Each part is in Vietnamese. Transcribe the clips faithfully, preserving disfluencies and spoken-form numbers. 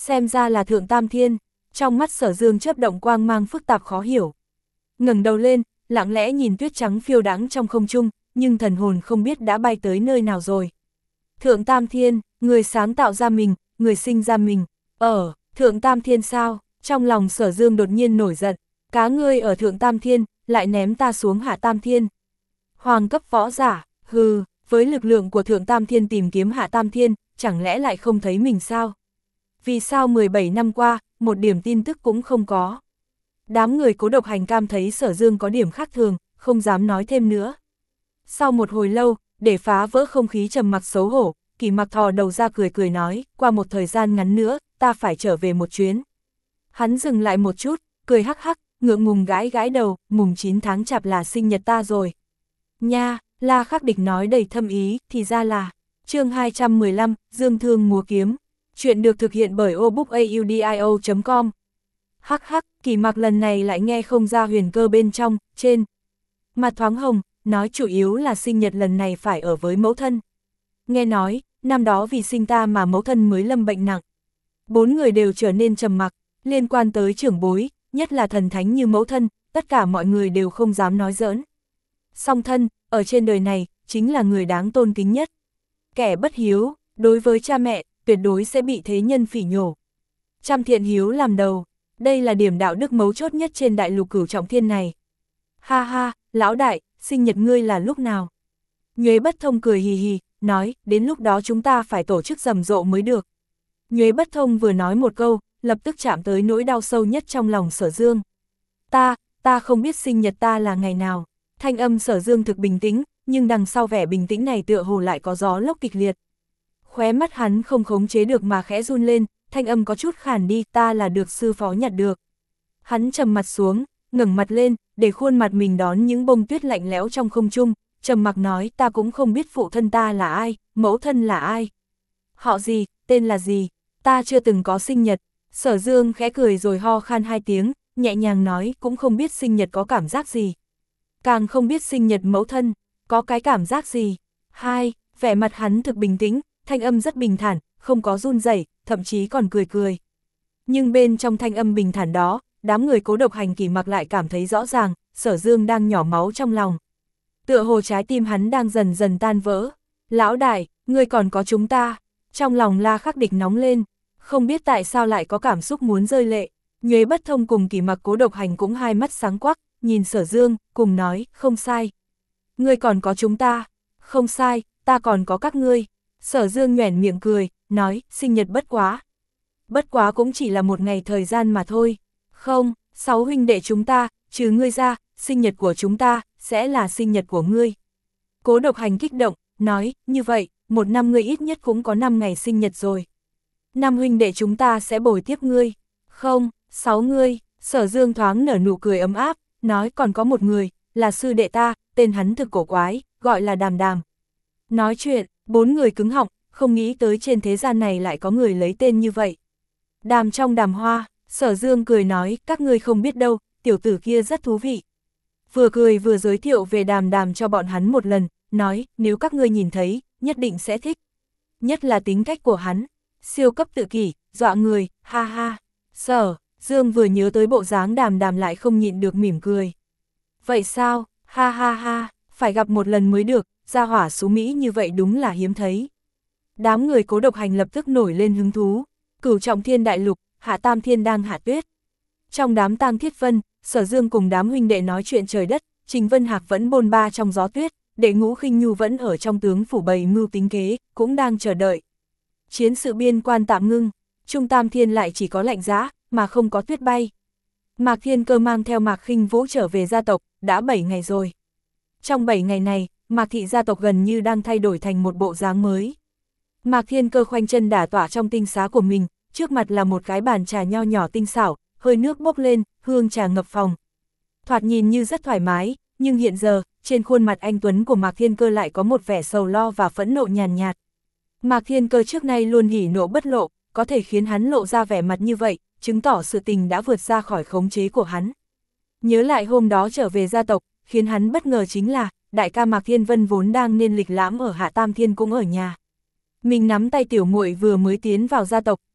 xem ra là Thượng Tam Thiên, trong mắt Sở Dương chớp động quang mang phức tạp khó hiểu. Ngẩng đầu lên, lặng lẽ nhìn tuyết trắng phiêu đãng trong không trung, nhưng thần hồn không biết đã bay tới nơi nào rồi. Thượng Tam Thiên, người sáng tạo ra mình, người sinh ra mình, ở Thượng Tam Thiên sao? Trong lòng Sở Dương đột nhiên nổi giận, cá ngươi ở Thượng Tam Thiên, lại ném ta xuống Hạ Tam Thiên. Hoàng cấp võ giả, hừ, với lực lượng của Thượng Tam Thiên tìm kiếm Hạ Tam Thiên, chẳng lẽ lại không thấy mình sao? Vì sao mười bảy năm qua, một điểm tin tức cũng không có? Đám người Cố Độc Hành cam thấy Sở Dương có điểm khác thường, không dám nói thêm nữa. Sau một hồi lâu, để phá vỡ không khí trầm mặc xấu hổ, Kỳ Mặc thò đầu ra cười cười nói, qua một thời gian ngắn nữa, ta phải trở về một chuyến. Hắn dừng lại một chút, cười hắc hắc, ngượng ngùng gãi gãi đầu, mùng chín tháng chạp là sinh nhật ta rồi. Nha, La Khắc Địch nói đầy thâm ý, thì ra là, chương hai trăm mười lăm, Dương Thương múa kiếm. Chuyện được thực hiện bởi obookaudio chấm com. Hắc hắc, Kỳ Mặc lần này lại nghe không ra huyền cơ bên trong, trên mặt thoáng hồng, nói chủ yếu là sinh nhật lần này phải ở với mẫu thân. Nghe nói, năm đó vì sinh ta mà mẫu thân mới lâm bệnh nặng. Bốn người đều trở nên trầm mặc, liên quan tới trưởng bối, nhất là thần thánh như mẫu thân, tất cả mọi người đều không dám nói giỡn. Song thân, ở trên đời này, chính là người đáng tôn kính nhất. Kẻ bất hiếu, đối với cha mẹ, tuyệt đối sẽ bị thế nhân phỉ nhổ. Trăm thiện hiếu làm đầu, đây là điểm đạo đức mấu chốt nhất trên đại lục Cửu Trọng Thiên này. Ha ha, lão đại, sinh nhật ngươi là lúc nào? Nhuế Bất Thông cười hì hì, nói, đến lúc đó chúng ta phải tổ chức rầm rộ mới được. Nhuế Bất Thông vừa nói một câu, lập tức chạm tới nỗi đau sâu nhất trong lòng Sở Dương. Ta, ta không biết sinh nhật ta là ngày nào. Thanh âm Sở Dương thực bình tĩnh, nhưng đằng sau vẻ bình tĩnh này tựa hồ lại có gió lốc kịch liệt. Khóe mắt hắn không khống chế được mà khẽ run lên, thanh âm có chút khàn đi, ta là được sư phó nhặt được. Hắn trầm mặt xuống, ngẩng mặt lên, để khuôn mặt mình đón những bông tuyết lạnh lẽo trong không trung, trầm mặc nói, ta cũng không biết phụ thân ta là ai, mẫu thân là ai. Họ gì, tên là gì, ta chưa từng có sinh nhật. Sở Dương khẽ cười rồi ho khan hai tiếng, nhẹ nhàng nói, cũng không biết sinh nhật có cảm giác gì. Càng không biết sinh nhật mẫu thân, có cái cảm giác gì. Hai, vẻ mặt hắn thực bình tĩnh, thanh âm rất bình thản, không có run rẩy, thậm chí còn cười cười. Nhưng bên trong thanh âm bình thản đó, đám người Cố Độc Hành Kỳ Mặc lại cảm thấy rõ ràng, Sở Dương đang nhỏ máu trong lòng. Tựa hồ trái tim hắn đang dần dần tan vỡ. Lão đại, ngươi còn có chúng ta. Trong lòng La Khắc Địch nóng lên, không biết tại sao lại có cảm xúc muốn rơi lệ. Nhuế Bất Thông cùng Kỳ Mặc Cố Độc Hành cũng hai mắt sáng quắc, nhìn Sở Dương, cùng nói, không sai. Ngươi còn có chúng ta. Không sai, ta còn có các ngươi. Sở Dương nhoẻn miệng cười, nói, sinh nhật bất quá. Bất quá cũng chỉ là một ngày thời gian mà thôi. Không, sáu huynh đệ chúng ta, trừ ngươi ra, sinh nhật của chúng ta, sẽ là sinh nhật của ngươi. Cố Độc Hành kích động, nói, như vậy, một năm ngươi ít nhất cũng có năm ngày sinh nhật rồi. Năm huynh đệ chúng ta sẽ bồi tiếp ngươi. Không, sáu ngươi. Sở Dương thoáng nở nụ cười ấm áp, nói còn có một người, là sư đệ ta, tên hắn thực cổ quái, gọi là Đàm Đàm. Nói chuyện, bốn người cứng họng, không nghĩ tới trên thế gian này lại có người lấy tên như vậy. Đàm trong đàm hoa, Sở Dương cười nói, các ngươi không biết đâu, tiểu tử kia rất thú vị. Vừa cười vừa giới thiệu về Đàm Đàm cho bọn hắn một lần, nói, nếu các ngươi nhìn thấy, nhất định sẽ thích. Nhất là tính cách của hắn, siêu cấp tự kỷ, dọa người, ha ha. Sở Dương vừa nhớ tới bộ dáng Đàm Đàm lại không nhịn được mỉm cười. Vậy sao, ha ha ha, phải gặp một lần mới được, gia hỏa xú Mỹ như vậy đúng là hiếm thấy. Đám người Cố Độc Hành lập tức nổi lên hứng thú. Cửu Trọng Thiên đại lục, Hạ Tam Thiên đang hạ tuyết. Trong đám Tang Thiết Vân, Sở Dương cùng đám huynh đệ nói chuyện trời đất, Trình Vân Hạc vẫn bôn ba trong gió tuyết, Đệ Ngũ Khinh Nhu vẫn ở trong tướng phủ bày mưu tính kế, cũng đang chờ đợi. Chiến sự biên quan tạm ngưng, Trung Tam Thiên lại chỉ có lạnh giá, mà không có tuyết bay. Mạc Thiên Cơ mang theo Mạc Khinh Vũ trở về gia tộc, đã bảy ngày rồi. Trong bảy ngày này, Mạc thị gia tộc gần như đang thay đổi thành một bộ dáng mới. Mạc Thiên Cơ khoanh chân đả tọa trong tinh xá của mình, trước mặt là một cái bàn trà nho nhỏ tinh xảo, hơi nước bốc lên, hương trà ngập phòng. Thoạt nhìn như rất thoải mái, nhưng hiện giờ, trên khuôn mặt anh tuấn của Mạc Thiên Cơ lại có một vẻ sầu lo và phẫn nộ nhàn nhạt. Mạc Thiên Cơ trước nay luôn hỉ nộ bất lộ, có thể khiến hắn lộ ra vẻ mặt như vậy, chứng tỏ sự tình đã vượt ra khỏi khống chế của hắn. Nhớ lại hôm đó trở về gia tộc, khiến hắn bất ngờ chính là, đại ca Mạc Thiên Vân vốn đang nên lịch lãm ở Hạ Tam Thiên cũng ở nhà. Mình nắm tay tiểu muội vừa mới tiến vào gia tộc,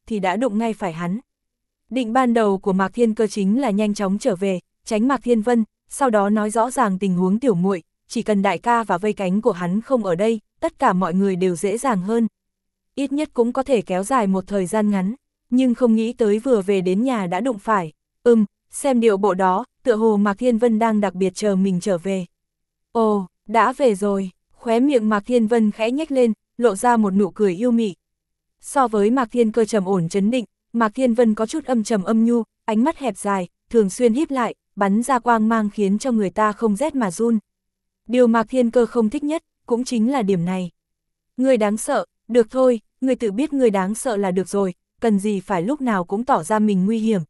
thì đã đụng ngay phải hắn. Định ban đầu của Mạc Thiên Cơ chính là nhanh chóng trở về, tránh Mạc Thiên Vân, sau đó nói rõ ràng tình huống tiểu muội, chỉ cần đại ca và vây cánh của hắn không ở đây, tất cả mọi người đều dễ dàng hơn. Ít nhất cũng có thể kéo dài một thời gian ngắn, nhưng không nghĩ tới vừa về đến nhà đã đụng phải. Ừm, xem điệu bộ đó, tựa hồ Mạc Thiên Vân đang đặc biệt chờ mình trở về. Ồ, đã về rồi, khóe miệng Mạc Thiên Vân khẽ nhếch lên, lộ ra một nụ cười yêu mị. So với Mạc Thiên Cơ trầm ổn trấn định, Mạc Thiên Vân có chút âm trầm âm nhu, ánh mắt hẹp dài, thường xuyên híp lại, bắn ra quang mang khiến cho người ta không rét mà run. Điều Mạc Thiên Cơ không thích nhất, cũng chính là điểm này. Người đáng sợ, được thôi, người tự biết người đáng sợ là được rồi, cần gì phải lúc nào cũng tỏ ra mình nguy hiểm.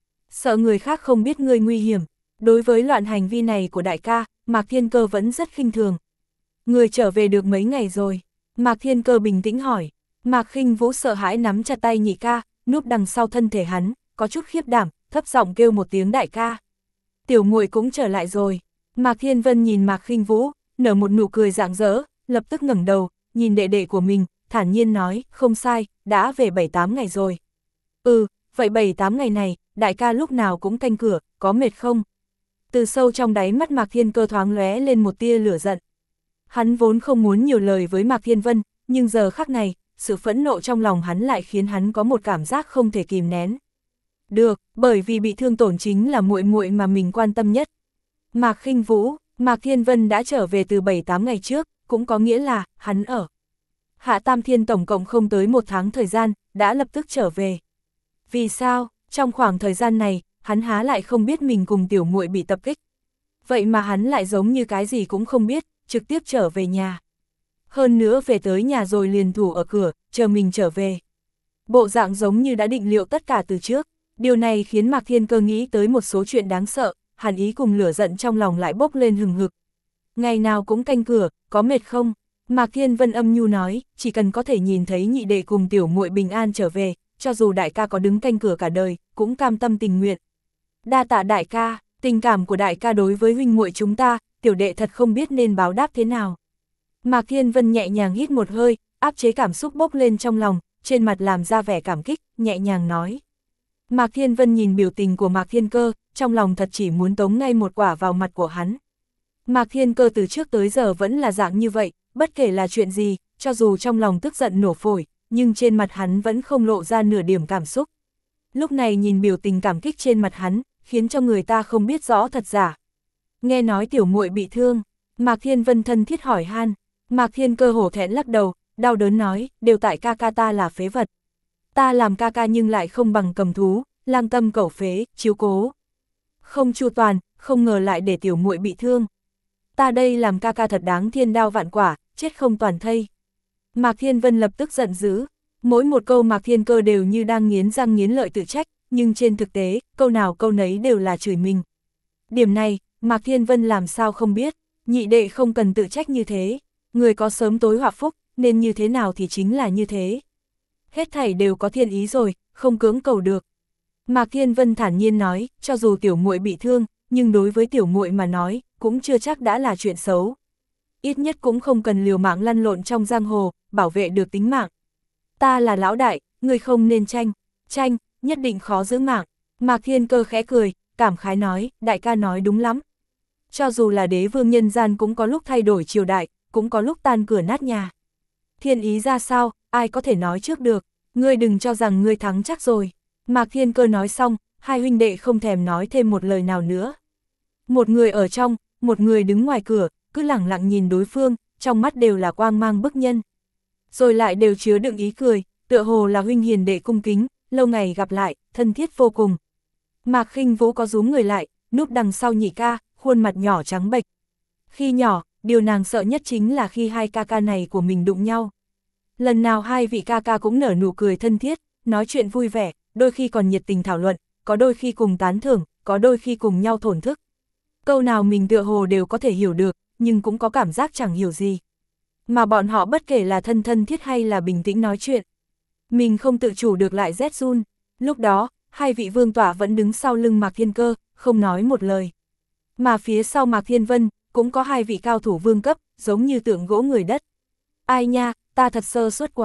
Sợ người khác không biết người nguy hiểm, đối với loạn hành vi này của đại ca, Mạc Thiên Cơ vẫn rất khinh thường. Người trở về được mấy ngày rồi? Mạc Thiên Cơ bình tĩnh hỏi. Mạc Khinh Vũ sợ hãi nắm chặt tay nhị ca, núp đằng sau thân thể hắn, có chút khiếp đảm, thấp giọng kêu một tiếng đại ca. Tiểu muội cũng trở lại rồi. Mạc Thiên Vân nhìn Mạc Khinh Vũ, nở một nụ cười rạng rỡ, lập tức ngẩng đầu, nhìn đệ đệ của mình, thản nhiên nói, không sai, đã về bảy tám ngày rồi. Ừ, vậy bảy tám ngày này, đại ca lúc nào cũng canh cửa, có mệt không? Từ sâu trong đáy mắt Mạc Thiên Cơ thoáng lóe lên một tia lửa giận. Hắn vốn không muốn nhiều lời với Mạc Thiên Vân, nhưng giờ khắc này, sự phẫn nộ trong lòng hắn lại khiến hắn có một cảm giác không thể kìm nén. Được, bởi vì bị thương tổn chính là muội muội mà mình quan tâm nhất. Mạc Khinh Vũ, Mạc Thiên Vân đã trở về từ bảy tám ngày trước, cũng có nghĩa là, hắn ở Hạ Tam Thiên tổng cộng không tới một tháng thời gian, đã lập tức trở về. Vì sao, trong khoảng thời gian này, hắn há lại không biết mình cùng tiểu muội bị tập kích. Vậy mà hắn lại giống như cái gì cũng không biết, trực tiếp trở về nhà. Hơn nữa về tới nhà rồi liền thủ ở cửa, chờ mình trở về. Bộ dạng giống như đã định liệu tất cả từ trước. Điều này khiến Mạc Thiên Cơ nghĩ tới một số chuyện đáng sợ, hàn ý cùng lửa giận trong lòng lại bốc lên hừng hực. Ngày nào cũng canh cửa, có mệt không? Mạc Thiên Vân âm nhu nói, chỉ cần có thể nhìn thấy nhị đệ cùng tiểu muội bình an trở về, cho dù đại ca có đứng canh cửa cả đời, cũng cam tâm tình nguyện. Đa tạ đại ca, tình cảm của đại ca đối với huynh muội chúng ta, tiểu đệ thật không biết nên báo đáp thế nào. Mạc Thiên Vân nhẹ nhàng hít một hơi, áp chế cảm xúc bốc lên trong lòng, trên mặt làm ra vẻ cảm kích, nhẹ nhàng nói. Mạc Thiên Vân nhìn biểu tình của Mạc Thiên Cơ, trong lòng thật chỉ muốn tống ngay một quả vào mặt của hắn. Mạc Thiên Cơ từ trước tới giờ vẫn là dạng như vậy, bất kể là chuyện gì, cho dù trong lòng tức giận nổ phổi, nhưng trên mặt hắn vẫn không lộ ra nửa điểm cảm xúc. Lúc này nhìn biểu tình cảm kích trên mặt hắn, khiến cho người ta không biết rõ thật giả. Nghe nói tiểu muội bị thương, Mạc Thiên Vân thân thiết hỏi han. Mạc Thiên Cơ hổ thẹn lắc đầu, đau đớn nói, đều tại ca ca ta là phế vật. Ta làm ca ca nhưng lại không bằng cầm thú, lang tâm cẩu phế, chiếu cố. Không chu toàn, không ngờ lại để tiểu muội bị thương. Ta đây làm ca ca thật đáng thiên đao vạn quả, chết không toàn thây. Mạc Thiên Vân lập tức giận dữ, mỗi một câu Mạc Thiên Cơ đều như đang nghiến răng nghiến lợi tự trách, nhưng trên thực tế, câu nào câu nấy đều là chửi mình. Điểm này, Mạc Thiên Vân làm sao không biết, nhị đệ không cần tự trách như thế, người có sớm tối họa phúc, nên như thế nào thì chính là như thế. Hết thảy đều có thiên ý rồi, không cưỡng cầu được. Mạc Thiên Vân thản nhiên nói, cho dù tiểu muội bị thương, nhưng đối với tiểu muội mà nói, cũng chưa chắc đã là chuyện xấu. Ít nhất cũng không cần liều mạng lăn lộn trong giang hồ, bảo vệ được tính mạng. Ta là lão đại, người không nên tranh, tranh, nhất định khó giữ mạng. Mạc Thiên Cơ khẽ cười, cảm khái nói, đại ca nói đúng lắm. Cho dù là đế vương nhân gian cũng có lúc thay đổi triều đại, cũng có lúc tan cửa nát nhà. Thiên ý ra sao, ai có thể nói trước được, ngươi đừng cho rằng ngươi thắng chắc rồi. Mạc Thiên Cơ nói xong, hai huynh đệ không thèm nói thêm một lời nào nữa. Một người ở trong, một người đứng ngoài cửa, cứ lẳng lặng nhìn đối phương, trong mắt đều là quang mang bức nhân. Rồi lại đều chứa đựng ý cười, tựa hồ là huynh hiền đệ cung kính, lâu ngày gặp lại, thân thiết vô cùng. Mạc Khinh Vũ có rúm người lại, núp đằng sau nhị ca, khuôn mặt nhỏ trắng bệch. Khi nhỏ, điều nàng sợ nhất chính là khi hai ca ca này của mình đụng nhau. Lần nào hai vị ca ca cũng nở nụ cười thân thiết, nói chuyện vui vẻ, đôi khi còn nhiệt tình thảo luận, có đôi khi cùng tán thưởng, có đôi khi cùng nhau thổn thức. Câu nào mình tựa hồ đều có thể hiểu được, nhưng cũng có cảm giác chẳng hiểu gì. Mà bọn họ bất kể là thân thân thiết hay là bình tĩnh nói chuyện. Mình không tự chủ được lại rét run. Lúc đó, hai vị vương tỏa vẫn đứng sau lưng Mạc Thiên Cơ, không nói một lời. Mà phía sau Mạc Thiên Vân, cũng có hai vị cao thủ vương cấp, giống như tượng gỗ người đất. Ai nha, ta thật sơ suất quá.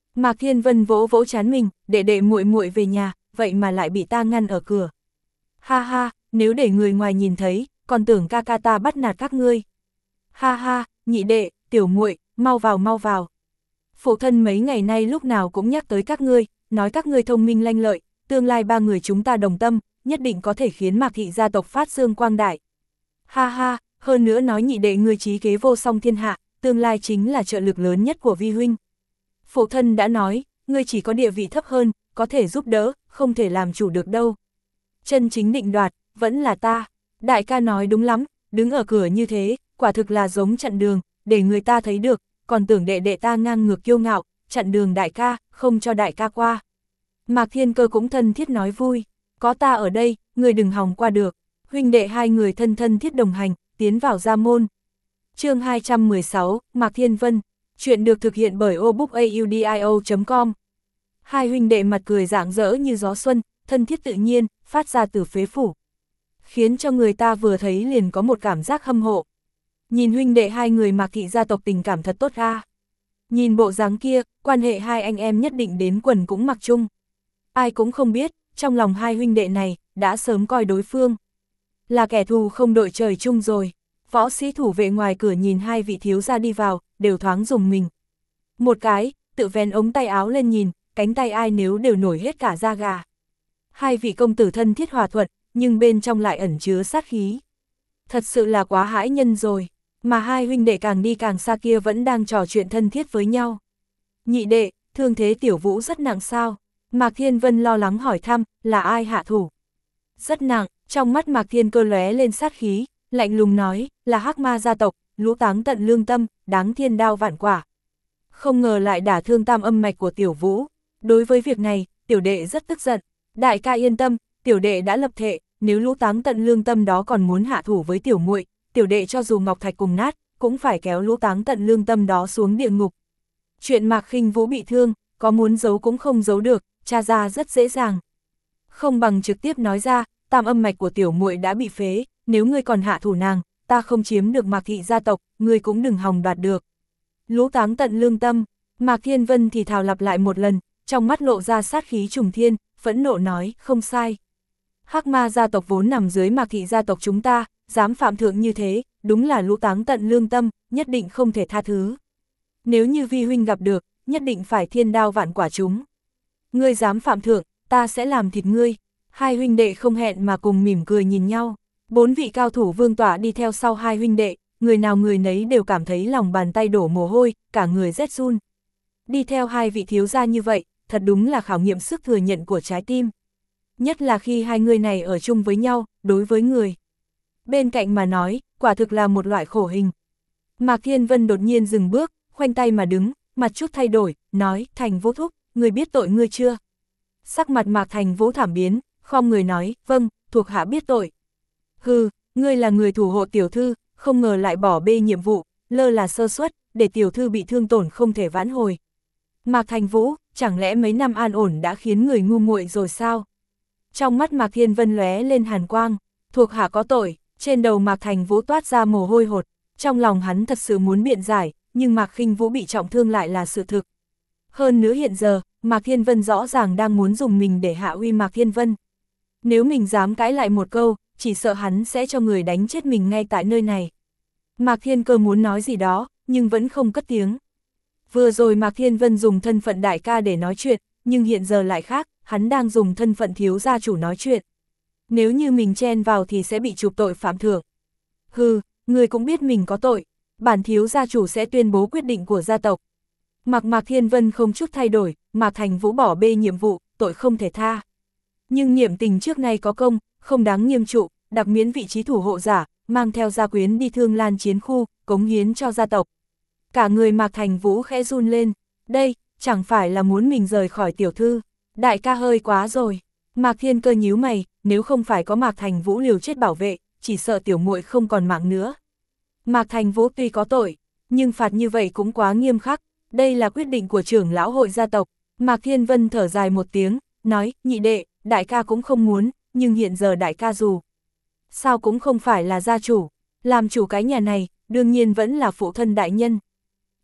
Mạc Thiên Vân vỗ vỗ trán mình, đệ đệ muội muội về nhà, vậy mà lại bị ta ngăn ở cửa. Ha ha, nếu để người ngoài nhìn thấy, còn tưởng ca ca ta bắt nạt các ngươi. Ha ha, nhị đệ, tiểu muội, mau vào mau vào. Phụ thân mấy ngày nay lúc nào cũng nhắc tới các ngươi, nói các ngươi thông minh lanh lợi, tương lai ba người chúng ta đồng tâm, nhất định có thể khiến Mạc thị gia tộc phát dương quang đại. Ha ha, hơn nữa nói nhị đệ ngươi trí kế vô song thiên hạ, tương lai chính là trợ lực lớn nhất của vi huynh. Phụ thân đã nói, ngươi chỉ có địa vị thấp hơn, có thể giúp đỡ, không thể làm chủ được đâu. Chân chính định đoạt, vẫn là ta. Đại ca nói đúng lắm, đứng ở cửa như thế, quả thực là giống chặn đường, để người ta thấy được, còn tưởng đệ đệ ta ngang ngược kiêu ngạo, chặn đường đại ca, không cho đại ca qua. Mạc Thiên Cơ cũng thân thiết nói vui, có ta ở đây, người đừng hòng qua được. Huynh đệ hai người thân thân thiết đồng hành, tiến vào gia môn. Chương hai trăm mười sáu, Mạc Thiên Vân. Chuyện được thực hiện bởi obookaudio chấm com. Hai huynh đệ mặt cười rạng rỡ như gió xuân, thân thiết tự nhiên, phát ra từ phế phủ. Khiến cho người ta vừa thấy liền có một cảm giác hâm mộ. Nhìn huynh đệ hai người Mạc thị gia tộc tình cảm thật tốt ra. Nhìn bộ dáng kia, quan hệ hai anh em nhất định đến quần cũng mặc chung. Ai cũng không biết, trong lòng hai huynh đệ này, đã sớm coi đối phương là kẻ thù không đội trời chung rồi. Võ sĩ thủ vệ ngoài cửa nhìn hai vị thiếu gia đi vào, đều thoáng dùng mình. Một cái, tự vén ống tay áo lên nhìn, cánh tay ai nếu đều nổi hết cả da gà. Hai vị công tử thân thiết hòa thuận, nhưng bên trong lại ẩn chứa sát khí. Thật sự là quá hãi nhân rồi, mà hai huynh đệ càng đi càng xa kia vẫn đang trò chuyện thân thiết với nhau. Nhị đệ, thương thế tiểu vũ rất nặng sao? Mạc Thiên Vân lo lắng hỏi thăm, là ai hạ thủ? Rất nặng, trong mắt Mạc Thiên Cơ lóe lên sát khí, lạnh lùng nói, là Hắc Ma gia tộc, lũ táng tận lương tâm, đáng thiên đao vạn quả. Không ngờ lại đả thương tam âm mạch của tiểu vũ. Đối với việc này, tiểu đệ rất tức giận. Đại ca yên tâm, tiểu đệ đã lập thệ, nếu lũ táng tận lương tâm đó còn muốn hạ thủ với tiểu muội, tiểu đệ cho dù ngọc thạch cùng nát, cũng phải kéo lũ táng tận lương tâm đó xuống địa ngục. Chuyện Mạc Khinh Vũ bị thương, có muốn giấu cũng không giấu được, tra ra rất dễ dàng. Không bằng trực tiếp nói ra, tam âm mạch của tiểu muội đã bị phế, nếu ngươi còn hạ thủ nàng, ta không chiếm được Mạc thị gia tộc, ngươi cũng đừng hòng đoạt được. Lũ táng tận lương tâm, Mạc Thiên Vân thì thào lặp lại một lần, trong mắt lộ ra sát khí trùng thiên, phẫn nộ nói, không sai. Hắc Ma gia tộc vốn nằm dưới Mạc thị gia tộc chúng ta, dám phạm thượng như thế, đúng là lũ táng tận lương tâm, nhất định không thể tha thứ. Nếu như vi huynh gặp được, nhất định phải thiên đao vạn quả chúng. Ngươi dám phạm thượng, ta sẽ làm thịt ngươi. Hai huynh đệ không hẹn mà cùng mỉm cười nhìn nhau. Bốn vị cao thủ vương tỏa đi theo sau hai huynh đệ, người nào người nấy đều cảm thấy lòng bàn tay đổ mồ hôi, cả người rét run. Đi theo hai vị thiếu gia như vậy, thật đúng là khảo nghiệm sức thừa nhận của trái tim. Nhất là khi hai người này ở chung với nhau, đối với người bên cạnh mà nói, quả thực là một loại khổ hình. Mạc Thiên Vân đột nhiên dừng bước, khoanh tay mà đứng, mặt chút thay đổi, nói, Thành Vũ thúc, ngươi biết tội ngươi chưa? Sắc mặt Mạc Thành Vũ thảm biến, khom người nói, vâng, thuộc hạ biết tội. Hừ, ngươi là người thủ hộ tiểu thư, không ngờ lại bỏ bê nhiệm vụ, lơ là sơ suất, để tiểu thư bị thương tổn không thể vãn hồi. Mạc Thành Vũ, chẳng lẽ mấy năm an ổn đã khiến người ngu muội rồi sao? Trong mắt Mạc Thiên Vân lóe lên hàn quang, thuộc hạ có tội, trên đầu Mạc Thành Vũ toát ra mồ hôi hột, trong lòng hắn thật sự muốn biện giải, nhưng Mạc Khinh Vũ bị trọng thương lại là sự thực. Hơn nữa hiện giờ, Mạc Thiên Vân rõ ràng đang muốn dùng mình để hạ uy Mạc Thiên Vân. Nếu mình dám cãi lại một câu, chỉ sợ hắn sẽ cho người đánh chết mình ngay tại nơi này. Mạc Thiên Cơ muốn nói gì đó, nhưng vẫn không cất tiếng. Vừa rồi Mạc Thiên Vân dùng thân phận đại ca để nói chuyện, nhưng hiện giờ lại khác, hắn đang dùng thân phận thiếu gia chủ nói chuyện. Nếu như mình chen vào thì sẽ bị chụp tội phạm thượng. Hừ, người cũng biết mình có tội, bản thiếu gia chủ sẽ tuyên bố quyết định của gia tộc. Mạc Mạc Thiên Vân không chút thay đổi, Mạc Thành Vũ bỏ bê nhiệm vụ, tội không thể tha. Nhưng niệm tình trước nay có công, không đáng nghiêm trụ, đặc miễn vị trí thủ hộ giả, mang theo gia quyến đi Thương Lan chiến khu, cống hiến cho gia tộc. Cả người Mạc Thành Vũ khẽ run lên, đây, chẳng phải là muốn mình rời khỏi tiểu thư, đại ca hơi quá rồi. Mạc Thiên Cơ nhíu mày, nếu không phải có Mạc Thành Vũ liều chết bảo vệ, chỉ sợ tiểu muội không còn mạng nữa. Mạc Thành Vũ tuy có tội, nhưng phạt như vậy cũng quá nghiêm khắc, đây là quyết định của trưởng lão hội gia tộc. Mạc Thiên Vân thở dài một tiếng, nói, nhị đệ, đại ca cũng không muốn, nhưng hiện giờ đại ca dù sao cũng không phải là gia chủ, làm chủ cái nhà này, đương nhiên vẫn là phụ thân đại nhân.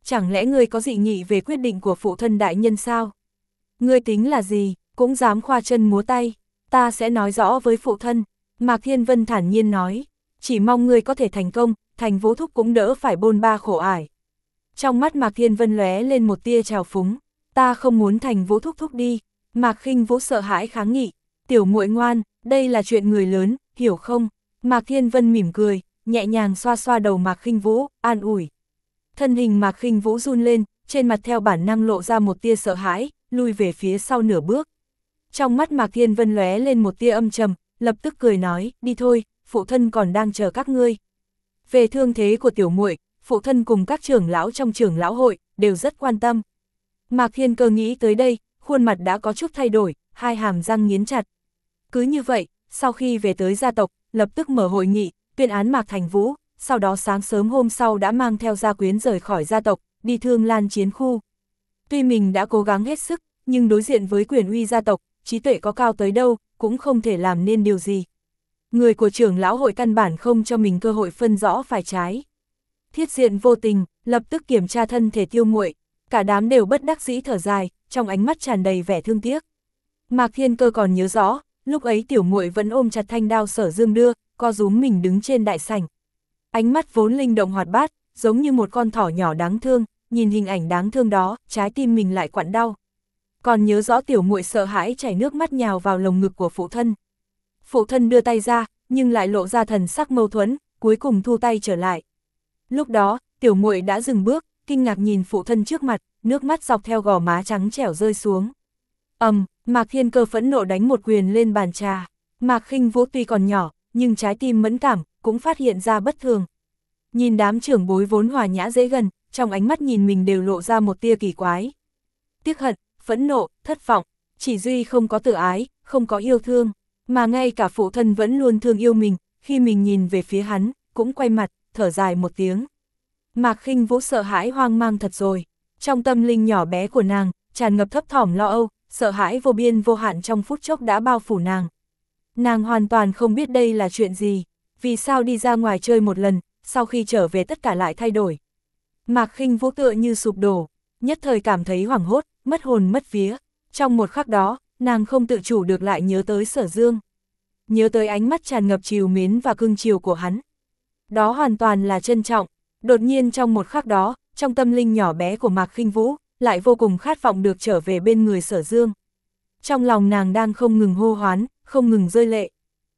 chẳng lẽ ngươi có dị nghị về quyết định của phụ thân đại nhân sao? Ngươi tính là gì, cũng dám khoa chân múa tay, ta sẽ nói rõ với phụ thân, Mạc Thiên Vân thản nhiên nói, chỉ mong ngươi có thể thành công, Thành Vũ thúc cũng đỡ phải bôn ba khổ ải. Trong mắt Mạc Thiên Vân lóe lên một tia trào phúng, ta không muốn Thành Vũ thúc thúc đi. Mạc Khinh Vũ sợ hãi kháng nghị, tiểu muội ngoan, đây là chuyện người lớn, hiểu không? Mạc Thiên Vân mỉm cười, nhẹ nhàng xoa xoa đầu Mạc Khinh Vũ, an ủi. Thân hình Mạc Khinh Vũ run lên, trên mặt theo bản năng lộ ra một tia sợ hãi, lui về phía sau nửa bước. Trong mắt Mạc Thiên Vân lóe lên một tia âm trầm, lập tức cười nói, đi thôi, phụ thân còn đang chờ các ngươi. Về thương thế của tiểu muội, phụ thân cùng các trưởng lão trong trưởng lão hội đều rất quan tâm. Mạc Thiên Cơ nghĩ tới đây, khuôn mặt đã có chút thay đổi, hai hàm răng nghiến chặt. Cứ như vậy, sau khi về tới gia tộc, lập tức mở hội nghị, tuyên án Mạc Thành Vũ, sau đó sáng sớm hôm sau đã mang theo gia quyến rời khỏi gia tộc, đi Thương Lan chiến khu. Tuy mình đã cố gắng hết sức, nhưng đối diện với quyền uy gia tộc, trí tuệ có cao tới đâu, cũng không thể làm nên điều gì. Người của trưởng lão hội căn bản không cho mình cơ hội phân rõ phải trái. Thiết Diện vô tình, lập tức kiểm tra thân thể Tiêu Muội, cả đám đều bất đắc dĩ thở dài, trong ánh mắt tràn đầy vẻ thương tiếc. Mạc Thiên Cơ còn nhớ rõ, lúc ấy tiểu muội vẫn ôm chặt thanh đao Sở Dương đưa, co rúm mình đứng trên đại sảnh. Ánh mắt vốn linh động hoạt bát, giống như một con thỏ nhỏ đáng thương, nhìn hình ảnh đáng thương đó, trái tim mình lại quặn đau. Còn nhớ rõ tiểu muội sợ hãi chảy nước mắt nhào vào lồng ngực của phụ thân. Phụ thân đưa tay ra, nhưng lại lộ ra thần sắc mâu thuẫn, cuối cùng thu tay trở lại. Lúc đó, tiểu muội đã dừng bước, kinh ngạc nhìn phụ thân trước mặt, nước mắt dọc theo gò má trắng trẻo rơi xuống. Ầm, um, Mạc Thiên Cơ phẫn nộ đánh một quyền lên bàn trà. Mạc Khinh Vũ tuy còn nhỏ, nhưng trái tim mẫn cảm, cũng phát hiện ra bất thường. Nhìn đám trưởng bối vốn hòa nhã dễ gần, trong ánh mắt nhìn mình đều lộ ra một tia kỳ quái. Tiếc hận, phẫn nộ, thất vọng, chỉ duy không có tự ái, không có yêu thương, mà ngay cả phụ thân vẫn luôn thương yêu mình, khi mình nhìn về phía hắn, cũng quay mặt, thở dài một tiếng. Mạc Khinh Vũ sợ hãi hoang mang thật rồi, trong tâm linh nhỏ bé của nàng, tràn ngập thấp thỏm lo âu, sợ hãi vô biên vô hạn trong phút chốc đã bao phủ nàng. Nàng hoàn toàn không biết đây là chuyện gì, vì sao đi ra ngoài chơi một lần, sau khi trở về tất cả lại thay đổi. Mạc Khinh Vũ tựa như sụp đổ, nhất thời cảm thấy hoảng hốt, mất hồn mất vía. Trong một khắc đó, nàng không tự chủ được lại nhớ tới Sở Dương. Nhớ tới ánh mắt tràn ngập trìu mến và cưng chiều của hắn. Đó hoàn toàn là trân trọng. Đột nhiên trong một khắc đó, trong tâm linh nhỏ bé của Mạc Khinh Vũ, lại vô cùng khát vọng được trở về bên người Sở Dương. Trong lòng nàng đang không ngừng hô hoán, không ngừng rơi lệ.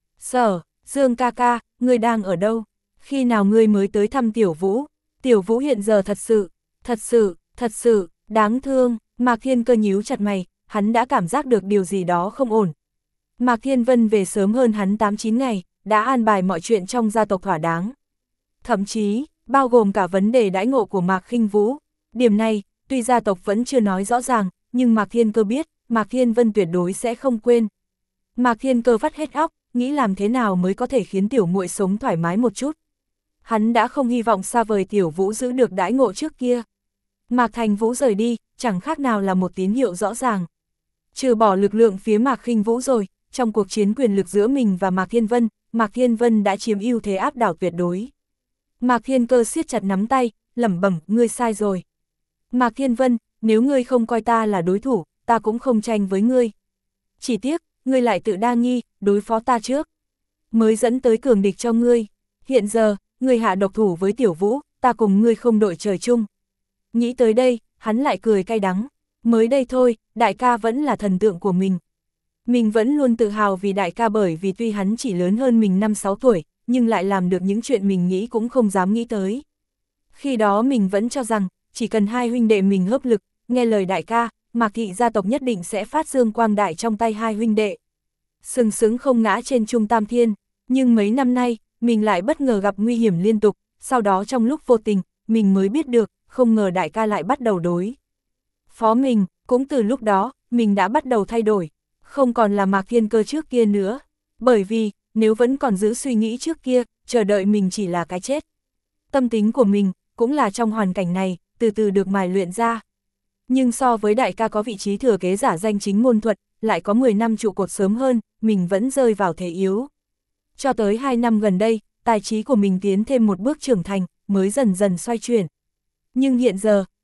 Sở, Dương ca ca, ngươi đang ở đâu? Khi nào ngươi mới tới thăm Tiểu Vũ? Tiểu Vũ hiện giờ thật sự, thật sự, thật sự, đáng thương. Mạc Thiên Cơ nhíu chặt mày, hắn đã cảm giác được điều gì đó không ổn. Mạc Thiên Vân về sớm hơn hắn tám chín ngày, đã an bài mọi chuyện trong gia tộc thỏa đáng. Thậm chí, bao gồm cả vấn đề đãi ngộ của Mạc Khinh Vũ. Điểm này, tuy gia tộc vẫn chưa nói rõ ràng, nhưng Mạc Thiên Cơ biết, Mạc Thiên Vân tuyệt đối sẽ không quên. Mạc Thiên Cơ vắt hết óc, nghĩ làm thế nào mới có thể khiến tiểu muội sống thoải mái một chút. Hắn đã không hy vọng xa vời Tiểu Vũ giữ được đãi ngộ trước kia. Mạc Thành Vũ rời đi, chẳng khác nào là một tín hiệu rõ ràng. Trừ bỏ lực lượng phía Mạc Khinh Vũ rồi, trong cuộc chiến quyền lực giữa mình và Mạc Thiên Vân, Mạc Thiên Vân đã chiếm ưu thế áp đảo tuyệt đối. Mạc Thiên Cơ siết chặt nắm tay, lẩm bẩm, ngươi sai rồi. Mạc Thiên Vân, nếu ngươi không coi ta là đối thủ, ta cũng không tranh với ngươi. Chỉ tiếc, ngươi lại tự đa nghi, đối phó ta trước. Mới dẫn tới cường địch cho ngươi. Hiện giờ, ngươi hạ độc thủ với Tiểu Vũ, ta cùng ngươi không đội trời chung. Nghĩ tới đây, hắn lại cười cay đắng. Mới đây thôi, đại ca vẫn là thần tượng của mình. Mình vẫn luôn tự hào vì đại ca, bởi vì tuy hắn chỉ lớn hơn mình năm sáu tuổi, nhưng lại làm được những chuyện mình nghĩ cũng không dám nghĩ tới. Khi đó mình vẫn cho rằng, chỉ cần hai huynh đệ mình hợp lực, nghe lời đại ca, Mạc thị gia tộc nhất định sẽ phát dương quang đại trong tay hai huynh đệ. Sừng sững không ngã trên trung tam thiên, nhưng mấy năm nay, mình lại bất ngờ gặp nguy hiểm liên tục, sau đó trong lúc vô tình, mình mới biết được, không ngờ đại ca lại bắt đầu đối phó mình, cũng từ lúc đó, mình đã bắt đầu thay đổi, không còn là Mạc Thiên Cơ trước kia nữa, bởi vì, nếu vẫn còn giữ suy nghĩ trước kia, chờ đợi mình chỉ là cái chết. Tâm tính của mình, cũng là trong hoàn cảnh này, từ từ được mài luyện ra. Nhưng so với đại ca có vị trí thừa kế giả danh chính ngôn thuật, lại có mười năm trụ cột sớm hơn, mình vẫn rơi vào thế yếu. Cho tới hai năm gần đây, tài trí của mình tiến thêm một bước trưởng thành, mới dần dần xoay chuyển. Nhưng hiện giờ,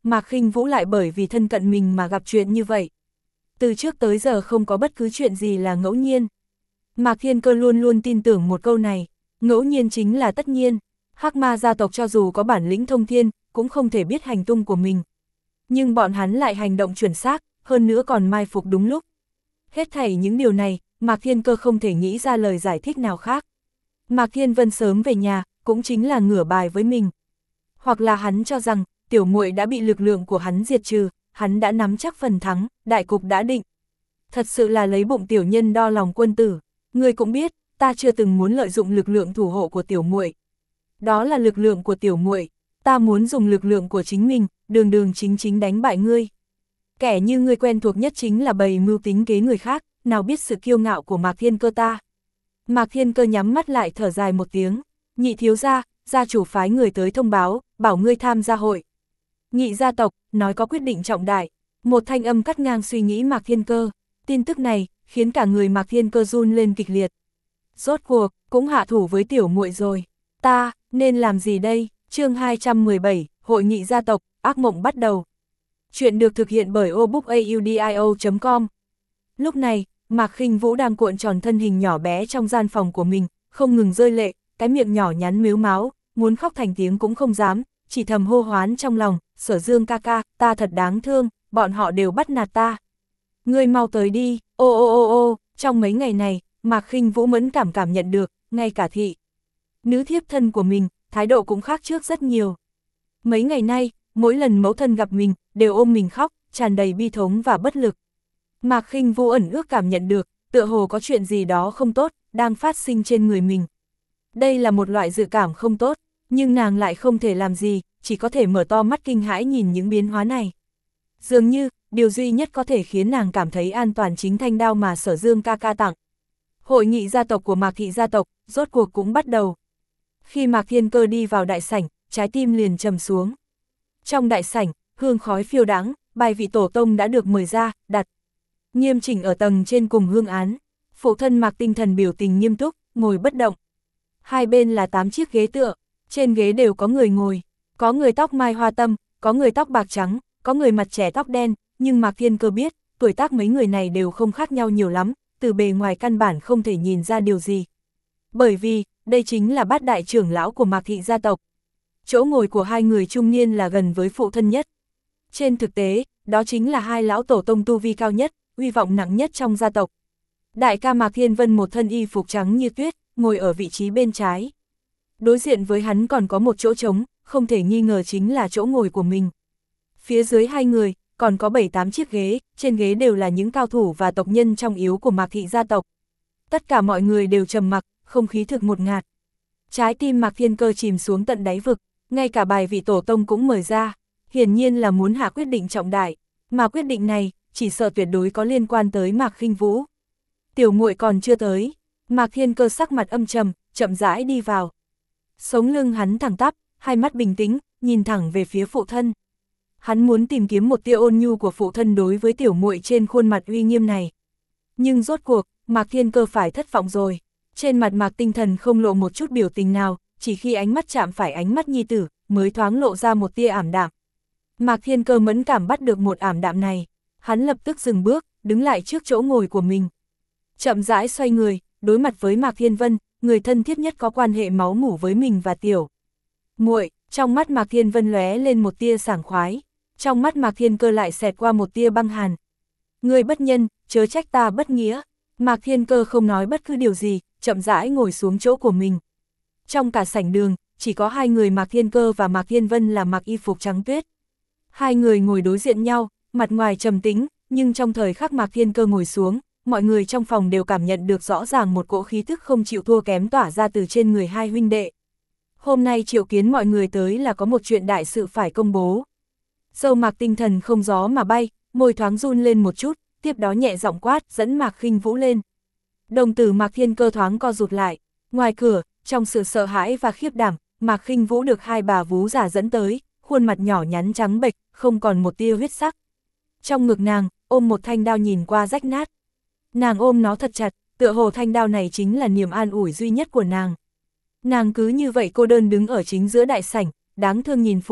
Mạc Khinh Vũ lại bởi vì thân cận mình mà gặp chuyện như vậy. Từ trước tới giờ không có bất cứ chuyện gì là ngẫu nhiên. Mạc Thiên Cơ luôn luôn tin tưởng một câu này, ngẫu nhiên chính là tất nhiên. Hắc Ma gia tộc cho dù có bản lĩnh thông thiên, cũng không thể biết hành tung của mình. Nhưng bọn hắn lại hành động chuẩn xác, hơn nữa còn mai phục đúng lúc. Hết thảy những điều này, Mạc Thiên Cơ không thể nghĩ ra lời giải thích nào khác. Mạc Thiên Vân sớm về nhà, cũng chính là ngửa bài với mình. Hoặc là hắn cho rằng, tiểu muội đã bị lực lượng của hắn diệt trừ, hắn đã nắm chắc phần thắng, đại cục đã định. Thật sự là lấy bụng tiểu nhân đo lòng quân tử. Ngươi cũng biết, ta chưa từng muốn lợi dụng lực lượng thủ hộ của tiểu muội. Đó là lực lượng của tiểu muội, ta muốn dùng lực lượng của chính mình, đường đường chính chính đánh bại ngươi. Kẻ như ngươi quen thuộc nhất chính là bày mưu tính kế người khác, nào biết sự kiêu ngạo của Mạc Thiên Cơ ta. Mạc Thiên Cơ nhắm mắt lại thở dài một tiếng, nhị thiếu gia, gia chủ phái người tới thông báo, bảo ngươi tham gia hội. Nhị gia tộc, nói có quyết định trọng đại, một thanh âm cắt ngang suy nghĩ Mạc Thiên Cơ, tin tức này, khiến cả người Mạc Thiên Cơ run lên kịch liệt. Rốt cuộc, cũng hạ thủ với tiểu muội rồi, ta, nên làm gì đây? Chương hai trăm mười bảy, Hội nghị gia tộc, ác mộng bắt đầu. Chuyện được thực hiện bởi obookaudio chấm com. Lúc này, Mạc Khinh Vũ đang cuộn tròn thân hình nhỏ bé trong gian phòng của mình, không ngừng rơi lệ, cái miệng nhỏ nhắn mếu máo, muốn khóc thành tiếng cũng không dám, chỉ thầm hô hoán trong lòng, Sở Dương ca ca, ta thật đáng thương, bọn họ đều bắt nạt ta. Ngươi mau tới đi, ô ô ô ô, trong mấy ngày này, Mạc Khinh Vũ mẫn cảm cảm nhận được, ngay cả thị nữ thiếp thân của mình, thái độ cũng khác trước rất nhiều. Mấy ngày nay, mỗi lần mẫu thân gặp mình, đều ôm mình khóc, tràn đầy bi thống và bất lực. Mạc Khinh Vũ ẩn ước cảm nhận được, tựa hồ có chuyện gì đó không tốt, đang phát sinh trên người mình. Đây là một loại dự cảm không tốt, nhưng nàng lại không thể làm gì, chỉ có thể mở to mắt kinh hãi nhìn những biến hóa này. Dường như, điều duy nhất có thể khiến nàng cảm thấy an toàn chính thanh đao mà Sở Dương ca ca tặng. Hội nghị gia tộc của Mạc thị gia tộc, rốt cuộc cũng bắt đầu. Khi Mạc Thiên Cơ đi vào đại sảnh, trái tim liền trầm xuống. Trong đại sảnh, hương khói phiêu đãng, bài vị tổ tông đã được mời ra, đặt nghiêm chỉnh ở tầng trên cùng hương án. Phụ thân Mạc tinh thần biểu tình nghiêm túc, ngồi bất động. Hai bên là tám chiếc ghế tựa, trên ghế đều có người ngồi, có người tóc mai hoa tâm, có người tóc bạc trắng, có người mặt trẻ tóc đen, nhưng Mạc Thiên Cơ biết, tuổi tác mấy người này đều không khác nhau nhiều lắm, từ bề ngoài căn bản không thể nhìn ra điều gì. Bởi vì, đây chính là bát đại trưởng lão của Mạc thị gia tộc. Chỗ ngồi của hai người trung niên là gần với phụ thân nhất. Trên thực tế, đó chính là hai lão tổ tông tu vi cao nhất, uy vọng nặng nhất trong gia tộc. Đại ca Mạc Thiên Vân một thân y phục trắng như tuyết, ngồi ở vị trí bên trái. Đối diện với hắn còn có một chỗ trống, không thể nghi ngờ chính là chỗ ngồi của mình. Phía dưới hai người, còn có bảy tám chiếc ghế, trên ghế đều là những cao thủ và tộc nhân trong yếu của Mạc thị gia tộc. Tất cả mọi người đều trầm mặc, không khí thực ngột ngạt. Trái tim Mạc Thiên Cơ chìm xuống tận đáy vực, ngay cả bài vị tổ tông cũng mời ra, hiển nhiên là muốn hạ quyết định trọng đại, mà quyết định này, chỉ sợ tuyệt đối có liên quan tới Mạc Khinh Vũ. Tiểu muội còn chưa tới, Mạc Thiên Cơ sắc mặt âm trầm, chậm rãi đi vào. Sống lưng hắn thẳng tắp, hai mắt bình tĩnh, nhìn thẳng về phía phụ thân. Hắn muốn tìm kiếm một tia ôn nhu của phụ thân đối với tiểu muội trên khuôn mặt uy nghiêm này. Nhưng rốt cuộc, Mạc Thiên Cơ phải thất vọng rồi. Trên mặt Mạc tinh thần không lộ một chút biểu tình nào, chỉ khi ánh mắt chạm phải ánh mắt nhi tử, mới thoáng lộ ra một tia ảm đạm. Mạc Thiên Cơ mẫn cảm bắt được một ảm đạm này. Hắn lập tức dừng bước, đứng lại trước chỗ ngồi của mình. Chậm rãi xoay người, đối mặt với Mạc Thiên Vân, người thân thiết nhất có quan hệ máu mủ với mình và tiểu muội. Trong mắt Mạc Thiên Vân lóe lên một tia sảng khoái, trong mắt Mạc Thiên Cơ lại xẹt qua một tia băng hàn. Người bất nhân, chớ trách ta bất nghĩa. Mạc Thiên Cơ không nói bất cứ điều gì, chậm rãi ngồi xuống chỗ của mình. Trong cả sảnh đường, chỉ có hai người Mạc Thiên Cơ và Mạc Thiên Vân là mặc y phục trắng tuyết. Hai người ngồi đối diện nhau, mặt ngoài trầm tĩnh, nhưng trong thời khắc Mạc Thiên Cơ ngồi xuống, mọi người trong phòng đều cảm nhận được rõ ràng một cỗ khí thức không chịu thua kém tỏa ra từ trên người hai huynh đệ. Hôm nay triệu kiến mọi người tới là có một chuyện đại sự phải công bố. Dâu Mạc tinh thần không gió mà bay, môi thoáng run lên một chút, tiếp đó nhẹ giọng quát, dẫn Mạc Khinh Vũ lên. Đồng tử Mạc Thiên Cơ thoáng co rụt lại, ngoài cửa, trong sự sợ hãi và khiếp đảm, Mạc Khinh Vũ được hai bà vú già dẫn tới, khuôn mặt nhỏ nhắn trắng bệch, không còn một tia huyết sắc. Trong ngực nàng, ôm một thanh đao nhìn qua rách nát. Nàng ôm nó thật chặt, tựa hồ thanh đao này chính là niềm an ủi duy nhất của nàng. Nàng cứ như vậy cô đơn đứng ở chính giữa đại sảnh, đáng thương nhìn phụ thân,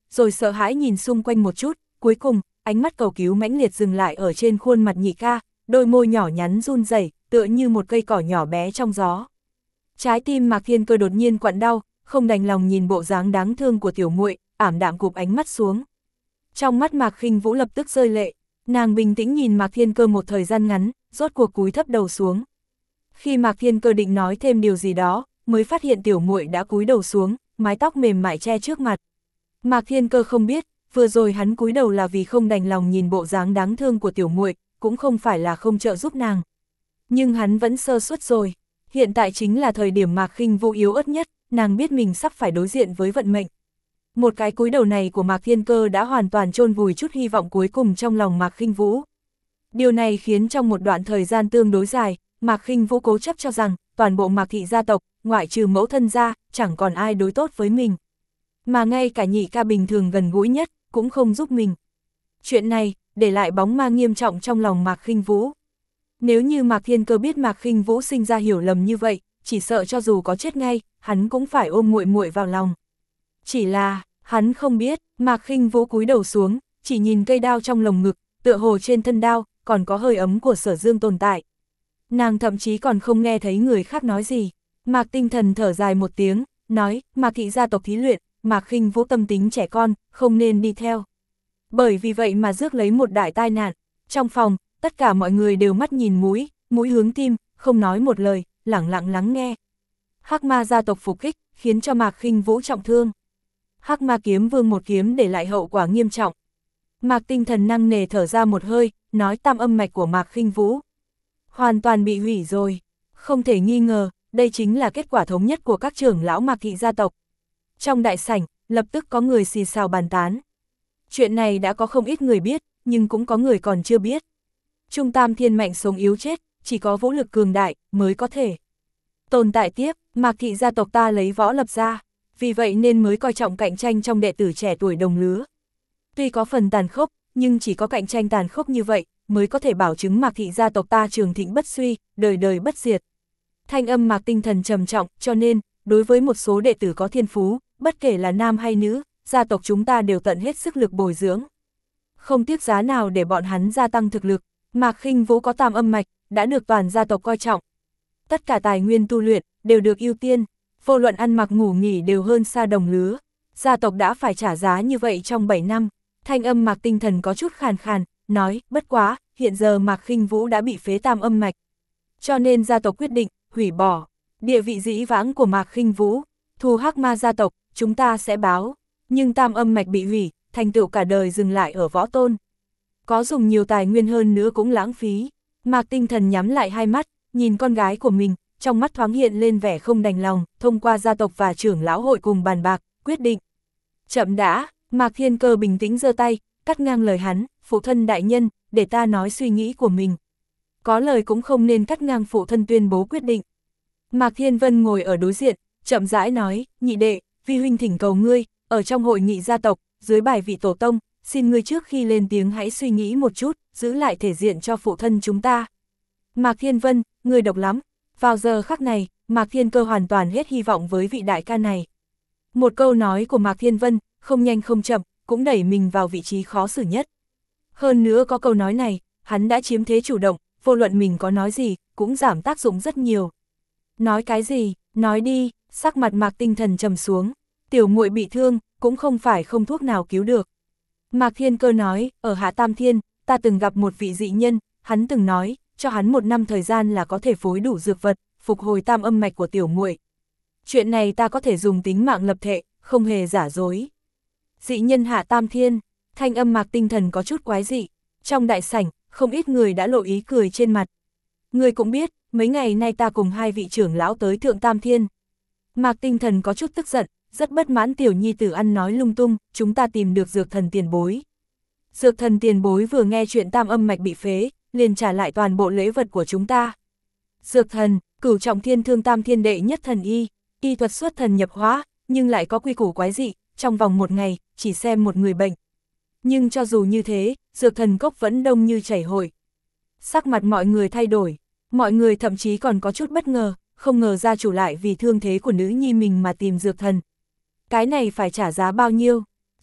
rồi sợ hãi nhìn xung quanh một chút, cuối cùng, ánh mắt cầu cứu mãnh liệt dừng lại ở trên khuôn mặt nhị ca, đôi môi nhỏ nhắn run rẩy, tựa như một cây cỏ nhỏ bé trong gió. Trái tim Mạc Thiên Cơ đột nhiên quặn đau, không đành lòng nhìn bộ dáng đáng thương của tiểu muội, ảm đạm cụp ánh mắt xuống. Trong mắt Mạc Khinh Vũ lập tức rơi lệ, nàng bình tĩnh nhìn Mạc Thiên Cơ một thời gian ngắn, rốt cuộc cúi thấp đầu xuống. Khi Mạc Thiên Cơ định nói thêm điều gì đó, mới phát hiện tiểu muội đã cúi đầu xuống, mái tóc mềm mại che trước mặt. Mạc Thiên Cơ không biết, vừa rồi hắn cúi đầu là vì không đành lòng nhìn bộ dáng đáng thương của tiểu muội, cũng không phải là không trợ giúp nàng. Nhưng hắn vẫn sơ suất rồi, hiện tại chính là thời điểm Mạc Khinh Vũ yếu ớt nhất, nàng biết mình sắp phải đối diện với vận mệnh. Một cái cúi đầu này của Mạc Thiên Cơ đã hoàn toàn chôn vùi chút hy vọng cuối cùng trong lòng Mạc Khinh Vũ. Điều này khiến trong một đoạn thời gian tương đối dài, Mạc Khinh Vũ cố chấp cho rằng, toàn bộ Mạc thị gia tộc, ngoại trừ mẫu thân ra, chẳng còn ai đối tốt với mình. Mà ngay cả nhị ca bình thường gần gũi nhất, cũng không giúp mình. Chuyện này, để lại bóng ma nghiêm trọng trong lòng Mạc Khinh Vũ. Nếu như Mạc Thiên Cơ biết Mạc Khinh Vũ sinh ra hiểu lầm như vậy, chỉ sợ cho dù có chết ngay, hắn cũng phải ôm muội muội vào lòng. Chỉ là, hắn không biết, Mạc Khinh Vũ cúi đầu xuống, chỉ nhìn cây đao trong lồng ngực, tựa hồ trên thân đao, còn có hơi ấm của Sở Dương tồn tại. Nàng thậm chí còn không nghe thấy người khác nói gì. Mạc Tinh Thần thở dài một tiếng, nói, Mạc thị gia tộc thí luyện, Mạc Khinh Vũ tâm tính trẻ con, không nên đi theo. Bởi vì vậy mà rước lấy một đại tai nạn. Trong phòng, tất cả mọi người đều mắt nhìn mũi, mũi hướng tim, không nói một lời, lẳng lặng lắng nghe. Hắc Ma gia tộc phục kích, khiến cho Mạc Khinh Vũ trọng thương. Hắc Ma kiếm vương một kiếm để lại hậu quả nghiêm trọng. Mạc Tinh Thần nặng nề thở ra một hơi, nói tam âm mạch của Mạc Khinh Vũ hoàn toàn bị hủy rồi. Không thể nghi ngờ, đây chính là kết quả thống nhất của các trưởng lão Mạc thị gia tộc. Trong đại sảnh, lập tức có người xì xào bàn tán. Chuyện này đã có không ít người biết, nhưng cũng có người còn chưa biết. Trung Tam Thiên mạnh sống yếu chết, chỉ có vũ lực cường đại mới có thể tồn tại tiếp. Mạc thị gia tộc ta lấy võ lập ra, vì vậy nên mới coi trọng cạnh tranh trong đệ tử trẻ tuổi đồng lứa. Tuy có phần tàn khốc, nhưng chỉ có cạnh tranh tàn khốc như vậy, mới có thể bảo chứng Mạc thị gia tộc ta trường thịnh bất suy, đời đời bất diệt. Thanh âm Mạc Tinh Thần trầm trọng, cho nên, đối với một số đệ tử có thiên phú, bất kể là nam hay nữ, gia tộc chúng ta đều tận hết sức lực bồi dưỡng. Không tiếc giá nào để bọn hắn gia tăng thực lực. Mạc Khinh Vũ có tam âm mạch, đã được toàn gia tộc coi trọng. Tất cả tài nguyên tu luyện, đều được ưu tiên, vô luận ăn mặc ngủ nghỉ đều hơn xa đồng lứa. Gia tộc đã phải trả giá như vậy trong bảy năm. Thanh âm Mạc Tinh Thần có chút khàn khàn, nói, bất quá, hiện giờ Mạc Khinh Vũ đã bị phế tam âm mạch. Cho nên gia tộc quyết định, hủy bỏ địa vị dĩ vãng của Mạc Khinh Vũ, thù Hắc Ma gia tộc, chúng ta sẽ báo. Nhưng tam âm mạch bị hủy, thành tựu cả đời dừng lại ở võ tôn. Có dùng nhiều tài nguyên hơn nữa cũng lãng phí. Mạc Tinh Thần nhắm lại hai mắt, nhìn con gái của mình, trong mắt thoáng hiện lên vẻ không đành lòng, thông qua gia tộc và trưởng lão hội cùng bàn bạc, quyết định. Chậm đã, Mạc Thiên Cơ bình tĩnh giơ tay, cắt ngang lời hắn, phụ thân đại nhân, để ta nói suy nghĩ của mình. Có lời cũng không nên cắt ngang phụ thân tuyên bố quyết định. Mạc Thiên Vân ngồi ở đối diện, chậm rãi nói, nhị đệ, vi huynh thỉnh cầu ngươi, ở trong hội nghị gia tộc, dưới bài vị tổ tông, xin ngươi trước khi lên tiếng hãy suy nghĩ một chút, giữ lại thể diện cho phụ thân chúng ta. Mạc Thiên Vân, ngươi độc lắm. Vào giờ khắc này, Mạc Thiên Cơ hoàn toàn hết hy vọng với vị đại ca này. Một câu nói của Mạc Thiên Vân, không nhanh không chậm, cũng đẩy mình vào vị trí khó xử nhất. Hơn nữa có câu nói này, hắn đã chiếm thế chủ động, vô luận mình có nói gì, cũng giảm tác dụng rất nhiều. Nói cái gì, nói đi, sắc mặt Mạc Tinh Thần trầm xuống, tiểu muội bị thương, cũng không phải không thuốc nào cứu được. Mạc Thiên Cơ nói, ở Hạ Tam Thiên, ta từng gặp một vị dị nhân, hắn từng nói, cho hắn một năm thời gian là có thể phối đủ dược vật, phục hồi tam âm mạch của tiểu muội. Chuyện này ta có thể dùng tính mạng lập thệ, không hề giả dối. Dị nhân Hạ Tam Thiên, thanh âm Mạc Tinh Thần có chút quái dị. Trong đại sảnh, không ít người đã lộ ý cười trên mặt. Người cũng biết, mấy ngày nay ta cùng hai vị trưởng lão tới Thượng Tam Thiên. Mạc Tinh Thần có chút tức giận, rất bất mãn tiểu nhi tử ăn nói lung tung, chúng ta tìm được dược thần tiền bối. Dược thần tiền bối vừa nghe chuyện tam âm mạch bị phế, liền trả lại toàn bộ lễ vật của chúng ta. Dược thần, cửu trọng thiên thương tam thiên đệ nhất thần y, y thuật xuất thần nhập hóa, nhưng lại có quy củ quái dị, trong vòng một ngày, chỉ xem một người bệnh. Nhưng cho dù như thế, dược thần cốc vẫn đông như chảy hội. Sắc mặt mọi người thay đổi, mọi người thậm chí còn có chút bất ngờ, không ngờ gia chủ lại vì thương thế của nữ nhi mình mà tìm dược thần. Cái này phải trả giá bao nhiêu?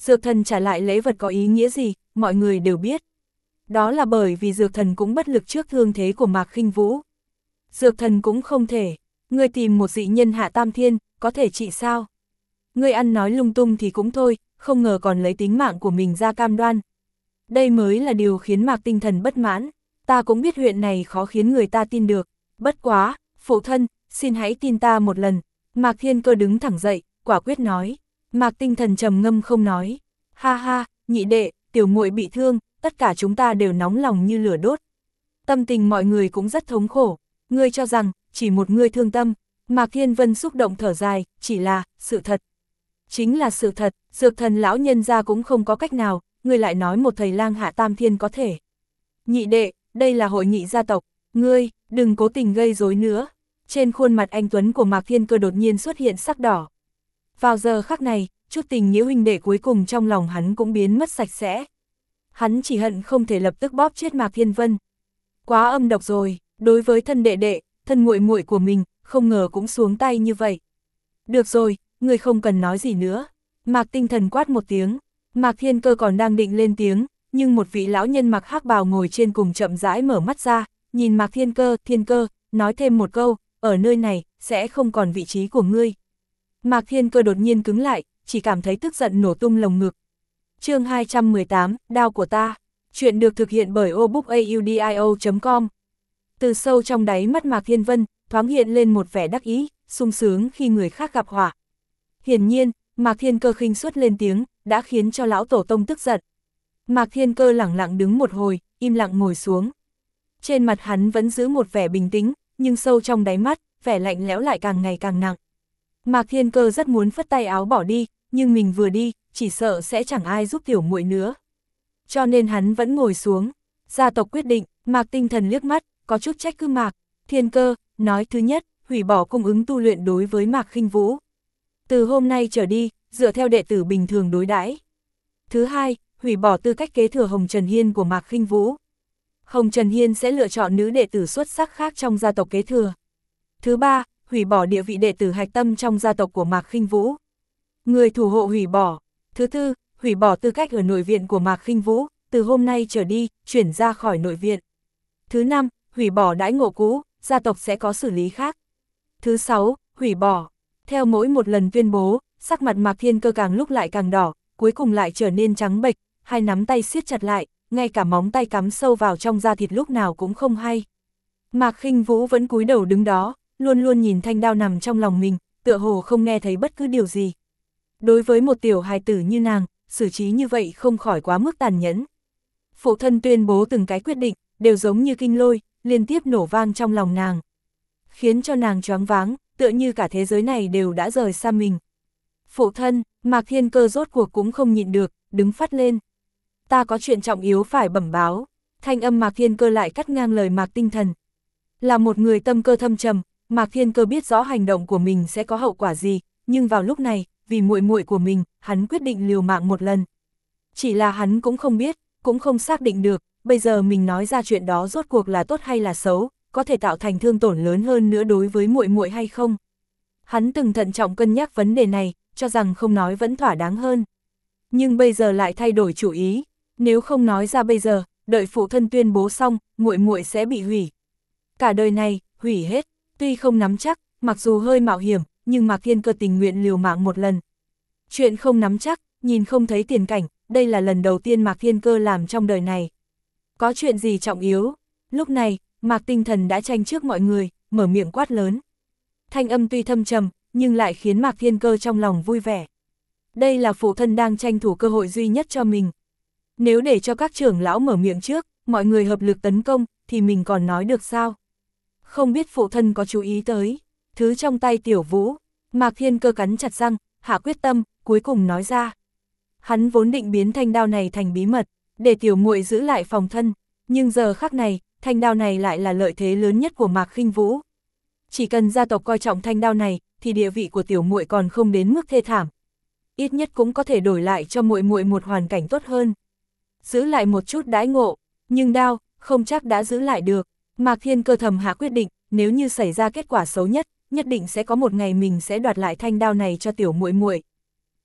Dược thần trả lại lễ vật có ý nghĩa gì, mọi người đều biết. Đó là bởi vì dược thần cũng bất lực trước thương thế của Mạc Khinh Vũ. Dược thần cũng không thể, ngươi tìm một dị nhân hạ tam thiên, có thể trị sao? Ngươi ăn nói lung tung thì cũng thôi, không ngờ còn lấy tính mạng của mình ra cam đoan. Đây mới là điều khiến Mạc Tinh Thần bất mãn, ta cũng biết huyện này khó khiến người ta tin được, bất quá, phụ thân, xin hãy tin ta một lần. Mạc Thiên Cơ đứng thẳng dậy, quả quyết nói. Mạc Tinh Thần trầm ngâm không nói. Ha ha, nhị đệ, tiểu muội bị thương, tất cả chúng ta đều nóng lòng như lửa đốt. Tâm tình mọi người cũng rất thống khổ, ngươi cho rằng, chỉ một ngươi thương tâm. Mạc Thiên Vân xúc động thở dài, chỉ là, sự thật. Chính là sự thật, dược thần lão nhân gia cũng không có cách nào, ngươi lại nói một thầy lang hạ tam thiên có thể. Nhị đệ, đây là hội nghị gia tộc, ngươi, đừng cố tình gây rối nữa. Trên khuôn mặt anh Tuấn của Mạc Thiên Cơ đột nhiên xuất hiện sắc đỏ. Vào giờ khắc này, chút tình nghĩa huynh đệ cuối cùng trong lòng hắn cũng biến mất sạch sẽ. Hắn chỉ hận không thể lập tức bóp chết Mạc Thiên Vân. Quá âm độc rồi, đối với thân đệ đệ, thân muội muội của mình, không ngờ cũng xuống tay như vậy. Được rồi, người không cần nói gì nữa. Mạc Tinh Thần quát một tiếng, Mạc Thiên Cơ còn đang định lên tiếng, nhưng một vị lão nhân mặc hắc bào ngồi trên cùng chậm rãi mở mắt ra, nhìn Mạc Thiên Cơ, Thiên Cơ, nói thêm một câu, ở nơi này, sẽ không còn vị trí của ngươi. Mạc Thiên Cơ đột nhiên cứng lại, chỉ cảm thấy tức giận nổ tung lồng ngực. Chương hai trăm mười tám, đao của ta. Chuyện được thực hiện bởi obookaudio chấm com. Từ sâu trong đáy mắt Mạc Thiên Vân, thoáng hiện lên một vẻ đắc ý, sung sướng khi người khác gặp họa. Hiển nhiên, Mạc Thiên Cơ khinh suất lên tiếng, đã khiến cho lão tổ tông tức giận. Mạc Thiên Cơ lẳng lặng đứng một hồi, im lặng ngồi xuống. Trên mặt hắn vẫn giữ một vẻ bình tĩnh, nhưng sâu trong đáy mắt, vẻ lạnh lẽo lại càng ngày càng nặng. Mạc Thiên Cơ rất muốn phất tay áo bỏ đi, nhưng mình vừa đi, chỉ sợ sẽ chẳng ai giúp tiểu muội nữa. Cho nên hắn vẫn ngồi xuống. Gia tộc quyết định, Mạc Tinh Thần liếc mắt, có chút trách cứ Mạc Thiên Cơ, nói thứ nhất, hủy bỏ cung ứng tu luyện đối với Mạc Khinh Vũ. Từ hôm nay trở đi, dựa theo đệ tử bình thường đối đãi. Thứ hai, hủy bỏ tư cách kế thừa Hồng Trần Hiên của Mạc Khinh Vũ. Hồng Trần Hiên sẽ lựa chọn nữ đệ tử xuất sắc khác trong gia tộc kế thừa. Thứ ba, hủy bỏ địa vị đệ tử hạch tâm trong gia tộc của Mạc Khinh Vũ. Người thủ hộ hủy bỏ. Thứ tư, hủy bỏ tư cách ở nội viện của Mạc Khinh Vũ, từ hôm nay trở đi, chuyển ra khỏi nội viện. Thứ năm, hủy bỏ đãi ngộ cũ, gia tộc sẽ có xử lý khác. Thứ sáu, hủy bỏ. Theo mỗi một lần tuyên bố, sắc mặt Mạc Thiên Cơ càng lúc lại càng đỏ, cuối cùng lại trở nên trắng bệch, hai nắm tay siết chặt lại, ngay cả móng tay cắm sâu vào trong da thịt lúc nào cũng không hay. Mạc Khinh Vũ vẫn cúi đầu đứng đó, luôn luôn nhìn thanh đao nằm trong lòng mình, tựa hồ không nghe thấy bất cứ điều gì. Đối với một tiểu hài tử như nàng, xử trí như vậy không khỏi quá mức tàn nhẫn. Phụ thân tuyên bố từng cái quyết định, đều giống như kinh lôi, liên tiếp nổ vang trong lòng nàng. Khiến cho nàng choáng váng, tựa như cả thế giới này đều đã rời xa mình. Phụ thân, Mạc Thiên Cơ rốt cuộc cũng không nhịn được, đứng phát lên. Ta có chuyện trọng yếu phải bẩm báo. Thanh âm Mạc Thiên Cơ lại cắt ngang lời Mạc Tinh Thần. Là một người tâm cơ thâm trầm, Mạc Thiên Cơ biết rõ hành động của mình sẽ có hậu quả gì, nhưng vào lúc này, vì muội muội của mình, hắn quyết định liều mạng một lần. Chỉ là hắn cũng không biết, cũng không xác định được, bây giờ mình nói ra chuyện đó rốt cuộc là tốt hay là xấu, có thể tạo thành thương tổn lớn hơn nữa đối với muội muội hay không. Hắn từng thận trọng cân nhắc vấn đề này, cho rằng không nói vẫn thỏa đáng hơn. Nhưng bây giờ lại thay đổi chủ ý, nếu không nói ra bây giờ, đợi phụ thân tuyên bố xong, muội muội sẽ bị hủy. Cả đời này, hủy hết, tuy không nắm chắc, mặc dù hơi mạo hiểm, nhưng Mạc Thiên Cơ tình nguyện liều mạng một lần. Chuyện không nắm chắc, nhìn không thấy tiền cảnh, đây là lần đầu tiên Mạc Thiên Cơ làm trong đời này. Có chuyện gì trọng yếu? Lúc này, Mạc Tinh Thần đã tranh trước mọi người, mở miệng quát lớn. Thanh âm tuy thâm trầm, nhưng lại khiến Mạc Thiên Cơ trong lòng vui vẻ. Đây là phụ thân đang tranh thủ cơ hội duy nhất cho mình. Nếu để cho các trưởng lão mở miệng trước, mọi người hợp lực tấn công, thì mình còn nói được sao? Không biết phụ thân có chú ý tới thứ trong tay Tiểu Vũ. Mạc Thiên Cơ cắn chặt răng, hạ quyết tâm, cuối cùng nói ra. Hắn vốn định biến thanh đao này thành bí mật, để tiểu muội giữ lại phòng thân, nhưng giờ khắc này, thanh đao này lại là lợi thế lớn nhất của Mạc Khinh Vũ. Chỉ cần gia tộc coi trọng thanh đao này, thì địa vị của tiểu muội còn không đến mức thê thảm. Ít nhất cũng có thể đổi lại cho muội muội một hoàn cảnh tốt hơn. Giữ lại một chút đãi ngộ, nhưng đao, không chắc đã giữ lại được. Mạc Thiên Cơ thầm hạ quyết định, nếu như xảy ra kết quả xấu nhất, nhất định sẽ có một ngày mình sẽ đoạt lại thanh đao này cho tiểu muội muội.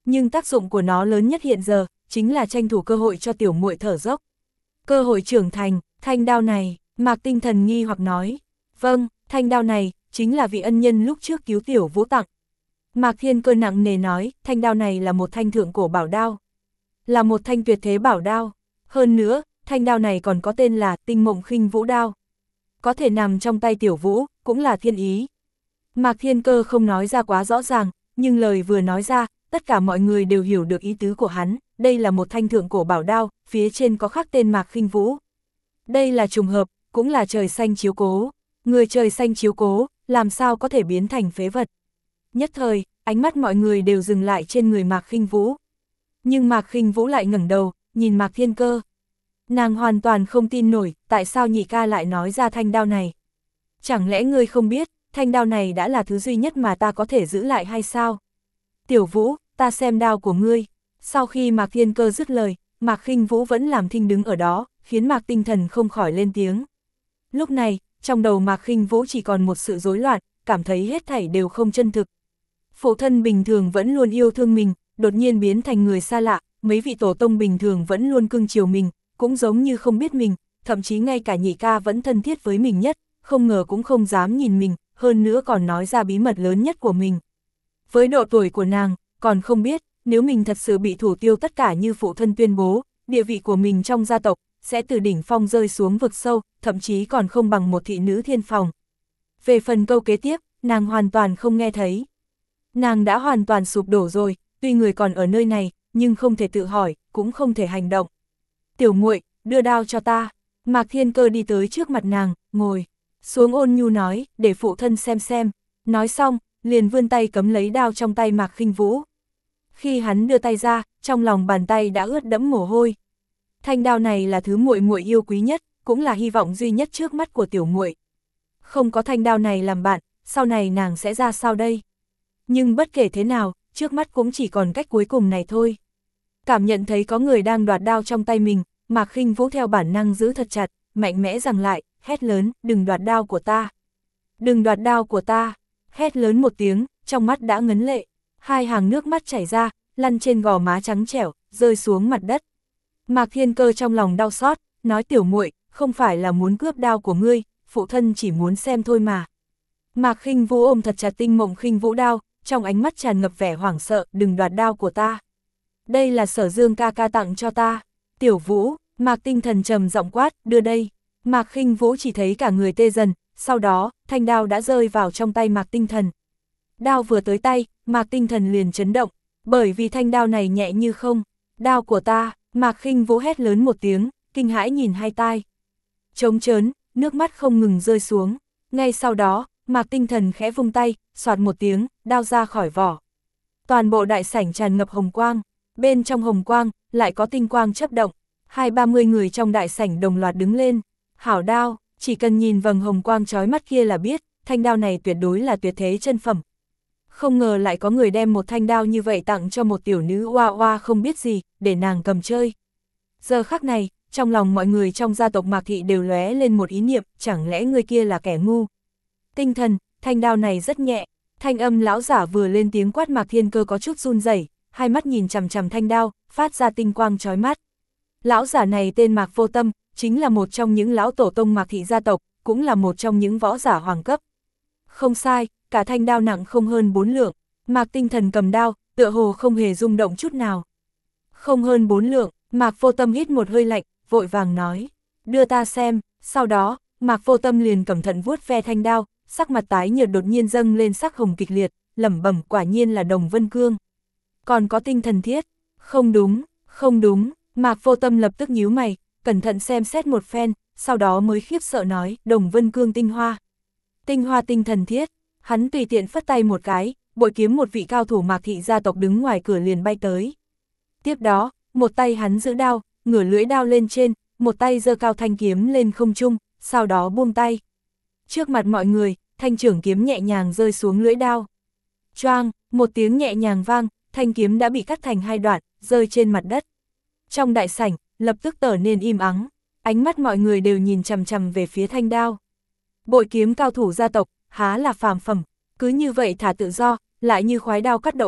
Nhưng tác dụng của nó lớn nhất hiện giờ, chính là tranh thủ cơ hội cho tiểu muội thở dốc. Cơ hội trưởng thành, thanh đao này, Mạc Tinh Thần nghi hoặc nói. Vâng, thanh đao này, chính là vị ân nhân lúc trước cứu tiểu Vũ tặng. Mạc Thiên Cơ nặng nề nói, thanh đao này là một thanh thượng cổ bảo đao. Là một thanh tuyệt thế bảo đao. Hơn nữa, thanh đao này còn có tên là Tinh Mộng Khinh Vũ đao. Có thể nằm trong tay tiểu Vũ, cũng là thiên ý. Mạc Thiên Cơ không nói ra quá rõ ràng, nhưng lời vừa nói ra, tất cả mọi người đều hiểu được ý tứ của hắn. Đây là một thanh thượng cổ bảo đao, phía trên có khắc tên Mạc Khinh Vũ. Đây là trùng hợp, cũng là trời xanh chiếu cố. Người trời xanh chiếu cố, làm sao có thể biến thành phế vật. Nhất thời, ánh mắt mọi người đều dừng lại trên người Mạc Khinh Vũ. Nhưng Mạc Khinh Vũ lại ngẩng đầu, nhìn Mạc Thiên Cơ. Nàng hoàn toàn không tin nổi, tại sao nhị ca lại nói ra thanh đao này. Chẳng lẽ ngươi không biết, thanh đao này đã là thứ duy nhất mà ta có thể giữ lại hay sao? Tiểu Vũ, ta xem đao của ngươi. Sau khi Mạc Thiên Cơ dứt lời, Mạc Khinh Vũ vẫn làm thinh đứng ở đó, khiến Mạc Tinh Thần không khỏi lên tiếng. Lúc này, trong đầu Mạc Khinh Vũ chỉ còn một sự rối loạn, cảm thấy hết thảy đều không chân thực. Phụ thân bình thường vẫn luôn yêu thương mình, đột nhiên biến thành người xa lạ, mấy vị tổ tông bình thường vẫn luôn cưng chiều mình, cũng giống như không biết mình, thậm chí ngay cả nhị ca vẫn thân thiết với mình nhất, không ngờ cũng không dám nhìn mình, hơn nữa còn nói ra bí mật lớn nhất của mình. Với độ tuổi của nàng, còn không biết, nếu mình thật sự bị thủ tiêu tất cả như phụ thân tuyên bố, địa vị của mình trong gia tộc, sẽ từ đỉnh phong rơi xuống vực sâu, thậm chí còn không bằng một thị nữ thiên phòng. Về phần câu kế tiếp, nàng hoàn toàn không nghe thấy. Nàng đã hoàn toàn sụp đổ rồi, tuy người còn ở nơi này, nhưng không thể tự hỏi, cũng không thể hành động. Tiểu muội, đưa đao cho ta. Mạc Thiên Cơ đi tới trước mặt nàng, ngồi xuống ôn nhu nói, để phụ thân xem xem. Nói xong, liền vươn tay cấm lấy đao trong tay Mạc Khinh Vũ. Khi hắn đưa tay ra, trong lòng bàn tay đã ướt đẫm mồ hôi. Thanh đao này là thứ muội muội yêu quý nhất, cũng là hy vọng duy nhất trước mắt của tiểu muội. Không có thanh đao này làm bạn, sau này nàng sẽ ra sao đây? Nhưng bất kể thế nào, trước mắt cũng chỉ còn cách cuối cùng này thôi. Cảm nhận thấy có người đang đoạt đao trong tay mình, Mạc Khinh Vũ theo bản năng giữ thật chặt, mạnh mẽ giằng lại, hét lớn, đừng đoạt đao của ta. Đừng đoạt đao của ta. Hét lớn một tiếng, trong mắt đã ngấn lệ. Hai hàng nước mắt chảy ra, lăn trên gò má trắng trẻo, rơi xuống mặt đất. Mạc Thiên Cơ trong lòng đau xót, nói tiểu muội, không phải là muốn cướp đao của ngươi, phụ thân chỉ muốn xem thôi mà. Mạc Khinh Vũ ôm thật chặt Tinh Mộng Khinh Vũ đao, trong ánh mắt tràn ngập vẻ hoảng sợ, đừng đoạt đao của ta. Đây là Sở Dương ca ca tặng cho ta. Tiểu Vũ, Mạc Tinh Thần trầm giọng quát, đưa đây. Mạc Khinh Vũ chỉ thấy cả người tê dần, sau đó, thanh đao đã rơi vào trong tay Mạc Tinh Thần. Đao vừa tới tay, Mạc Tinh Thần liền chấn động, bởi vì thanh đao này nhẹ như không. Đao của ta, Mạc Khinh Vũ hét lớn một tiếng, kinh hãi nhìn hai tai. Trống trớn, nước mắt không ngừng rơi xuống. Ngay sau đó, Mạc Tinh Thần khẽ vung tay, xoạt một tiếng, đao ra khỏi vỏ. Toàn bộ đại sảnh tràn ngập hồng quang, bên trong hồng quang, lại có tinh quang chớp động. Hai ba mươi người trong đại sảnh đồng loạt đứng lên. Hảo đao, chỉ cần nhìn vầng hồng quang chói mắt kia là biết, thanh đao này tuyệt đối là tuyệt thế chân phẩm. Không ngờ lại có người đem một thanh đao như vậy tặng cho một tiểu nữ oa oa không biết gì, để nàng cầm chơi. Giờ khắc này, trong lòng mọi người trong gia tộc Mạc Thị đều lóe lên một ý niệm, chẳng lẽ người kia là kẻ ngu. Tinh Thần, thanh đao này rất nhẹ. Thanh âm lão giả vừa lên tiếng quát, Mạc Thiên Cơ có chút run rẩy, hai mắt nhìn chằm chằm thanh đao, phát ra tinh quang chói mắt. Lão giả này tên Mạc Vô Tâm, chính là một trong những lão tổ tông Mạc Thị gia tộc, cũng là một trong những võ giả hoàng cấp. Không sai, cả thanh đao nặng không hơn bốn lượng. Mạc Tinh Thần cầm đao, tựa hồ không hề rung động chút nào. Không hơn bốn lượng, Mạc Vô Tâm hít một hơi lạnh, vội vàng nói, đưa ta xem. Sau đó, Mạc Vô Tâm liền cẩn thận vuốt ve thanh đao, sắc mặt tái nhợt đột nhiên dâng lên sắc hồng kịch liệt, lẩm bẩm, quả nhiên là Đồng Vân Cương. Còn có tinh thần thiết. Không đúng, không đúng. Mạc Vô Tâm lập tức nhíu mày, cẩn thận xem xét một phen, sau đó mới khiếp sợ nói, Đồng Vân Cương tinh hoa. Tinh hoa tinh thần thiết. Hắn tùy tiện phất tay một cái, bội kiếm một vị cao thủ Mạc Thị gia tộc đứng ngoài cửa liền bay tới. Tiếp đó, một tay hắn giữ đao, ngửa lưỡi đao lên trên, một tay giơ cao thanh kiếm lên không trung, sau đó buông tay. Trước mặt mọi người, thanh trưởng kiếm nhẹ nhàng rơi xuống lưỡi đao. Choang, một tiếng nhẹ nhàng vang, thanh kiếm đã bị cắt thành hai đoạn, rơi trên mặt đất. Trong đại sảnh, lập tức trở nên im ắng, ánh mắt mọi người đều nhìn chằm chằm về phía thanh đao. Bội kiếm cao thủ gia tộc, há là phàm phẩm, cứ như vậy thả tự do, lại như khoái đao cắt đậu hũ,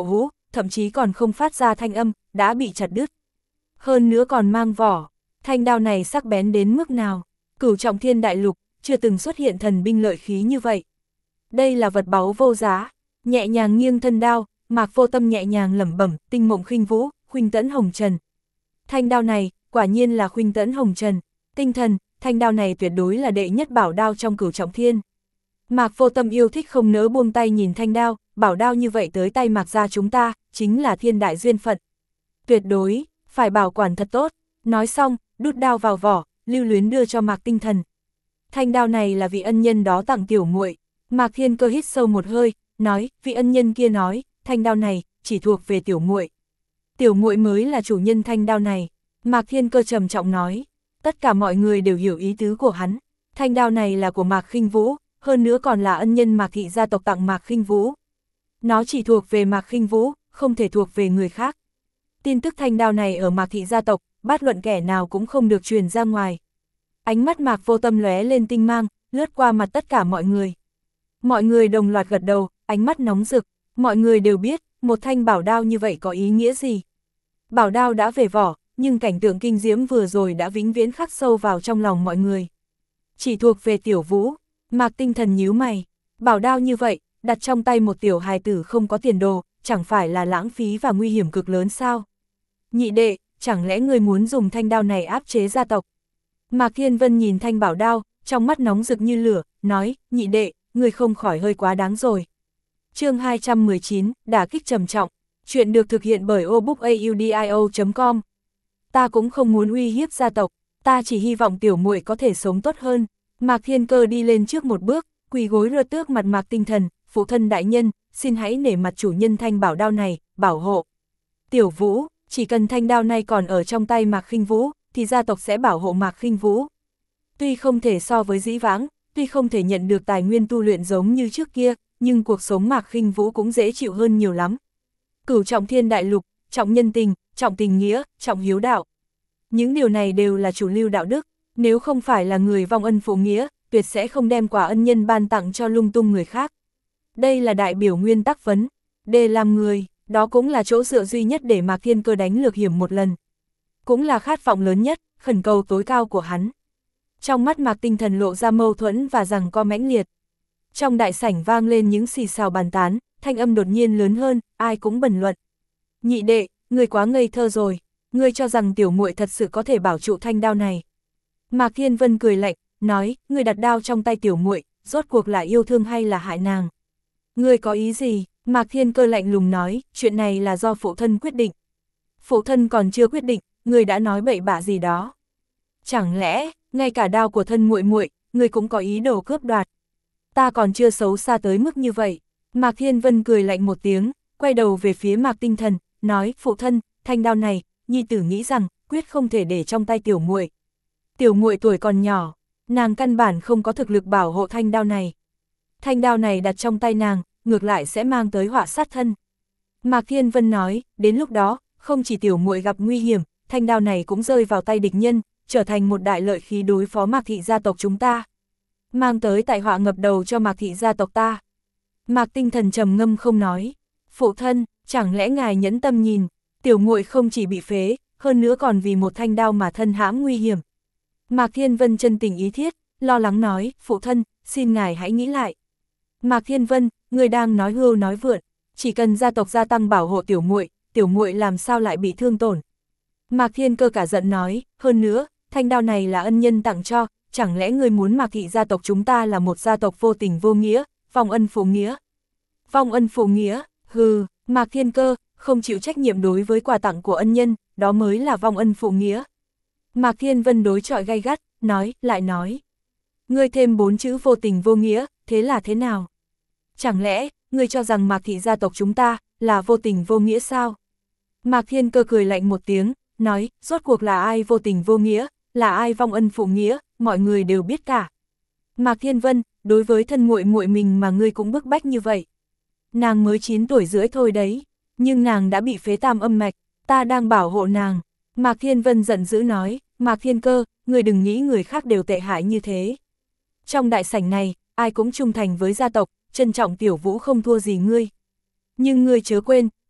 thậm chí còn không phát ra thanh âm, đã bị chặt đứt. Hơn nữa còn mang vỏ, thanh đao này sắc bén đến mức nào, Cửu Trọng Thiên Đại Lục, chưa từng xuất hiện thần binh lợi khí như vậy. Đây là vật báu vô giá, nhẹ nhàng nghiêng thân đao, Mạc Vô Tâm nhẹ nhàng lẩm bẩm, tinh mộng khinh vũ, khuynh tẫn hồng trần. Thanh đao này, quả nhiên là khuynh tẫn hồng trần, tinh thần, thanh đao này tuyệt đối là đệ nhất bảo đao trong Cửu Trọng Thiên. Mạc Vô Tâm yêu thích không nỡ buông tay nhìn thanh đao, bảo đao như vậy tới tay Mạc gia chúng ta, chính là thiên đại duyên phận. Tuyệt đối, phải bảo quản thật tốt. Nói xong, đút đao vào vỏ, lưu luyến đưa cho Mạc Tinh Thần. Thanh đao này là vị ân nhân đó tặng tiểu muội. Mạc Thiên Cơ hít sâu một hơi, nói, vị ân nhân kia nói, thanh đao này chỉ thuộc về tiểu muội. Tiểu muội mới là chủ nhân thanh đao này. Mạc Thiên Cơ trầm trọng nói, tất cả mọi người đều hiểu ý tứ của hắn. Thanh đao này là của Mạc Khinh Vũ, hơn nữa còn là ân nhân Mạc thị gia tộc tặng Mạc Khinh Vũ. Nó chỉ thuộc về Mạc Khinh Vũ, không thể thuộc về người khác. Tin tức thanh đao này ở Mạc thị gia tộc, bất luận kẻ nào cũng không được truyền ra ngoài. Ánh mắt Mạc Vô Tâm lóe lên tinh mang, lướt qua mặt tất cả mọi người. Mọi người đồng loạt gật đầu, ánh mắt nóng rực, mọi người đều biết, một thanh bảo đao như vậy có ý nghĩa gì. Bảo đao đã về vỏ, nhưng cảnh tượng kinh diễm vừa rồi đã vĩnh viễn khắc sâu vào trong lòng mọi người. Chỉ thuộc về Tiểu Vũ. Mạc Tinh Thần nhíu mày, bảo đao như vậy, đặt trong tay một tiểu hài tử không có tiền đồ, chẳng phải là lãng phí và nguy hiểm cực lớn sao? Nhị đệ, chẳng lẽ ngươi muốn dùng thanh đao này áp chế gia tộc? Mạc Thiên Vân nhìn thanh bảo đao, trong mắt nóng rực như lửa, nói, nhị đệ, ngươi không khỏi hơi quá đáng rồi. Chương hai trăm mười chín, đả kích trầm trọng, chuyện được thực hiện bởi obookaudio chấm com. Ta cũng không muốn uy hiếp gia tộc, ta chỉ hy vọng tiểu muội có thể sống tốt hơn. Mạc Thiên Cơ đi lên trước một bước, quỳ gối rơ tước mặt Mạc Tinh Thần, phụ thân đại nhân, xin hãy nể mặt chủ nhân thanh bảo đao này, bảo hộ. Tiểu Vũ, chỉ cần thanh đao này còn ở trong tay Mạc Khinh Vũ, thì gia tộc sẽ bảo hộ Mạc Khinh Vũ. Tuy không thể so với dĩ vãng, tuy không thể nhận được tài nguyên tu luyện giống như trước kia, nhưng cuộc sống Mạc Khinh Vũ cũng dễ chịu hơn nhiều lắm. Cửu Trọng Thiên Đại Lục, trọng nhân tình, trọng tình nghĩa, trọng hiếu đạo. Những điều này đều là chủ lưu đạo đức. Nếu không phải là người vong ân phụ nghĩa, tuyệt sẽ không đem quả ân nhân ban tặng cho lung tung người khác. Đây là đại biểu nguyên tắc vấn, để làm người, đó cũng là chỗ dựa duy nhất để Mạc Thiên Cơ đánh lược hiểm một lần. Cũng là khát vọng lớn nhất, khẩn cầu tối cao của hắn. Trong mắt Mạc Tinh Thần lộ ra mâu thuẫn và giằng co mãnh liệt. Trong đại sảnh vang lên những xì xào bàn tán, thanh âm đột nhiên lớn hơn, ai cũng bần luận. Nhị đệ, người quá ngây thơ rồi, ngươi cho rằng tiểu muội thật sự có thể bảo trụ thanh đao này. Mạc Thiên Vân cười lạnh, nói, ngươi đặt đao trong tay tiểu muội, rốt cuộc là yêu thương hay là hại nàng? Ngươi có ý gì? Mạc Thiên Cơ lạnh lùng nói, chuyện này là do phụ thân quyết định. Phụ thân còn chưa quyết định, ngươi đã nói bậy bạ gì đó? Chẳng lẽ, ngay cả đao của thân muội muội, ngươi cũng có ý đồ cướp đoạt? Ta còn chưa xấu xa tới mức như vậy. Mạc Thiên Vân cười lạnh một tiếng, quay đầu về phía Mạc Tinh Thần, nói, phụ thân, thanh đao này, nhi tử nghĩ rằng, quyết không thể để trong tay tiểu muội. Tiểu muội tuổi còn nhỏ, nàng căn bản không có thực lực bảo hộ thanh đao này. Thanh đao này đặt trong tay nàng, ngược lại sẽ mang tới họa sát thân. Mạc Thiên Vân nói, đến lúc đó, không chỉ tiểu muội gặp nguy hiểm, thanh đao này cũng rơi vào tay địch nhân, trở thành một đại lợi khí đối phó Mạc thị gia tộc chúng ta. Mang tới tai họa ngập đầu cho Mạc thị gia tộc ta. Mạc Tinh Thần trầm ngâm không nói. Phụ thân, chẳng lẽ ngài nhẫn tâm nhìn, tiểu muội không chỉ bị phế, hơn nữa còn vì một thanh đao mà thân hãm nguy hiểm. Mạc Thiên Vân chân tình ý thiết, lo lắng nói, phụ thân, xin ngài hãy nghĩ lại. Mạc Thiên Vân, người đang nói hưu nói vượn, chỉ cần gia tộc gia tăng bảo hộ tiểu muội, tiểu muội làm sao lại bị thương tổn. Mạc Thiên Cơ cả giận nói, hơn nữa, thanh đao này là ân nhân tặng cho, chẳng lẽ người muốn Mạc thị gia tộc chúng ta là một gia tộc vô tình vô nghĩa, vong ân phụ nghĩa. Vong ân phụ nghĩa, hừ, Mạc Thiên Cơ, không chịu trách nhiệm đối với quà tặng của ân nhân, đó mới là vong ân phụ nghĩa. Mạc Thiên Vân đối chọi gay gắt, nói, lại nói. Ngươi thêm bốn chữ vô tình vô nghĩa, thế là thế nào? Chẳng lẽ, ngươi cho rằng Mạc thị gia tộc chúng ta, là vô tình vô nghĩa sao? Mạc Thiên Cơ cười lạnh một tiếng, nói, rốt cuộc là ai vô tình vô nghĩa, là ai vong ân phụ nghĩa, mọi người đều biết cả. Mạc Thiên Vân, đối với thân muội muội mình mà ngươi cũng bức bách như vậy. Nàng mới chín tuổi rưỡi thôi đấy, nhưng nàng đã bị phế tam âm mạch, ta đang bảo hộ nàng. Mạc Thiên Vân giận dữ nói, Mạc Thiên Cơ, ngươi đừng nghĩ người khác đều tệ hại như thế. Trong đại sảnh này, ai cũng trung thành với gia tộc, trân trọng tiểu Vũ không thua gì ngươi. Nhưng ngươi chớ quên,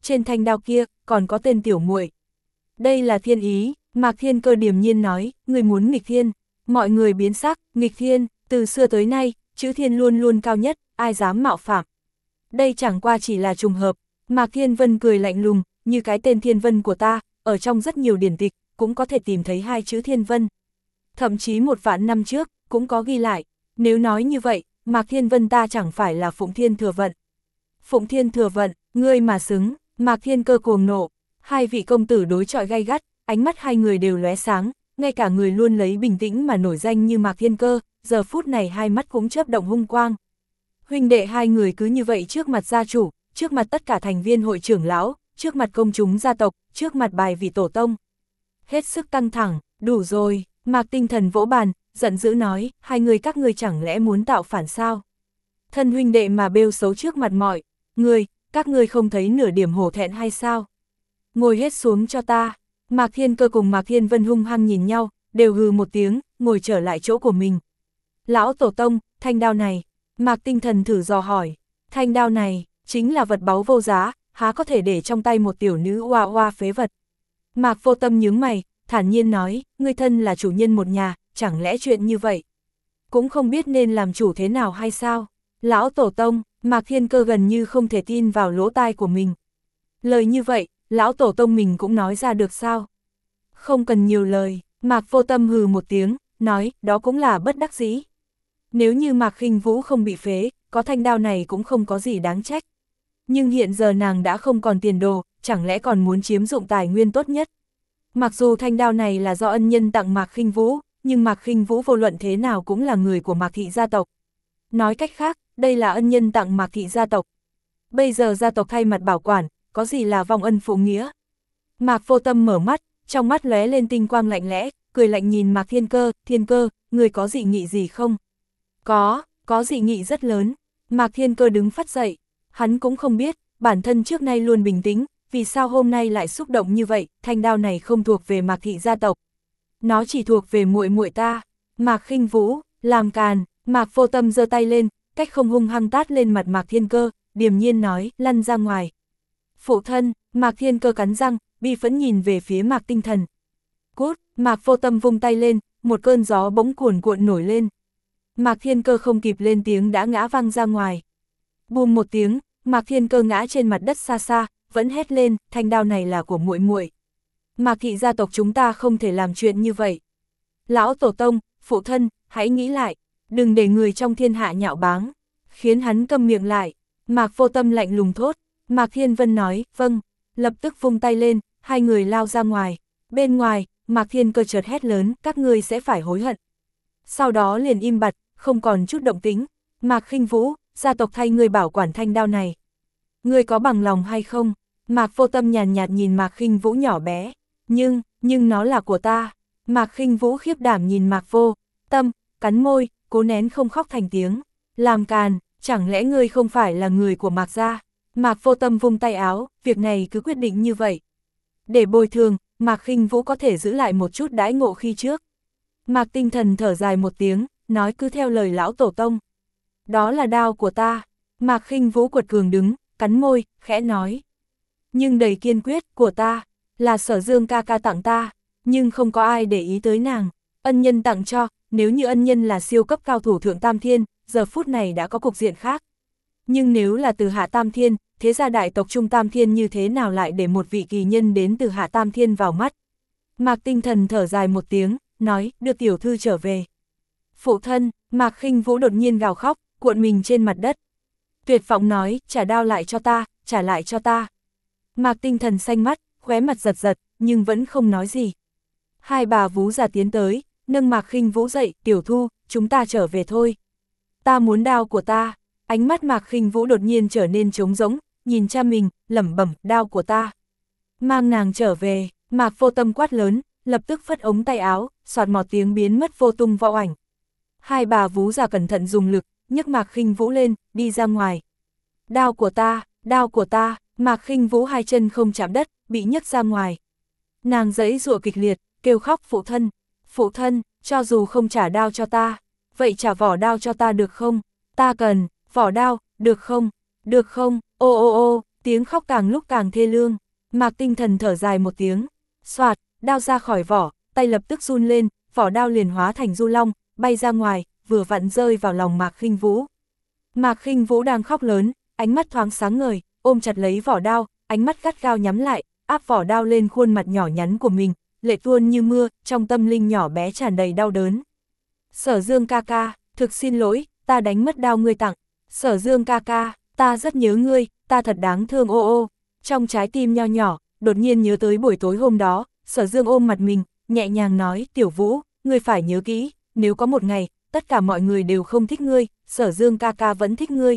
trên thanh đao kia, còn có tên tiểu muội. Đây là thiên ý, Mạc Thiên Cơ điềm nhiên nói, người muốn nghịch thiên. Mọi người biến sắc, nghịch thiên, từ xưa tới nay, chữ thiên luôn luôn cao nhất, ai dám mạo phạm. Đây chẳng qua chỉ là trùng hợp, Mạc Thiên Vân cười lạnh lùng, như cái tên Thiên Vân của ta, ở trong rất nhiều điển tịch, cũng có thể tìm thấy hai chữ Thiên Vân. Thậm chí một vạn năm trước, cũng có ghi lại, nếu nói như vậy, Mạc Thiên Vân ta chẳng phải là Phụng Thiên Thừa Vận. Phụng Thiên Thừa Vận, ngươi mà xứng, Mạc Thiên Cơ cuồng nộ, hai vị công tử đối chọi gay gắt, ánh mắt hai người đều lóe sáng, ngay cả người luôn lấy bình tĩnh mà nổi danh như Mạc Thiên Cơ, giờ phút này hai mắt cũng chớp động hung quang. Huynh đệ hai người cứ như vậy trước mặt gia chủ, trước mặt tất cả thành viên hội trưởng lão, trước mặt công chúng gia tộc, trước mặt bài vị tổ tông. Hết sức căng thẳng, đủ rồi, Mạc Tinh Thần vỗ bàn, giận dữ nói, hai người các ngươi chẳng lẽ muốn tạo phản sao? Thân huynh đệ mà bêu xấu trước mặt mọi người, các ngươi không thấy nửa điểm hổ thẹn hay sao? Ngồi hết xuống cho ta. Mạc Thiên Cơ cùng Mạc Thiên Vân hung hăng nhìn nhau, đều hừ một tiếng, ngồi trở lại chỗ của mình. Lão tổ tông, thanh đao này, Mạc Tinh Thần thử dò hỏi, thanh đao này, chính là vật báu vô giá, há có thể để trong tay một tiểu nữ oa oa phế vật. Mạc Vô Tâm nhướng mày, thản nhiên nói, ngươi thân là chủ nhân một nhà, chẳng lẽ chuyện như vậy? Cũng không biết nên làm chủ thế nào hay sao? Lão tổ tông, Mạc Thiên Cơ gần như không thể tin vào lỗ tai của mình. Lời như vậy, lão tổ tông mình cũng nói ra được sao? Không cần nhiều lời, Mạc Vô Tâm hừ một tiếng, nói, đó cũng là bất đắc dĩ. Nếu như Mạc Khinh Vũ không bị phế, có thanh đao này cũng không có gì đáng trách. Nhưng hiện giờ nàng đã không còn tiền đồ, chẳng lẽ còn muốn chiếm dụng tài nguyên tốt nhất. Mặc dù thanh đao này là do ân nhân tặng Mạc Khinh Vũ, nhưng Mạc Khinh Vũ vô luận thế nào cũng là người của Mạc thị gia tộc. Nói cách khác, đây là ân nhân tặng Mạc thị gia tộc. Bây giờ gia tộc thay mặt bảo quản, có gì là vong ân phụ nghĩa. Mạc Vô Tâm mở mắt, trong mắt lóe lên tinh quang lạnh lẽ, cười lạnh nhìn Mạc Thiên Cơ, Thiên Cơ, người có dị nghị gì không? Có, có dị nghị rất lớn. Mạc Thiên Cơ đứng phát dậy, hắn cũng không biết, bản thân trước nay luôn bình tĩnh, vì sao hôm nay lại xúc động như vậy, thanh đao này không thuộc về Mạc thị gia tộc. Nó chỉ thuộc về muội muội ta. Mạc Khinh Vũ, làm càn, Mạc Vô Tâm giơ tay lên, cách không hung hăng tát lên mặt Mạc Thiên Cơ, điềm nhiên nói, lăn ra ngoài. Phụ thân, Mạc Thiên Cơ cắn răng, bi phẫn nhìn về phía Mạc Tinh Thần. Cút, Mạc Vô Tâm vung tay lên, một cơn gió bỗng cuồn cuộn nổi lên. Mạc Thiên Cơ không kịp lên tiếng đã ngã văng ra ngoài. Bùm một tiếng, Mạc Thiên Cơ ngã trên mặt đất xa xa, vẫn hét lên, thanh đao này là của muội muội. Mạc thị gia tộc chúng ta không thể làm chuyện như vậy. Lão tổ tông, phụ thân, hãy nghĩ lại, đừng để người trong thiên hạ nhạo báng, khiến hắn câm miệng lại. Mạc Vô Tâm lạnh lùng thốt. Mạc Thiên Vân nói, vâng, lập tức vung tay lên, hai người lao ra ngoài. Bên ngoài, Mạc Thiên Cơ chợt hét lớn, các ngươi sẽ phải hối hận. Sau đó liền im bặt, không còn chút động tĩnh. Mạc Khinh Vũ, gia tộc thay ngươi bảo quản thanh đao này. Ngươi có bằng lòng hay không? Mạc Vô Tâm nhàn nhạt nhìn Mạc Khinh Vũ nhỏ bé. Nhưng, nhưng nó là của ta. Mạc Khinh Vũ khiếp đảm nhìn Mạc Vô Tâm, cắn môi, cố nén không khóc thành tiếng. Làm càn, chẳng lẽ ngươi không phải là người của Mạc gia? Mạc Vô Tâm vung tay áo, việc này cứ quyết định như vậy. Để bồi thường, Mạc Khinh Vũ có thể giữ lại một chút đãi ngộ khi trước. Mạc Tinh Thần thở dài một tiếng, nói cứ theo lời lão tổ tông. Đó là đao của ta. Mạc Khinh Vũ quật cường đứng, cắn môi, khẽ nói. Nhưng đầy kiên quyết, của ta, là Sở Dương ca ca tặng ta, nhưng không có ai để ý tới nàng. Ân nhân tặng cho, nếu như ân nhân là siêu cấp cao thủ thượng tam thiên, giờ phút này đã có cục diện khác. Nhưng nếu là từ hạ tam thiên, thế gia đại tộc trung tam thiên như thế nào lại để một vị kỳ nhân đến từ hạ tam thiên vào mắt. Mạc Tinh Thần thở dài một tiếng, nói, đưa tiểu thư trở về. Phụ thân, Mạc Khinh Vũ đột nhiên gào khóc, cuộn mình trên mặt đất. Tuyệt vọng nói, trả đao lại cho ta, trả lại cho ta. Mạc Tinh Thần xanh mắt, khóe mặt giật giật, nhưng vẫn không nói gì. Hai bà vú già tiến tới, nâng Mạc Khinh Vũ dậy, tiểu thu, chúng ta trở về thôi. Ta muốn đao của ta. Ánh mắt Mạc Khinh Vũ đột nhiên trở nên trống rỗng, nhìn cha mình, lẩm bẩm, đao của ta. Mang nàng trở về, Mạc Vô Tâm quát lớn, lập tức phất ống tay áo, xoạt một tiếng biến mất vô tung vô ảnh. Hai bà vú già cẩn thận dùng lực, nhấc Mạc Khinh Vũ lên, đi ra ngoài. Đao của ta, đao của ta, Mạc Khinh Vũ hai chân không chạm đất, bị nhấc ra ngoài. Nàng giãy giụa kịch liệt, kêu khóc phụ thân, phụ thân, cho dù không trả đao cho ta, vậy trả vỏ đao cho ta được không? Ta cần, vỏ đao, được không? Được không? Ô ô ô, Tiếng khóc càng lúc càng thê lương, Mạc Tinh Thần thở dài một tiếng, xoạt, đao ra khỏi vỏ, tay lập tức run lên, vỏ đao liền hóa thành du long, bay ra ngoài, vừa vặn rơi vào lòng Mạc Khinh Vũ. Mạc Khinh Vũ đang khóc lớn, ánh mắt thoáng sáng ngời, ôm chặt lấy vỏ đao, ánh mắt gắt gao nhắm lại, áp vỏ đao lên khuôn mặt nhỏ nhắn của mình, lệ tuôn như mưa, trong tâm linh nhỏ bé tràn đầy đau đớn. Sở Dương ca ca, thực xin lỗi, ta đánh mất đao ngươi tặng. Sở Dương ca ca, ta rất nhớ ngươi, ta thật đáng thương ô ô. Trong trái tim nho nhỏ, đột nhiên nhớ tới buổi tối hôm đó, Sở Dương ôm mặt mình, nhẹ nhàng nói, Tiểu Vũ, ngươi phải nhớ kỹ, nếu có một ngày, tất cả mọi người đều không thích ngươi, Sở Dương ca ca vẫn thích ngươi.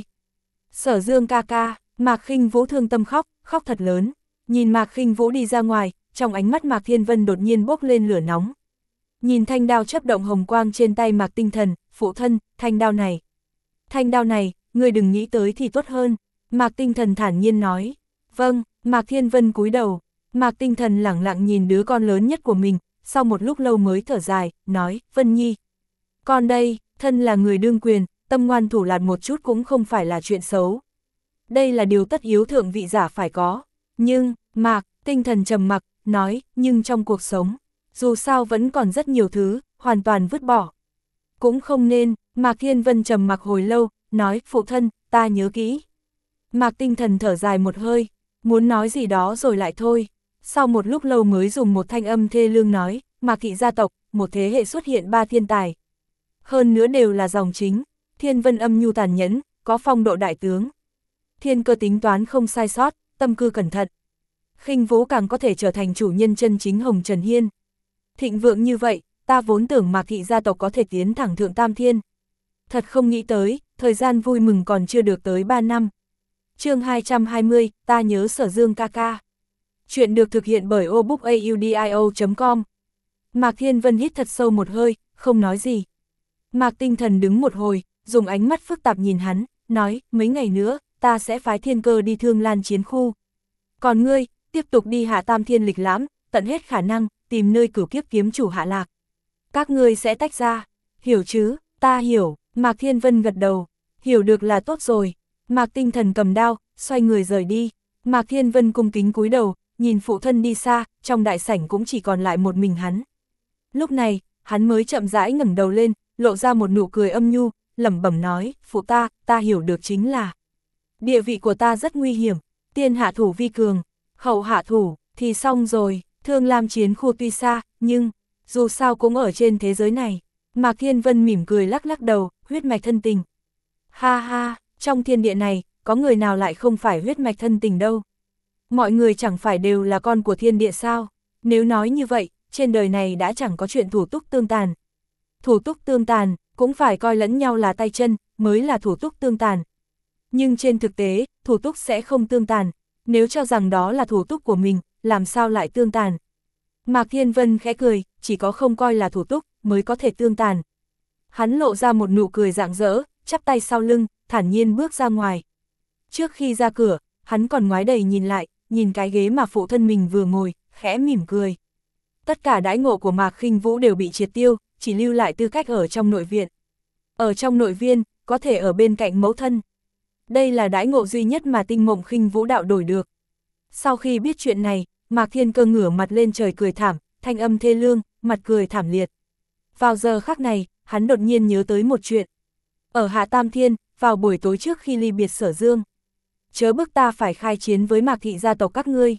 Sở Dương ca ca, Mạc Khinh Vũ thương tâm khóc, khóc thật lớn. Nhìn Mạc Khinh Vũ đi ra ngoài, trong ánh mắt Mạc Thiên Vân đột nhiên bốc lên lửa nóng. Nhìn thanh đao chớp động hồng quang trên tay Mạc Tinh Thần, phụ thân, thanh đao này. Thanh đao này, ngươi đừng nghĩ tới thì tốt hơn. Mạc Tinh Thần thản nhiên nói. Vâng, Mạc Thiên Vân cúi đầu. Mạc Tinh Thần lẳng lặng nhìn đứa con lớn nhất của mình, sau một lúc lâu mới thở dài, nói, Vân Nhi. Con đây, thân là người đương quyền, tâm ngoan thủ lạt một chút cũng không phải là chuyện xấu. Đây là điều tất yếu thượng vị giả phải có. Nhưng, Mạc, Tinh Thần trầm mặc, nói, nhưng trong cuộc sống, dù sao vẫn còn rất nhiều thứ, hoàn toàn vứt bỏ. Cũng không nên, Mạc Thiên Vân trầm mặc hồi lâu, nói, phụ thân, ta nhớ kỹ. Mạc Tinh Thần thở dài một hơi, muốn nói gì đó rồi lại thôi. Sau một lúc lâu mới dùng một thanh âm thê lương nói, Mạc thị gia tộc, một thế hệ xuất hiện ba thiên tài. Hơn nữa đều là dòng chính, Thiên Vân âm nhu tàn nhẫn, có phong độ đại tướng. Thiên Cơ tính toán không sai sót, tâm cư cẩn thận. Khinh Vũ càng có thể trở thành chủ nhân chân chính Hồng Trần Hiên. Thịnh vượng như vậy, ta vốn tưởng Mạc thị gia tộc có thể tiến thẳng thượng tam thiên. Thật không nghĩ tới, thời gian vui mừng còn chưa được tới ba năm. Chương hai trăm hai mươi, ta nhớ Sở Dương ca ca. Chuyện được thực hiện bởi obookaudio chấm com. Mạc Thiên Vân hít thật sâu một hơi, không nói gì. Mạc Tinh Thần đứng một hồi, dùng ánh mắt phức tạp nhìn hắn, nói, mấy ngày nữa, ta sẽ phái Thiên Cơ đi Thương Lan chiến khu. Còn ngươi, tiếp tục đi Hạ Tam Thiên lịch lãm, tận hết khả năng, tìm nơi cửu kiếp kiếm chủ hạ lạc. Các ngươi sẽ tách ra, hiểu chứ, ta hiểu, Mạc Thiên Vân gật đầu, hiểu được là tốt rồi. Mạc Tinh Thần cầm đao, xoay người rời đi. Mạc Thiên Vân cung kính cúi đầu, nhìn phụ thân đi xa, trong đại sảnh cũng chỉ còn lại một mình hắn. Lúc này, hắn mới chậm rãi ngẩng đầu lên, lộ ra một nụ cười âm nhu, lẩm bẩm nói, phụ ta, ta hiểu được chính là địa vị của ta rất nguy hiểm, tiên hạ thủ vi cường, hậu hạ thủ, thì xong rồi. Thương Lam chiến khu tuy xa, nhưng, dù sao cũng ở trên thế giới này. Mạc Thiên Vân mỉm cười lắc lắc đầu, huyết mạch thân tình. Ha ha, trong thiên địa này, có người nào lại không phải huyết mạch thân tình đâu. Mọi người chẳng phải đều là con của thiên địa sao. Nếu nói như vậy, trên đời này đã chẳng có chuyện thủ túc tương tàn. Thủ túc tương tàn, cũng phải coi lẫn nhau là tay chân, mới là thủ túc tương tàn. Nhưng trên thực tế, thủ túc sẽ không tương tàn. Nếu cho rằng đó là thủ túc của mình, làm sao lại tương tàn? Mạc Thiên Vân khẽ cười, chỉ có không coi là thủ túc, mới có thể tương tàn. Hắn lộ ra một nụ cười rạng rỡ, chắp tay sau lưng, thản nhiên bước ra ngoài. Trước khi ra cửa, hắn còn ngoái đầy nhìn lại, nhìn cái ghế mà phụ thân mình vừa ngồi, khẽ mỉm cười. Tất cả đãi ngộ của Mạc Khinh Vũ đều bị triệt tiêu, chỉ lưu lại tư cách ở trong nội viện. Ở trong nội viên, có thể ở bên cạnh mẫu thân. Đây là đãi ngộ duy nhất mà Tinh Mộng Khinh Vũ đạo đổi được. Sau khi biết chuyện này, Mạc Thiên Cơ ngửa mặt lên trời cười thảm, thanh âm thê lương, mặt cười thảm liệt. Vào giờ khắc này, hắn đột nhiên nhớ tới một chuyện. Ở Hạ Tam Thiên, vào buổi tối trước khi ly biệt Sở Dương. Chớ bức ta phải khai chiến với Mạc thị gia tộc các ngươi.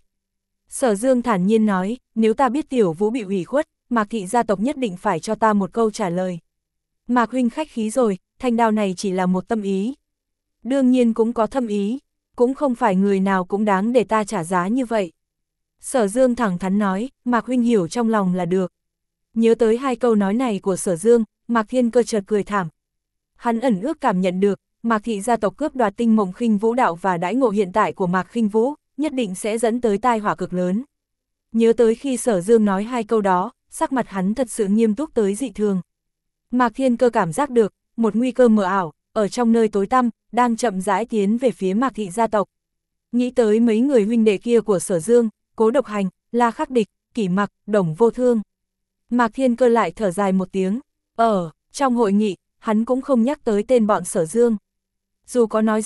Sở Dương thản nhiên nói, nếu ta biết Tiểu Vũ bị ủy khuất, Mạc thị gia tộc nhất định phải cho ta một câu trả lời. Mạc huynh khách khí rồi, thanh đao này chỉ là một tâm ý. Đương nhiên cũng có thâm ý, cũng không phải người nào cũng đáng để ta trả giá như vậy. Sở Dương thẳng thắn nói, Mạc huynh hiểu trong lòng là được. Nhớ tới hai câu nói này của Sở Dương, Mạc Thiên Cơ chợt cười thảm. Hắn ẩn ước cảm nhận được, Mạc thị gia tộc cướp đoạt Tinh Mộng Khinh Vũ đạo và đãi ngộ hiện tại của Mạc Khinh Vũ, nhất định sẽ dẫn tới tai họa cực lớn. Nhớ tới khi Sở Dương nói hai câu đó, sắc mặt hắn thật sự nghiêm túc tới dị thường. Mạc Thiên Cơ cảm giác được, một nguy cơ mờ ảo, ở trong nơi tối tăm, đang chậm rãi tiến về phía Mạc thị gia tộc. Nghĩ tới mấy người huynh đệ kia của Sở Dương, Cố Độc Hành, La Khắc Địch, Kỷ Mặc, Đồng Vô Thương. Mạc Thiên Cơ lại thở dài một tiếng, ở trong hội nghị, hắn cũng không nhắc tới tên bọn Sở Dương. Dù có nói ra,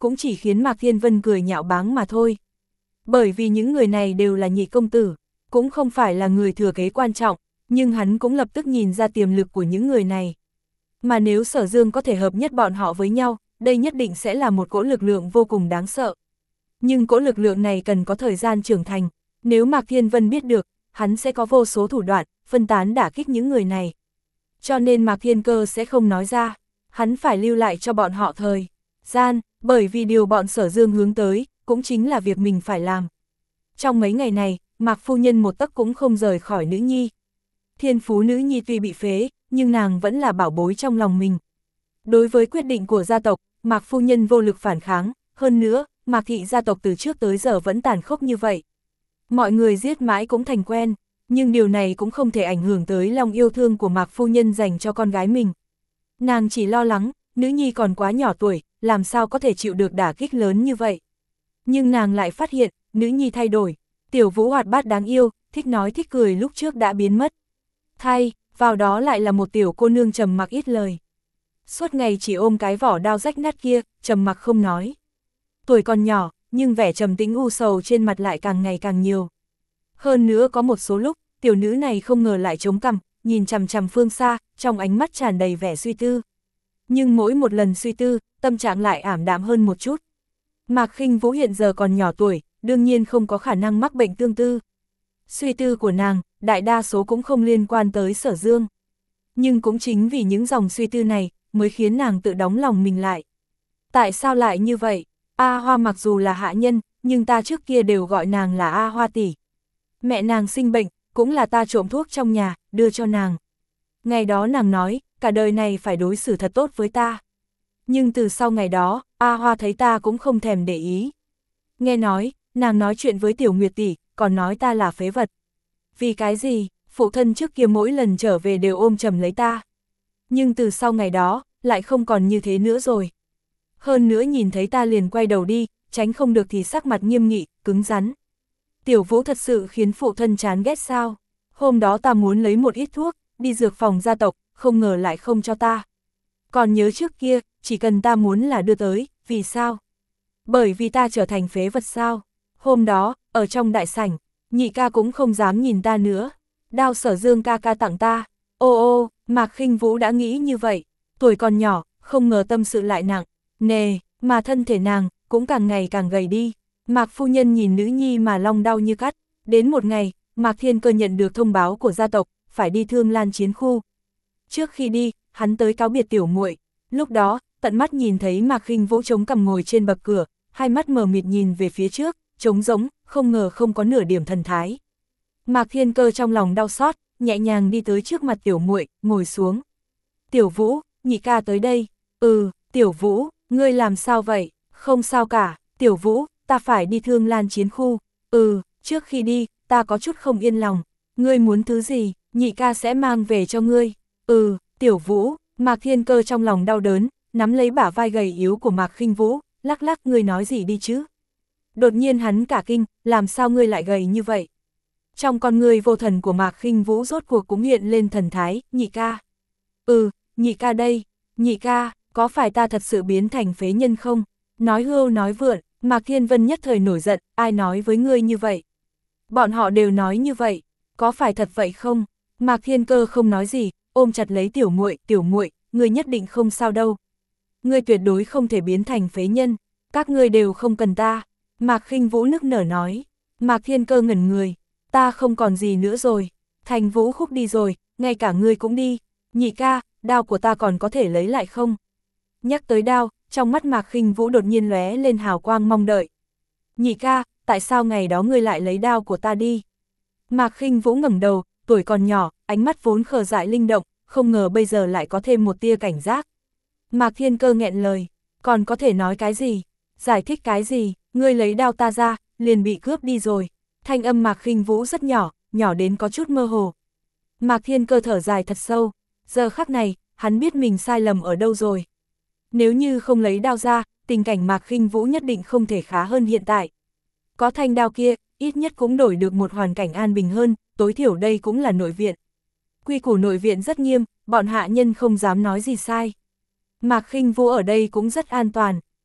cũng chỉ khiến Mạc Thiên Vân cười nhạo báng mà thôi. Bởi vì những người này đều là nhị công tử, cũng không phải là người thừa kế quan trọng, nhưng hắn cũng lập tức nhìn ra tiềm lực của những người này. Mà nếu Sở Dương có thể hợp nhất bọn họ với nhau, đây nhất định sẽ là một cỗ lực lượng vô cùng đáng sợ. Nhưng cỗ lực lượng này cần có thời gian trưởng thành, nếu Mạc Thiên Vân biết được, hắn sẽ có vô số thủ đoạn, phân tán đả kích những người này. Cho nên Mạc Thiên Cơ sẽ không nói ra, hắn phải lưu lại cho bọn họ thời gian, bởi vì điều bọn Sở Dương hướng tới, cũng chính là việc mình phải làm. Trong mấy ngày này, Mạc phu nhân một tấc cũng không rời khỏi nữ nhi. Thiên phú nữ nhi tuy bị phế, nhưng nàng vẫn là bảo bối trong lòng mình. Đối với quyết định của gia tộc, Mạc phu nhân vô lực phản kháng, hơn nữa, Mạc thị gia tộc từ trước tới giờ vẫn tàn khốc như vậy. Mọi người giết mãi cũng thành quen, nhưng điều này cũng không thể ảnh hưởng tới lòng yêu thương của Mạc phu nhân dành cho con gái mình. Nàng chỉ lo lắng, nữ nhi còn quá nhỏ tuổi, làm sao có thể chịu được đả kích lớn như vậy. Nhưng nàng lại phát hiện, nữ nhi thay đổi, Tiểu Vũ hoạt bát đáng yêu, thích nói thích cười lúc trước đã biến mất. Thay, vào đó lại là một tiểu cô nương trầm mặc ít lời. Suốt ngày chỉ ôm cái vỏ đao rách nát kia, trầm mặc không nói. Tuổi còn nhỏ, nhưng vẻ trầm tĩnh u sầu trên mặt lại càng ngày càng nhiều. Hơn nữa có một số lúc, tiểu nữ này không ngờ lại chống cằm, nhìn chằm chằm phương xa, trong ánh mắt tràn đầy vẻ suy tư. Nhưng mỗi một lần suy tư, tâm trạng lại ảm đạm hơn một chút. Mạc Khinh Vũ hiện giờ còn nhỏ tuổi, đương nhiên không có khả năng mắc bệnh tương tư. Suy tư của nàng, đại đa số cũng không liên quan tới Sở Dương. Nhưng cũng chính vì những dòng suy tư này, mới khiến nàng tự đóng lòng mình lại. Tại sao lại như vậy? A Hoa mặc dù là hạ nhân, nhưng ta trước kia đều gọi nàng là A Hoa tỷ. Mẹ nàng sinh bệnh, cũng là ta trộm thuốc trong nhà, đưa cho nàng. Ngày đó nàng nói, cả đời này phải đối xử thật tốt với ta. Nhưng từ sau ngày đó, A Hoa thấy ta cũng không thèm để ý. Nghe nói, nàng nói chuyện với Tiểu Nguyệt tỷ, còn nói ta là phế vật. Vì cái gì? Phụ thân trước kia mỗi lần trở về đều ôm chầm lấy ta. Nhưng từ sau ngày đó, lại không còn như thế nữa rồi. Hơn nữa nhìn thấy ta liền quay đầu đi, tránh không được thì sắc mặt nghiêm nghị, cứng rắn. Tiểu Vũ thật sự khiến phụ thân chán ghét sao? Hôm đó ta muốn lấy một ít thuốc, đi dược phòng gia tộc, không ngờ lại không cho ta. Còn nhớ trước kia, chỉ cần ta muốn là đưa tới, vì sao? Bởi vì ta trở thành phế vật sao? Hôm đó, ở trong đại sảnh, nhị ca cũng không dám nhìn ta nữa. Đao Sở Dương ca ca tặng ta. Ô ô, Mạc Khinh Vũ đã nghĩ như vậy. Tuổi còn nhỏ, không ngờ tâm sự lại nặng. Nề, mà thân thể nàng, cũng càng ngày càng gầy đi. Mạc phu nhân nhìn nữ nhi mà long đau như cắt. Đến một ngày, Mạc Thiên Cơ nhận được thông báo của gia tộc, phải đi Thương Lan chiến khu. Trước khi đi, hắn tới cáo biệt tiểu muội. Lúc đó, tận mắt nhìn thấy Mạc Khinh Vũ chống cằm ngồi trên bậc cửa, hai mắt mờ mịt nhìn về phía trước, trống rỗng, không ngờ không có nửa điểm thần thái. Mạc Thiên Cơ trong lòng đau xót, nhẹ nhàng đi tới trước mặt tiểu muội, ngồi xuống. Tiểu Vũ, nhị ca tới đây. Ừ, Tiểu Vũ, ngươi làm sao vậy? Không sao cả, Tiểu Vũ, ta phải đi Thương Lan chiến khu. Ừ, trước khi đi, ta có chút không yên lòng. Ngươi muốn thứ gì, nhị ca sẽ mang về cho ngươi. Ừ, Tiểu Vũ, Mạc Thiên Cơ trong lòng đau đớn, nắm lấy bả vai gầy yếu của Mạc Khinh Vũ, lắc lắc, ngươi nói gì đi chứ? Đột nhiên hắn cả kinh, làm sao ngươi lại gầy như vậy? Trong con ngươi vô thần của Mạc Khinh Vũ rốt cuộc cũng hiện lên thần thái, nhị ca. Ừ, nhị ca đây, nhị ca, có phải ta thật sự biến thành phế nhân không? Nói hưu nói vượn, Mạc Thiên Vân nhất thời nổi giận, ai nói với ngươi như vậy? Bọn họ đều nói như vậy, có phải thật vậy không? Mạc Thiên Cơ không nói gì, ôm chặt lấy tiểu muội, tiểu muội, ngươi nhất định không sao đâu. Ngươi tuyệt đối không thể biến thành phế nhân, các ngươi đều không cần ta. Mạc Khinh Vũ nức nở nói. Mạc Thiên Cơ ngẩn người, ta không còn gì nữa rồi. Thành Vũ Khúc đi rồi, ngay cả ngươi cũng đi. Nhị ca, đao của ta còn có thể lấy lại không? Nhắc tới đao, trong mắt Mạc Khinh Vũ đột nhiên lóe lên hào quang mong đợi. Nhị ca, tại sao ngày đó ngươi lại lấy đao của ta đi? Mạc Khinh Vũ ngẩng đầu, tuổi còn nhỏ, ánh mắt vốn khờ dại linh động, không ngờ bây giờ lại có thêm một tia cảnh giác. Mạc Thiên Cơ nghẹn lời, còn có thể nói cái gì? Giải thích cái gì? Ngươi lấy đao ta ra, liền bị cướp đi rồi. Thanh âm Mạc Khinh Vũ rất nhỏ, nhỏ đến có chút mơ hồ. Mạc Thiên Cơ thở dài thật sâu, giờ khắc này, hắn biết mình sai lầm ở đâu rồi. Nếu như không lấy đao ra, tình cảnh Mạc Khinh Vũ nhất định không thể khá hơn hiện tại. Có thanh đao kia, ít nhất cũng đổi được một hoàn cảnh an bình hơn, tối thiểu đây cũng là nội viện. Quy củ nội viện rất nghiêm, bọn hạ nhân không dám nói gì sai. Mạc Khinh Vũ ở đây cũng rất an toàn.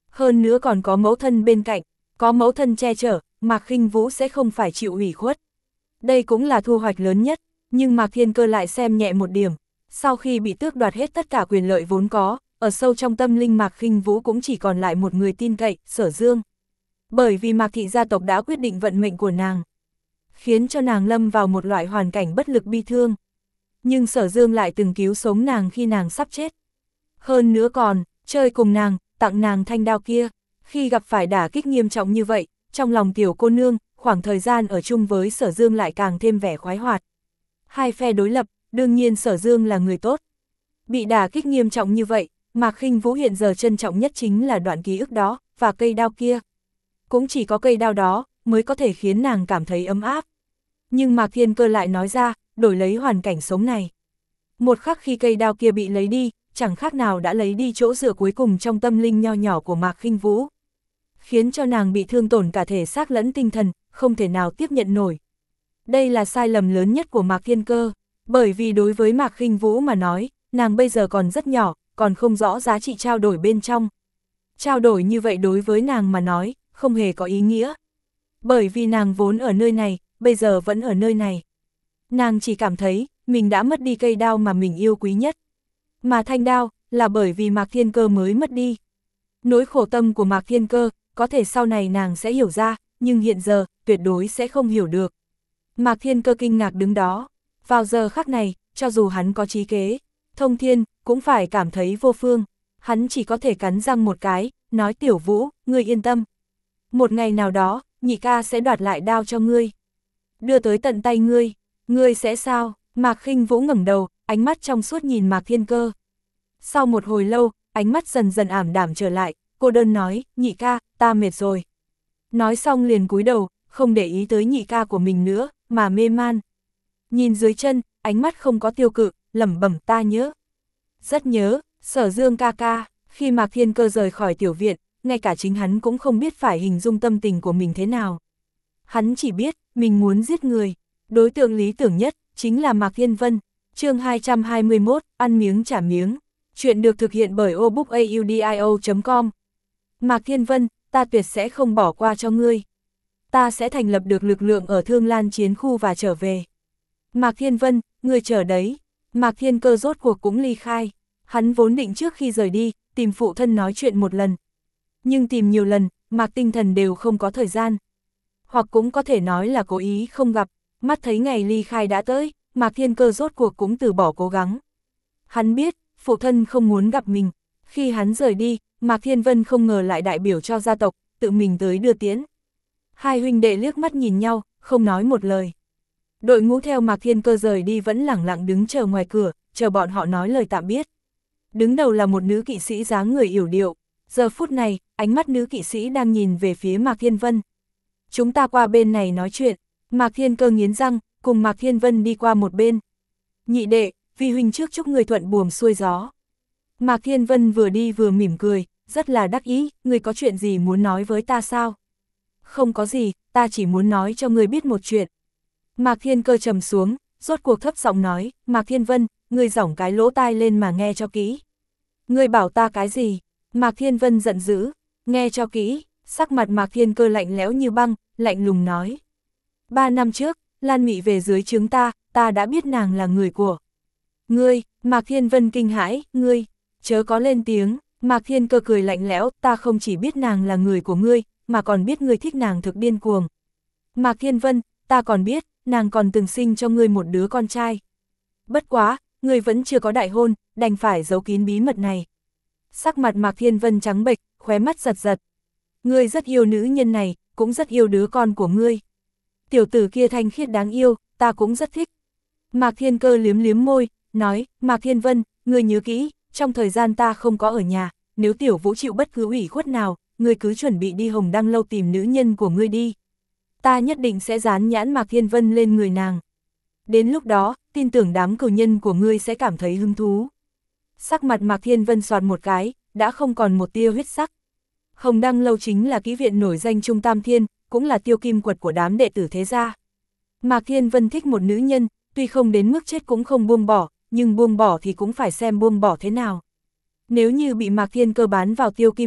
Hơn nữa còn có mẫu thân bên cạnh, có mẫu thân che chở, Mạc Khinh Vũ sẽ không phải chịu ủy khuất. Đây cũng là thu hoạch lớn nhất, nhưng Mạc Thiên Cơ lại xem nhẹ một điểm. Sau khi bị tước đoạt hết tất cả quyền lợi vốn có, ở sâu trong tâm linh Mạc Khinh Vũ cũng chỉ còn lại một người tin cậy, Sở Dương. Bởi vì Mạc thị gia tộc đã quyết định vận mệnh của nàng, khiến cho nàng lâm vào một loại hoàn cảnh bất lực bi thương. Nhưng Sở Dương lại từng cứu sống nàng khi nàng sắp chết. Hơn nữa còn, chơi cùng nàng, tặng nàng thanh đao kia. Khi gặp phải đả kích nghiêm trọng như vậy, trong lòng tiểu cô nương, khoảng thời gian ở chung với Sở Dương lại càng thêm vẻ khoái hoạt. Hai phe đối lập, đương nhiên Sở Dương là người tốt. Bị đả kích nghiêm trọng như vậy, Mạc Khinh Vũ hiện giờ trân trọng nhất chính là đoạn ký ức đó, và cây đao kia. Cũng chỉ có cây đao đó, mới có thể khiến nàng cảm thấy ấm áp. Nhưng Mạc Thiên Cơ lại nói ra, đổi lấy hoàn cảnh sống này. Một khắc khi cây đao kia bị lấy đi, chẳng khác nào đã lấy đi chỗ dựa cuối cùng trong tâm linh nho nhỏ của Mạc Khinh Vũ. Khiến cho nàng bị thương tổn cả thể xác lẫn tinh thần, không thể nào tiếp nhận nổi. Đây là sai lầm lớn nhất của Mạc Thiên Cơ, bởi vì đối với Mạc Khinh Vũ mà nói, nàng bây giờ còn rất nhỏ, còn không rõ giá trị trao đổi bên trong. Trao đổi như vậy đối với nàng mà nói, không hề có ý nghĩa. Bởi vì nàng vốn ở nơi này, bây giờ vẫn ở nơi này. Nàng chỉ cảm thấy, mình đã mất đi cây đao mà mình yêu quý nhất. Mà thanh đao, là bởi vì Mạc Thiên Cơ mới mất đi. Nỗi khổ tâm của Mạc Thiên Cơ, có thể sau này nàng sẽ hiểu ra, nhưng hiện giờ, tuyệt đối sẽ không hiểu được. Mạc Thiên Cơ kinh ngạc đứng đó. Vào giờ khắc này, cho dù hắn có trí kế, thông thiên, cũng phải cảm thấy vô phương. Hắn chỉ có thể cắn răng một cái, nói Tiểu Vũ, ngươi yên tâm. Một ngày nào đó, nhị ca sẽ đoạt lại đao cho ngươi. Đưa tới tận tay ngươi, ngươi sẽ sao? Mạc Khinh Vũ ngẩng đầu, ánh mắt trong suốt nhìn Mạc Thiên Cơ. Sau một hồi lâu, ánh mắt dần dần ảm đạm trở lại, cô đơn nói, nhị ca, ta mệt rồi. Nói xong liền cúi đầu, không để ý tới nhị ca của mình nữa, mà mê man. Nhìn dưới chân, ánh mắt không có tiêu cự, lẩm bẩm ta nhớ. Rất nhớ, Sở Dương ca ca. Khi Mạc Thiên Cơ rời khỏi tiểu viện, ngay cả chính hắn cũng không biết phải hình dung tâm tình của mình thế nào. Hắn chỉ biết, mình muốn giết người. Đối tượng lý tưởng nhất, chính là Mạc Thiên Vân. Chương hai trăm hai mươi mốt, ăn miếng trả miếng. Chuyện được thực hiện bởi obookaudio chấm com. Mạc Thiên Vân, ta tuyệt sẽ không bỏ qua cho ngươi. Ta sẽ thành lập được lực lượng ở Thương Lan chiến khu và trở về. Mạc Thiên Vân, ngươi chờ đấy. Mạc Thiên Cơ rốt cuộc cũng ly khai. Hắn vốn định trước khi rời đi, tìm phụ thân nói chuyện một lần. Nhưng tìm nhiều lần, Mạc Tinh Thần đều không có thời gian. Hoặc cũng có thể nói là cố ý không gặp, mắt thấy ngày ly khai đã tới, Mạc Thiên Cơ rốt cuộc cũng từ bỏ cố gắng. Hắn biết, phụ thân không muốn gặp mình. Khi hắn rời đi, Mạc Thiên Vân không ngờ lại đại biểu cho gia tộc, tự mình tới đưa tiễn. Hai huynh đệ liếc mắt nhìn nhau, không nói một lời. Đội ngũ theo Mạc Thiên Cơ rời đi vẫn lẳng lặng đứng chờ ngoài cửa, chờ bọn họ nói lời tạm biết. Đứng đầu là một nữ kỵ sĩ dáng người yểu điệu. Giờ phút này, ánh mắt nữ kỵ sĩ đang nhìn về phía Mạc Thiên Vân. Chúng ta qua bên này nói chuyện. Mạc Thiên Cơ nghiến răng, cùng Mạc Thiên Vân đi qua một bên. Nhị đệ, vi huynh trước chúc người thuận buồm xuôi gió. Mạc Thiên Vân vừa đi vừa mỉm cười, rất là đắc ý, người có chuyện gì muốn nói với ta sao? Không có gì, ta chỉ muốn nói cho người biết một chuyện. Mạc Thiên Cơ trầm xuống, rốt cuộc thấp giọng nói, Mạc Thiên Vân, người giỏng cái lỗ tai lên mà nghe cho kỹ. Người bảo ta cái gì? Mạc Thiên Vân giận dữ, nghe cho kỹ, sắc mặt Mạc Thiên Cơ lạnh lẽo như băng, lạnh lùng nói. Ba năm trước, Lan Mị về dưới trướng ta, ta đã biết nàng là người của ngươi. Mạc Thiên Vân kinh hãi, ngươi, chớ có lên tiếng. Mạc Thiên Cơ cười lạnh lẽo, ta không chỉ biết nàng là người của ngươi, mà còn biết ngươi thích nàng thực điên cuồng. Mạc Thiên Vân, ta còn biết, nàng còn từng sinh cho ngươi một đứa con trai. Bất quá, ngươi vẫn chưa có đại hôn, đành phải giấu kín bí mật này. Sắc mặt Mạc Thiên Vân trắng bệch, khóe mắt giật giật. Ngươi rất yêu nữ nhân này, cũng rất yêu đứa con của ngươi. Tiểu tử kia thanh khiết đáng yêu, ta cũng rất thích. Mạc Thiên Cơ liếm liếm môi, nói, Mạc Thiên Vân, ngươi nhớ kỹ, trong thời gian ta không có ở nhà, nếu Tiểu Vũ chịu bất cứ ủy khuất nào, ngươi cứ chuẩn bị đi Hồng Đăng lâu tìm nữ nhân của ngươi đi. Ta nhất định sẽ dán nhãn Mạc Thiên Vân lên người nàng. Đến lúc đó, tin tưởng đám cừu nhân của ngươi sẽ cảm thấy hứng thú. Sắc mặt Mạc Thiên Vân soạt một cái, đã không còn một tia huyết sắc. Hồng Đăng lâu chính là kỹ viện nổi danh Trung Tam Thiên, cũng là tiêu kim quật của đám đệ tử thế gia. Mạc Thiên Vân thích một nữ nhân, tuy không đến mức chết cũng không buông bỏ, nhưng buông bỏ thì cũng phải xem buông bỏ thế nào. Nếu như bị Mạc Thiên Cơ bán vào tiêu kim quật,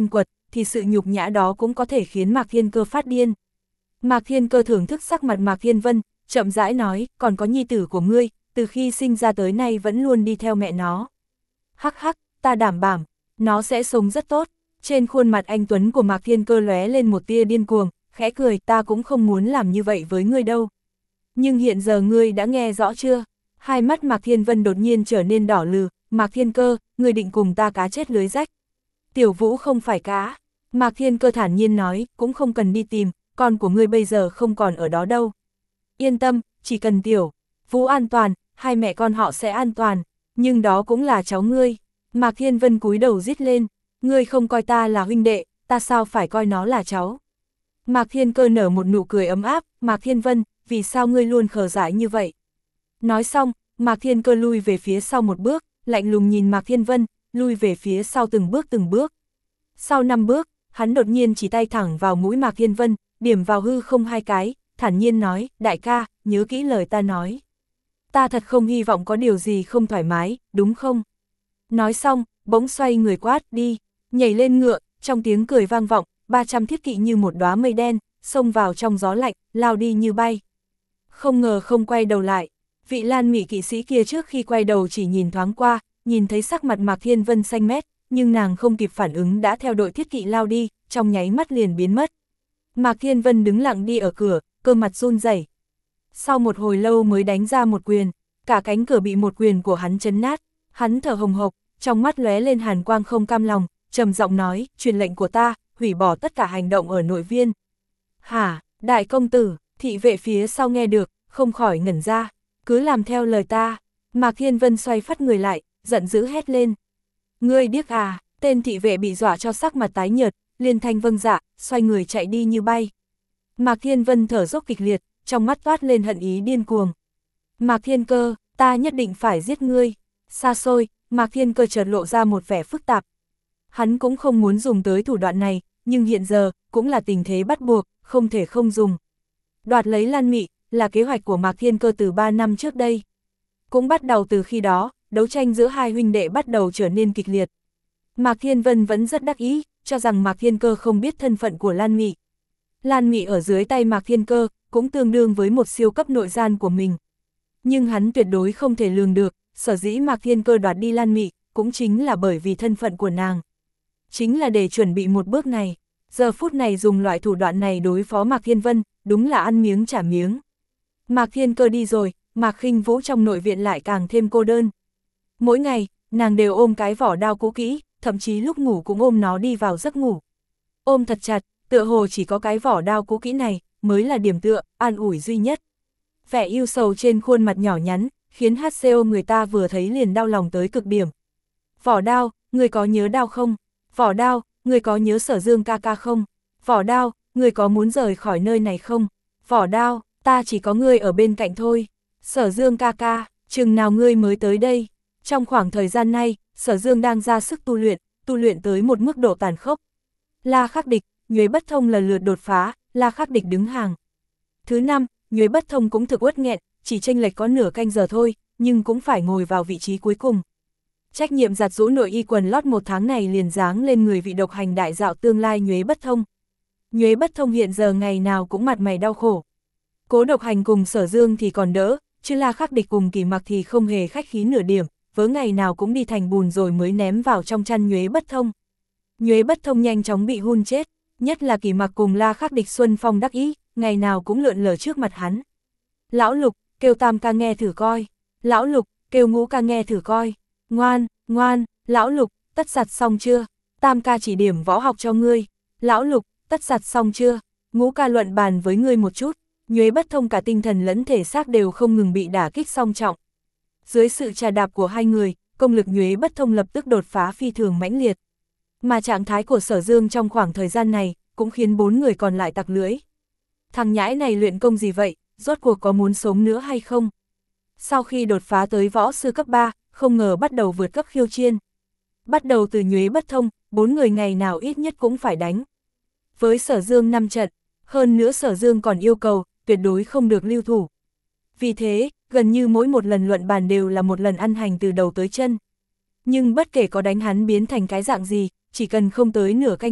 thì sự nhục nhã đó cũng có thể khiến Mạc Thiên Cơ phát điên. Mạc Thiên Cơ thưởng thức sắc mặt Mạc Thiên Vân, chậm rãi nói, còn có nhi tử của ngươi, từ khi sinh ra tới nay vẫn luôn đi theo mẹ nó. Hắc hắc, ta đảm bảo, nó sẽ sống rất tốt. Trên khuôn mặt anh tuấn của Mạc Thiên Cơ lóe lên một tia điên cuồng, khẽ cười, ta cũng không muốn làm như vậy với ngươi đâu. Nhưng hiện giờ ngươi đã nghe rõ chưa? Hai mắt Mạc Thiên Vân đột nhiên trở nên đỏ lừ, Mạc Thiên Cơ, ngươi định cùng ta cá chết lưới rách. Tiểu Vũ không phải cá. Mạc Thiên Cơ thản nhiên nói, cũng không cần đi tìm, con của ngươi bây giờ không còn ở đó đâu. Yên tâm, chỉ cần Tiểu Vũ an toàn, hai mẹ con họ sẽ an toàn, nhưng đó cũng là cháu ngươi. Mạc Thiên Vân cúi đầu rít lên, ngươi không coi ta là huynh đệ, ta sao phải coi nó là cháu. Mạc Thiên Cơ nở một nụ cười ấm áp, Mạc Thiên Vân, vì sao ngươi luôn khờ dại như vậy? Nói xong, Mạc Thiên Cơ lui về phía sau một bước, lạnh lùng nhìn Mạc Thiên Vân, lui về phía sau từng bước từng bước. Sau năm bước, hắn đột nhiên chỉ tay thẳng vào mũi Mạc Thiên Vân, điểm vào hư không hai cái, thản nhiên nói, đại ca, nhớ kỹ lời ta nói. Ta thật không hy vọng có điều gì không thoải mái, đúng không? Nói xong, bỗng xoay người quát, đi, nhảy lên ngựa, trong tiếng cười vang vọng, ba trăm thiết kỵ như một đóa mây đen, xông vào trong gió lạnh, lao đi như bay. Không ngờ không quay đầu lại, vị Lan Mị kỵ sĩ kia trước khi quay đầu chỉ nhìn thoáng qua, nhìn thấy sắc mặt Mạc Thiên Vân xanh mét, nhưng nàng không kịp phản ứng đã theo đội thiết kỵ lao đi, trong nháy mắt liền biến mất. Mạc Thiên Vân đứng lặng đi ở cửa, cơ mặt run rẩy. Sau một hồi lâu mới đánh ra một quyền, cả cánh cửa bị một quyền của hắn chấn nát, hắn thở hồng hộc, trong mắt lóe lên hàn quang không cam lòng, trầm giọng nói, truyền lệnh của ta, hủy bỏ tất cả hành động ở nội viên. Hả, đại công tử, thị vệ phía sau nghe được, không khỏi ngẩn ra, cứ làm theo lời ta. Mạc Thiên Vân xoay phát người lại, giận dữ hét lên. Ngươi điếc à, tên thị vệ bị dọa cho sắc mặt tái nhợt, liên thanh vâng dạ, xoay người chạy đi như bay. Mạc Thiên Vân thở dốc kịch liệt, trong mắt toát lên hận ý điên cuồng. Mạc Thiên Cơ, ta nhất định phải giết ngươi. Xa xôi, Mạc Thiên Cơ chợt lộ ra một vẻ phức tạp. Hắn cũng không muốn dùng tới thủ đoạn này, nhưng hiện giờ, cũng là tình thế bắt buộc, không thể không dùng. Đoạt lấy Lan Mị, là kế hoạch của Mạc Thiên Cơ từ ba năm trước đây. Cũng bắt đầu từ khi đó, đấu tranh giữa hai huynh đệ bắt đầu trở nên kịch liệt. Mạc Thiên Vân vẫn rất đắc ý, cho rằng Mạc Thiên Cơ không biết thân phận của Lan Mị. Lan Mị ở dưới tay Mạc Thiên Cơ, cũng tương đương với một siêu cấp nội gian của mình. Nhưng hắn tuyệt đối không thể lường được, sở dĩ Mạc Thiên Cơ đoạt đi Lan Mị, cũng chính là bởi vì thân phận của nàng. Chính là để chuẩn bị một bước này, giờ phút này dùng loại thủ đoạn này đối phó Mạc Thiên Vân, đúng là ăn miếng trả miếng. Mạc Thiên Cơ đi rồi, Mạc Khinh Vũ trong nội viện lại càng thêm cô đơn. Mỗi ngày, nàng đều ôm cái vỏ đao cũ kỹ, thậm chí lúc ngủ cũng ôm nó đi vào giấc ngủ. Ôm thật chặt, tựa hồ chỉ có cái vỏ đao cũ kỹ này, mới là điểm tựa, an ủi duy nhất. Vẻ yêu sầu trên khuôn mặt nhỏ nhắn, khiến hát xê o người ta vừa thấy liền đau lòng tới cực điểm. Vỏ đao, người có nhớ đao không? Vỏ đao, người có nhớ Sở Dương ca ca không? Vỏ đao, người có muốn rời khỏi nơi này không? Vỏ đao, ta chỉ có ngươi ở bên cạnh thôi. Sở Dương ca ca, chừng nào ngươi mới tới đây? Trong khoảng thời gian này, Sở Dương đang ra sức tu luyện, tu luyện tới một mức độ tàn khốc. La Khắc Địch, Nhuế Bất Thông lần lượt đột phá, La Khắc Địch đứng hàng. Thứ năm, Nhuế Bất Thông cũng thực uất nghẹn, chỉ chênh lệch có nửa canh giờ thôi, nhưng cũng phải ngồi vào vị trí cuối cùng. Trách nhiệm giặt giũ nội y quần lót một tháng này liền giáng lên người vị độc hành đại dạo tương lai Nhuế Bất Thông. Nhuế Bất Thông hiện giờ ngày nào cũng mặt mày đau khổ. Cố Độc Hành cùng Sở Dương thì còn đỡ, chứ La Khắc Địch cùng Kỳ Mặc thì không hề khách khí nửa điểm, vớ ngày nào cũng đi thành bùn rồi mới ném vào trong chăn Nhuế Bất Thông. Nhuế Bất Thông nhanh chóng bị hun chết, nhất là Kỳ Mặc cùng La Khắc Địch xuân phong đắc ý, ngày nào cũng lượn lờ trước mặt hắn. Lão Lục, kêu Tam ca nghe thử coi. Lão Lục, kêu Ngũ ca nghe thử coi. Ngoan, ngoan, Lão Lục, tất giặt xong chưa? Tam ca chỉ điểm võ học cho ngươi. Lão Lục, tất giặt xong chưa? Ngũ ca luận bàn với ngươi một chút. Nhuế Bất Thông cả tinh thần lẫn thể xác đều không ngừng bị đả kích song trọng. Dưới sự trà đạp của hai người, công lực Nhuế Bất Thông lập tức đột phá phi thường mãnh liệt. Mà trạng thái của Sở Dương trong khoảng thời gian này, cũng khiến bốn người còn lại tặc lưỡi. Thằng nhãi này luyện công gì vậy, rốt cuộc có muốn sống nữa hay không? Sau khi đột phá tới võ sư cấp ba, không ngờ bắt đầu vượt cấp khiêu chiên. Bắt đầu từ Nhuế Bất Thông, bốn người ngày nào ít nhất cũng phải đánh. Với Sở Dương năm trận, hơn nữa Sở Dương còn yêu cầu, tuyệt đối không được lưu thủ. Vì thế, gần như mỗi một lần luận bàn đều là một lần ăn hành từ đầu tới chân. Nhưng bất kể có đánh hắn biến thành cái dạng gì, chỉ cần không tới nửa canh giờ,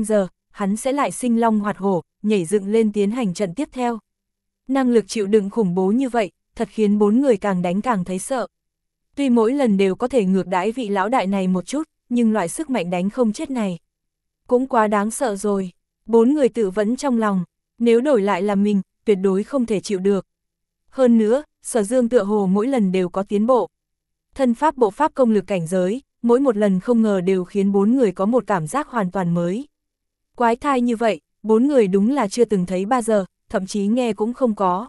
hắn sẽ lại sinh long hoạt hổ, nhảy dựng lên tiến hành trận tiếp theo. Năng lực chịu đựng khủng bố như vậy, thật khiến bốn người càng đánh càng thấy sợ. Tuy mỗi lần đều có thể ngược đãi vị lão đại này một chút, nhưng loại sức mạnh đánh không chết này cũng quá đáng sợ rồi. Bốn người tự vẫn trong lòng, nếu đổi lại là mình, tuyệt đối không thể chịu được. Hơn nữa, Sở Dương tựa hồ mỗi lần đều có tiến bộ. Thân pháp bộ pháp công lực cảnh giới, mỗi một lần không ngờ đều khiến bốn người có một cảm giác hoàn toàn mới. Quái thai như vậy, bốn người đúng là chưa từng thấy bao giờ, thậm chí nghe cũng không có.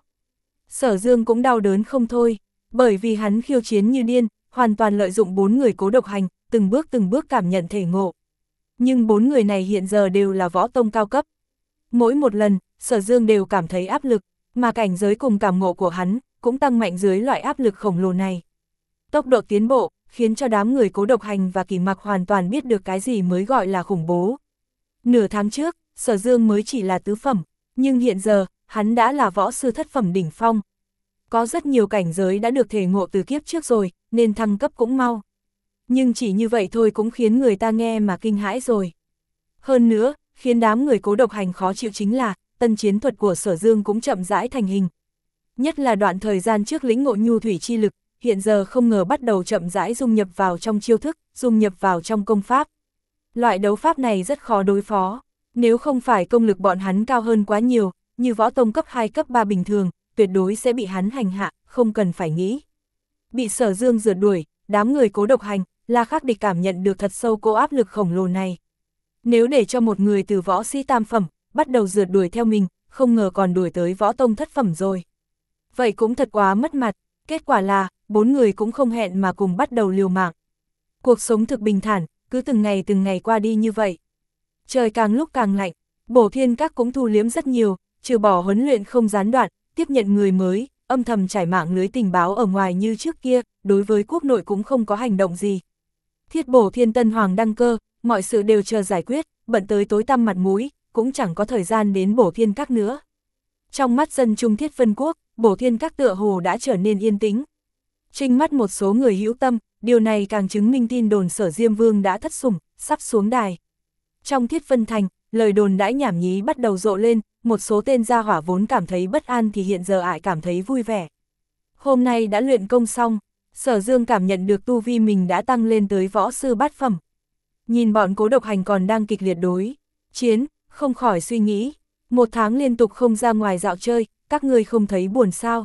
Sở Dương cũng đau đớn không thôi, bởi vì hắn khiêu chiến như điên, hoàn toàn lợi dụng bốn người cố độc hành, từng bước từng bước cảm nhận thể ngộ. Nhưng bốn người này hiện giờ đều là võ tông cao cấp. Mỗi một lần, Sở Dương đều cảm thấy áp lực, mà cảnh giới cùng cảm ngộ của hắn cũng tăng mạnh dưới loại áp lực khổng lồ này. Tốc độ tiến bộ, khiến cho đám người cố độc hành và Kỳ Mặc hoàn toàn biết được cái gì mới gọi là khủng bố. Nửa tháng trước, Sở Dương mới chỉ là tứ phẩm, nhưng hiện giờ, hắn đã là võ sư thất phẩm đỉnh phong. Có rất nhiều cảnh giới đã được thể ngộ từ kiếp trước rồi, nên thăng cấp cũng mau. Nhưng chỉ như vậy thôi cũng khiến người ta nghe mà kinh hãi rồi. Hơn nữa, khiến đám người cố độc hành khó chịu chính là, tân chiến thuật của Sở Dương cũng chậm rãi thành hình. Nhất là đoạn thời gian trước lĩnh ngộ nhu thủy chi lực, hiện giờ không ngờ bắt đầu chậm rãi dung nhập vào trong chiêu thức, dung nhập vào trong công pháp. Loại đấu pháp này rất khó đối phó, nếu không phải công lực bọn hắn cao hơn quá nhiều, như võ tông cấp hai cấp ba bình thường, tuyệt đối sẽ bị hắn hành hạ, không cần phải nghĩ. Bị Sở Dương rượt đuổi, đám người cố độc hành, La Khắc Địch cảm nhận được thật sâu cô áp lực khổng lồ này. Nếu để cho một người từ võ sĩ tam phẩm, bắt đầu rượt đuổi theo mình, không ngờ còn đuổi tới võ tông thất phẩm rồi. Vậy cũng thật quá mất mặt, kết quả là, bốn người cũng không hẹn mà cùng bắt đầu liều mạng. Cuộc sống thực bình thản, cứ từng ngày từng ngày qua đi như vậy. Trời càng lúc càng lạnh, Bổ Thiên Các cũng thu liếm rất nhiều, trừ bỏ huấn luyện không gián đoạn, tiếp nhận người mới, âm thầm trải mạng lưới tình báo ở ngoài như trước kia, đối với quốc nội cũng không có hành động gì. Thiết Bổ Thiên Tân Hoàng đăng cơ, mọi sự đều chờ giải quyết, bận tới tối tăm mặt mũi, cũng chẳng có thời gian đến Bổ Thiên Các nữa. Trong mắt dân Trung Thiết Vân Quốc, Bổ Thiên Các tựa hồ đã trở nên yên tĩnh. Trinh mắt một số người hữu tâm, điều này càng chứng minh tin đồn Sở Diêm Vương đã thất sủng, sắp xuống đài. Trong Thiết Vân Thành, lời đồn đãi nhảm nhí bắt đầu rộ lên, một số tên gia hỏa vốn cảm thấy bất an thì hiện giờ ải cảm thấy vui vẻ. Hôm nay đã luyện công xong, Sở Dương cảm nhận được tu vi mình đã tăng lên tới võ sư bát phẩm. Nhìn bọn cố độc hành còn đang kịch liệt đối chiến, không khỏi suy nghĩ, một tháng liên tục không ra ngoài dạo chơi, các ngươi không thấy buồn sao?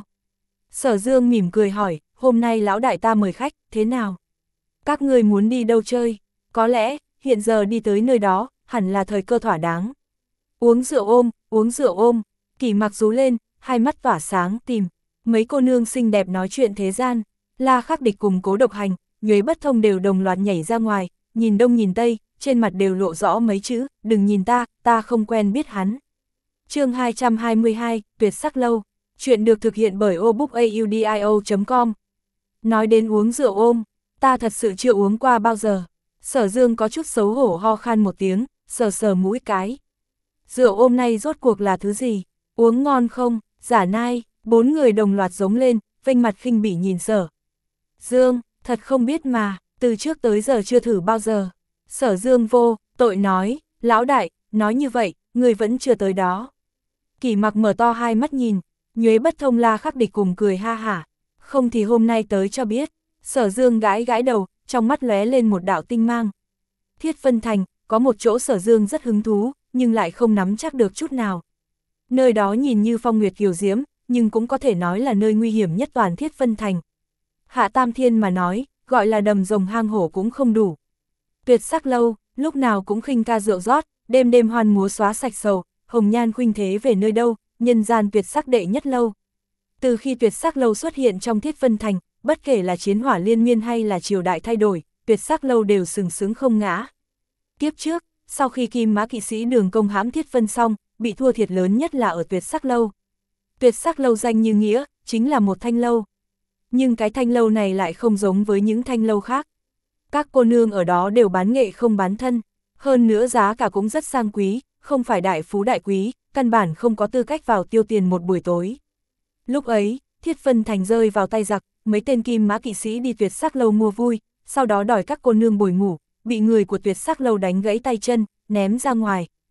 Sở Dương mỉm cười hỏi, hôm nay lão đại ta mời khách, thế nào? Các ngươi muốn đi đâu chơi? Có lẽ, hiện giờ đi tới nơi đó, hẳn là thời cơ thỏa đáng. Uống rượu ôm, uống rượu ôm, Kỳ Mặc rú lên, hai mắt tỏa sáng, tìm mấy cô nương xinh đẹp nói chuyện thế gian. La Khắc Địch cùng cố độc hành, Nhuế Bất Thông đều đồng loạt nhảy ra ngoài, nhìn đông nhìn tây, trên mặt đều lộ rõ mấy chữ, đừng nhìn ta, ta không quen biết hắn. Chương hai trăm hai mươi hai, Tuyệt Sắc Lâu, chuyện được thực hiện bởi obookaudio chấm com. Nói đến uống rượu ôm, ta thật sự chưa uống qua bao giờ. Sở Dương có chút xấu hổ ho khan một tiếng, sờ sờ mũi cái. Rượu ôm này rốt cuộc là thứ gì? Uống ngon không? Giả nai, bốn người đồng loạt giống lên, vênh mặt khinh bỉ nhìn Sở Dương, thật không biết mà, từ trước tới giờ chưa thử bao giờ. Sở Dương vô, tội nói, lão đại, nói như vậy, người vẫn chưa tới đó. Kỳ Mặc mở to hai mắt nhìn, Nhuế Bất Thông La Khắc Địch cùng cười ha hả. Không thì hôm nay tới cho biết. Sở Dương gãi gãi đầu, trong mắt lóe lên một đạo tinh mang. Thiết Vân Thành, có một chỗ Sở Dương rất hứng thú, nhưng lại không nắm chắc được chút nào. Nơi đó nhìn như phong nguyệt kiều diễm, nhưng cũng có thể nói là nơi nguy hiểm nhất toàn Thiết Vân Thành. Hạ Tam Thiên mà nói, gọi là đầm rồng hang hổ cũng không đủ. Tuyệt Sắc Lâu, lúc nào cũng khinh ca rượu rót, đêm đêm hoan múa xóa sạch sầu, hồng nhan khuynh thế về nơi đâu, nhân gian tuyệt sắc đệ nhất lâu. Từ khi Tuyệt Sắc Lâu xuất hiện trong Thiết Vân Thành, bất kể là chiến hỏa liên miên hay là triều đại thay đổi, Tuyệt Sắc Lâu đều sừng sững không ngã. Kiếp trước, sau khi Kim Mã kỵ sĩ Đường công hãm Thiết Vân xong, bị thua thiệt lớn nhất là ở Tuyệt Sắc Lâu. Tuyệt Sắc Lâu danh như nghĩa, chính là một thanh lâu. Nhưng cái thanh lâu này lại không giống với những thanh lâu khác. Các cô nương ở đó đều bán nghệ không bán thân, hơn nữa giá cả cũng rất sang quý, không phải đại phú đại quý, căn bản không có tư cách vào tiêu tiền một buổi tối. Lúc ấy, Thiết Vân Thành rơi vào tay giặc, mấy tên Kim Mã kỵ sĩ đi Tuyệt Sắc Lâu mua vui, sau đó đòi các cô nương bồi ngủ, bị người của Tuyệt Sắc Lâu đánh gãy tay chân, ném ra ngoài.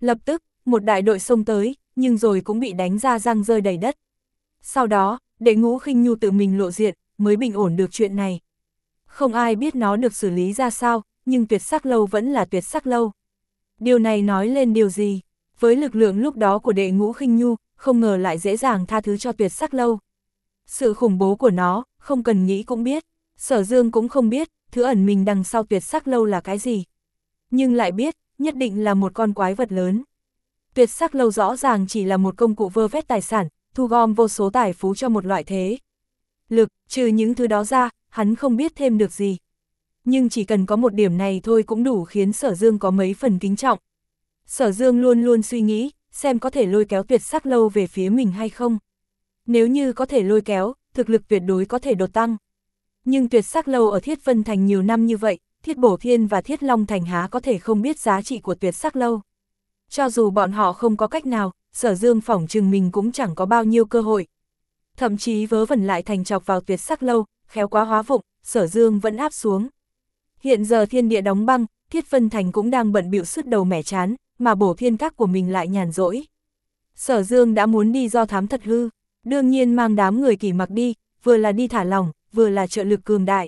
Lập tức, một đại đội xông tới, nhưng rồi cũng bị đánh ra răng rơi đầy đất. Sau đó, Đệ Ngũ Khinh Nhu tự mình lộ diện, mới bình ổn được chuyện này. Không ai biết nó được xử lý ra sao, nhưng Tuyệt Sắc Lâu vẫn là Tuyệt Sắc Lâu. Điều này nói lên điều gì? Với lực lượng lúc đó của Đệ Ngũ Khinh Nhu, không ngờ lại dễ dàng tha thứ cho Tuyệt Sắc Lâu. Sự khủng bố của nó, không cần nghĩ cũng biết. Sở Dương cũng không biết, thứ ẩn mình đằng sau Tuyệt Sắc Lâu là cái gì. Nhưng lại biết, nhất định là một con quái vật lớn. Tuyệt Sắc Lâu rõ ràng chỉ là một công cụ vơ vét tài sản, thu gom vô số tài phú cho một loại thế lực, trừ những thứ đó ra, hắn không biết thêm được gì. Nhưng chỉ cần có một điểm này thôi cũng đủ khiến Sở Dương có mấy phần kính trọng. Sở Dương luôn luôn suy nghĩ, xem có thể lôi kéo Tuyệt Sắc Lâu về phía mình hay không. Nếu như có thể lôi kéo, thực lực tuyệt đối có thể đột tăng. Nhưng Tuyệt Sắc Lâu ở Thiết Vân Thành nhiều năm như vậy, Thiết Bổ Thiên và Thiết Long Thành há có thể không biết giá trị của Tuyệt Sắc Lâu. Cho dù bọn họ không có cách nào, Sở Dương phỏng chừng mình cũng chẳng có bao nhiêu cơ hội. Thậm chí vớ vẩn lại thành chọc vào Tuyệt Sắc Lâu, khéo quá hóa vụng, Sở Dương vẫn áp xuống. Hiện giờ thiên địa đóng băng, Thiết Vân Thành cũng đang bận bịu sứt đầu mẻ chán, mà Bổ Thiên Các của mình lại nhàn rỗi. Sở Dương đã muốn đi do thám thật hư, đương nhiên mang đám người Kỷ Mặc đi, vừa là đi thả lỏng, vừa là trợ lực cường đại.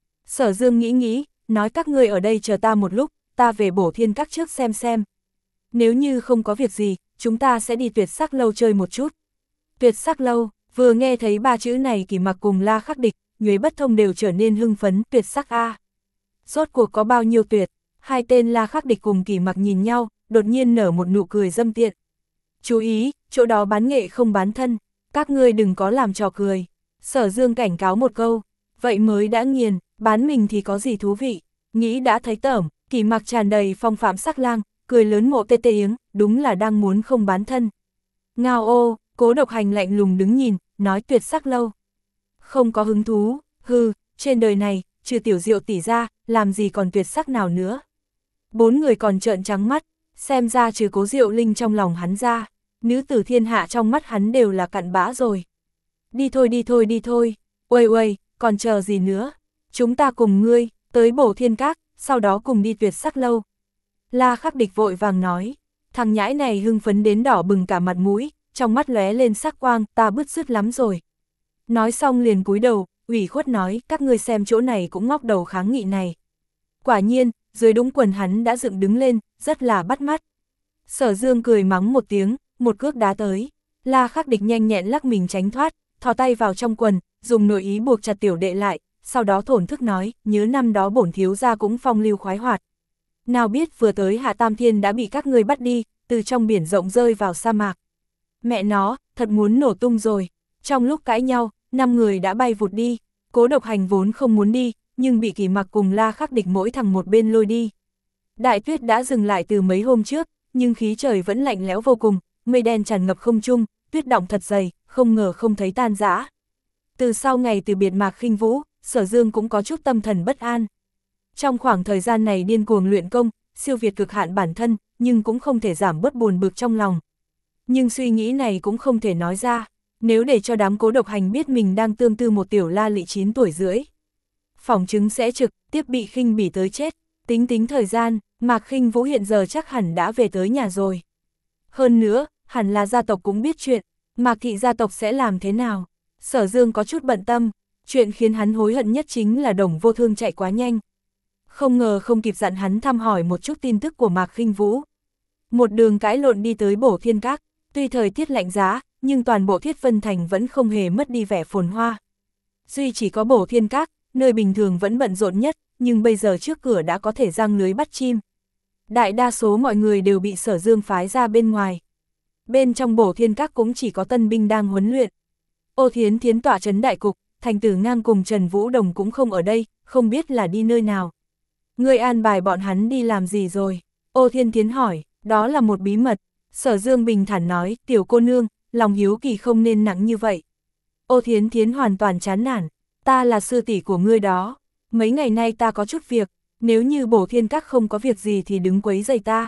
Sở Dương nghĩ nghĩ, nói các ngươi ở đây chờ ta một lúc, ta về Bổ Thiên Các trước xem xem. Nếu như không có việc gì, chúng ta sẽ đi Tuyệt Sắc Lâu chơi một chút. Tuyệt Sắc Lâu, vừa nghe thấy ba chữ này Kỷ Mặc cùng La Khắc Địch, Nhuế Bất Thông đều trở nên hưng phấn. Tuyệt Sắc A. Rốt cuộc có bao nhiêu tuyệt? Hai tên La Khắc Địch cùng Kỷ Mặc nhìn nhau, đột nhiên nở một nụ cười dâm tiện. Chú ý, chỗ đó bán nghệ không bán thân, các ngươi đừng có làm trò cười. Sở Dương cảnh cáo một câu, vậy mới đã nghiền, bán mình thì có gì thú vị. Nghĩ đã thấy tởm, Kỷ Mặc tràn đầy phong phạm sắc lang, cười lớn mộ tê tê yếng, đúng là đang muốn không bán thân. Ngao ô, Cố Độc Hành lạnh lùng đứng nhìn, nói Tuyệt Sắc Lâu. Không có hứng thú, hừ, trên đời này, trừ Tiểu Diệu tỷ ra, làm gì còn tuyệt sắc nào nữa. Bốn người còn trợn trắng mắt, xem ra trừ Cố Diệu Linh trong lòng hắn ra, nữ tử thiên hạ trong mắt hắn đều là cặn bã rồi. Đi thôi đi thôi đi thôi, uầy uầy, còn chờ gì nữa, chúng ta cùng ngươi, tới Bổ Thiên Các, sau đó cùng đi Tuyệt Sắc Lâu. La Khắc Địch vội vàng nói, thằng nhãi này hưng phấn đến đỏ bừng cả mặt mũi, trong mắt lóe lên sắc quang, ta bứt rứt lắm rồi. Nói xong liền cúi đầu, ủy khuất nói, các ngươi xem chỗ này cũng ngóc đầu kháng nghị này. Quả nhiên, dưới đũng quần hắn đã dựng đứng lên, rất là bắt mắt. Sở Dương cười mắng một tiếng, một cước đá tới. La Khắc Địch nhanh nhẹn lắc mình tránh thoát, thò tay vào trong quần, dùng nội ý buộc chặt tiểu đệ lại, sau đó thổn thức nói, nhớ năm đó bổn thiếu gia cũng phong lưu khoái hoạt. Nào biết vừa tới Hạ Tam Thiên đã bị các ngươi bắt đi, từ trong biển rộng rơi vào sa mạc. Mẹ nó, thật muốn nổ tung rồi. Trong lúc cãi nhau, năm người đã bay vụt đi. Cố Độc Hành vốn không muốn đi, nhưng bị Kỷ Mặc cùng La Khắc Địch mỗi thằng một bên lôi đi. Đại tuyết đã dừng lại từ mấy hôm trước, nhưng khí trời vẫn lạnh lẽo vô cùng, mây đen tràn ngập không trung, tuyết đọng thật dày, không ngờ không thấy tan rã. Từ sau ngày từ biệt Mạc Khinh Vũ, Sở Dương cũng có chút tâm thần bất an. Trong khoảng thời gian này điên cuồng luyện công, siêu việt cực hạn bản thân, nhưng cũng không thể giảm bớt buồn bực trong lòng. Nhưng suy nghĩ này cũng không thể nói ra, nếu để cho đám Cố Độc Hành biết mình đang tương tư một tiểu la lị chín tuổi rưỡi. Phỏng chứng sẽ trực tiếp bị khinh bỉ tới chết. Tính tính thời gian, Mạc Khinh Vũ hiện giờ chắc hẳn đã về tới nhà rồi. Hơn nữa, hẳn là gia tộc cũng biết chuyện, Mạc thị gia tộc sẽ làm thế nào. Sở Dương có chút bận tâm, chuyện khiến hắn hối hận nhất chính là Đồng Vô Thương chạy quá nhanh. Không ngờ không kịp dặn hắn thăm hỏi một chút tin tức của Mạc Khinh Vũ. Một đường cãi lộn đi tới Bổ Thiên Các, tuy thời tiết lạnh giá, nhưng toàn bộ Thiết Vân Thành vẫn không hề mất đi vẻ phồn hoa. Duy chỉ có Bổ Thiên Các, nơi bình thường vẫn bận rộn nhất, nhưng bây giờ trước cửa đã có thể giăng lưới bắt chim. Đại đa số mọi người đều bị Sở Dương phái ra bên ngoài. Bên trong Bổ Thiên Các cũng chỉ có tân binh đang huấn luyện. Ô Thiến Thiến tọa trấn đại cục, Thành Tử Ngang cùng Trần Vũ Đồng cũng không ở đây, không biết là đi nơi nào. Ngươi an bài bọn hắn đi làm gì rồi? Ô Thiên Thiến hỏi, đó là một bí mật. Sở Dương bình thản nói, tiểu cô nương, lòng hiếu kỳ không nên nặng như vậy. Ô Thiến Thiến hoàn toàn chán nản, ta là sư tỷ của ngươi đó. Mấy ngày nay ta có chút việc, nếu như Bổ Thiên Các không có việc gì thì đứng quấy rầy ta.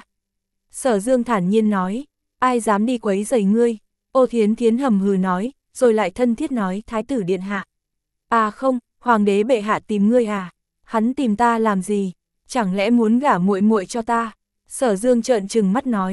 Sở Dương thản nhiên nói, ai dám đi quấy rầy ngươi? Ô Thiến Thiến hầm hừ nói, rồi lại thân thiết nói, thái tử điện hạ. À không, hoàng đế bệ hạ tìm ngươi à? Hắn tìm ta làm gì? Chẳng lẽ muốn gả muội muội cho ta? Sở Dương trợn trừng mắt nói,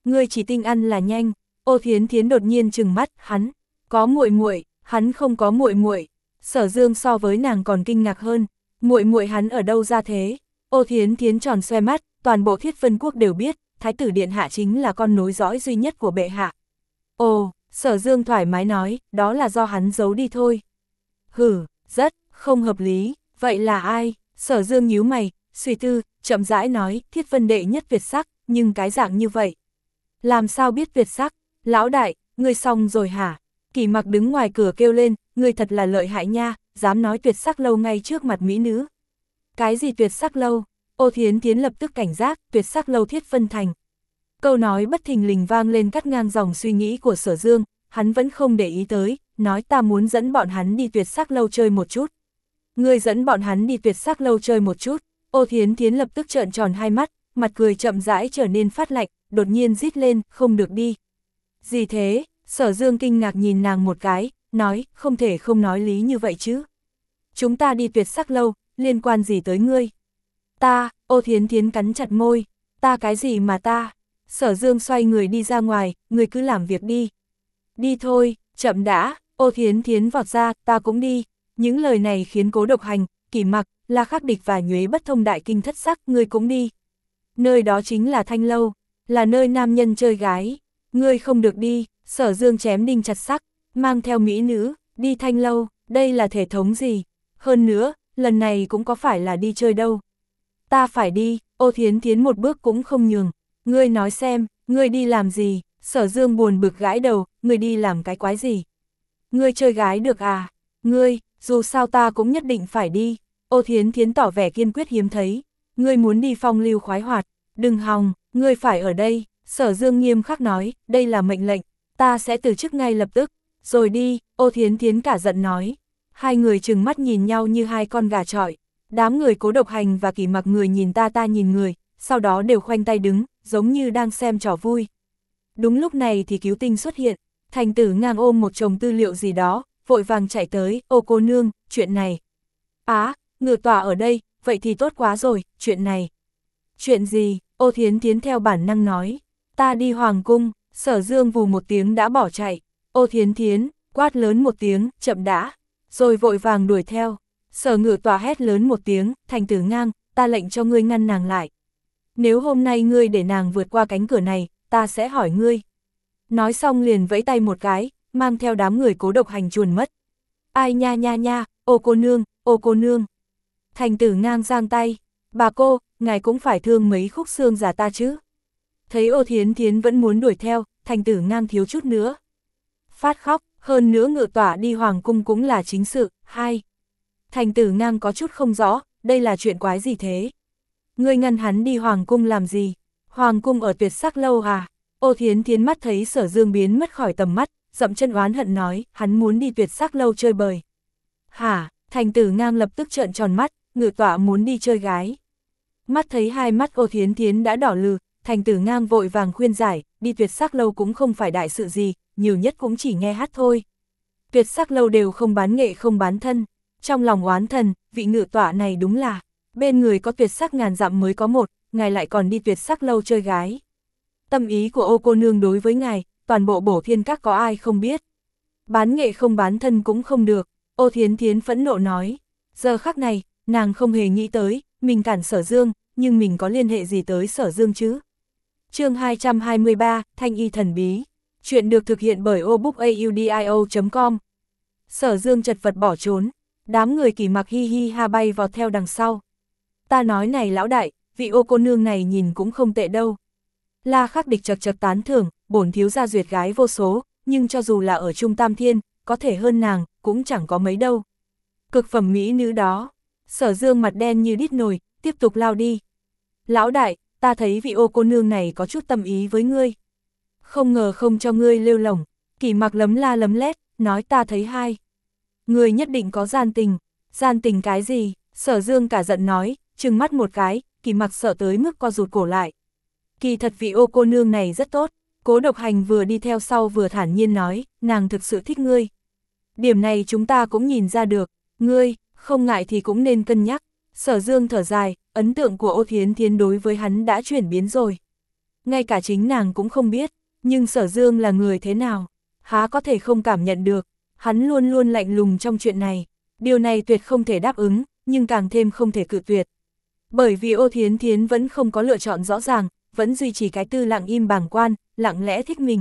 ngươi chỉ tinh ăn là nhanh. Ô Thiến Thiến đột nhiên trừng mắt, hắn có muội muội, hắn không có muội muội. Sở Dương so với nàng còn kinh ngạc hơn, muội muội hắn ở đâu ra thế? Ô Thiến Thiến tròn xoe mắt, toàn bộ Thiết Vân Quốc đều biết, Thái tử điện hạ chính là con nối dõi duy nhất của bệ hạ. Ồ, Sở Dương thoải mái nói, đó là do hắn giấu đi thôi. Hử, rất không hợp lý, vậy là ai? Sở Dương nhíu mày, suy tư, chậm rãi nói, Thiết Vân đệ nhất Việt sắc, nhưng cái dạng như vậy. Làm sao biết Việt sắc? Lão đại, ngươi xong rồi hả? Kỳ Mặc đứng ngoài cửa kêu lên, ngươi thật là lợi hại nha, dám nói tuyệt sắc lâu ngay trước mặt mỹ nữ. Cái gì tuyệt sắc lâu? Ô Thiến Thiến lập tức cảnh giác, tuyệt sắc lâu Thiết Vân Thành. Câu nói bất thình lình vang lên cắt ngang dòng suy nghĩ của Sở Dương, hắn vẫn không để ý tới, nói ta muốn dẫn bọn hắn đi tuyệt sắc lâu chơi một chút. Ngươi dẫn bọn hắn đi tuyệt sắc lâu chơi một chút. Ô Thiến Thiến lập tức trợn tròn hai mắt, mặt cười chậm rãi trở nên phát lạnh, đột nhiên rít lên, không được đi. Gì thế? Sở Dương kinh ngạc nhìn nàng một cái, nói, không thể không nói lý như vậy chứ. Chúng ta đi tuyệt sắc lâu, liên quan gì tới ngươi? Ta, Ô Thiến Thiến cắn chặt môi, ta cái gì mà ta? Sở Dương xoay người đi ra ngoài, ngươi cứ làm việc đi. Đi thôi, chậm đã, Ô Thiến Thiến vọt ra, ta cũng đi. Những lời này khiến Cố Độc Hành, Kỷ Mặc, La Khắc Địch và Nhuế Bất Thông đại kinh thất sắc, ngươi cũng đi. Nơi đó chính là Thanh Lâu, là nơi nam nhân chơi gái. Ngươi không được đi, Sở Dương chém đinh chặt sắt, mang theo mỹ nữ, đi Thanh Lâu, đây là thể thống gì? Hơn nữa, lần này cũng có phải là đi chơi đâu. Ta phải đi, Ô Thiến Thiến một bước cũng không nhường. Ngươi nói xem, ngươi đi làm gì? Sở Dương buồn bực gãi đầu, ngươi đi làm cái quái gì? Ngươi chơi gái được à? Ngươi, dù sao ta cũng nhất định phải đi. Ô Thiến Thiến tỏ vẻ kiên quyết hiếm thấy. Ngươi muốn đi phong lưu khoái hoạt, đừng hòng, ngươi phải ở đây. Sở Dương nghiêm khắc nói, đây là mệnh lệnh, ta sẽ từ chức ngay lập tức. Rồi đi, Ô Thiến Thiến cả giận nói. Hai người trừng mắt nhìn nhau như hai con gà chọi. Đám người Cố Độc Hành và Kỷ Mặc người nhìn ta ta nhìn người, sau đó đều khoanh tay đứng, giống như đang xem trò vui. Đúng lúc này thì Cứu Tinh xuất hiện, Thành Tử Ngang ôm một chồng tư liệu gì đó, vội vàng chạy tới, ô cô nương, chuyện này. Á, ngự tọa ở đây, vậy thì tốt quá rồi, chuyện này. Chuyện gì? Ô Thiến Thiến theo bản năng nói, ta đi Hoàng Cung. Sở Dương vù một tiếng đã bỏ chạy. Ô Thiến Thiến, quát lớn một tiếng, chậm đã, rồi vội vàng đuổi theo. Sở Ngự Tọa hét lớn một tiếng, Thành Tử Ngang, ta lệnh cho ngươi ngăn nàng lại. Nếu hôm nay ngươi để nàng vượt qua cánh cửa này, ta sẽ hỏi ngươi. Nói xong liền vẫy tay một cái, mang theo đám người Cố Độc Hành chuồn mất. Ai nha nha nha, ô cô nương, ô cô nương. Thành Tử Ngang giang tay, bà cô, ngài cũng phải thương mấy khúc xương giả ta chứ. Thấy Ô Thiến Thiến vẫn muốn đuổi theo, Thành Tử Ngang thiếu chút nữa phát khóc, hơn nữa Ngự Tọa đi Hoàng Cung cũng là chính sự. Hai, Thành Tử Ngang có chút không rõ, đây là chuyện quái gì thế? Ngươi ngăn hắn đi Hoàng Cung làm gì? Hoàng Cung ở tuyệt sắc lâu à? Ô Thiến Thiến mắt thấy Sở Dương biến mất khỏi tầm mắt, dậm chân oán hận nói, hắn muốn đi tuyệt sắc lâu chơi bời. Hả? Thành Tử Ngang lập tức trợn tròn mắt, Ngự Tọa muốn đi chơi gái. Mắt thấy hai mắt Ô Thiến Thiến đã đỏ lừ, Thành Tử Ngang vội vàng khuyên giải, đi tuyệt sắc lâu cũng không phải đại sự gì, nhiều nhất cũng chỉ nghe hát thôi. Tuyệt sắc lâu đều không bán nghệ không bán thân. Trong lòng oán thần, vị Ngự Tọa này đúng là, bên người có tuyệt sắc ngàn dặm mới có một, ngài lại còn đi tuyệt sắc lâu chơi gái. Tâm ý của ô cô nương đối với ngài, toàn bộ Bổ Thiên Các có ai không biết. Bán nghệ không bán thân cũng không được, Ô Thiến Thiến phẫn nộ nói. Giờ khắc này, nàng không hề nghĩ tới, mình cản Sở Dương, nhưng mình có liên hệ gì tới Sở Dương chứ? Chương hai trăm hai mươi ba, Thanh Y Thần Bí. Chuyện được thực hiện bởi obookaudio chấm com. Sở Dương chật vật bỏ trốn, đám người Kỷ Mặc hi hi ha bay vào theo đằng sau. Ta nói này lão đại, vị ô cô nương này nhìn cũng không tệ đâu. La Khắc Địch chật chật tán thưởng, bổn thiếu gia duyệt gái vô số, nhưng cho dù là ở Trung Tam Thiên, có thể hơn nàng, cũng chẳng có mấy đâu. Cực phẩm mỹ nữ đó. Sở Dương mặt đen như đít nồi, tiếp tục lao đi. Lão đại, ta thấy vị ô cô nương này có chút tâm ý với ngươi. Không ngờ không cho ngươi lêu lổng. Kỷ Mặc lấm la lấm lét, nói ta thấy hai. Ngươi nhất định có gian tình. Gian tình cái gì? Sở Dương cả giận nói, trừng mắt một cái, Kỷ Mặc sợ tới mức co rụt cổ lại. Kỳ thật vị ô cô nương này rất tốt. Cố Độc Hành vừa đi theo sau vừa thản nhiên nói, nàng thực sự thích ngươi. Điểm này chúng ta cũng nhìn ra được, ngươi, không ngại thì cũng nên cân nhắc. Sở Dương thở dài, ấn tượng của Ô Thiến Thiến đối với hắn đã chuyển biến rồi. ngay cả chính nàng cũng không biết, nhưng Sở Dương là người thế nào, há có thể không cảm nhận được, hắn luôn luôn lạnh lùng trong chuyện này, điều này tuyệt không thể đáp ứng, nhưng càng thêm không thể cự tuyệt. Bởi vì Ô Thiến Thiến vẫn không có lựa chọn rõ ràng, vẫn duy trì cái tư lặng im bàng quan, lặng lẽ thích mình.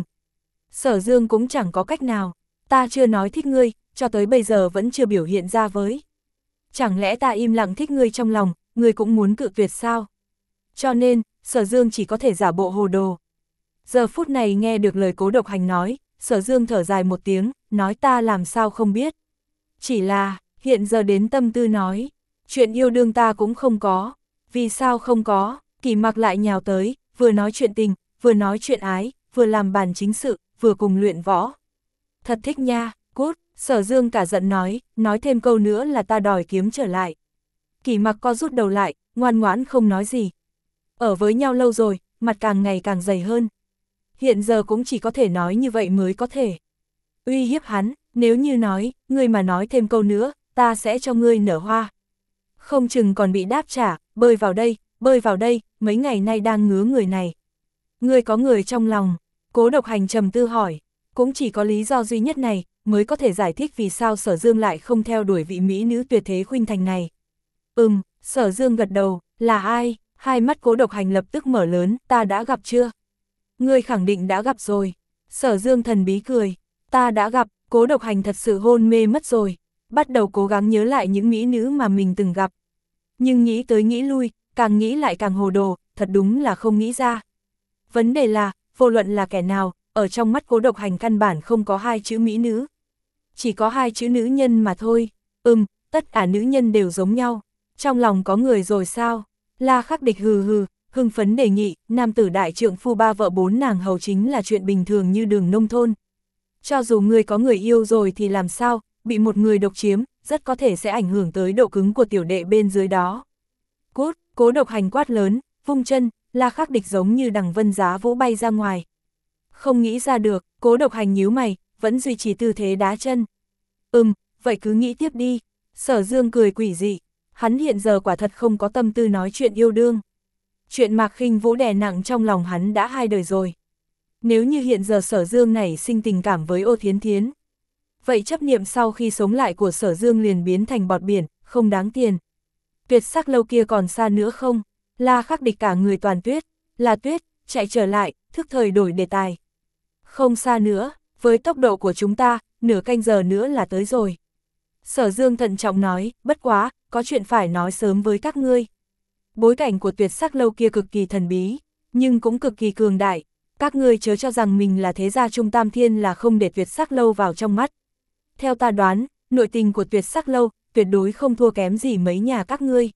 Sở Dương cũng chẳng có cách nào, ta chưa nói thích ngươi, cho tới bây giờ vẫn chưa biểu hiện ra với. Chẳng lẽ ta im lặng thích ngươi trong lòng, ngươi cũng muốn cự tuyệt sao? Cho nên, Sở Dương chỉ có thể giả bộ hồ đồ. Giờ phút này nghe được lời Cố Độc Hành nói, Sở Dương thở dài một tiếng, nói ta làm sao không biết. Chỉ là, hiện giờ đến tâm tư nói, chuyện yêu đương ta cũng không có. Vì sao không có? Kỳ Mặc lại nhào tới, vừa nói chuyện tình, vừa nói chuyện ái, vừa làm bàn chính sự, vừa cùng luyện võ. Thật thích nha, cút, Sở Dương cả giận nói, nói thêm câu nữa là ta đòi kiếm trở lại. Kỳ Mặc co rút đầu lại, ngoan ngoãn không nói gì. Ở với nhau lâu rồi, mặt càng ngày càng dày hơn. Hiện giờ cũng chỉ có thể nói như vậy mới có thể. Uy hiếp hắn, nếu như nói, ngươi mà nói thêm câu nữa, ta sẽ cho ngươi nở hoa. Không chừng còn bị đáp trả, bơi vào đây, bơi vào đây, mấy ngày nay đang ngứa người này. Ngươi có người trong lòng, Cố Độc Hành trầm tư hỏi, cũng chỉ có lý do duy nhất này, mới có thể giải thích vì sao Sở Dương lại không theo đuổi vị mỹ nữ tuyệt thế khuynh thành này. Ừm, Sở Dương gật đầu, là ai? Hai mắt Cố Độc Hành lập tức mở lớn, ta đã gặp chưa? Ngươi khẳng định đã gặp rồi. Sở Dương thần bí cười, ta đã gặp. Cố Độc Hành thật sự hôn mê mất rồi, bắt đầu cố gắng nhớ lại những mỹ nữ mà mình từng gặp. Nhưng nghĩ tới nghĩ lui, càng nghĩ lại càng hồ đồ, thật đúng là không nghĩ ra. Vấn đề là, vô luận là kẻ nào, ở trong mắt Cố Độc Hành căn bản không có hai chữ mỹ nữ. Chỉ có hai chữ nữ nhân mà thôi. Ừm, tất cả nữ nhân đều giống nhau. Trong lòng có người rồi sao? La Khắc Địch hừ hừ, hưng phấn đề nghị, nam tử đại trượng phu ba vợ bốn nàng hầu chính là chuyện bình thường như đường nông thôn. Cho dù người có người yêu rồi thì làm sao, bị một người độc chiếm, rất có thể sẽ ảnh hưởng tới độ cứng của tiểu đệ bên dưới đó. Cút, Cố Độc Hành quát lớn, vung chân, La Khắc Địch giống như đằng vân giá vũ bay ra ngoài. Không nghĩ ra được, Cố Độc Hành nhíu mày, vẫn duy trì tư thế đá chân. Ừm, vậy cứ nghĩ tiếp đi. Sở Dương cười quỷ dị, hắn hiện giờ quả thật không có tâm tư nói chuyện yêu đương. Chuyện Mạc Khinh Vũ đè nặng trong lòng hắn đã hai đời rồi. Nếu như hiện giờ Sở Dương này sinh tình cảm với Ô Thiến Thiến, vậy chấp niệm sau khi sống lại của Sở Dương liền biến thành bọt biển, không đáng tiền. Tuyệt sắc lâu kia còn xa nữa không? La Khắc Địch cả người toàn tuyết, là tuyết, chạy trở lại, thức thời đổi đề tài. Không xa nữa, với tốc độ của chúng ta, nửa canh giờ nữa là tới rồi. Sở Dương thận trọng nói, bất quá, có chuyện phải nói sớm với các ngươi. Bối cảnh của tuyệt sắc lâu kia cực kỳ thần bí, nhưng cũng cực kỳ cường đại. Các ngươi chớ cho rằng mình là thế gia Trung Tam Thiên là không để tuyệt sắc lâu vào trong mắt. Theo ta đoán, nội tình của tuyệt sắc lâu, tuyệt đối không thua kém gì mấy nhà các ngươi.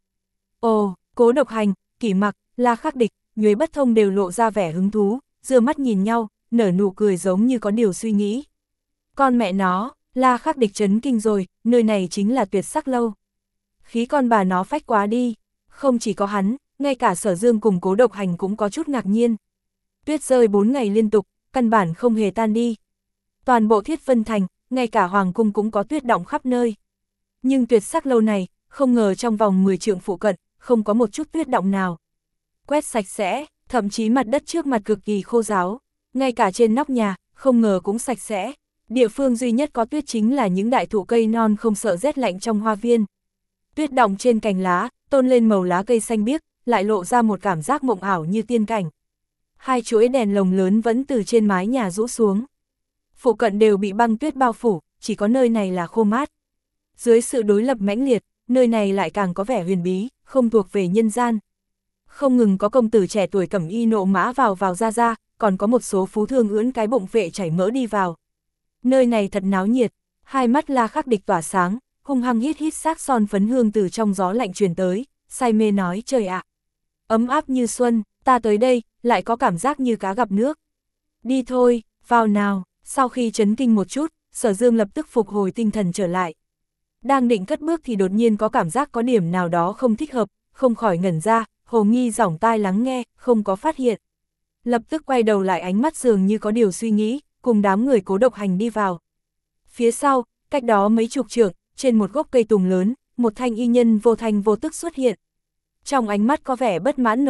Ồ, Cố Độc Hành, Kỷ Mặc, La Khắc Địch, Nhuế Bất Thông đều lộ ra vẻ hứng thú, giơ mắt nhìn nhau, nở nụ cười giống như có điều suy nghĩ. Con mẹ nó, La Khắc Địch chấn kinh rồi, nơi này chính là tuyệt sắc lâu. Khí con bà nó phách quá đi. Không chỉ có hắn, ngay cả Sở Dương cùng Cố Độc Hành cũng có chút ngạc nhiên. Tuyết rơi bốn ngày liên tục, căn bản không hề tan đi. Toàn bộ Thiết Vân Thành, ngay cả Hoàng Cung cũng có tuyết đọng khắp nơi. Nhưng tuyệt sắc lâu này, không ngờ trong vòng mười trượng phụ cận, không có một chút tuyết đọng nào. Quét sạch sẽ, thậm chí mặt đất trước mặt cực kỳ khô ráo. Ngay cả trên nóc nhà, không ngờ cũng sạch sẽ. Địa phương duy nhất có tuyết chính là những đại thụ cây non không sợ rét lạnh trong hoa viên. Tuyết đọng trên cành lá, tôn lên màu lá cây xanh biếc, lại lộ ra một cảm giác mộng ảo như tiên cảnh. Hai chuỗi đèn lồng lớn vẫn từ trên mái nhà rũ xuống. Phụ cận đều bị băng tuyết bao phủ, chỉ có nơi này là khô mát. Dưới sự đối lập mãnh liệt, nơi này lại càng có vẻ huyền bí, không thuộc về nhân gian. Không ngừng có công tử trẻ tuổi cẩm y nộ mã vào vào ra ra, còn có một số phú thương ưỡn cái bụng vệ chảy mỡ đi vào. Nơi này thật náo nhiệt, hai mắt La Khắc Địch tỏa sáng, hung hăng hít hít xác son phấn hương từ trong gió lạnh truyền tới, say mê nói trời ạ. Ấm áp như xuân, ta tới đây, lại có cảm giác như cá gặp nước. Đi thôi, vào nào, sau khi chấn kinh một chút, Sở Dương lập tức phục hồi tinh thần trở lại. Đang định cất bước thì đột nhiên có cảm giác có điểm nào đó không thích hợp, không khỏi ngẩn ra, hồ nghi giỏng tai lắng nghe, không có phát hiện. Lập tức quay đầu lại ánh mắt dường như có điều suy nghĩ, cùng đám người Cố Độc Hành đi vào. Phía sau, cách đó mấy chục trượng, trên một gốc cây tùng lớn, một thanh y nhân vô thanh vô tức xuất hiện. Trong ánh mắt có vẻ bất mãn nồng đậm,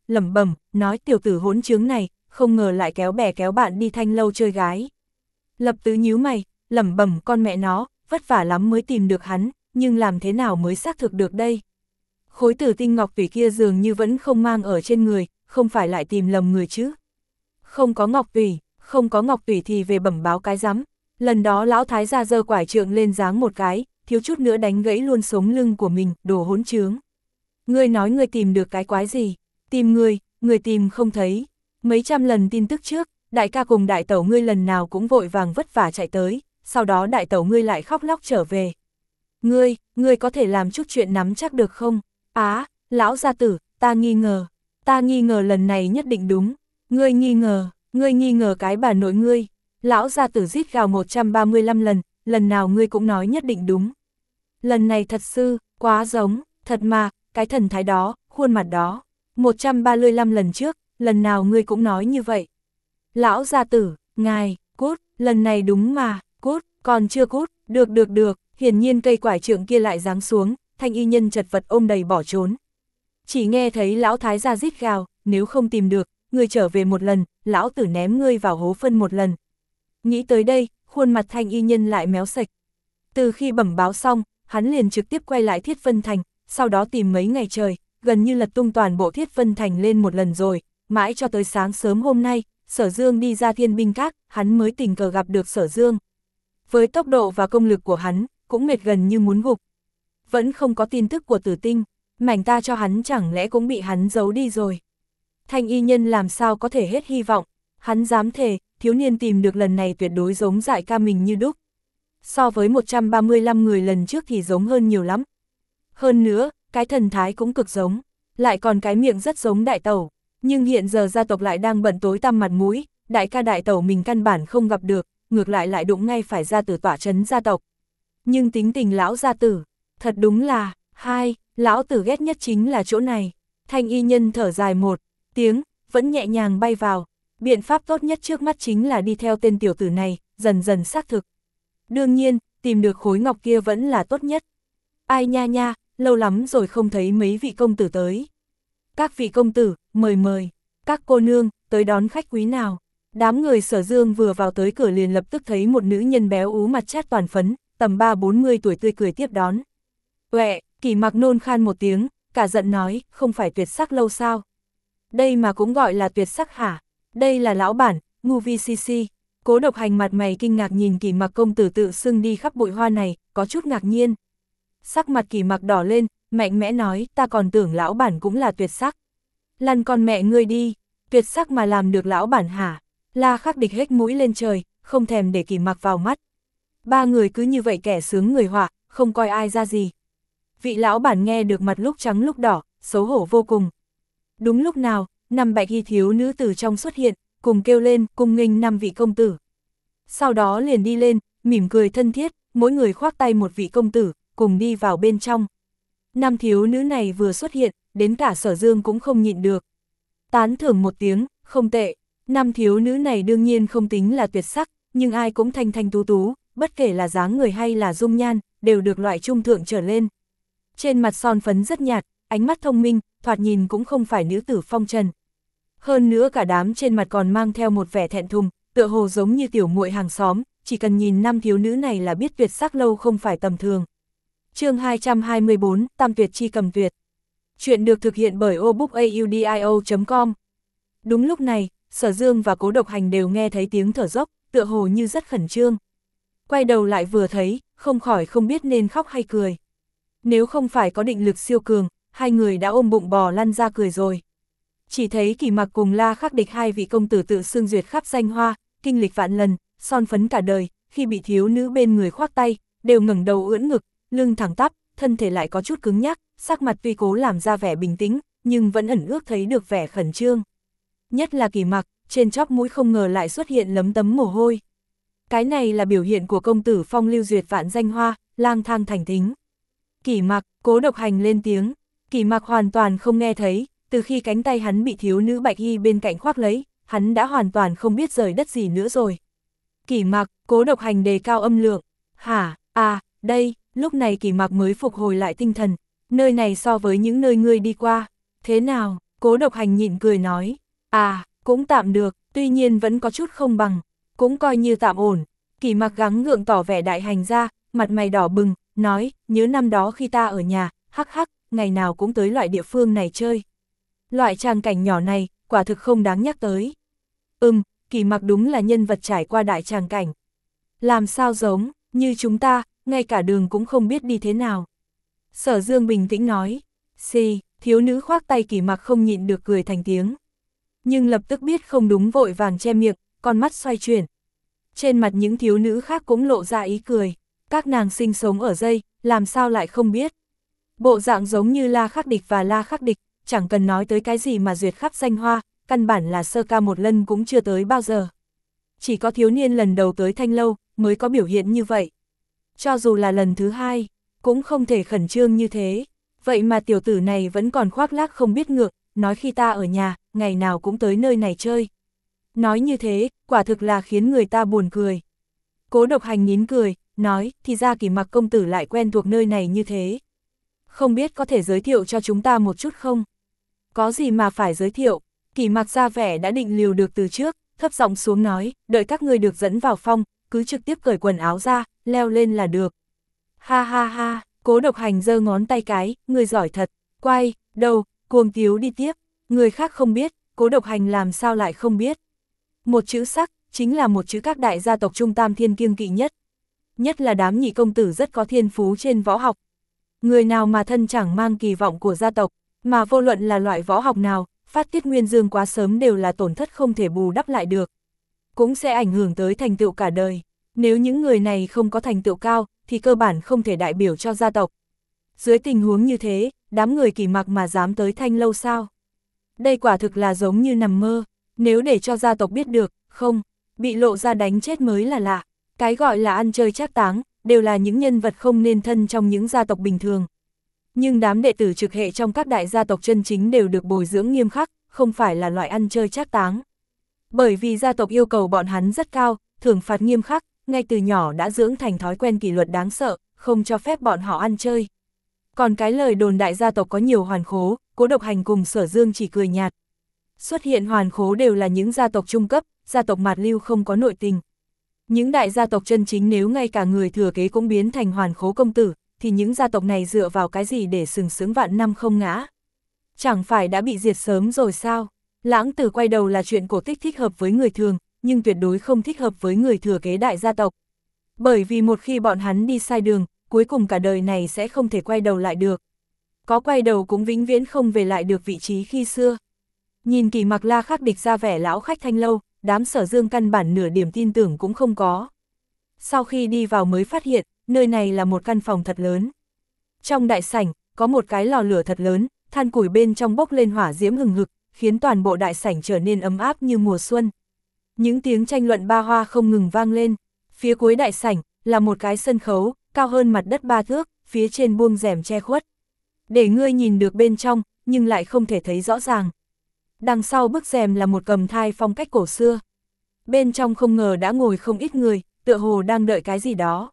lẩm bẩm, nói tiểu tử hỗn trướng này, không ngờ lại kéo bè kéo bạn đi Thanh lâu chơi gái. Lập Tứ nhíu mày, lẩm bẩm con mẹ nó, vất vả lắm mới tìm được hắn, nhưng làm thế nào mới xác thực được đây? Khối tử tinh ngọc tủy kia dường như vẫn không mang ở trên người, không phải lại tìm lầm người chứ? Không có ngọc tủy, không có ngọc tủy thì về bẩm báo cái rắm. Lần đó lão thái gia giơ quải trượng lên giáng một cái, thiếu chút nữa đánh gãy luôn sống lưng của mình, đồ hỗn trướng. Ngươi nói ngươi tìm được cái quái gì? Tìm người, người tìm không thấy. Mấy trăm lần tin tức trước, đại ca cùng đại tẩu ngươi lần nào cũng vội vàng vất vả chạy tới, sau đó đại tẩu ngươi lại khóc lóc trở về. Ngươi, ngươi có thể làm chút chuyện nắm chắc được không? Á, lão gia tử, ta nghi ngờ. Ta nghi ngờ lần này nhất định đúng. Ngươi nghi ngờ, ngươi nghi ngờ cái bà nội ngươi. Lão gia tử rít gào một trăm ba mươi lăm lần, lần nào ngươi cũng nói nhất định đúng. Lần này thật sự, quá giống, thật mà, cái thần thái đó, khuôn mặt đó. một trăm ba mươi lăm lần trước, lần nào ngươi cũng nói như vậy. Lão gia tử, ngài, cút, lần này đúng mà, cút, còn chưa cút, được được được, hiển nhiên cây quải trượng kia lại giáng xuống, thanh y nhân chật vật ôm đầy bỏ trốn. Chỉ nghe thấy lão thái gia rít gào, nếu không tìm được, ngươi trở về một lần, lão tử ném ngươi vào hố phân một lần. Nghĩ tới đây, khuôn mặt thanh y nhân lại méo sạch. Từ khi bẩm báo xong, hắn liền trực tiếp quay lại Thiết Vân Thành, sau đó tìm mấy ngày trời, gần như lật tung toàn bộ Thiết Vân Thành lên một lần rồi, mãi cho tới sáng sớm hôm nay, Sở Dương đi ra Thiên Binh Các, hắn mới tình cờ gặp được Sở Dương. Với tốc độ và công lực của hắn, cũng mệt gần như muốn gục. Vẫn không có tin tức của Tử Tinh, mảnh ta cho hắn chẳng lẽ cũng bị hắn giấu đi rồi. Thanh y nhân làm sao có thể hết hy vọng, hắn dám thề, thiếu niên tìm được lần này tuyệt đối giống dại ca mình như đúc. So với một trăm ba mươi lăm người lần trước thì giống hơn nhiều lắm. Hơn nữa, cái thần thái cũng cực giống, lại còn cái miệng rất giống đại tẩu. Nhưng hiện giờ gia tộc lại đang bận tối tăm mặt mũi, đại ca đại tẩu mình căn bản không gặp được, ngược lại lại đụng ngay phải ra tử tỏa trấn gia tộc. Nhưng tính tình lão gia tử, thật đúng là, hai, lão tử ghét nhất chính là chỗ này. Thanh y nhân thở dài một tiếng, vẫn nhẹ nhàng bay vào. Biện pháp tốt nhất trước mắt chính là đi theo tên tiểu tử này, dần dần xác thực. Đương nhiên, tìm được khối ngọc kia vẫn là tốt nhất. Ai nha nha, lâu lắm rồi không thấy mấy vị công tử tới. Các vị công tử, mời mời. Các cô nương, tới đón khách quý nào. Đám người Sở Dương vừa vào tới cửa liền lập tức thấy một nữ nhân béo ú mặt chát toàn phấn, tầm ba bốn mươi tuổi tươi cười tiếp đón. Uệ, Kỷ Mặc nôn khan một tiếng, cả giận nói, không phải tuyệt sắc lâu sao? Đây mà cũng gọi là tuyệt sắc hả? Đây là lão bản, ngu vi si si. Cố Độc Hành mặt mày kinh ngạc nhìn Kỷ Mặc công tử tự xưng đi khắp bụi hoa này, có chút ngạc nhiên. Sắc mặt Kỷ Mặc đỏ lên, mạnh mẽ nói, ta còn tưởng lão bản cũng là tuyệt sắc. Lăn con mẹ ngươi đi, tuyệt sắc mà làm được lão bản hả? La Khắc Địch hếch mũi lên trời, không thèm để Kỷ Mặc vào mắt. Ba người cứ như vậy kẻ sướng người họa, không coi ai ra gì. Vị lão bản nghe được mặt lúc trắng lúc đỏ, xấu hổ vô cùng. Đúng lúc nào, năm bạch y thiếu nữ từ trong xuất hiện, cùng kêu lên, cùng nghênh năm vị công tử. Sau đó liền đi lên, mỉm cười thân thiết, mỗi người khoác tay một vị công tử, cùng đi vào bên trong. Năm thiếu nữ này vừa xuất hiện, đến cả Sở Dương cũng không nhịn được. Tán thưởng một tiếng, không tệ, năm thiếu nữ này đương nhiên không tính là tuyệt sắc, nhưng ai cũng thanh thanh tú tú, bất kể là dáng người hay là dung nhan, đều được loại trung thượng trở lên. Trên mặt son phấn rất nhạt, ánh mắt thông minh, thoạt nhìn cũng không phải nữ tử phong trần. Hơn nữa cả đám trên mặt còn mang theo một vẻ thẹn thùng, tựa hồ giống như tiểu muội hàng xóm, chỉ cần nhìn năm thiếu nữ này là biết tuyệt sắc lâu không phải tầm thường. Chương hai trăm hai mươi bốn, Tam Tuyệt Chi Cầm Tuyệt. Chuyện được thực hiện bởi obookaudio chấm com. Đúng lúc này, Sở Dương và Cố Độc Hành đều nghe thấy tiếng thở dốc, tựa hồ như rất khẩn trương. Quay đầu lại vừa thấy, không khỏi không biết nên khóc hay cười. Nếu không phải có định lực siêu cường, hai người đã ôm bụng bò lăn ra cười rồi. Chỉ thấy Kỷ Mặc cùng La Khắc Địch hai vị công tử tự xưng duyệt khắp danh hoa, kinh lịch vạn lần, son phấn cả đời, khi bị thiếu nữ bên người khoác tay, đều ngẩng đầu ưỡn ngực, lưng thẳng tắp, thân thể lại có chút cứng nhắc, sắc mặt tuy cố làm ra vẻ bình tĩnh, nhưng vẫn ẩn ước thấy được vẻ khẩn trương. Nhất là Kỷ Mặc, trên chóp mũi không ngờ lại xuất hiện lấm tấm mồ hôi. Cái này là biểu hiện của công tử phong lưu duyệt vạn danh hoa, lang thang thành tính. Kỷ Mặc, Cố Độc Hành lên tiếng, Kỷ Mặc hoàn toàn không nghe thấy, từ khi cánh tay hắn bị thiếu nữ bạch y bên cạnh khoác lấy, hắn đã hoàn toàn không biết rời đất gì nữa rồi. Kỷ Mặc, Cố Độc Hành đề cao âm lượng, hả, à, đây, lúc này Kỷ Mặc mới phục hồi lại tinh thần, nơi này so với những nơi ngươi đi qua, thế nào, Cố Độc Hành nhịn cười nói, à, cũng tạm được, tuy nhiên vẫn có chút không bằng, cũng coi như tạm ổn. Kỷ Mặc gắng gượng tỏ vẻ đại hành ra, mặt mày đỏ bừng, nói, nhớ năm đó khi ta ở nhà, hắc hắc, ngày nào cũng tới loại địa phương này chơi. Loại tràng cảnh nhỏ này, quả thực không đáng nhắc tới. Ừm, Kỷ Mặc đúng là nhân vật trải qua đại tràng cảnh. Làm sao giống, như chúng ta, ngay cả đường cũng không biết đi thế nào. Sở Dương bình tĩnh nói, xì, thiếu nữ khoác tay Kỷ Mặc không nhịn được cười thành tiếng. Nhưng lập tức biết không đúng vội vàng che miệng, con mắt xoay chuyển. Trên mặt những thiếu nữ khác cũng lộ ra ý cười, các nàng sinh sống ở dây, làm sao lại không biết. Bộ dạng giống như La Khắc Địch và La Khắc Địch, chẳng cần nói tới cái gì mà duyệt khắp danh hoa, căn bản là sơ ca một lần cũng chưa tới bao giờ. Chỉ có thiếu niên lần đầu tới Thanh Lâu, mới có biểu hiện như vậy. Cho dù là lần thứ hai, cũng không thể khẩn trương như thế. Vậy mà tiểu tử này vẫn còn khoác lác không biết ngược, nói khi ta ở nhà, ngày nào cũng tới nơi này chơi. Nói như thế, quả thực là khiến người ta buồn cười. Cố Độc Hành nín cười, nói, thì ra Kỷ Mặc công tử lại quen thuộc nơi này như thế. Không biết có thể giới thiệu cho chúng ta một chút không? Có gì mà phải giới thiệu? Kỷ Mặc ra vẻ đã định liều được từ trước, thấp giọng xuống nói, đợi các ngươi được dẫn vào phòng, cứ trực tiếp cởi quần áo ra, leo lên là được. Ha ha ha, Cố Độc Hành giơ ngón tay cái, ngươi giỏi thật, quay, đầu, cuồng tiếu đi tiếp, người khác không biết, Cố Độc Hành làm sao lại không biết. Một chữ sắc, chính là một chữ các đại gia tộc Trung Tam Thiên kiêng kỵ nhất. Nhất là đám nhị công tử rất có thiên phú trên võ học. Người nào mà thân chẳng mang kỳ vọng của gia tộc, mà vô luận là loại võ học nào, phát tiết nguyên dương quá sớm đều là tổn thất không thể bù đắp lại được. Cũng sẽ ảnh hưởng tới thành tựu cả đời. Nếu những người này không có thành tựu cao, thì cơ bản không thể đại biểu cho gia tộc. Dưới tình huống như thế, đám người Kỷ Mặc mà dám tới Thanh Lâu sao? Đây quả thực là giống như nằm mơ. Nếu để cho gia tộc biết được, không, bị lộ ra đánh chết mới là lạ. Cái gọi là ăn chơi trác táng, đều là những nhân vật không nên thân trong những gia tộc bình thường. Nhưng đám đệ tử trực hệ trong các đại gia tộc chân chính đều được bồi dưỡng nghiêm khắc, không phải là loại ăn chơi trác táng. Bởi vì gia tộc yêu cầu bọn hắn rất cao, thưởng phạt nghiêm khắc, ngay từ nhỏ đã dưỡng thành thói quen kỷ luật đáng sợ, không cho phép bọn họ ăn chơi. Còn cái lời đồn đại gia tộc có nhiều hoàn khố, Cố Độc Hành cùng Sở Dương chỉ cười nhạt. Xuất hiện hoàn khố đều là những gia tộc trung cấp, gia tộc mạt lưu không có nội tình. Những đại gia tộc chân chính nếu ngay cả người thừa kế cũng biến thành hoàn khố công tử, thì những gia tộc này dựa vào cái gì để sừng sững vạn năm không ngã? Chẳng phải đã bị diệt sớm rồi sao? Lãng tử quay đầu là chuyện cổ tích thích hợp với người thường, nhưng tuyệt đối không thích hợp với người thừa kế đại gia tộc. Bởi vì một khi bọn hắn đi sai đường, cuối cùng cả đời này sẽ không thể quay đầu lại được. Có quay đầu cũng vĩnh viễn không về lại được vị trí khi xưa. Nhìn Kỷ Mặc La Khắc Địch ra vẻ lão khách Thanh Lâu, đám Sở Dương căn bản nửa điểm tin tưởng cũng không có. Sau khi đi vào mới phát hiện, nơi này là một căn phòng thật lớn. Trong đại sảnh, có một cái lò lửa thật lớn, than củi bên trong bốc lên hỏa diễm hừng hực, khiến toàn bộ đại sảnh trở nên ấm áp như mùa xuân. Những tiếng tranh luận ba hoa không ngừng vang lên. Phía cuối đại sảnh, là một cái sân khấu, cao hơn mặt đất ba thước, phía trên buông rèm che khuất. Để ngươi nhìn được bên trong, nhưng lại không thể thấy rõ ràng. Đằng sau bức rèm là một cầm thai phong cách cổ xưa. Bên trong không ngờ đã ngồi không ít người, tựa hồ đang đợi cái gì đó.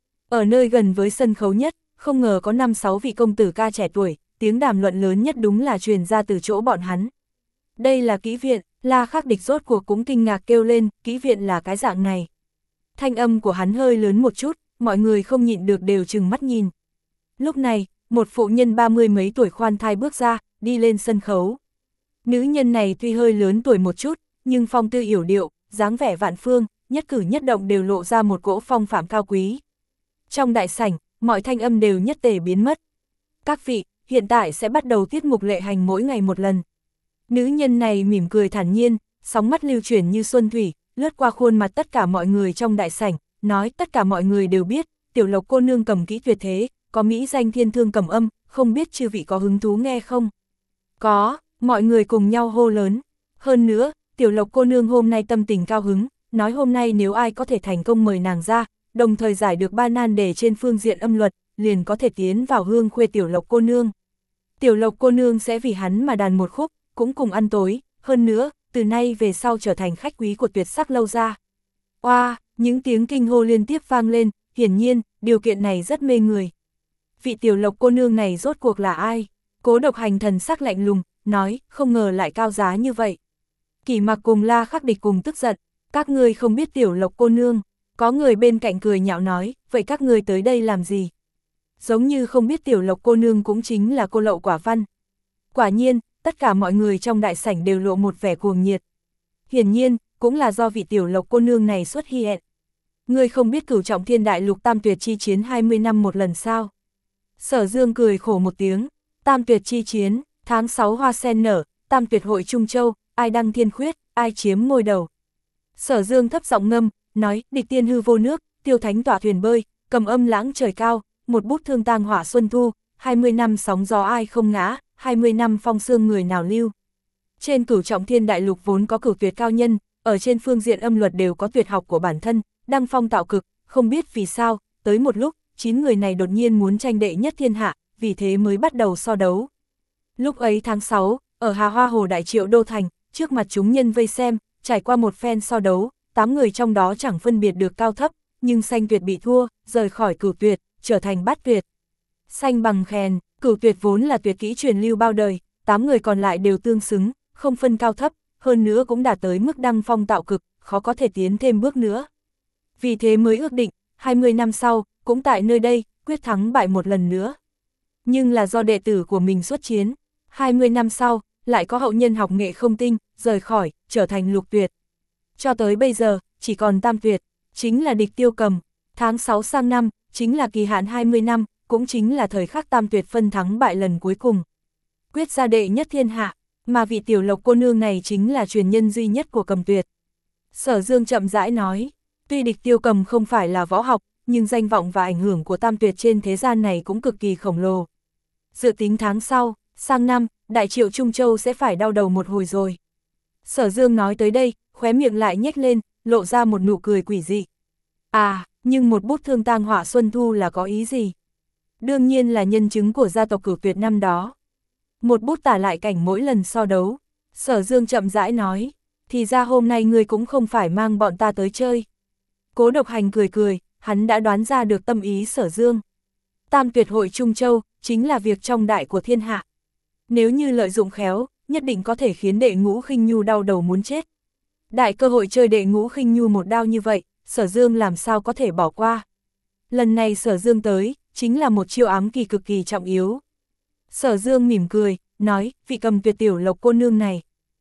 Ở nơi gần với sân khấu nhất, không ngờ có năm sáu vị công tử ca trẻ tuổi, tiếng đàm luận lớn nhất đúng là truyền ra từ chỗ bọn hắn. Đây là kỹ viện, La Khắc Địch rốt cuộc cũng kinh ngạc kêu lên, kỹ viện là cái dạng này. Thanh âm của hắn hơi lớn một chút, mọi người không nhịn được đều trừng mắt nhìn. Lúc này, một phụ nhân ba mươi mấy tuổi khoan thai bước ra, đi lên sân khấu. Nữ nhân này tuy hơi lớn tuổi một chút, nhưng phong tư yểu điệu, dáng vẻ vạn phương, nhất cử nhất động đều lộ ra một cỗ phong phạm cao quý. Trong đại sảnh, mọi thanh âm đều nhất tề biến mất. Các vị, hiện tại sẽ bắt đầu tiết mục lệ hành mỗi ngày một lần. Nữ nhân này mỉm cười thản nhiên, sóng mắt lưu chuyển như xuân thủy, lướt qua khuôn mặt tất cả mọi người trong đại sảnh, nói tất cả mọi người đều biết, Tiểu Lộc cô nương cầm kỹ tuyệt thế, có mỹ danh thiên thương cầm âm, không biết chư vị có hứng thú nghe không? Có, mọi người cùng nhau hô lớn. Hơn nữa, Tiểu Lộc cô nương hôm nay tâm tình cao hứng, nói hôm nay nếu ai có thể thành công mời nàng ra, đồng thời giải được ba nan đề trên phương diện âm luật, liền có thể tiến vào hương khuê Tiểu Lộc cô nương. Tiểu Lộc cô nương sẽ vì hắn mà đàn một khúc, cũng cùng ăn tối, hơn nữa, từ nay về sau trở thành khách quý của Tuyệt Sắc lâu ra. Oa, wow, những tiếng kinh hô liên tiếp vang lên, hiển nhiên, điều kiện này rất mê người. Vị Tiểu Lộc cô nương này rốt cuộc là ai? Cố Độc Hành thần sắc lạnh lùng, nói, không ngờ lại cao giá như vậy. Kỷ Mặc cùng La Khắc Địch cùng tức giận, các ngươi không biết Tiểu Lộc cô nương, có người bên cạnh cười nhạo nói, vậy các ngươi tới đây làm gì? Giống như không biết Tiểu Lộc cô nương cũng chính là cô Lậu Quả Văn. Quả nhiên, tất cả mọi người trong đại sảnh đều lộ một vẻ cuồng nhiệt. Hiển nhiên, cũng là do vị Tiểu Lộc cô nương này xuất hiện. Ngươi không biết Cửu Trọng Thiên Đại Lục Tam Tuyệt chi chiến hai mươi năm một lần sao? Sở Dương cười khổ một tiếng, Tam Tuyệt chi chiến, tháng sáu hoa sen nở, Tam Tuyệt hội Trung Châu, ai đăng thiên khuyết, ai chiếm ngôi đầu. Sở Dương thấp giọng ngâm, nói, địch tiên hư vô nước, tiêu thánh tỏa thuyền bơi, cầm âm lãng trời cao, một bút thương tang hỏa xuân thu, hai mươi năm sóng gió ai không ngã, hai mươi năm phong sương người nào lưu. Trên Cửu Trọng Thiên Đại Lục vốn có cửu tuyệt cao nhân, ở trên phương diện âm luật đều có tuyệt học của bản thân, đăng phong tạo cực, không biết vì sao, tới một lúc, chín người này đột nhiên muốn tranh đệ nhất thiên hạ, vì thế mới bắt đầu so đấu. Lúc ấy tháng sáu, ở Hà Hoa Hồ Đại Triệu Đô Thành, trước mặt chúng nhân vây xem, trải qua một phen so đấu, tám người trong đó chẳng phân biệt được cao thấp, nhưng Xanh Tuyệt bị thua, rời khỏi Cửu Tuyệt, trở thành Bát Tuyệt. Xanh bằng khèn, Cửu Tuyệt vốn là tuyệt kỹ truyền lưu bao đời, tám người còn lại đều tương xứng, không phân cao thấp, hơn nữa cũng đạt tới mức đăng phong tạo cực, khó có thể tiến thêm bước nữa. Vì thế mới ước định, hai mươi năm sau, cũng tại nơi đây, quyết thắng bại một lần nữa. Nhưng là do đệ tử của mình xuất chiến, hai mươi năm sau, lại có hậu nhân học nghệ không tinh, rời khỏi, trở thành Lục Tuyệt. Cho tới bây giờ, chỉ còn Tam Tuyệt, chính là địch Tiêu Cầm. Tháng sáu sang năm, chính là kỳ hạn hai mươi năm, cũng chính là thời khắc Tam Tuyệt phân thắng bại lần cuối cùng. Quyết ra đệ nhất thiên hạ, mà vị Tiểu Lộc cô nương này chính là truyền nhân duy nhất của Cầm Tuyệt. Sở Dương chậm rãi nói, tuy địch Tiêu Cầm không phải là võ học, nhưng danh vọng và ảnh hưởng của Tam Tuyệt trên thế gian này cũng cực kỳ khổng lồ. Dự tính tháng sau, sang năm, Đại Triệu Trung Châu sẽ phải đau đầu một hồi rồi. Sở Dương nói tới đây, khóe miệng lại nhếch lên, lộ ra một nụ cười quỷ dị. À, nhưng một bút thương tang hỏa xuân thu là có ý gì? Đương nhiên là nhân chứng của gia tộc Cửu Tuyệt năm đó. Một bút tả lại cảnh mỗi lần so đấu. Sở Dương chậm rãi nói, thì ra hôm nay ngươi cũng không phải mang bọn ta tới chơi. Cố Độc Hành cười cười, hắn đã đoán ra được tâm ý Sở Dương. Tam Tuyệt hội Trung Châu, chính là việc trọng đại của thiên hạ. Nếu như lợi dụng khéo, nhất định có thể khiến Đệ Ngũ Khinh Nhu đau đầu muốn chết. Đại cơ hội chơi Đệ Ngũ Khinh Nhu một đao như vậy, Sở Dương làm sao có thể bỏ qua. Lần này Sở Dương tới, chính là một chiêu ám kỳ cực kỳ trọng yếu. Sở Dương mỉm cười, nói, vị Cầm Tuyệt Tiểu Lộc cô nương này.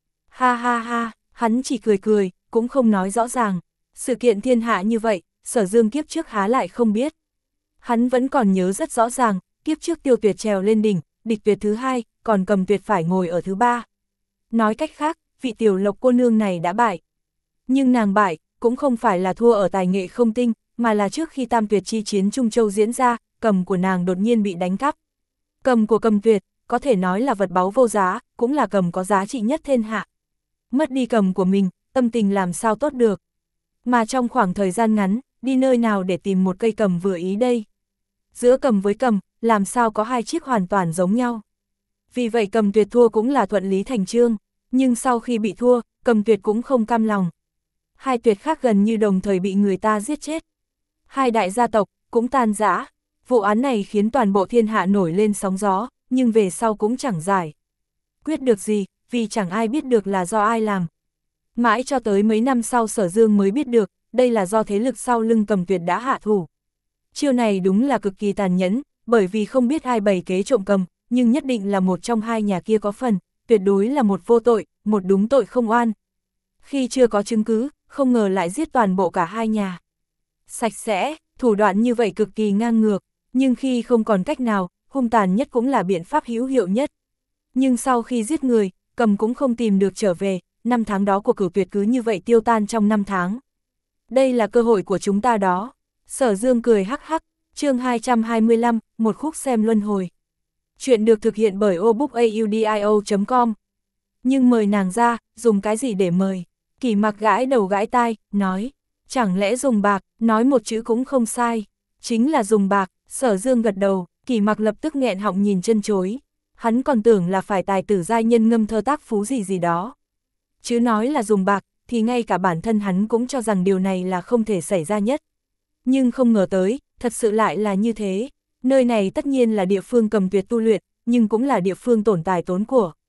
Ha ha ha, hắn chỉ cười cười, cũng không nói rõ ràng. Sự kiện thiên hạ như vậy, Sở Dương kiếp trước há lại không biết. Hắn vẫn còn nhớ rất rõ ràng, kiếp trước Tiêu Tuyệt trèo lên đỉnh, địch tuyệt thứ hai, còn Cầm Tuyệt phải ngồi ở thứ ba. Nói cách khác, vị Tiểu Lộc cô nương này đã bại. Nhưng nàng bại, cũng không phải là thua ở tài nghệ không tinh, mà là trước khi Tam Tuyệt chi chiến Trung Châu diễn ra, cầm của nàng đột nhiên bị đánh cắp. Cầm của Cầm Tuyệt, có thể nói là vật báu vô giá, cũng là cầm có giá trị nhất thiên hạ. Mất đi cầm của mình, tâm tình làm sao tốt được. Mà trong khoảng thời gian ngắn, đi nơi nào để tìm một cây cầm vừa ý đây? Giữa cầm với cầm, làm sao có hai chiếc hoàn toàn giống nhau? Vì vậy Cầm Tuyệt thua cũng là thuận lý thành chương, nhưng sau khi bị thua, Cầm Tuyệt cũng không cam lòng. Hai tuyệt khác gần như đồng thời bị người ta giết chết. Hai đại gia tộc cũng tan rã. Vụ án này khiến toàn bộ thiên hạ nổi lên sóng gió, nhưng về sau cũng chẳng giải quyết được gì, vì chẳng ai biết được là do ai làm. Mãi cho tới mấy năm sau Sở Dương mới biết được, đây là do thế lực sau lưng Cầm Tuyệt đã hạ thủ. Chiêu này đúng là cực kỳ tàn nhẫn, bởi vì không biết ai bày kế trộm cầm, nhưng nhất định là một trong hai nhà kia có phần, tuyệt đối là một vô tội, một đúng tội không oan. Khi chưa có chứng cứ, không ngờ lại giết toàn bộ cả hai nhà. Sạch sẽ, thủ đoạn như vậy cực kỳ ngang ngược, nhưng khi không còn cách nào, hung tàn nhất cũng là biện pháp hữu hiệu nhất. Nhưng sau khi giết người, Cầm cũng không tìm được trở về, năm tháng đó của Cửu Tuyệt cứ như vậy tiêu tan trong năm tháng. Đây là cơ hội của chúng ta đó. Sở Dương cười hắc hắc, chương hai trăm hai mươi lăm, một khúc xem luân hồi. Chuyện được thực hiện bởi obookaudio chấm com. Nhưng mời nàng ra, dùng cái gì để mời? Kỷ Mặc gãi đầu gãi tai, nói, chẳng lẽ dùng bạc, nói một chữ cũng không sai. Chính là dùng bạc. Sở Dương gật đầu, Kỷ Mặc lập tức nghẹn họng nhìn chân chối. Hắn còn tưởng là phải tài tử giai nhân ngâm thơ tác phú gì gì đó. Chứ nói là dùng bạc, thì ngay cả bản thân hắn cũng cho rằng điều này là không thể xảy ra nhất. Nhưng không ngờ tới, thật sự lại là như thế. Nơi này tất nhiên là địa phương Cầm Tuyệt tu luyện, nhưng cũng là địa phương tổn tài tốn của.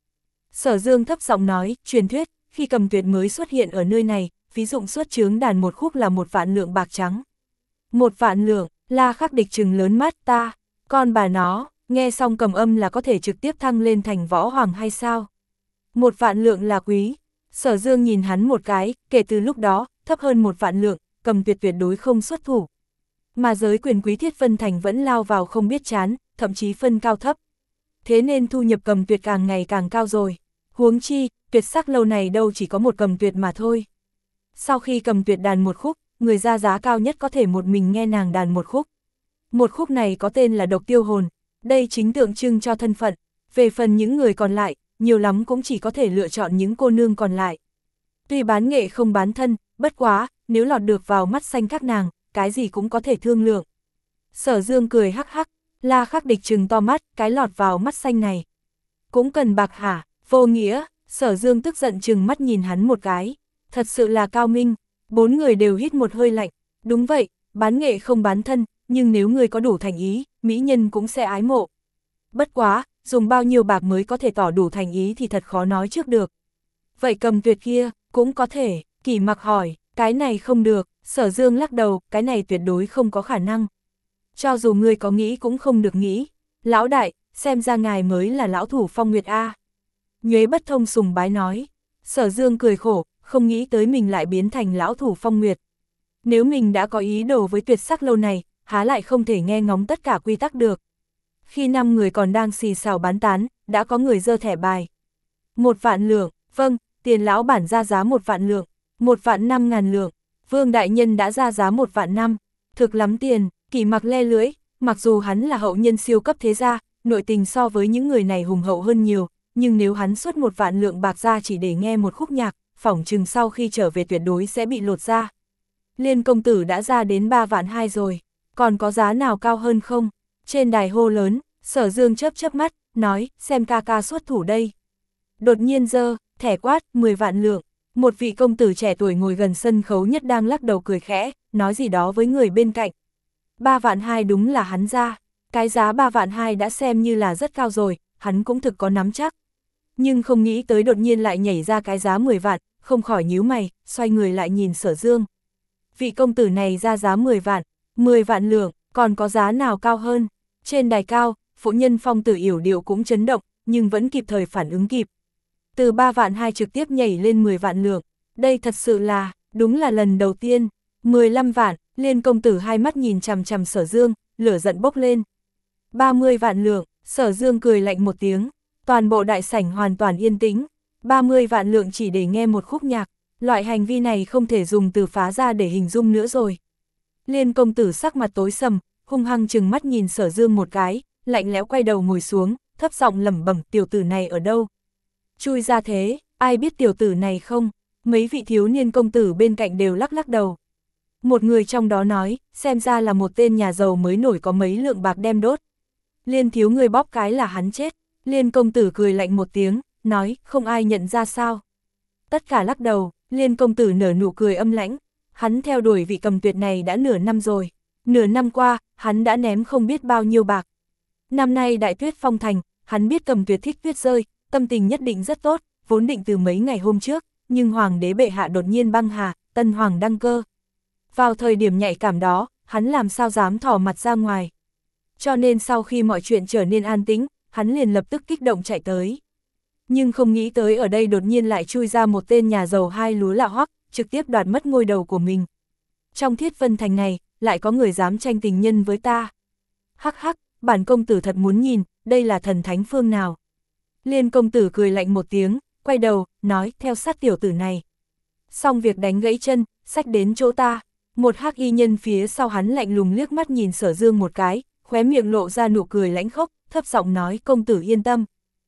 Sở Dương thấp giọng nói, truyền thuyết, khi Cầm Tuyệt mới xuất hiện ở nơi này, ví dụ xuất chướng đàn một khúc là một vạn lượng bạc trắng. Một vạn lượng, La Khắc Địch trừng lớn mắt, ta, con bà nó, nghe xong cầm âm là có thể trực tiếp thăng lên thành võ hoàng hay sao? Một vạn lượng là quý. Sở Dương nhìn hắn một cái, kể từ lúc đó, thấp hơn một vạn lượng, Cầm Tuyệt tuyệt đối không xuất thủ. Mà giới quyền quý Thiết Vân Thành vẫn lao vào không biết chán, thậm chí phân cao thấp. Thế nên thu nhập Cầm Tuyệt càng ngày càng cao rồi. Huống chi, Tuyệt Sắc lâu này đâu chỉ có một Cầm Tuyệt mà thôi. Sau khi Cầm Tuyệt đàn một khúc, người ra giá cao nhất có thể một mình nghe nàng đàn một khúc. Một khúc này có tên là Độc Tiêu Hồn, đây chính tượng trưng cho thân phận. Về phần những người còn lại, nhiều lắm cũng chỉ có thể lựa chọn những cô nương còn lại. Tuy bán nghệ không bán thân, bất quá, nếu lọt được vào mắt xanh các nàng, cái gì cũng có thể thương lượng. Sở Dương cười hắc hắc, La Khắc Địch trừng to mắt, cái lọt vào mắt xanh này. Cũng cần bạc hả, vô nghĩa, Sở Dương tức giận trừng mắt nhìn hắn một cái. Thật sự là cao minh, bốn người đều hít một hơi lạnh. Đúng vậy, bán nghệ không bán thân, nhưng nếu người có đủ thành ý, mỹ nhân cũng sẽ ái mộ. Bất quá, dùng bao nhiêu bạc mới có thể tỏ đủ thành ý thì thật khó nói trước được. Vậy Cầm Tuyệt kia, cũng có thể, Kỷ Mặc hỏi, cái này không được, Sở Dương lắc đầu, cái này tuyệt đối không có khả năng. Cho dù người có nghĩ cũng không được nghĩ. Lão đại, xem ra ngài mới là lão thủ Phong Nguyệt A. Nhuế Bất Thông sùng bái nói. Sở Dương cười khổ, không nghĩ tới mình lại biến thành lão thủ Phong Nguyệt. Nếu mình đã có ý đồ với Tuyệt Sắc lâu này, há lại không thể nghe ngóng tất cả quy tắc được. Khi năm người còn đang xì xào bán tán, đã có người giơ thẻ bài. Một vạn lượng, vâng, tiền lão bản ra giá một vạn lượng, một vạn năm ngàn lượng, Vương đại nhân đã ra giá một vạn năm, thực lắm tiền. Kỷ Mặc le lưỡi, mặc dù hắn là hậu nhân siêu cấp thế gia, nội tình so với những người này hùng hậu hơn nhiều, nhưng nếu hắn xuất một vạn lượng bạc ra chỉ để nghe một khúc nhạc, phỏng chừng sau khi trở về tuyệt đối sẽ bị lột ra. Liên công tử đã ra đến ba vạn hai rồi, còn có giá nào cao hơn không? Trên đài hô lớn, Sở Dương chớp chớp mắt, nói, xem ca ca xuất thủ đây. Đột nhiên giơ, thẻ quát, mười vạn lượng, một vị công tử trẻ tuổi ngồi gần sân khấu nhất đang lắc đầu cười khẽ, nói gì đó với người bên cạnh. Ba vạn hai đúng là hắn ra, cái giá ba vạn hai đã xem như là rất cao rồi, hắn cũng thực có nắm chắc. Nhưng không nghĩ tới đột nhiên lại nhảy ra cái giá mười vạn, không khỏi nhíu mày, xoay người lại nhìn Sở Dương. Vị công tử này ra giá mười vạn, mười vạn lượng, còn có giá nào cao hơn? Trên đài cao, phụ nhân Phong Tử Yểu Điệu cũng chấn động, nhưng vẫn kịp thời phản ứng kịp. Từ ba vạn hai trực tiếp nhảy lên mười vạn lượng, đây thật sự là, đúng là lần đầu tiên. mười lăm vạn, Liên công tử hai mắt nhìn chằm chằm Sở Dương, lửa giận bốc lên. ba mươi vạn lượng, Sở Dương cười lạnh một tiếng, toàn bộ đại sảnh hoàn toàn yên tĩnh. ba mươi vạn lượng chỉ để nghe một khúc nhạc, loại hành vi này không thể dùng từ phá ra để hình dung nữa rồi. Liên công tử sắc mặt tối sầm, hung hăng trừng mắt nhìn Sở Dương một cái, lạnh lẽo quay đầu ngồi xuống, thấp giọng lẩm bẩm, tiểu tử này ở đâu? Chui ra thế, ai biết tiểu tử này không? Mấy vị thiếu niên công tử bên cạnh đều lắc lắc đầu. Một người trong đó nói, xem ra là một tên nhà giàu mới nổi có mấy lượng bạc đem đốt. Liên thiếu người bóp cái là hắn chết. Liên công tử cười lạnh một tiếng, nói, không ai nhận ra sao. Tất cả lắc đầu, Liên công tử nở nụ cười âm lãnh. Hắn theo đuổi vị Cầm Tuyệt này đã nửa năm rồi. Nửa năm qua, hắn đã ném không biết bao nhiêu bạc. Năm nay đại tuyết phong thành, hắn biết Cầm Tuyệt thích tuyết rơi, tâm tình nhất định rất tốt, vốn định từ mấy ngày hôm trước, nhưng hoàng đế bệ hạ đột nhiên băng hà, tân hoàng đăng cơ. Vào thời điểm nhạy cảm đó, hắn làm sao dám thò mặt ra ngoài. Cho nên sau khi mọi chuyện trở nên an tĩnh, hắn liền lập tức kích động chạy tới. Nhưng không nghĩ tới ở đây đột nhiên lại chui ra một tên nhà giàu hai lúa lạ hoắc, trực tiếp đoạt mất ngôi đầu của mình. Trong Thiết Vân Thành này, lại có người dám tranh tình nhân với ta. Hắc hắc, bản công tử thật muốn nhìn, đây là thần thánh phương nào. Liên công tử cười lạnh một tiếng, quay đầu, nói, theo sát tiểu tử này. Xong việc đánh gãy chân, xách đến chỗ ta. Một hắc y nhân phía sau hắn lạnh lùng liếc mắt nhìn Sở Dương một cái, khóe miệng lộ ra nụ cười lãnh khốc, thấp giọng nói, công tử yên tâm.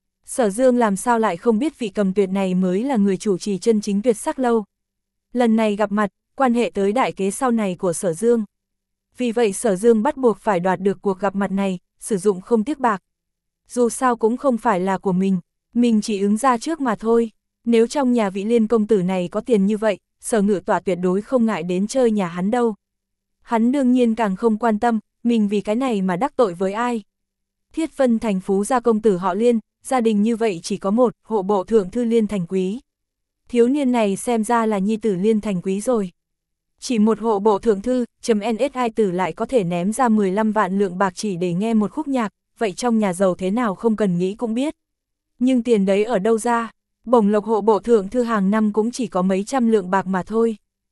Sở Dương làm sao lại không biết vị Cầm Tuyệt này mới là người chủ trì chân chính Tuyệt Sắc lâu. Lần này gặp mặt, quan hệ tới đại kế sau này của Sở Dương. Vì vậy Sở Dương bắt buộc phải đoạt được cuộc gặp mặt này, sử dụng không tiếc bạc. Dù sao cũng không phải là của mình, mình chỉ ứng ra trước mà thôi. Nếu trong nhà vị Liên công tử này có tiền như vậy, Sở Ngự Tọa tuyệt đối không ngại đến chơi nhà hắn đâu. Hắn đương nhiên càng không quan tâm, mình vì cái này mà đắc tội với ai. Thiết Vân Thành phú gia công tử họ Liên, gia đình như vậy chỉ có một, hộ bộ thượng thư Liên Thành Quý. Thiếu niên này xem ra là nhi tử Liên Thành Quý rồi. Chỉ một hộ bộ thượng thư, chấm en ét hai tử lại có thể ném ra mười lăm vạn lượng bạc chỉ để nghe một khúc nhạc, vậy trong nhà giàu thế nào không cần nghĩ cũng biết. Nhưng tiền đấy ở đâu ra? Bổng lộc hộ bộ thượng thư hàng năm cũng chỉ có mấy trăm lượng bạc mà thôi.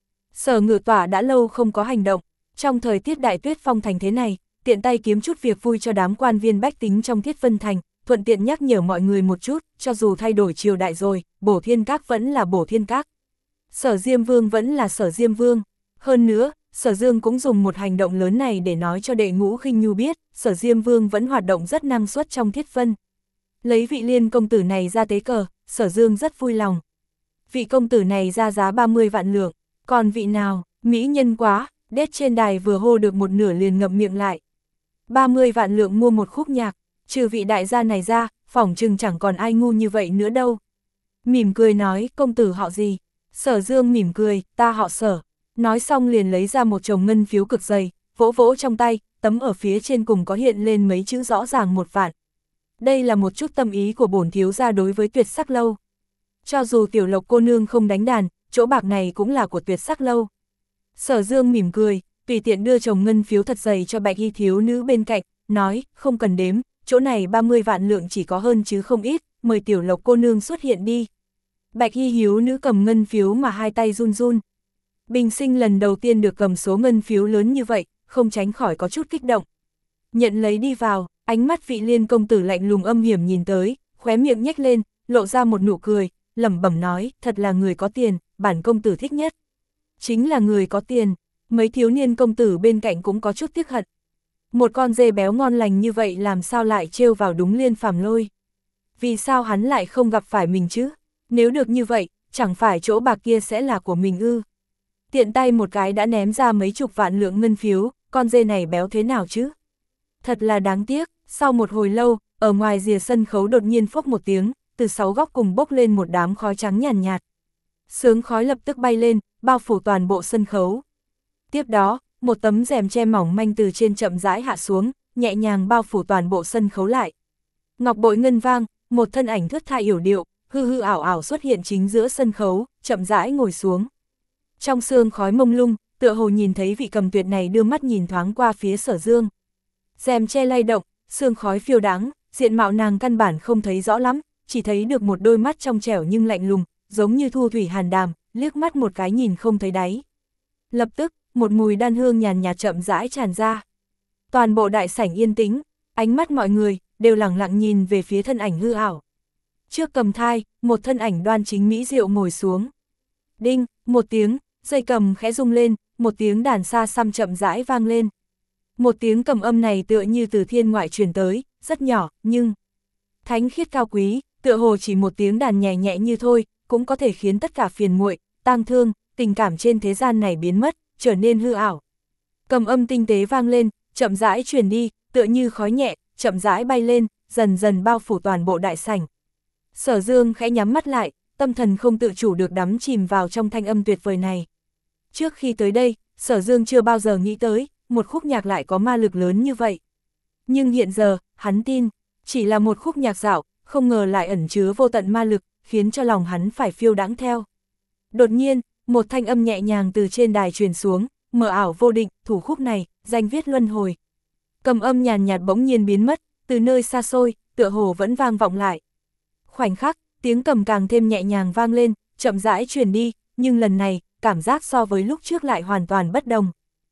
Sở Ngự Tỏa đã lâu không có hành động, trong thời tiết đại tuyết phong thành thế này, tiện tay kiếm chút việc vui cho đám quan viên bách tính trong Thiết Vân Thành, thuận tiện nhắc nhở mọi người một chút, cho dù thay đổi triều đại rồi, Bổ Thiên Các vẫn là Bổ Thiên Các. Sở Diêm Vương vẫn là Sở Diêm Vương. Hơn nữa, Sở Dương cũng dùng một hành động lớn này để nói cho đệ ngũ Khinh Nhu biết, Sở Diêm Vương vẫn hoạt động rất năng suất trong Thiết Vân. Lấy vị Liên công tử này ra tế cờ, Sở Dương rất vui lòng. Vị công tử này ra giá ba mươi vạn lượng, còn vị nào, mỹ nhân quá, đét trên đài vừa hô được một nửa liền ngậm miệng lại. ba mươi vạn lượng mua một khúc nhạc, trừ vị đại gia này ra, phỏng chừng chẳng còn ai ngu như vậy nữa đâu. Mỉm cười nói, công tử họ gì? Sở Dương mỉm cười, ta họ Sở. Nói xong liền lấy ra một chồng ngân phiếu cực dày, vỗ vỗ trong tay, tấm ở phía trên cùng có hiện lên mấy chữ rõ ràng một vạn. Đây là một chút tâm ý của bổn thiếu gia đối với Tuyệt Sắc Lâu. Cho dù Tiểu Lộc cô nương không đánh đàn, chỗ bạc này cũng là của Tuyệt Sắc Lâu. Sở Dương mỉm cười, tùy tiện đưa chồng ngân phiếu thật dày cho Bạch Y thiếu nữ bên cạnh, nói, không cần đếm, chỗ này ba mươi vạn lượng chỉ có hơn chứ không ít, mời Tiểu Lộc cô nương xuất hiện đi. Bạch Y hiếu nữ cầm ngân phiếu mà hai tay run run. Bình sinh lần đầu tiên được cầm số ngân phiếu lớn như vậy, không tránh khỏi có chút kích động. Nhận lấy đi vào, ánh mắt vị Liên công tử lạnh lùng âm hiểm nhìn tới, khóe miệng nhếch lên, lộ ra một nụ cười, lẩm bẩm nói, thật là người có tiền, bản công tử thích nhất. Chính là người có tiền, mấy thiếu niên công tử bên cạnh cũng có chút tiếc hận. Một con dê béo ngon lành như vậy làm sao lại trêu vào đúng Liên Phàm Lôi. Vì sao hắn lại không gặp phải mình chứ? Nếu được như vậy, chẳng phải chỗ bạc kia sẽ là của mình ư? Tiện tay một cái đã ném ra mấy chục vạn lượng ngân phiếu, con dê này béo thế nào chứ? Thật là đáng tiếc, sau một hồi lâu, ở ngoài rìa sân khấu đột nhiên phốc một tiếng, từ sáu góc cùng bốc lên một đám khói trắng nhàn nhạt, nhạt. Sướng khói lập tức bay lên, bao phủ toàn bộ sân khấu. Tiếp đó, một tấm rèm che mỏng manh từ trên chậm rãi hạ xuống, nhẹ nhàng bao phủ toàn bộ sân khấu lại. Ngọc bội ngân vang, một thân ảnh thướt tha yểu điệu, hư hư ảo ảo xuất hiện chính giữa sân khấu, chậm rãi ngồi xuống. Trong sương khói mông lung, tựa hồ nhìn thấy vị cầm tuyệt này đưa mắt nhìn thoáng qua phía Sở Dương. Rèm che lay động, sương khói phiêu đáng, diện mạo nàng căn bản không thấy rõ lắm, chỉ thấy được một đôi mắt trong trẻo nhưng lạnh lùng, giống như thu thủy hàn đàm, liếc mắt một cái nhìn không thấy đáy. Lập tức, một mùi đan hương nhàn nhạt chậm rãi tràn ra. Toàn bộ đại sảnh yên tĩnh, ánh mắt mọi người đều lẳng lặng nhìn về phía thân ảnh hư ảo. Trước cầm thai, một thân ảnh đoan chính mỹ diệu ngồi xuống. Đinh, một tiếng, dây cầm khẽ rung lên, một tiếng đàn xa xăm chậm rãi vang lên. Một tiếng cầm âm này tựa như từ thiên ngoại truyền tới, rất nhỏ, nhưng thánh khiết cao quý, tựa hồ chỉ một tiếng đàn nhẹ nhẹ như thôi, cũng có thể khiến tất cả phiền muội, tang thương, tình cảm trên thế gian này biến mất, trở nên hư ảo. Cầm âm tinh tế vang lên, chậm rãi truyền đi, tựa như khói nhẹ, chậm rãi bay lên, dần dần bao phủ toàn bộ đại sảnh. Sở Dương khẽ nhắm mắt lại, tâm thần không tự chủ được đắm chìm vào trong thanh âm tuyệt vời này. Trước khi tới đây, Sở Dương chưa bao giờ nghĩ tới, một khúc nhạc lại có ma lực lớn như vậy. Nhưng hiện giờ, hắn tin, chỉ là một khúc nhạc dạo, không ngờ lại ẩn chứa vô tận ma lực, khiến cho lòng hắn phải phiêu đãng theo. Đột nhiên, một thanh âm nhẹ nhàng từ trên đài truyền xuống, mờ ảo vô định, thủ khúc này, danh viết luân hồi. Cầm âm nhàn nhạt bỗng nhiên biến mất, từ nơi xa xôi, tựa hồ vẫn vang vọng lại. Khoảnh khắc, tiếng cầm càng thêm nhẹ nhàng vang lên, chậm rãi truyền đi, nhưng lần này, cảm giác so với lúc trước lại hoàn toàn bất đồng.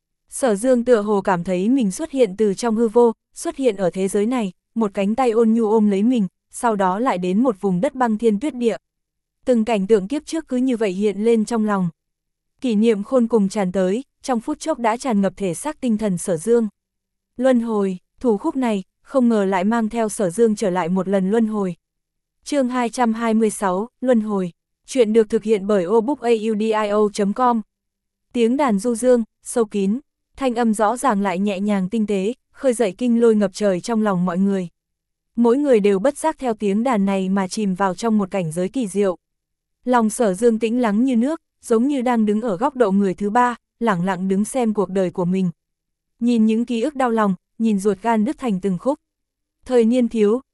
Sở Dương tựa hồ cảm thấy mình xuất hiện từ trong hư vô, xuất hiện ở thế giới này, một cánh tay ôn nhu ôm lấy mình, sau đó lại đến một vùng đất băng thiên tuyết địa. Từng cảnh tượng kiếp trước cứ như vậy hiện lên trong lòng. Kỷ niệm khôn cùng tràn tới, trong phút chốc đã tràn ngập thể xác tinh thần Sở Dương. Luân hồi, thủ khúc này, không ngờ lại mang theo Sở Dương trở lại một lần luân hồi. Chương hai trăm hai mươi sáu, Luân hồi. Chuyện được thực hiện bởi obookaudio chấm com. Tiếng đàn du dương, sâu kín, thanh âm rõ ràng lại nhẹ nhàng tinh tế, khơi dậy kinh lôi ngập trời trong lòng mọi người. Mỗi người đều bất giác theo tiếng đàn này mà chìm vào trong một cảnh giới kỳ diệu. Lòng Sở Dương tĩnh lắng như nước, giống như đang đứng ở góc độ người thứ ba, lẳng lặng đứng xem cuộc đời của mình. Nhìn những ký ức đau lòng, nhìn ruột gan đứt thành từng khúc. Thời niên thiếu,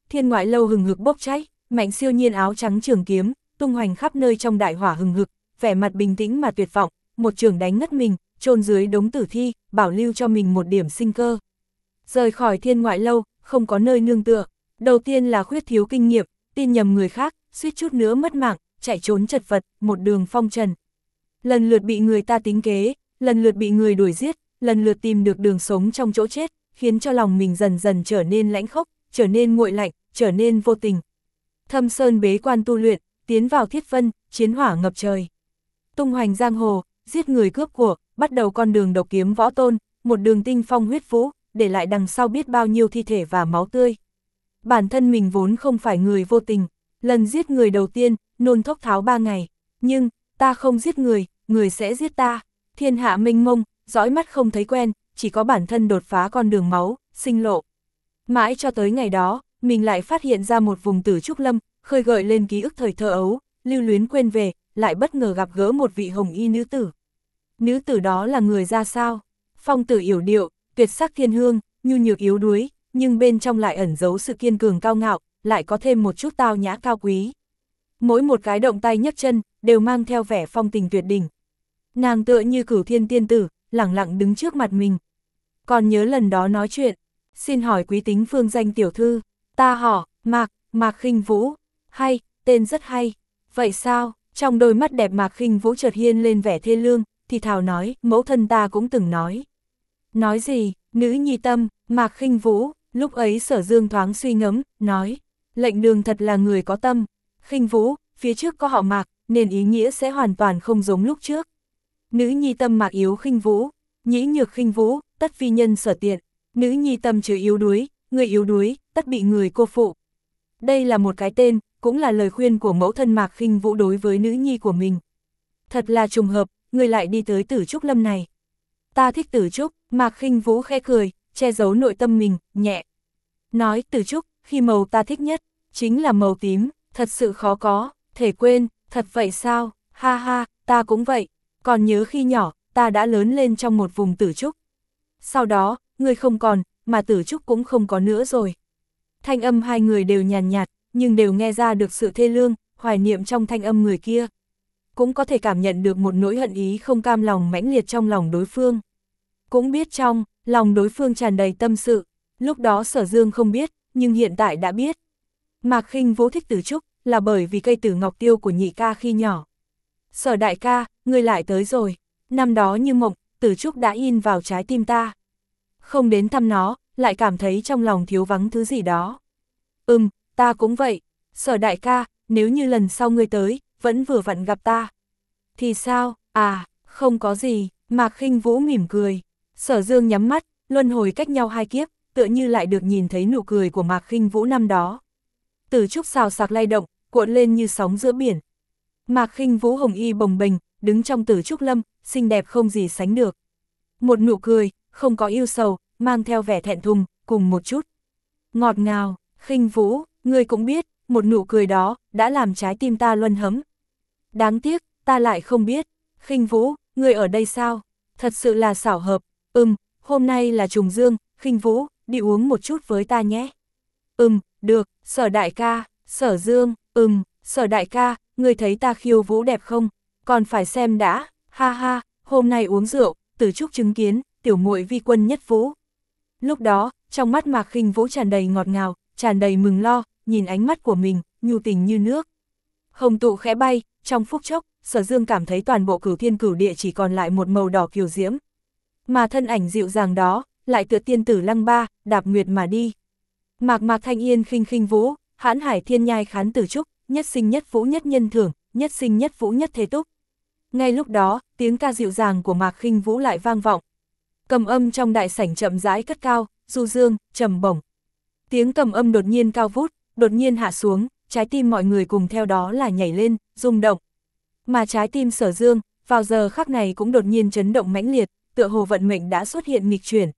Thiên Ngoại Lâu hừng hực bốc cháy, Mạnh Siêu Nhiên áo trắng trường kiếm, tung hoành khắp nơi trong đại hỏa hừng hực, vẻ mặt bình tĩnh mà tuyệt vọng, một trường đánh ngất mình, chôn dưới đống tử thi, bảo lưu cho mình một điểm sinh cơ. Rời khỏi Thiên Ngoại Lâu, không có nơi nương tựa, đầu tiên là khuyết thiếu kinh nghiệm, tin nhầm người khác, suýt chút nữa mất mạng, chạy trốn chật vật, một đường phong trần. Lần lượt bị người ta tính kế, lần lượt bị người đuổi giết, lần lượt tìm được đường sống trong chỗ chết, khiến cho lòng mình dần dần trở nên lãnh khốc, trở nên nguội lạnh, trở nên vô tình. Thâm Sơn bế quan tu luyện, tiến vào Thiết Vân, chiến hỏa ngập trời. Tung hoành giang hồ, giết người cướp của, bắt đầu con đường độc kiếm võ tôn, một đường tinh phong huyết vũ, để lại đằng sau biết bao nhiêu thi thể và máu tươi. Bản thân mình vốn không phải người vô tình, lần giết người đầu tiên, nôn thốc tháo ba ngày, nhưng, ta không giết người, người sẽ giết ta. Thiên hạ mênh mông, dõi mắt không thấy quen, chỉ có bản thân đột phá con đường máu, sinh lộ. Mãi cho tới ngày đó, mình lại phát hiện ra một vùng tử trúc lâm, khơi gợi lên ký ức thời thơ ấu, lưu luyến quên về, lại bất ngờ gặp gỡ một vị hồng y nữ tử. Nữ tử đó là người ra sao? Phong tử yểu điệu, tuyệt sắc thiên hương, nhu nhược yếu đuối, nhưng bên trong lại ẩn giấu sự kiên cường cao ngạo, lại có thêm một chút tao nhã cao quý. Mỗi một cái động tay nhấc chân, đều mang theo vẻ phong tình tuyệt đỉnh. Nàng tựa như cửu thiên tiên tử, lẳng lặng đứng trước mặt mình. Còn nhớ lần đó nói chuyện, xin hỏi quý tính phương danh tiểu thư, ta họ, Mạc, Mạc Khinh Vũ, hay, tên rất hay, vậy sao? Trong đôi mắt đẹp Mạc Khinh Vũ chợt hiên lên vẻ thê lương, thì thào nói, mẫu thân ta cũng từng nói. Nói gì, nữ nhi tâm, Mạc Khinh Vũ, lúc ấy Sở Dương thoáng suy ngẫm, nói, lệnh đường thật là người có tâm, Khinh Vũ, phía trước có họ Mạc, nên ý nghĩa sẽ hoàn toàn không giống lúc trước. Nữ nhi tâm Mạc yếu Khinh Vũ, nhĩ nhược Khinh Vũ, tất phi nhân sở tiện, nữ nhi tâm trừ yếu đuối, người yếu đuối, tất bị người cô phụ. Đây là một cái tên, cũng là lời khuyên của mẫu thân Mạc Khinh Vũ đối với nữ nhi của mình. Thật là trùng hợp, người lại đi tới Tử Trúc Lâm này. Ta thích Tử Trúc, Mạc Khinh Vũ khẽ cười, che giấu nội tâm mình, nhẹ. Nói Tử Trúc, khi màu ta thích nhất, chính là màu tím, thật sự khó có, thể quên, thật vậy sao, ha ha, ta cũng vậy, còn nhớ khi nhỏ, ta đã lớn lên trong một vùng Tử Trúc. Sau đó, người không còn, mà Tử Trúc cũng không có nữa rồi. Thanh âm hai người đều nhàn nhạt, nhưng đều nghe ra được sự thê lương, hoài niệm trong thanh âm người kia. Cũng có thể cảm nhận được một nỗi hận ý không cam lòng mãnh liệt trong lòng đối phương. Cũng biết trong lòng đối phương tràn đầy tâm sự, lúc đó Sở Dương không biết, nhưng hiện tại đã biết. Mạc Khinh Vũ thích Tử Trúc, là bởi vì cây tử ngọc tiêu của nhị ca khi nhỏ. Sở đại ca, ngươi lại tới rồi, năm đó như mộng, Tử Trúc đã in vào trái tim ta. Không đến thăm nó, lại cảm thấy trong lòng thiếu vắng thứ gì đó. Ừm, ta cũng vậy, Sở đại ca, nếu như lần sau ngươi tới, vẫn vừa vặn gặp ta. Thì sao, à, không có gì, Mạc Khinh Vũ mỉm cười. Sở Dương nhắm mắt, luân hồi cách nhau hai kiếp, tựa như lại được nhìn thấy nụ cười của Mạc Khinh Vũ năm đó. Tử trúc xào xạc lay động, cuộn lên như sóng giữa biển. Mạc Khinh Vũ hồng y bồng bềnh, đứng trong Tử Trúc Lâm, xinh đẹp không gì sánh được. Một nụ cười, không có yêu sầu, mang theo vẻ thẹn thùng, cùng một chút ngọt ngào. Khinh Vũ, ngươi cũng biết, một nụ cười đó, đã làm trái tim ta luân hấm. Đáng tiếc, ta lại không biết. Khinh Vũ, ngươi ở đây sao? Thật sự là xảo hợp. Ừm, hôm nay là trùng dương, Khinh Vũ, đi uống một chút với ta nhé. Ừm, được, Sở đại ca, Sở Dương, ừm, Sở đại ca, ngươi thấy ta khiêu vũ đẹp không? Còn phải xem đã, ha ha, hôm nay uống rượu, Tử Trúc chứng kiến, tiểu muội vi quân nhất vũ. Lúc đó, trong mắt Mạc Khinh Vũ tràn đầy ngọt ngào, tràn đầy mừng lo, nhìn ánh mắt của mình, nhu tình như nước. Hồng tụ khẽ bay, trong phút chốc, Sở Dương cảm thấy toàn bộ cửu thiên cửu địa chỉ còn lại một màu đỏ kiều diễm. Mà thân ảnh dịu dàng đó, lại tựa tiên tử lăng ba, đạp nguyệt mà đi. Mạc Mạc thanh yên khinh khinh vũ, hãn hải thiên nhai khán Tử Trúc, nhất sinh nhất vũ nhất nhân thưởng, nhất sinh nhất vũ nhất thế túc. Ngay lúc đó, tiếng ca dịu dàng của Mạc Khinh Vũ lại vang vọng. Cầm âm trong đại sảnh chậm rãi cất cao, du dương, trầm bổng. Tiếng cầm âm đột nhiên cao vút, đột nhiên hạ xuống, trái tim mọi người cùng theo đó là nhảy lên, rung động. Mà trái tim Sở Dương, vào giờ khắc này cũng đột nhiên chấn động mãnh liệt, tựa hồ vận mệnh đã xuất hiện nghịch chuyển.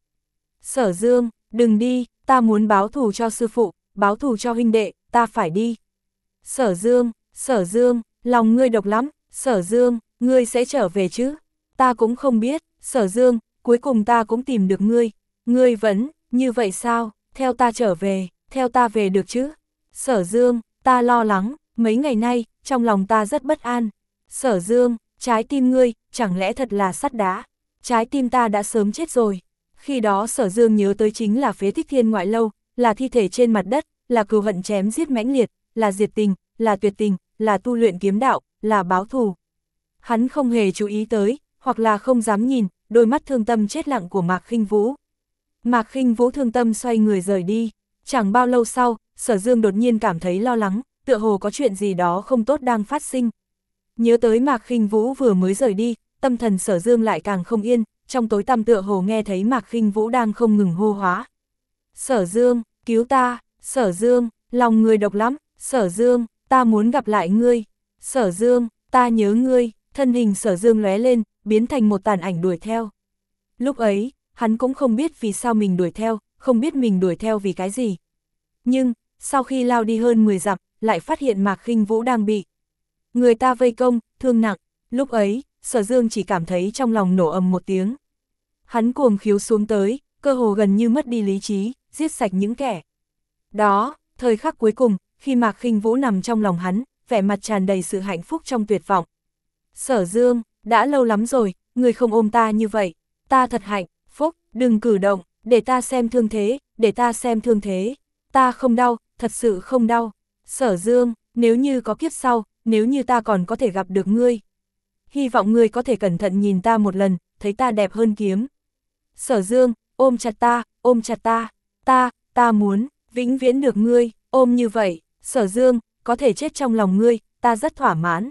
Sở Dương, đừng đi, ta muốn báo thù cho sư phụ, báo thù cho huynh đệ, ta phải đi. Sở Dương, Sở Dương, lòng ngươi độc lắm, Sở Dương, ngươi sẽ trở về chứ? Ta cũng không biết, Sở Dương, cuối cùng ta cũng tìm được ngươi. Ngươi vẫn, như vậy sao, theo ta trở về, theo ta về được chứ? Sở Dương, ta lo lắng, mấy ngày nay, trong lòng ta rất bất an. Sở Dương, trái tim ngươi, chẳng lẽ thật là sắt đá? Trái tim ta đã sớm chết rồi. Khi đó Sở Dương nhớ tới chính là phế tích Thiên Ngoại Lâu, là thi thể trên mặt đất, là cừu hận chém giết mãnh liệt, là diệt tình, là tuyệt tình, là tu luyện kiếm đạo, là báo thù. Hắn không hề chú ý tới, hoặc là không dám nhìn, đôi mắt thương tâm chết lặng của Mạc Khinh Vũ. Mạc Khinh Vũ thương tâm xoay người rời đi. Chẳng bao lâu sau, Sở Dương đột nhiên cảm thấy lo lắng, tựa hồ có chuyện gì đó không tốt đang phát sinh. Nhớ tới Mạc Khinh Vũ vừa mới rời đi, tâm thần Sở Dương lại càng không yên, trong tối tăm tựa hồ nghe thấy Mạc Khinh Vũ đang không ngừng hô hóa. Sở Dương, cứu ta, Sở Dương, lòng người độc lắm, Sở Dương, ta muốn gặp lại ngươi, Sở Dương, ta nhớ ngươi, thân hình Sở Dương lóe lên, biến thành một tàn ảnh đuổi theo. Lúc ấy, hắn cũng không biết vì sao mình đuổi theo, không biết mình đuổi theo vì cái gì. Nhưng, sau khi lao đi hơn mười dặm, lại phát hiện Mạc Khinh Vũ đang bị người ta vây công, thương nặng. Lúc ấy, Sở Dương chỉ cảm thấy trong lòng nổ ầm một tiếng. Hắn cuồng khiếu xuống tới, cơ hồ gần như mất đi lý trí, giết sạch những kẻ đó. Thời khắc cuối cùng, khi Mạc Khinh Vũ nằm trong lòng hắn, vẻ mặt tràn đầy sự hạnh phúc trong tuyệt vọng. Sở Dương, đã lâu lắm rồi, người không ôm ta như vậy, ta thật hạnh phúc, đừng cử động, để ta xem thương thế, để ta xem thương thế, ta không đau, thật sự không đau. Sở Dương, nếu như có kiếp sau, nếu như ta còn có thể gặp được ngươi, hy vọng ngươi có thể cẩn thận nhìn ta một lần, thấy ta đẹp hơn kiếm. Sở Dương, ôm chặt ta, ôm chặt ta, ta, ta muốn, vĩnh viễn được ngươi, ôm như vậy. Sở Dương, có thể chết trong lòng ngươi, ta rất thỏa mãn.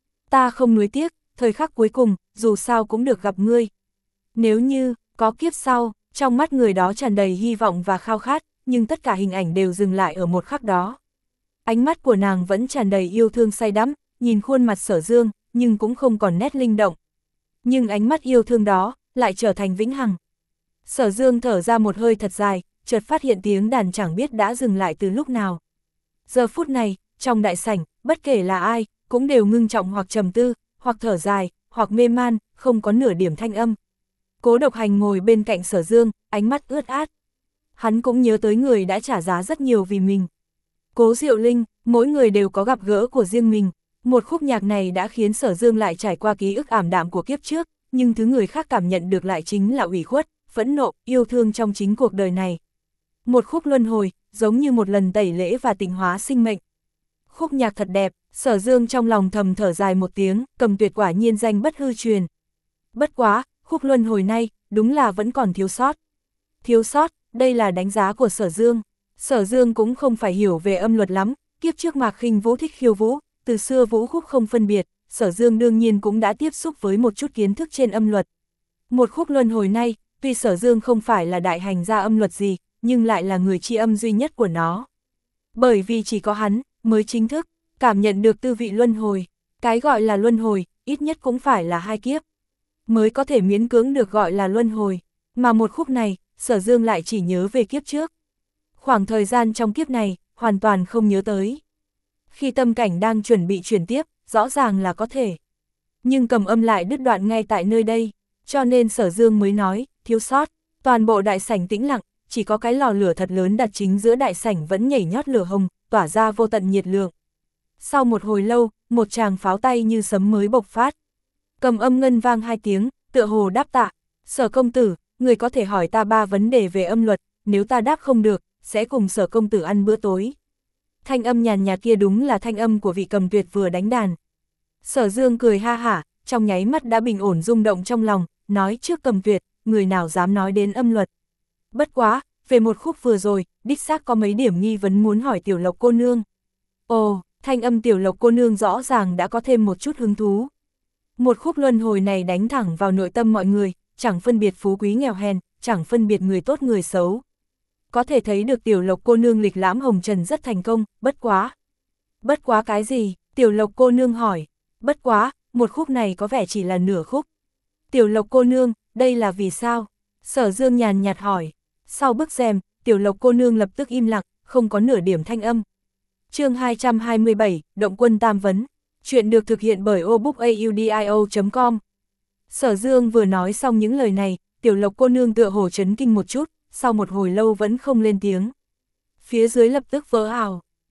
Ta không nuối tiếc, thời khắc cuối cùng, dù sao cũng được gặp ngươi. Nếu như, có kiếp sau, trong mắt người đó tràn đầy hy vọng và khao khát, nhưng tất cả hình ảnh đều dừng lại ở một khắc đó. Ánh mắt của nàng vẫn tràn đầy yêu thương say đắm, nhìn khuôn mặt Sở Dương, nhưng cũng không còn nét linh động. Nhưng ánh mắt yêu thương đó, lại trở thành vĩnh hằng. Sở Dương thở ra một hơi thật dài, chợt phát hiện tiếng đàn chẳng biết đã dừng lại từ lúc nào. Giờ phút này, trong đại sảnh, bất kể là ai, cũng đều ngưng trọng hoặc trầm tư, hoặc thở dài, hoặc mê man, không có nửa điểm thanh âm. Cố Độc Hành ngồi bên cạnh Sở Dương, ánh mắt ướt át. Hắn cũng nhớ tới người đã trả giá rất nhiều vì mình. Cố Diệu Linh, mỗi người đều có gặp gỡ của riêng mình. Một khúc nhạc này đã khiến Sở Dương lại trải qua ký ức ảm đạm của kiếp trước, nhưng thứ người khác cảm nhận được lại chính là ủy khuất, phẫn nộ, yêu thương trong chính cuộc đời này. Một khúc luân hồi, giống như một lần tẩy lễ và tịnh hóa sinh mệnh. Khúc nhạc thật đẹp, Sở Dương trong lòng thầm thở dài một tiếng, Cầm Tuyệt quả nhiên danh bất hư truyền. Bất quá, khúc luân hồi này, đúng là vẫn còn thiếu sót. Thiếu sót, đây là đánh giá của Sở Dương. Sở Dương cũng không phải hiểu về âm luật lắm, kiếp trước Mạc Khinh Vũ thích khiêu vũ, từ xưa vũ khúc không phân biệt, Sở Dương đương nhiên cũng đã tiếp xúc với một chút kiến thức trên âm luật. Một khúc luân hồi này, tuy Sở Dương không phải là đại hành gia âm luật gì, nhưng lại là người tri âm duy nhất của nó. Bởi vì chỉ có hắn, mới chính thức cảm nhận được tư vị luân hồi. Cái gọi là luân hồi, ít nhất cũng phải là hai kiếp, mới có thể miễn cưỡng được gọi là luân hồi. Mà một khúc này, Sở Dương lại chỉ nhớ về kiếp trước. Khoảng thời gian trong kiếp này, hoàn toàn không nhớ tới. Khi tâm cảnh đang chuẩn bị chuyển tiếp, rõ ràng là có thể. Nhưng cầm âm lại đứt đoạn ngay tại nơi đây, cho nên Sở Dương mới nói, thiếu sót. Toàn bộ đại sảnh tĩnh lặng, chỉ có cái lò lửa thật lớn đặt chính giữa đại sảnh vẫn nhảy nhót lửa hồng, tỏa ra vô tận nhiệt lượng. Sau một hồi lâu, một tràng pháo tay như sấm mới bộc phát. Cầm âm ngân vang hai tiếng, tựa hồ đáp tạ. Sở công tử, người có thể hỏi ta ba vấn đề về âm luật, nếu ta đáp không được, sẽ cùng Sở công tử ăn bữa tối. Thanh âm nhàn nhạt kia đúng là thanh âm của vị Cầm Tuyệt vừa đánh đàn. Sở Dương cười ha hả, trong nháy mắt đã bình ổn rung động trong lòng, nói trước Cầm Tuyệt, người nào dám nói đến âm luật. Bất quá, về một khúc vừa rồi, đích xác có mấy điểm nghi vấn muốn hỏi Tiểu Lộc cô nương. Ồ, thanh âm Tiểu Lộc cô nương rõ ràng đã có thêm một chút hứng thú. Một khúc luân hồi này đánh thẳng vào nội tâm mọi người, chẳng phân biệt phú quý nghèo hèn, chẳng phân biệt người tốt người xấu. Có thể thấy được Tiểu Lộc cô nương lịch lãm hồng trần rất thành công, bất quá. Bất quá cái gì? Tiểu Lộc cô nương hỏi. Bất quá, một khúc này có vẻ chỉ là nửa khúc. Tiểu Lộc cô nương, đây là vì sao? Sở Dương nhàn nhạt hỏi. Sau bức rèm, Tiểu Lộc cô nương lập tức im lặng, không có nửa điểm thanh âm. Chương hai trăm hai mươi bảy, Động Quân Tam Vấn. Chuyện được thực hiện bởi obookaudio chấm com. Sở Dương vừa nói xong những lời này, Tiểu Lộc cô nương tựa hồ chấn kinh một chút, sau một hồi lâu vẫn không lên tiếng. Phía dưới lập tức vỡ ào.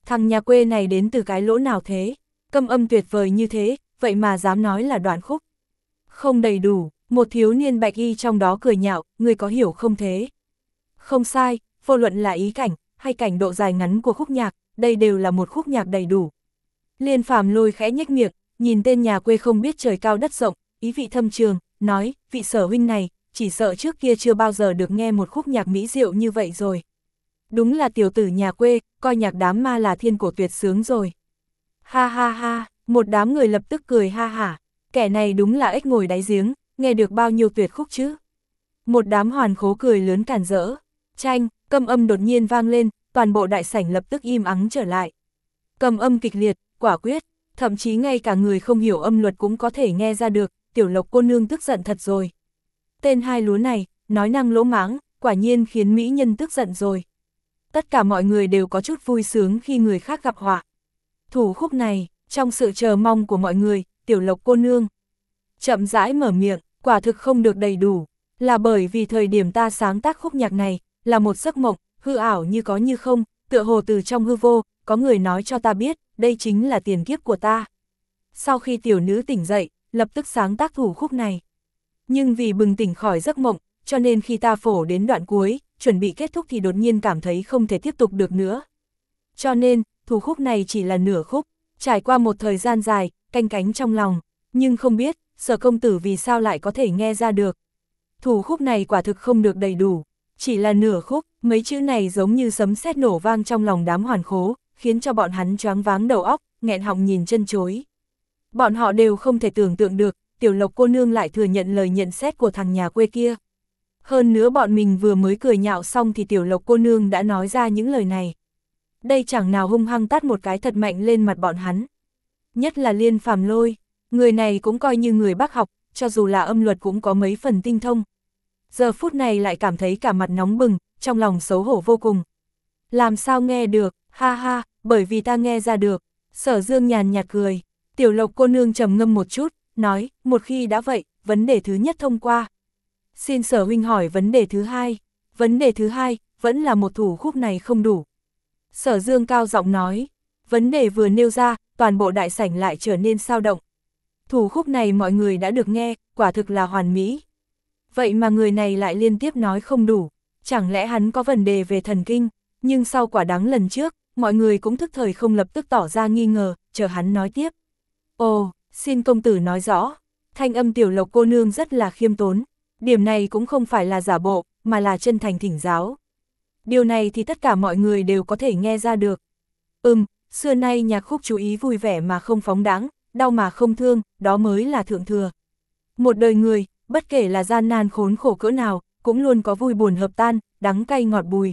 thằng nhà quê này đến từ cái lỗ nào thế, câm âm tuyệt vời như thế, vậy mà dám nói là đoạn khúc. Không đầy đủ, một thiếu niên bạch y trong đó cười nhạo, người có hiểu không thế? Không sai, vô luận là ý cảnh, hay cảnh độ dài ngắn của khúc nhạc, đây đều là một khúc nhạc đầy đủ. Liên Phàm Lôi khẽ nhếch miệng, nhìn tên nhà quê không biết trời cao đất rộng, ý vị thâm trường, nói, vị Sở huynh này, chỉ sợ trước kia chưa bao giờ được nghe một khúc nhạc mỹ diệu như vậy rồi. Đúng là tiểu tử nhà quê, coi nhạc đám ma là thiên cổ tuyệt sướng rồi. Ha ha ha, một đám người lập tức cười ha hả, kẻ này đúng là ếch ngồi đáy giếng, nghe được bao nhiêu tuyệt khúc chứ. Một đám hoàn khố cười lớn càn rỡ, chanh, câm âm đột nhiên vang lên, toàn bộ đại sảnh lập tức im ắng trở lại. Cầm âm kịch liệt, quả quyết, thậm chí ngay cả người không hiểu âm luật cũng có thể nghe ra được, Tiểu Lộc cô nương tức giận thật rồi. Tên hai lúa này, nói năng lỗ mãng, quả nhiên khiến mỹ nhân tức giận rồi. Tất cả mọi người đều có chút vui sướng khi người khác gặp họa. Thủ khúc này, trong sự chờ mong của mọi người, Tiểu Lộc cô nương chậm rãi mở miệng, quả thực không được đầy đủ, là bởi vì thời điểm ta sáng tác khúc nhạc này, là một giấc mộng, hư ảo như có như không, tựa hồ từ trong hư vô, có người nói cho ta biết, đây chính là tiền kiếp của ta. Sau khi tiểu nữ tỉnh dậy, lập tức sáng tác thủ khúc này. Nhưng vì bừng tỉnh khỏi giấc mộng, cho nên khi ta phổ đến đoạn cuối, chuẩn bị kết thúc thì đột nhiên cảm thấy không thể tiếp tục được nữa. Cho nên, thủ khúc này chỉ là nửa khúc, trải qua một thời gian dài, canh cánh trong lòng, nhưng không biết, Sở công tử vì sao lại có thể nghe ra được. Thủ khúc này quả thực không được đầy đủ, chỉ là nửa khúc, mấy chữ này giống như sấm sét nổ vang trong lòng đám hoàn khố, khiến cho bọn hắn choáng váng đầu óc, nghẹn họng nhìn chân chối. Bọn họ đều không thể tưởng tượng được, Tiểu Lộc cô nương lại thừa nhận lời nhận xét của thằng nhà quê kia. Hơn nữa bọn mình vừa mới cười nhạo xong thì Tiểu Lộc cô nương đã nói ra những lời này. Đây chẳng nào hung hăng tát một cái thật mạnh lên mặt bọn hắn. Nhất là Liên Phàm Lôi, người này cũng coi như người bác học, cho dù là âm luật cũng có mấy phần tinh thông. Giờ phút này lại cảm thấy cả mặt nóng bừng, trong lòng xấu hổ vô cùng. Làm sao nghe được, ha ha, bởi vì ta nghe ra được. Sở Dương nhàn nhạt cười, Tiểu Lộc cô nương trầm ngâm một chút, nói, một khi đã vậy, vấn đề thứ nhất thông qua. Xin Sở huynh hỏi vấn đề thứ hai. Vấn đề thứ hai, vẫn là một thủ khúc này không đủ. Sở Dương cao giọng nói, vấn đề vừa nêu ra, toàn bộ đại sảnh lại trở nên sao động. Thủ khúc này mọi người đã được nghe, quả thực là hoàn mỹ. Vậy mà người này lại liên tiếp nói không đủ, chẳng lẽ hắn có vấn đề về thần kinh, nhưng sau quả đắng lần trước, mọi người cũng thức thời không lập tức tỏ ra nghi ngờ, chờ hắn nói tiếp. Ồ, xin công tử nói rõ, thanh âm Tiểu Lộc cô nương rất là khiêm tốn, điểm này cũng không phải là giả bộ, mà là chân thành thỉnh giáo. Điều này thì tất cả mọi người đều có thể nghe ra được. Ừm, xưa nay nhạc khúc chú ý vui vẻ mà không phóng đãng, đau mà không thương, đó mới là thượng thừa. Một đời người, bất kể là gian nan khốn khổ cỡ nào, cũng luôn có vui buồn hợp tan, đắng cay ngọt bùi.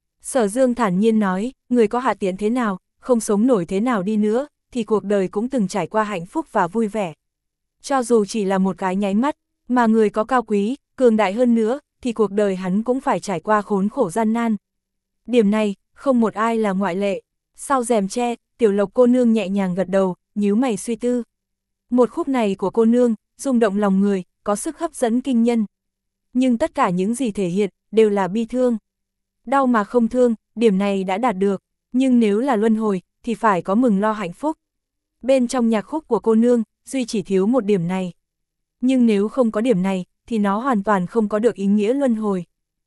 Sở Dương thản nhiên nói, người có hạ tiện thế nào, không sống nổi thế nào đi nữa, thì cuộc đời cũng từng trải qua hạnh phúc và vui vẻ. Cho dù chỉ là một cái nháy mắt, mà người có cao quý, cường đại hơn nữa, thì cuộc đời hắn cũng phải trải qua khốn khổ gian nan. Điểm này, không một ai là ngoại lệ. Sau rèm tre, Tiểu Lộc cô nương nhẹ nhàng gật đầu, nhíu mày suy tư. Một khúc này của cô nương, rung động lòng người, có sức hấp dẫn kinh nhân. Nhưng tất cả những gì thể hiện, đều là bi thương. Đau mà không thương, điểm này đã đạt được, nhưng nếu là luân hồi, thì phải có mừng lo hạnh phúc. Bên trong nhạc khúc của cô nương, duy chỉ thiếu một điểm này. Nhưng nếu không có điểm này, thì nó hoàn toàn không có được ý nghĩa luân hồi.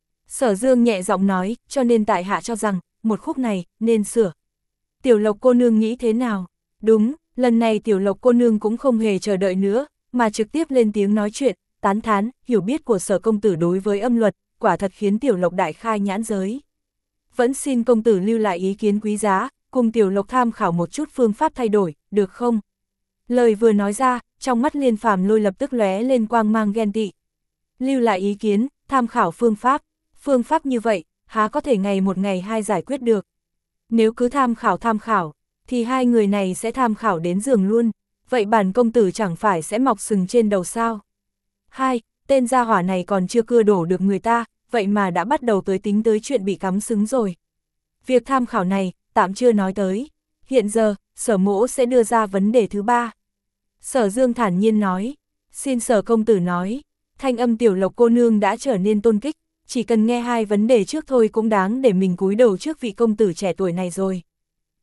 Sở Dương nhẹ giọng nói, cho nên tại hạ cho rằng, một khúc này, nên sửa. Tiểu Lộc cô nương nghĩ thế nào? Đúng, lần này Tiểu Lộc cô nương cũng không hề chờ đợi nữa, mà trực tiếp lên tiếng nói chuyện, tán thán, hiểu biết của Sở công tử đối với âm luật, quả thật khiến Tiểu Lộc đại khai nhãn giới. Vẫn xin công tử lưu lại ý kiến quý giá, cùng Tiểu Lộc tham khảo một chút phương pháp thay đổi, được không? Lời vừa nói ra, trong mắt Liên Phàm Lôi lập tức lóe lên quang mang ghen tị. Lưu lại ý kiến, tham khảo phương pháp, phương pháp như vậy, há có thể ngày một ngày hai giải quyết được. Nếu cứ tham khảo tham khảo, thì hai người này sẽ tham khảo đến giường luôn, vậy bản công tử chẳng phải sẽ mọc sừng trên đầu sao? Hai, tên gia hỏa này còn chưa cưa đổ được người ta, vậy mà đã bắt đầu tới tính tới chuyện bị cắm sừng rồi. Việc tham khảo này, tạm chưa nói tới. Hiện giờ, Sở mỗ sẽ đưa ra vấn đề thứ ba. Sở Dương thản nhiên nói, xin Sở công tử nói, thanh âm Tiểu Lộc cô nương đã trở nên tôn kích, chỉ cần nghe hai vấn đề trước thôi cũng đáng để mình cúi đầu trước vị công tử trẻ tuổi này rồi.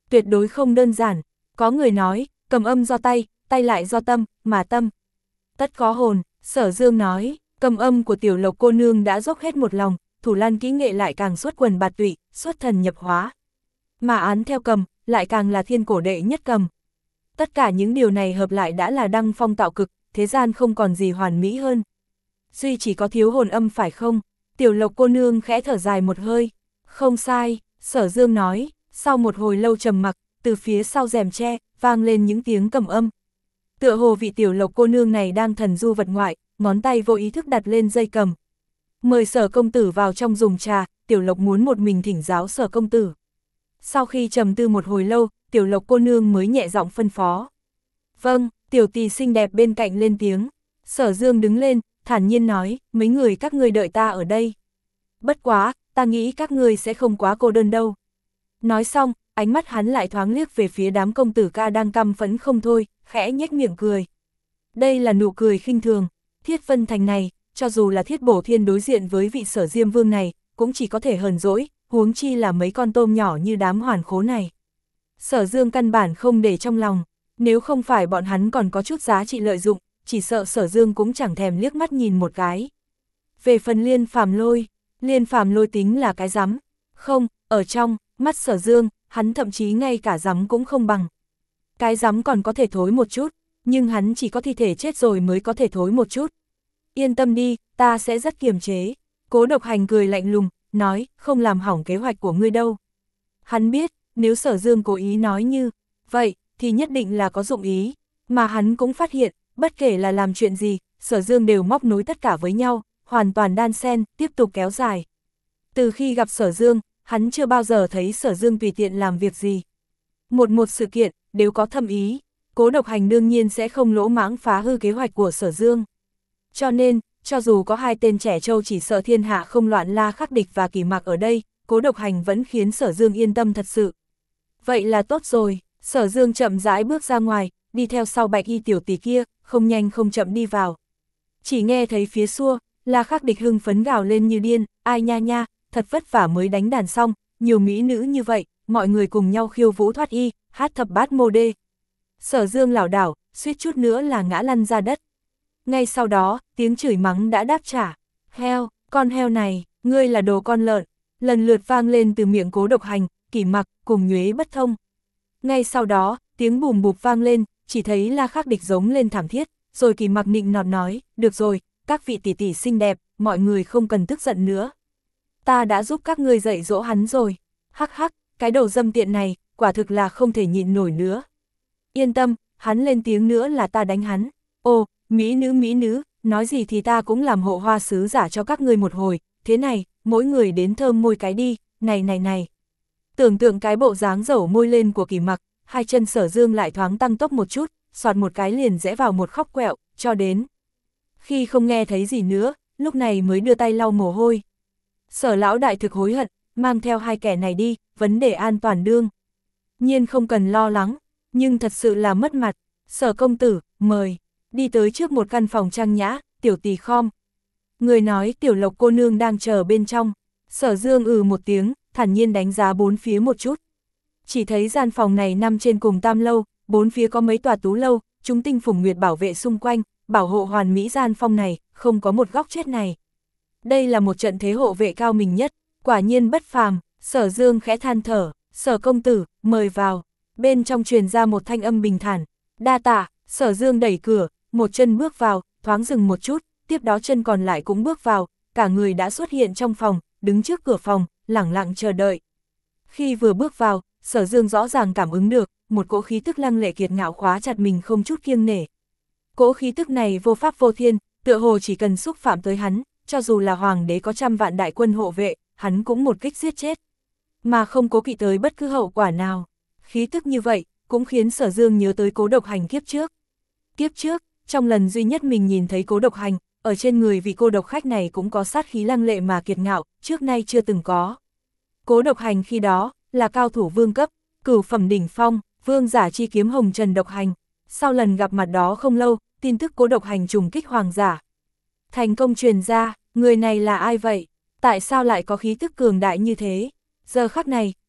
tuyệt đối không đơn giản. Có người nói, cầm âm do tay, tay lại do tâm, mà tâm tất có hồn. Sở Dương nói, cầm âm của Tiểu Lộc cô nương đã dốc hết một lòng, thủ lan kỹ nghệ lại càng xuất quần bạt tụy, xuất thần nhập hóa. Mà án theo cầm, lại càng là thiên cổ đệ nhất cầm. Tất cả những điều này hợp lại đã là đăng phong tạo cực, thế gian không còn gì hoàn mỹ hơn. Duy chỉ có thiếu hồn âm phải không? Tiểu Lộc cô nương khẽ thở dài một hơi. Không sai, Sở Dương nói, sau một hồi lâu trầm mặc, từ phía sau rèm tre, vang lên những tiếng cầm âm. Tựa hồ vị Tiểu Lộc cô nương này đang thần du vật ngoại, ngón tay vô ý thức đặt lên dây cầm. Mời Sở công tử vào trong dùng trà, Tiểu Lộc muốn một mình thỉnh giáo Sở công tử. Sau khi trầm tư một hồi lâu, Tiểu Lộc cô nương mới nhẹ giọng phân phó. Vâng, tiểu tỳ xinh đẹp bên cạnh lên tiếng. Sở Dương đứng lên, thản nhiên nói, mấy người các ngươi đợi ta ở đây. Bất quá, ta nghĩ các ngươi sẽ không quá cô đơn đâu. Nói xong, ánh mắt hắn lại thoáng liếc về phía đám công tử ca đang căm phẫn không thôi, khẽ nhếch miệng cười. Đây là nụ cười khinh thường. Thiết Vân Thành này, cho dù là Thiết Bổ Thiên đối diện với vị Sở Diêm Vương này, cũng chỉ có thể hờn dỗi, huống chi là mấy con tôm nhỏ như đám hoàn khố này. Sở Dương căn bản không để trong lòng, nếu không phải bọn hắn còn có chút giá trị lợi dụng, chỉ sợ Sở Dương cũng chẳng thèm liếc mắt nhìn một cái. Về phần Liên Phàm Lôi, Liên Phàm Lôi tính là cái rắm, không, ở trong mắt Sở Dương, hắn thậm chí ngay cả rắm cũng không bằng. Cái rắm còn có thể thối một chút, nhưng hắn chỉ có thi thể chết rồi mới có thể thối một chút. Yên tâm đi, ta sẽ rất kiềm chế. Cố Độc Hành cười lạnh lùng, nói, không làm hỏng kế hoạch của ngươi đâu. Hắn biết, nếu Sở Dương cố ý nói như vậy, thì nhất định là có dụng ý, mà hắn cũng phát hiện, bất kể là làm chuyện gì, Sở Dương đều móc nối tất cả với nhau, hoàn toàn đan xen, tiếp tục kéo dài. Từ khi gặp Sở Dương, hắn chưa bao giờ thấy Sở Dương tùy tiện làm việc gì. Một một sự kiện, đều có thâm ý, Cố Độc Hành đương nhiên sẽ không lỗ mãng phá hư kế hoạch của Sở Dương. Cho nên, cho dù có hai tên trẻ trâu chỉ sợ thiên hạ không loạn La Khắc Địch và Kỳ Mạc ở đây, Cố Độc Hành vẫn khiến Sở Dương yên tâm thật sự. Vậy là tốt rồi, Sở Dương chậm rãi bước ra ngoài, đi theo sau Bạch Y tiểu tỷ kia, không nhanh không chậm đi vào. Chỉ nghe thấy phía xua, La Khắc Địch hưng phấn gào lên như điên, ai nha nha, thật vất vả mới đánh đàn xong, nhiều mỹ nữ như vậy, mọi người cùng nhau khiêu vũ thoát y, hát thập bát mô đê. Sở Dương lảo đảo, suýt chút nữa là ngã lăn ra đất. Ngay sau đó, tiếng chửi mắng đã đáp trả. Heo, con heo này, ngươi là đồ con lợn, lần lượt vang lên từ miệng Cố Độc Hành, Kỷ Mặc, cùng Nhuế Bất Thông. Ngay sau đó, tiếng bùm bụp vang lên, chỉ thấy La Khắc Địch giống lên thảm thiết, rồi Kỷ Mặc nịnh nọt nói, được rồi, các vị tỷ tỷ xinh đẹp, mọi người không cần tức giận nữa. Ta đã giúp các ngươi dạy dỗ hắn rồi. Hắc hắc, cái đầu dâm tiện này, quả thực là không thể nhịn nổi nữa. Yên tâm, hắn lên tiếng nữa là ta đánh hắn. Ồ, mỹ nữ mỹ nữ, nói gì thì ta cũng làm hộ hoa sứ giả cho các ngươi một hồi, thế này, mỗi người đến thơm môi cái đi, này này này. Tưởng tượng cái bộ dáng dẩu môi lên của Kỷ Mặc, hai chân Sở Dương lại thoáng tăng tốc một chút, soạt một cái liền rẽ vào một khóc quẹo, cho đến. Khi không nghe thấy gì nữa, lúc này mới đưa tay lau mồ hôi. Sở lão đại thực hối hận, mang theo hai kẻ này đi, vấn đề an toàn đương nhiên không cần lo lắng, nhưng thật sự là mất mặt. Sở công tử, mời. Đi tới trước một căn phòng trang nhã, tiểu tỳ khom. Người nói Tiểu Lộc cô nương đang chờ bên trong. Sở Dương ừ một tiếng, thản nhiên đánh giá bốn phía một chút. Chỉ thấy gian phòng này nằm trên cùng tam lâu, bốn phía có mấy tòa tú lâu, chúng tinh phùng nguyệt bảo vệ xung quanh, bảo hộ hoàn mỹ gian phòng này, không có một góc chết này. Đây là một trận thế hộ vệ cao minh nhất, quả nhiên bất phàm. Sở Dương khẽ than thở, Sở công tử, mời vào. Bên trong truyền ra một thanh âm bình thản, đa tạ. Sở Dương đẩy cửa, một chân bước vào, thoáng dừng một chút, tiếp đó chân còn lại cũng bước vào, cả người đã xuất hiện trong phòng, đứng trước cửa phòng, lẳng lặng chờ đợi. Khi vừa bước vào, Sở Dương rõ ràng cảm ứng được, một cỗ khí tức lăng lệ kiệt ngạo khóa chặt mình không chút kiêng nể. Cỗ khí tức này vô pháp vô thiên, tựa hồ chỉ cần xúc phạm tới hắn, cho dù là hoàng đế có trăm vạn đại quân hộ vệ, hắn cũng một kích giết chết. Mà không cố kỵ tới bất cứ hậu quả nào. Khí tức như vậy, cũng khiến Sở Dương nhớ tới Cố Độc Hành kiếp trước. Kiếp trước, trong lần duy nhất mình nhìn thấy Cố Độc Hành, ở trên người vị cô độc khách này cũng có sát khí lăng lệ mà kiệt ngạo, trước nay chưa từng có. Cố Độc Hành khi đó, là cao thủ vương cấp, cửu phẩm đỉnh phong, vương giả chi kiếm hồng trần độc hành. Sau lần gặp mặt đó không lâu, tin tức Cố Độc Hành trùng kích hoàng giả thành công truyền ra, người này là ai vậy? Tại sao lại có khí tức cường đại như thế? Giờ khắc này,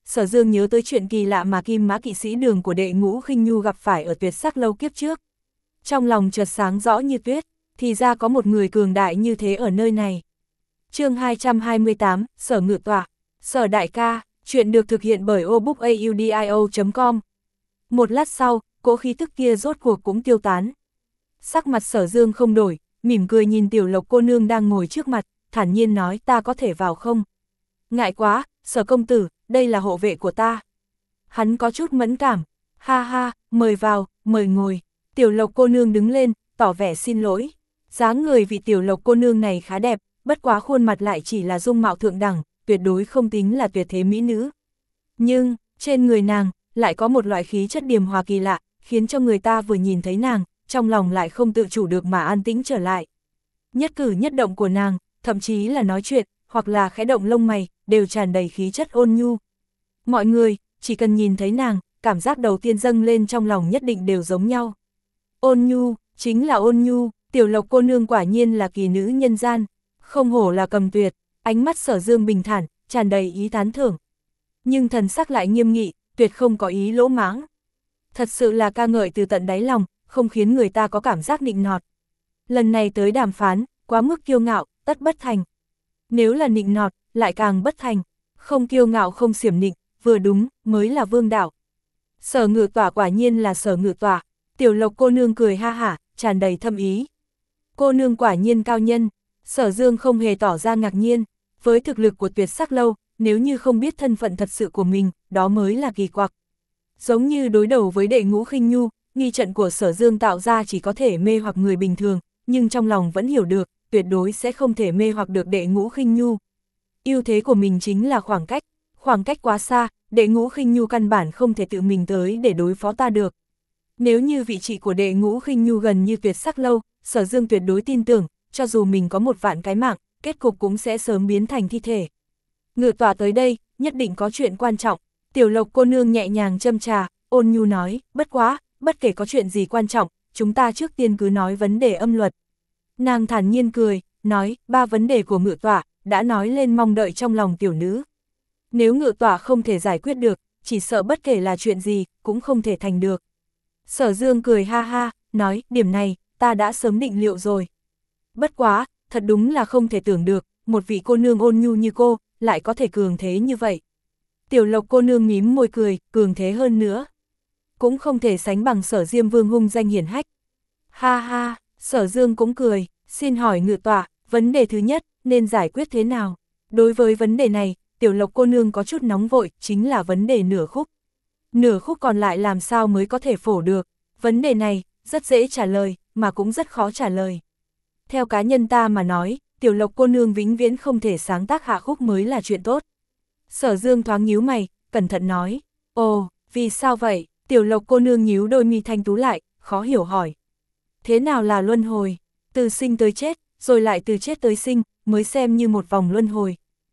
Sở Dương nhớ tới chuyện kỳ lạ mà Kim Mã Kỵ Sĩ Đường của Đệ Ngũ Khinh Nhu gặp phải ở Tuyệt Sắc Lâu kiếp trước. Trong lòng chợt sáng rõ như tuyết, thì ra có một người cường đại như thế ở nơi này. Chương hai trăm hai mươi tám, Sở Ngự Tọa. Sở đại ca, chuyện được thực hiện bởi obookaudio chấm com. Một lát sau, cỗ khí tức kia rốt cuộc cũng tiêu tán. Sắc mặt Sở Dương không đổi, mỉm cười nhìn Tiểu Lộc cô nương đang ngồi trước mặt, thản nhiên nói ta có thể vào không? Ngại quá, Sở công tử, đây là hộ vệ của ta. Hắn có chút mẫn cảm, ha ha, mời vào, mời ngồi. Tiểu Lộc cô nương đứng lên, tỏ vẻ xin lỗi. Dáng người vị Tiểu Lộc cô nương này khá đẹp, bất quá khuôn mặt lại chỉ là dung mạo thượng đẳng, tuyệt đối không tính là tuyệt thế mỹ nữ. Nhưng, trên người nàng, lại có một loại khí chất điềm hòa kỳ lạ, khiến cho người ta vừa nhìn thấy nàng, trong lòng lại không tự chủ được mà an tĩnh trở lại. Nhất cử nhất động của nàng, thậm chí là nói chuyện, hoặc là khẽ động lông mày, đều tràn đầy khí chất ôn nhu. Mọi người, chỉ cần nhìn thấy nàng, cảm giác đầu tiên dâng lên trong lòng nhất định đều giống nhau. Ôn nhu, chính là ôn nhu, Tiểu Lộc cô nương quả nhiên là kỳ nữ nhân gian, không hổ là cầm tuyệt, ánh mắt Sở Dương bình thản, tràn đầy ý tán thưởng. Nhưng thần sắc lại nghiêm nghị, tuyệt không có ý lỗ mãng. Thật sự là ca ngợi từ tận đáy lòng, không khiến người ta có cảm giác nịnh nọt. Lần này tới đàm phán, quá mức kiêu ngạo, tất bất thành. Nếu là nịnh nọt, lại càng bất thành. Không kiêu ngạo không xiểm nịnh, vừa đúng, mới là vương đạo. Sở Ngự Tọa quả nhiên là Sở Ngự Tọa. Tiểu Lộc cô nương cười ha hả, tràn đầy thâm ý. Cô nương quả nhiên cao nhân. Sở Dương không hề tỏ ra ngạc nhiên. Với thực lực của Tuyệt Sắc Lâu, nếu như không biết thân phận thật sự của mình, đó mới là kỳ quặc. Giống như đối đầu với Đệ Ngũ Khinh Nhu, nghi trận của Sở Dương tạo ra chỉ có thể mê hoặc người bình thường, nhưng trong lòng vẫn hiểu được, tuyệt đối sẽ không thể mê hoặc được Đệ Ngũ Khinh Nhu. Ưu thế của mình chính là khoảng cách, khoảng cách quá xa, Đệ Ngũ Khinh Nhu căn bản không thể tự mình tới để đối phó ta được. Nếu như vị trí của Đệ Ngũ Khinh Nhu gần như Tuyệt Sắc Lâu, Sở Dương tuyệt đối tin tưởng, cho dù mình có một vạn cái mạng, kết cục cũng sẽ sớm biến thành thi thể. Ngự tọa tới đây, nhất định có chuyện quan trọng. Tiểu Lộc cô nương nhẹ nhàng châm trà, ôn nhu nói, bất quá, bất kể có chuyện gì quan trọng, chúng ta trước tiên cứ nói vấn đề âm luật. Nàng thản nhiên cười, nói, ba vấn đề của ngự tọa, đã nói lên mong đợi trong lòng tiểu nữ. Nếu ngự tọa không thể giải quyết được, chỉ sợ bất kể là chuyện gì, cũng không thể thành được. Sở Dương cười ha ha, nói, điểm này, ta đã sớm định liệu rồi. Bất quá, thật đúng là không thể tưởng được, một vị cô nương ôn nhu như cô, lại có thể cường thế như vậy. Tiểu Lộc cô nương mím môi cười, cường thế hơn nữa. Cũng không thể sánh bằng Sở Diêm Vương hung danh hiển hách. Ha ha, Sở Dương cũng cười, xin hỏi ngự tọa, vấn đề thứ nhất, nên giải quyết thế nào? Đối với vấn đề này, Tiểu Lộc cô nương có chút nóng vội, chính là vấn đề nửa khúc. Nửa khúc còn lại làm sao mới có thể phổ được? Vấn đề này, rất dễ trả lời, mà cũng rất khó trả lời. Theo cá nhân ta mà nói, Tiểu Lộc cô nương vĩnh viễn không thể sáng tác hạ khúc mới là chuyện tốt. Sở Dương thoáng nhíu mày, cẩn thận nói, ồ, vì sao vậy? Tiểu Lộc cô nương nhíu đôi mi thanh tú lại, khó hiểu hỏi. Thế nào là luân hồi? Từ sinh tới chết, rồi lại từ chết tới sinh, mới xem như một vòng luân hồi.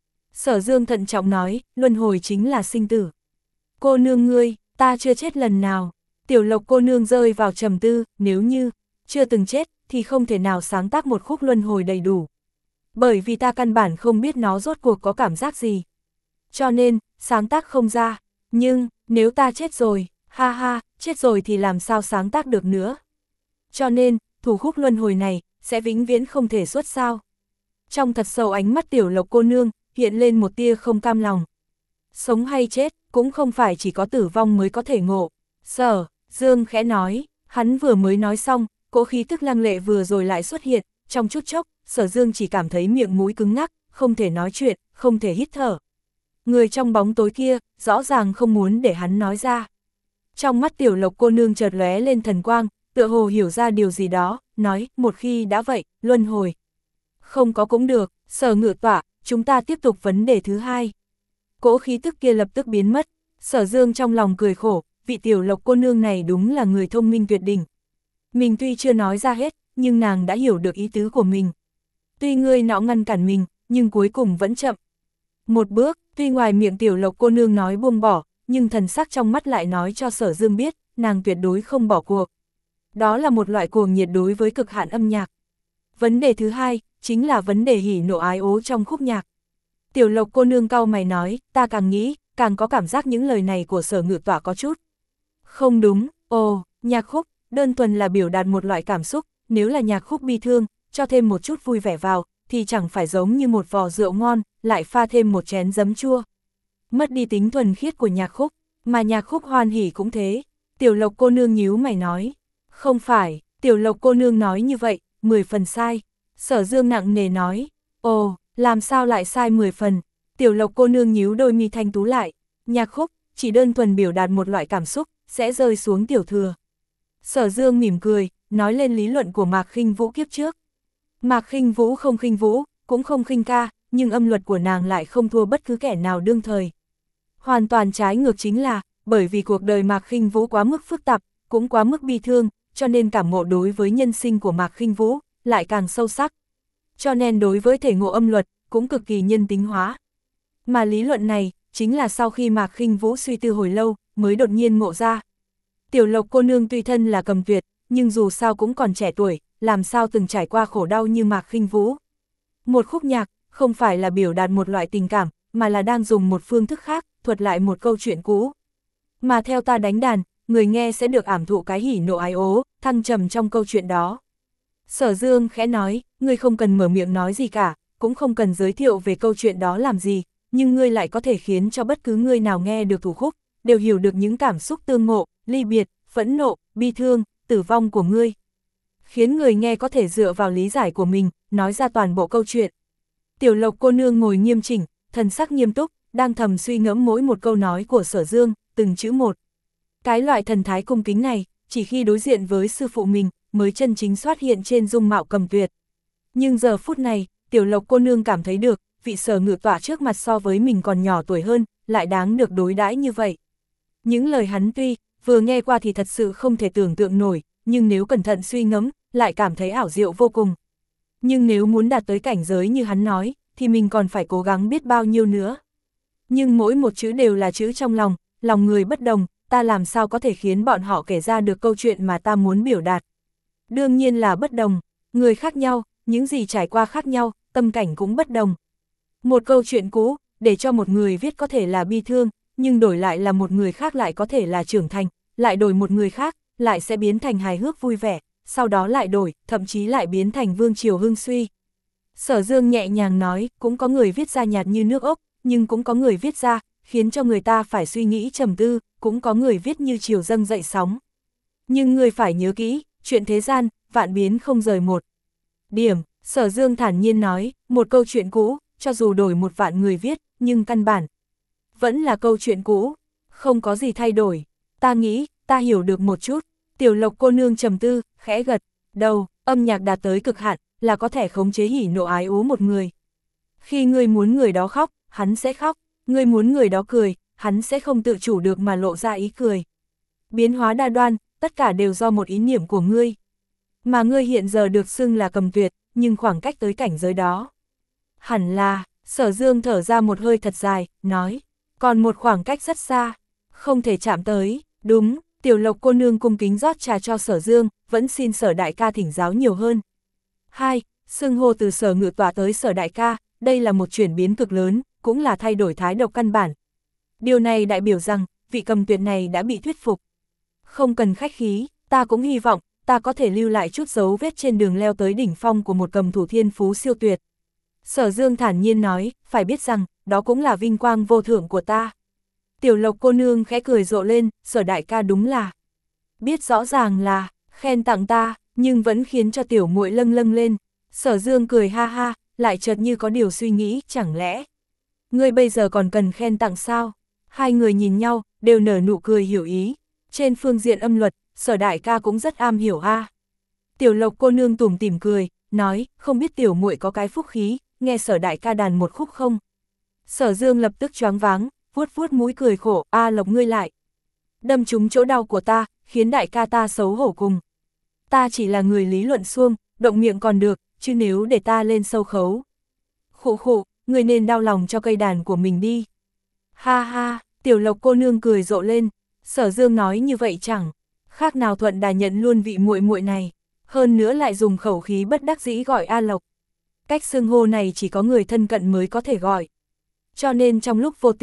Sở Dương thận trọng nói, luân hồi chính là sinh tử. Cô nương ngươi, ta chưa chết lần nào. Tiểu Lộc cô nương rơi vào trầm tư, nếu như chưa từng chết, thì không thể nào sáng tác một khúc luân hồi đầy đủ. Bởi vì ta căn bản không biết nó rốt cuộc có cảm giác gì. Cho nên, sáng tác không ra. Nhưng, nếu ta chết rồi, ha ha, chết rồi thì làm sao sáng tác được nữa. Cho nên, thủ khúc luân hồi này, sẽ vĩnh viễn không thể xuất sao. Trong thật sâu ánh mắt Tiểu Lộc cô nương, hiện lên một tia không cam lòng. Sống hay chết, cũng không phải chỉ có tử vong mới có thể ngộ. Sở Dương khẽ nói, hắn vừa mới nói xong, cỗ khí tức lăng lệ vừa rồi lại xuất hiện, trong chút chốc, Sở Dương chỉ cảm thấy miệng mũi cứng ngắc, không thể nói chuyện, không thể hít thở. Người trong bóng tối kia, rõ ràng không muốn để hắn nói ra. Trong mắt Tiểu Lộc cô nương chợt lóe lên thần quang, tựa hồ hiểu ra điều gì đó, nói, một khi đã vậy, luân hồi. Không có cũng được, Sở Ngự Tọa, chúng ta tiếp tục vấn đề thứ hai. Cỗ khí tức kia lập tức biến mất, Sở Dương trong lòng cười khổ, vị Tiểu Lộc cô nương này đúng là người thông minh tuyệt đỉnh. Mình tuy chưa nói ra hết, nhưng nàng đã hiểu được ý tứ của mình. Tuy ngươi nọ ngăn cản mình, nhưng cuối cùng vẫn chậm. Một bước, tuy ngoài miệng Tiểu Lộc cô nương nói buông bỏ, nhưng thần sắc trong mắt lại nói cho Sở Dương biết, nàng tuyệt đối không bỏ cuộc. Đó là một loại cuồng nhiệt đối với cực hạn âm nhạc. Vấn đề thứ hai, chính là vấn đề hỉ nộ ái ố trong khúc nhạc. Tiểu Lộc cô nương cau mày nói, ta càng nghĩ, càng có cảm giác những lời này của Sở Ngự Tọa có chút không đúng. Ồ, nhạc khúc, đơn thuần là biểu đạt một loại cảm xúc, nếu là nhạc khúc bi thương, cho thêm một chút vui vẻ vào, thì chẳng phải giống như một vò rượu ngon, lại pha thêm một chén giấm chua. Mất đi tính thuần khiết của nhạc khúc, mà nhạc khúc hoan hỉ cũng thế. Tiểu Lộc cô nương nhíu mày nói. Không phải, Tiểu Lộc cô nương nói như vậy, mười phần sai. Sở Dương nặng nề nói. Ồ, làm sao lại sai mười phần? Tiểu Lộc cô nương nhíu đôi mi thanh tú lại. Nhạc khúc, chỉ đơn thuần biểu đạt một loại cảm xúc, sẽ rơi xuống tiểu thừa. Sở Dương mỉm cười, nói lên lý luận của Mạc Khinh Vũ kiếp trước. Mạc Khinh Vũ không khinh vũ, cũng không khinh ca, nhưng âm luật của nàng lại không thua bất cứ kẻ nào đương thời. Hoàn toàn trái ngược chính là, bởi vì cuộc đời Mạc Khinh Vũ quá mức phức tạp, cũng quá mức bi thương, cho nên cảm ngộ đối với nhân sinh của Mạc Khinh Vũ lại càng sâu sắc. Cho nên đối với thể ngộ âm luật, cũng cực kỳ nhân tính hóa. Mà lý luận này, chính là sau khi Mạc Khinh Vũ suy tư hồi lâu, mới đột nhiên ngộ ra. Tiểu Lộc cô nương tuy thân là cầm tuyệt, nhưng dù sao cũng còn trẻ tuổi, làm sao từng trải qua khổ đau như Mạc Khinh Vũ. Một khúc nhạc, không phải là biểu đạt một loại tình cảm, mà là đang dùng một phương thức khác, thuật lại một câu chuyện cũ. Mà theo ta đánh đàn, người nghe sẽ được ảm thụ cái hỉ nộ ái ố, thăng trầm trong câu chuyện đó. Sở Dương khẽ nói, ngươi không cần mở miệng nói gì cả, cũng không cần giới thiệu về câu chuyện đó làm gì, nhưng ngươi lại có thể khiến cho bất cứ người nào nghe được thủ khúc, đều hiểu được những cảm xúc tương ngộ, ly biệt, phẫn nộ, bi thương, tử vong của ngươi. Khiến người nghe có thể dựa vào lý giải của mình, nói ra toàn bộ câu chuyện. Tiểu Lộc cô nương ngồi nghiêm chỉnh, thần sắc nghiêm túc, đang thầm suy ngẫm mỗi một câu nói của Sở Dương, từng chữ một. Cái loại thần thái cung kính này, chỉ khi đối diện với sư phụ mình, mới chân chính xuất hiện trên dung mạo Cầm Tuyệt. Nhưng giờ phút này, Tiểu Lộc cô nương cảm thấy được, vị Sở Ngự Tọa trước mặt so với mình còn nhỏ tuổi hơn, lại đáng được đối đãi như vậy. Những lời hắn tuy, vừa nghe qua thì thật sự không thể tưởng tượng nổi, nhưng nếu cẩn thận suy ngẫm, lại cảm thấy ảo diệu vô cùng. Nhưng nếu muốn đạt tới cảnh giới như hắn nói, thì mình còn phải cố gắng biết bao nhiêu nữa. Nhưng mỗi một chữ đều là chữ trong lòng, lòng người bất đồng, ta làm sao có thể khiến bọn họ kể ra được câu chuyện mà ta muốn biểu đạt. Đương nhiên là bất đồng, người khác nhau, những gì trải qua khác nhau, tâm cảnh cũng bất đồng. Một câu chuyện cũ, để cho một người viết có thể là bi thương, nhưng đổi lại là một người khác lại có thể là trưởng thành, lại đổi một người khác, lại sẽ biến thành hài hước vui vẻ, sau đó lại đổi, thậm chí lại biến thành vương triều hưng suy. Sở Dương nhẹ nhàng nói, cũng có người viết ra nhạt như nước ốc, nhưng cũng có người viết ra, khiến cho người ta phải suy nghĩ trầm tư, cũng có người viết như triều dâng dậy sóng. Nhưng người phải nhớ kỹ, chuyện thế gian, vạn biến không rời một điểm. Sở Dương thản nhiên nói, một câu chuyện cũ, cho dù đổi một vạn người viết, nhưng căn bản vẫn là câu chuyện cũ, không có gì thay đổi. Ta nghĩ, ta hiểu được một chút. Tiểu Lộc cô nương trầm tư, khẽ gật đầu, âm nhạc đạt tới cực hạn, là có thể khống chế hỉ nộ ái ố một người. Khi ngươi muốn người đó khóc, hắn sẽ khóc, ngươi muốn người đó cười, hắn sẽ không tự chủ được mà lộ ra ý cười. Biến hóa đa đoan, tất cả đều do một ý niệm của ngươi. Mà ngươi hiện giờ được xưng là Cầm Tuyệt, nhưng khoảng cách tới cảnh giới đó. Hẳn là, Sở Dương thở ra một hơi thật dài, nói, còn một khoảng cách rất xa, không thể chạm tới, đúng. Tiểu Lộc cô nương cung kính rót trà cho Sở Dương, vẫn xin Sở đại ca thỉnh giáo nhiều hơn. Hai, xưng hô từ Sở Ngự Tọa tới Sở đại ca, đây là một chuyển biến cực lớn, cũng là thay đổi thái độ căn bản. Điều này đại biểu rằng, vị Cầm Tuyệt này đã bị thuyết phục. Không cần khách khí, ta cũng hy vọng, ta có thể lưu lại chút dấu vết trên đường leo tới đỉnh phong của một cầm thủ thiên phú siêu tuyệt. Sở Dương thản nhiên nói, phải biết rằng, đó cũng là vinh quang vô thượng của ta. Tiểu Lộc cô nương khẽ cười rộ lên, Sở đại ca đúng là biết rõ ràng là khen tặng ta, nhưng vẫn khiến cho tiểu muội lâng lâng lên. Sở Dương cười ha ha, lại chợt như có điều suy nghĩ, chẳng lẽ ngươi bây giờ còn cần khen tặng sao? Hai người nhìn nhau, đều nở nụ cười hiểu ý. Trên phương diện âm luật, Sở đại ca cũng rất am hiểu ha. Tiểu Lộc cô nương tủm tỉm cười, nói, không biết tiểu muội có cái phúc khí, nghe Sở đại ca đàn một khúc không? Sở Dương lập tức choáng váng, vuốt vuốt mũi cười khổ, a Lộc ngươi lại đâm trúng chỗ đau của ta, khiến đại ca ta xấu hổ cùng. Ta chỉ là người lý luận suông, động miệng còn được, chứ nếu để ta lên sâu khấu. Khụ khụ, người nên đau lòng cho cây đàn của mình đi. Ha ha, Tiểu Lộc cô nương cười rộ lên, Sở Dương nói như vậy chẳng khác nào thuận đà nhận luôn vị muội muội này, hơn nữa lại dùng khẩu khí bất đắc dĩ gọi A Lộc. Cách xưng hô này chỉ có người thân cận mới có thể gọi. Cho nên trong lúc vô tình,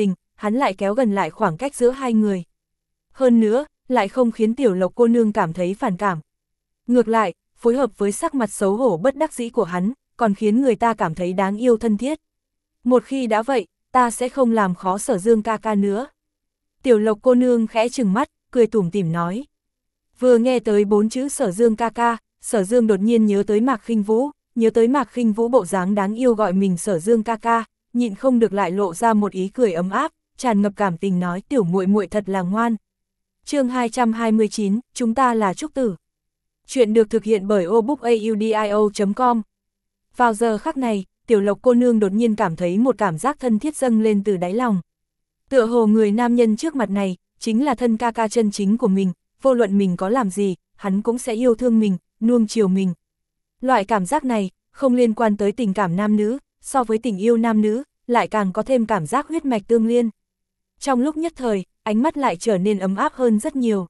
hắn lại kéo gần lại khoảng cách giữa hai người. Hơn nữa, lại không khiến Tiểu Lộc cô nương cảm thấy phản cảm. Ngược lại, phối hợp với sắc mặt xấu hổ bất đắc dĩ của hắn, còn khiến người ta cảm thấy đáng yêu thân thiết. Một khi đã vậy, ta sẽ không làm khó Sở Dương ca ca nữa. Tiểu Lộc cô nương khẽ trừng mắt, cười tủm tỉm nói. Vừa nghe tới bốn chữ Sở Dương ca ca, Sở Dương đột nhiên nhớ tới Mạc Khinh Vũ, nhớ tới Mạc Khinh Vũ bộ dáng đáng yêu gọi mình Sở Dương ca ca, nhịn không được lại lộ ra một ý cười ấm áp, tràn ngập cảm tình nói tiểu muội muội thật là ngoan. Chương hai trăm hai mươi chín, chúng ta là trúc tử. Chuyện được thực hiện bởi obookaudio chấm com. Vào giờ khắc này, Tiểu Lộc cô nương đột nhiên cảm thấy một cảm giác thân thiết dâng lên từ đáy lòng. Tựa hồ người nam nhân trước mặt này, chính là thân ca ca chân chính của mình, vô luận mình có làm gì, hắn cũng sẽ yêu thương mình, nuông chiều mình. Loại cảm giác này, không liên quan tới tình cảm nam nữ, so với tình yêu nam nữ, lại càng có thêm cảm giác huyết mạch tương liên. Trong lúc nhất thời, ánh mắt lại trở nên ấm áp hơn rất nhiều.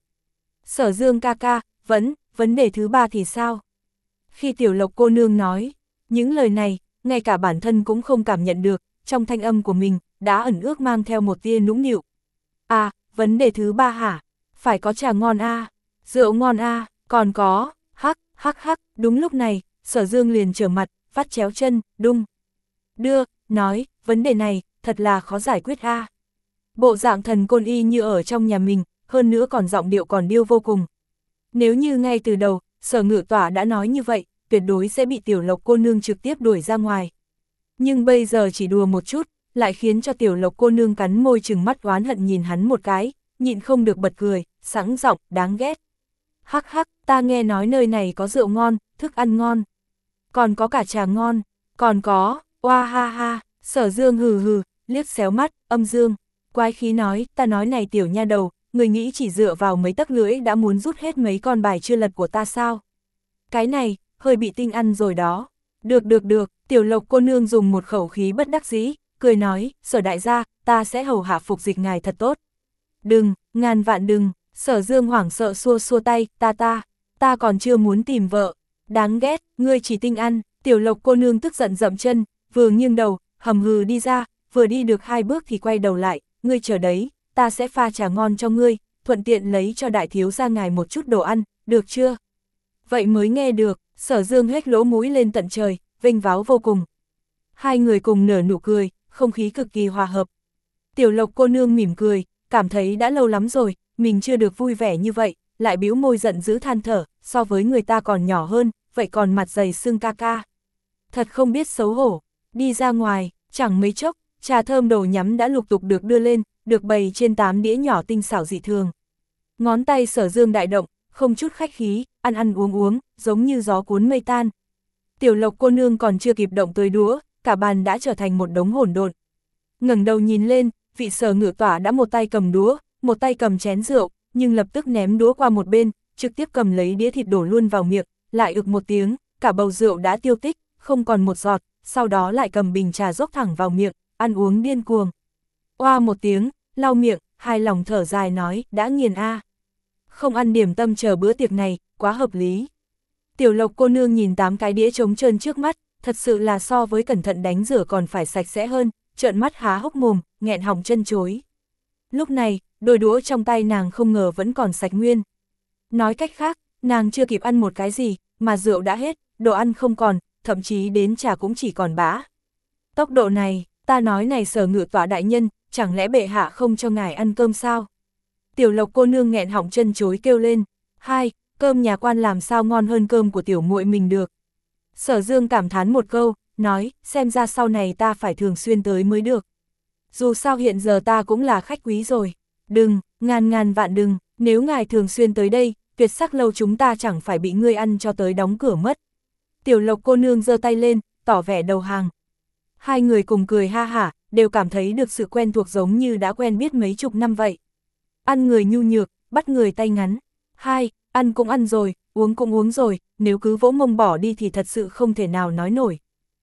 Sở Dương ca ca, vẫn, vấn đề thứ ba thì sao? Khi Tiểu Lộc cô nương nói, những lời này, ngay cả bản thân cũng không cảm nhận được, trong thanh âm của mình, đã ẩn ước mang theo một tia nũng nịu. À, vấn đề thứ ba hả? Phải có trà ngon a, à, rượu ngon a, à, còn có, hắc, hắc hắc, đúng lúc này, Sở Dương liền trở mặt, vắt chéo chân, đung. Đưa, nói, vấn đề này, thật là khó giải quyết a. À. Bộ dạng thần côn y như ở trong nhà mình, hơn nữa còn giọng điệu còn điêu vô cùng. Nếu như ngay từ đầu, Sở Ngự Tỏa đã nói như vậy, tuyệt đối sẽ bị Tiểu Lộc cô nương trực tiếp đuổi ra ngoài. Nhưng bây giờ chỉ đùa một chút, lại khiến cho Tiểu Lộc cô nương cắn môi trừng mắt oán hận nhìn hắn một cái, nhịn không được bật cười, sẵn giọng, đáng ghét. Hắc hắc, ta nghe nói nơi này có rượu ngon, thức ăn ngon, còn có cả trà ngon, còn có, oa ha ha, Sở Dương hừ hừ, liếc xéo mắt, âm dương, quái khí nói, ta nói này tiểu nha đầu, người nghĩ chỉ dựa vào mấy tấc lưỡi đã muốn rút hết mấy con bài chưa lật của ta sao? Cái này, hơi bị tinh ăn rồi đó. Được được được, Tiểu Lộc cô nương dùng một khẩu khí bất đắc dĩ, cười nói, Sở đại gia, ta sẽ hầu hạ phục dịch ngài thật tốt. Đừng, ngàn vạn đừng, Sở Dương hoảng sợ xua xua tay, ta ta, ta còn chưa muốn tìm vợ. Đáng ghét, ngươi chỉ tinh ăn. Tiểu Lộc cô nương tức giận dậm chân, vừa nghiêng đầu, hầm hừ đi ra, vừa đi được hai bước thì quay đầu lại, ngươi chờ đấy, ta sẽ pha trà ngon cho ngươi, thuận tiện lấy cho đại thiếu gia ngài một chút đồ ăn, được chưa? Vậy mới nghe được, Sở Dương hết lỗ mũi lên tận trời, vênh váo vô cùng. Hai người cùng nở nụ cười, không khí cực kỳ hòa hợp. Tiểu Lộc cô nương mỉm cười, cảm thấy đã lâu lắm rồi, mình chưa được vui vẻ như vậy, lại bĩu môi giận dữ than thở, so với người ta còn nhỏ hơn, vậy còn mặt dày xương ca ca. Thật không biết xấu hổ, đi ra ngoài, chẳng mấy chốc, trà thơm đầu nhắm đã lục tục được đưa lên, được bày trên tám đĩa nhỏ tinh xảo dị thường. Ngón tay Sở Dương đại động, không chút khách khí, ăn ăn uống uống, giống như gió cuốn mây tan. Tiểu Lộc cô nương còn chưa kịp động tới đũa, cả bàn đã trở thành một đống hỗn độn. Ngẩng đầu nhìn lên, vị Sở Ngự Tỏa đã một tay cầm đũa, một tay cầm chén rượu, nhưng lập tức ném đũa qua một bên, trực tiếp cầm lấy đĩa thịt đổ luôn vào miệng, lại ực một tiếng, cả bầu rượu đã tiêu tích, không còn một giọt, sau đó lại cầm bình trà dốc thẳng vào miệng, ăn uống điên cuồng. Oa một tiếng, lau miệng, hài lòng thở dài nói, đã nghiền a. Không ăn điểm tâm chờ bữa tiệc này, quá hợp lý. Tiểu Lộc cô nương nhìn tám cái đĩa trống trơn trước mắt, thật sự là so với cẩn thận đánh rửa còn phải sạch sẽ hơn, trợn mắt há hốc mồm, nghẹn họng chân chối. Lúc này, đôi đũa trong tay nàng không ngờ vẫn còn sạch nguyên. Nói cách khác, nàng chưa kịp ăn một cái gì, mà rượu đã hết, đồ ăn không còn, thậm chí đến trà cũng chỉ còn bã. Tốc độ này, ta nói này Sở Ngự Tỏa đại nhân, chẳng lẽ bệ hạ không cho ngài ăn cơm sao? Tiểu Lộc cô nương nghẹn họng chân chối kêu lên, hai, cơm nhà quan làm sao ngon hơn cơm của tiểu muội mình được. Sở Dương cảm thán một câu, nói, xem ra sau này ta phải thường xuyên tới mới được. Dù sao hiện giờ ta cũng là khách quý rồi. Đừng, ngàn ngàn vạn đừng, nếu ngài thường xuyên tới đây, tuyệt sắc lâu chúng ta chẳng phải bị ngươi ăn cho tới đóng cửa mất. Tiểu Lộc cô nương giơ tay lên, tỏ vẻ đầu hàng. Hai người cùng cười ha hả, đều cảm thấy được sự quen thuộc giống như đã quen biết mấy chục năm vậy. Ăn người nhu nhược, bắt người tay ngắn. Hai, ăn cũng ăn rồi, uống cũng uống rồi, nếu cứ vỗ mông bỏ đi thì thật sự không thể nào nói nổi.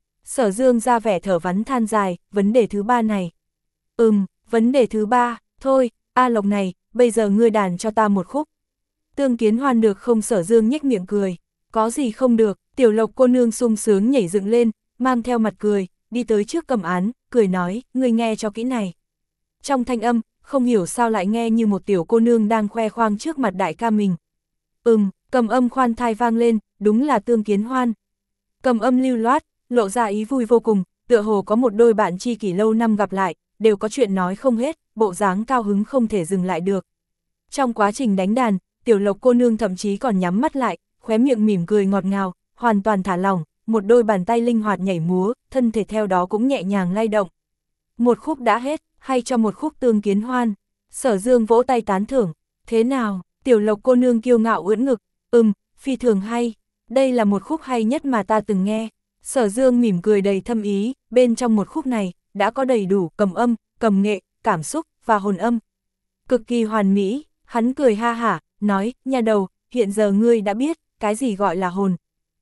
Sở Dương ra vẻ thở vắn than dài, vấn đề thứ ba này. Ừm, vấn đề thứ ba, thôi, A Lộc này, bây giờ ngươi đàn cho ta một khúc. Tương Kiến Hoan được không? Sở Dương nhếch miệng cười. Có gì không được? Tiểu Lộc cô nương sung sướng nhảy dựng lên, mang theo mặt cười, đi tới trước cầm án, cười nói, ngươi nghe cho kỹ này. Trong thanh âm, không hiểu sao lại nghe như một tiểu cô nương đang khoe khoang trước mặt đại ca mình. Ừm, cầm âm khoan thai vang lên, đúng là Tương Kiến Hoan. Cầm âm lưu loát, lộ ra ý vui vô cùng, tựa hồ có một đôi bạn tri kỷ lâu năm gặp lại, đều có chuyện nói không hết, bộ dáng cao hứng không thể dừng lại được. Trong quá trình đánh đàn, tiểu Lộc cô nương thậm chí còn nhắm mắt lại, khóe miệng mỉm cười ngọt ngào, hoàn toàn thả lỏng, một đôi bàn tay linh hoạt nhảy múa, thân thể theo đó cũng nhẹ nhàng lay động. Một khúc đã hết, hay cho một khúc Tương Kiến Hoan. Sở Dương vỗ tay tán thưởng, thế nào, tiểu Lộc cô nương kiêu ngạo ưỡn ngực, ừm, phi thường hay, đây là một khúc hay nhất mà ta từng nghe. Sở Dương mỉm cười đầy thâm ý, bên trong một khúc này, đã có đầy đủ cầm âm, cầm nghệ, cảm xúc, và hồn âm. Cực kỳ hoàn mỹ, hắn cười ha hả, nói, nhà đầu, hiện giờ ngươi đã biết, cái gì gọi là hồn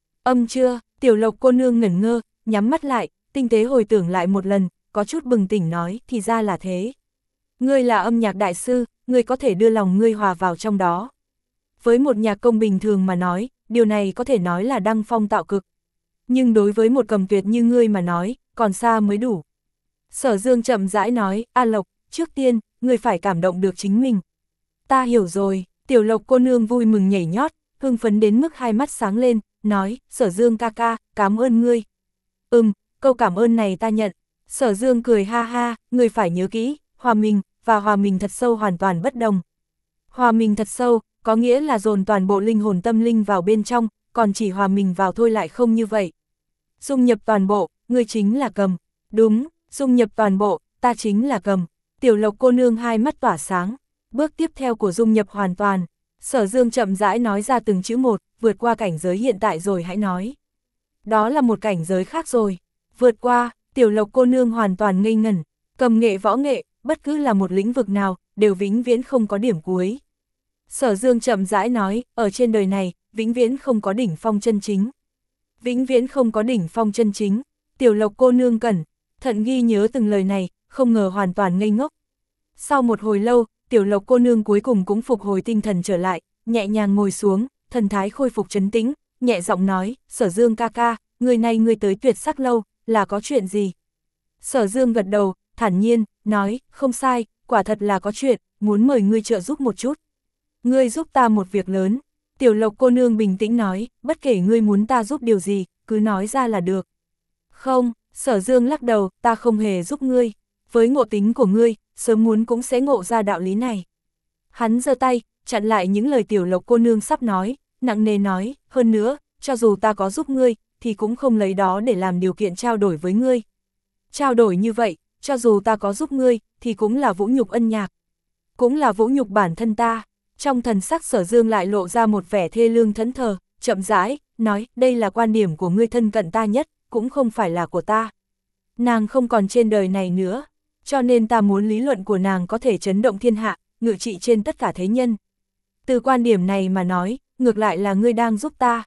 âm chưa? Tiểu Lộc cô nương ngẩn ngơ, nhắm mắt lại, tinh tế hồi tưởng lại một lần, có chút bừng tỉnh nói, thì ra là thế. Ngươi là âm nhạc đại sư, ngươi có thể đưa lòng ngươi hòa vào trong đó. Với một nhạc công bình thường mà nói, điều này có thể nói là đăng phong tạo cực. Nhưng đối với một cầm tuyệt như ngươi mà nói, còn xa mới đủ. Sở Dương chậm rãi nói, A Lộc, trước tiên, ngươi phải cảm động được chính mình. Ta hiểu rồi, tiểu Lộc cô nương vui mừng nhảy nhót, hưng phấn đến mức hai mắt sáng lên, nói, Sở Dương ca ca, cảm ơn ngươi. Ừm, câu cảm ơn này ta nhận. Sở Dương cười ha ha, ngươi phải nhớ kỹ, hòa mình, và hòa mình thật sâu hoàn toàn bất đồng. Hòa mình thật sâu, có nghĩa là dồn toàn bộ linh hồn tâm linh vào bên trong, còn chỉ hòa mình vào thôi lại không như vậy. Dung nhập toàn bộ, ngươi chính là cầm. Đúng, dung nhập toàn bộ, ta chính là cầm. Tiểu Lộc cô nương hai mắt tỏa sáng. Bước tiếp theo của dung nhập hoàn toàn. Sở Dương chậm rãi nói ra từng chữ một, vượt qua cảnh giới hiện tại rồi hãy nói. Đó là một cảnh giới khác rồi. Vượt qua, tiểu Lộc cô nương hoàn toàn ngây ngẩn. Cầm nghệ võ nghệ, bất cứ là một lĩnh vực nào, đều vĩnh viễn không có điểm cuối. Sở Dương chậm rãi nói, ở trên đời này, vĩnh viễn không có đỉnh phong chân chính. Vĩnh viễn không có đỉnh phong chân chính. Tiểu Lộc cô nương cẩn thận ghi nhớ từng lời này, không ngờ hoàn toàn ngây ngốc. Sau một hồi lâu, tiểu Lộc cô nương cuối cùng cũng phục hồi tinh thần trở lại, nhẹ nhàng ngồi xuống, thần thái khôi phục trấn tĩnh, nhẹ giọng nói, Sở Dương ca ca, người này ngươi tới Tuyệt Sắc Lâu, là có chuyện gì? Sở Dương gật đầu, thản nhiên, nói, không sai, quả thật là có chuyện, muốn mời ngươi trợ giúp một chút. Ngươi giúp ta một việc lớn. Tiểu Lộc cô nương bình tĩnh nói, bất kể ngươi muốn ta giúp điều gì, cứ nói ra là được. Không, Sở Dương lắc đầu, ta không hề giúp ngươi. Với ngộ tính của ngươi, sớm muốn cũng sẽ ngộ ra đạo lý này. Hắn giơ tay, chặn lại những lời Tiểu Lộc cô nương sắp nói, nặng nề nói, hơn nữa, cho dù ta có giúp ngươi, thì cũng không lấy đó để làm điều kiện trao đổi với ngươi. Trao đổi như vậy, cho dù ta có giúp ngươi, thì cũng là vũ nhục ân nhạc. Cũng là vũ nhục bản thân ta. Trong thần sắc Sở Dương lại lộ ra một vẻ thê lương thẫn thờ, chậm rãi, nói, đây là quan điểm của ngươi thân cận ta nhất, cũng không phải là của ta. Nàng không còn trên đời này nữa, cho nên ta muốn lý luận của nàng có thể chấn động thiên hạ, ngự trị trên tất cả thế nhân. Từ quan điểm này mà nói, ngược lại là ngươi đang giúp ta.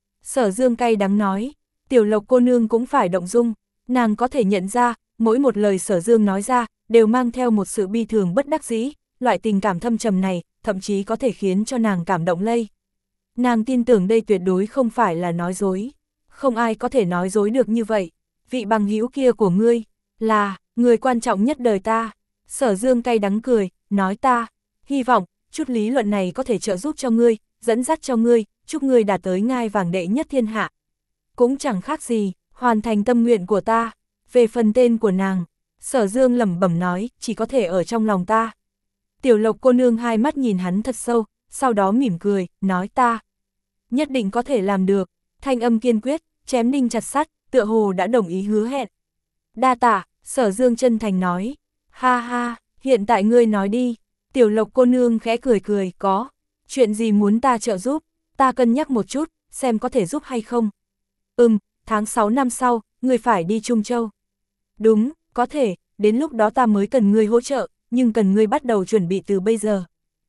Sở Dương cay đắng nói, Tiểu Lộc cô nương cũng phải động dung, nàng có thể nhận ra, mỗi một lời Sở Dương nói ra, đều mang theo một sự bi thường bất đắc dĩ, loại tình cảm thâm trầm này, thậm chí có thể khiến cho nàng cảm động lây. Nàng tin tưởng đây tuyệt đối không phải là nói dối, không ai có thể nói dối được như vậy. Vị bằng hữu kia của ngươi, là, người quan trọng nhất đời ta. Sở Dương cay đắng cười, nói ta, hy vọng, chút lý luận này có thể trợ giúp cho ngươi, dẫn dắt cho ngươi, chúc ngươi đạt tới ngai vàng đệ nhất thiên hạ. Cũng chẳng khác gì, hoàn thành tâm nguyện của ta. Về phần tên của nàng, Sở Dương lẩm bẩm nói, chỉ có thể ở trong lòng ta. Tiểu Lộc cô nương hai mắt nhìn hắn thật sâu, sau đó mỉm cười, nói ta. Nhất định có thể làm được, thanh âm kiên quyết, chém đinh chặt sắt, tựa hồ đã đồng ý hứa hẹn. Đa tạ, Sở Dương chân thành nói. Ha ha, hiện tại ngươi nói đi. Tiểu Lộc cô nương khẽ cười cười, có. Chuyện gì muốn ta trợ giúp, ta cân nhắc một chút, xem có thể giúp hay không. Ừm, tháng sáu năm sau, ngươi phải đi Trung Châu. Đúng, có thể, đến lúc đó ta mới cần ngươi hỗ trợ, nhưng cần ngươi bắt đầu chuẩn bị từ bây giờ.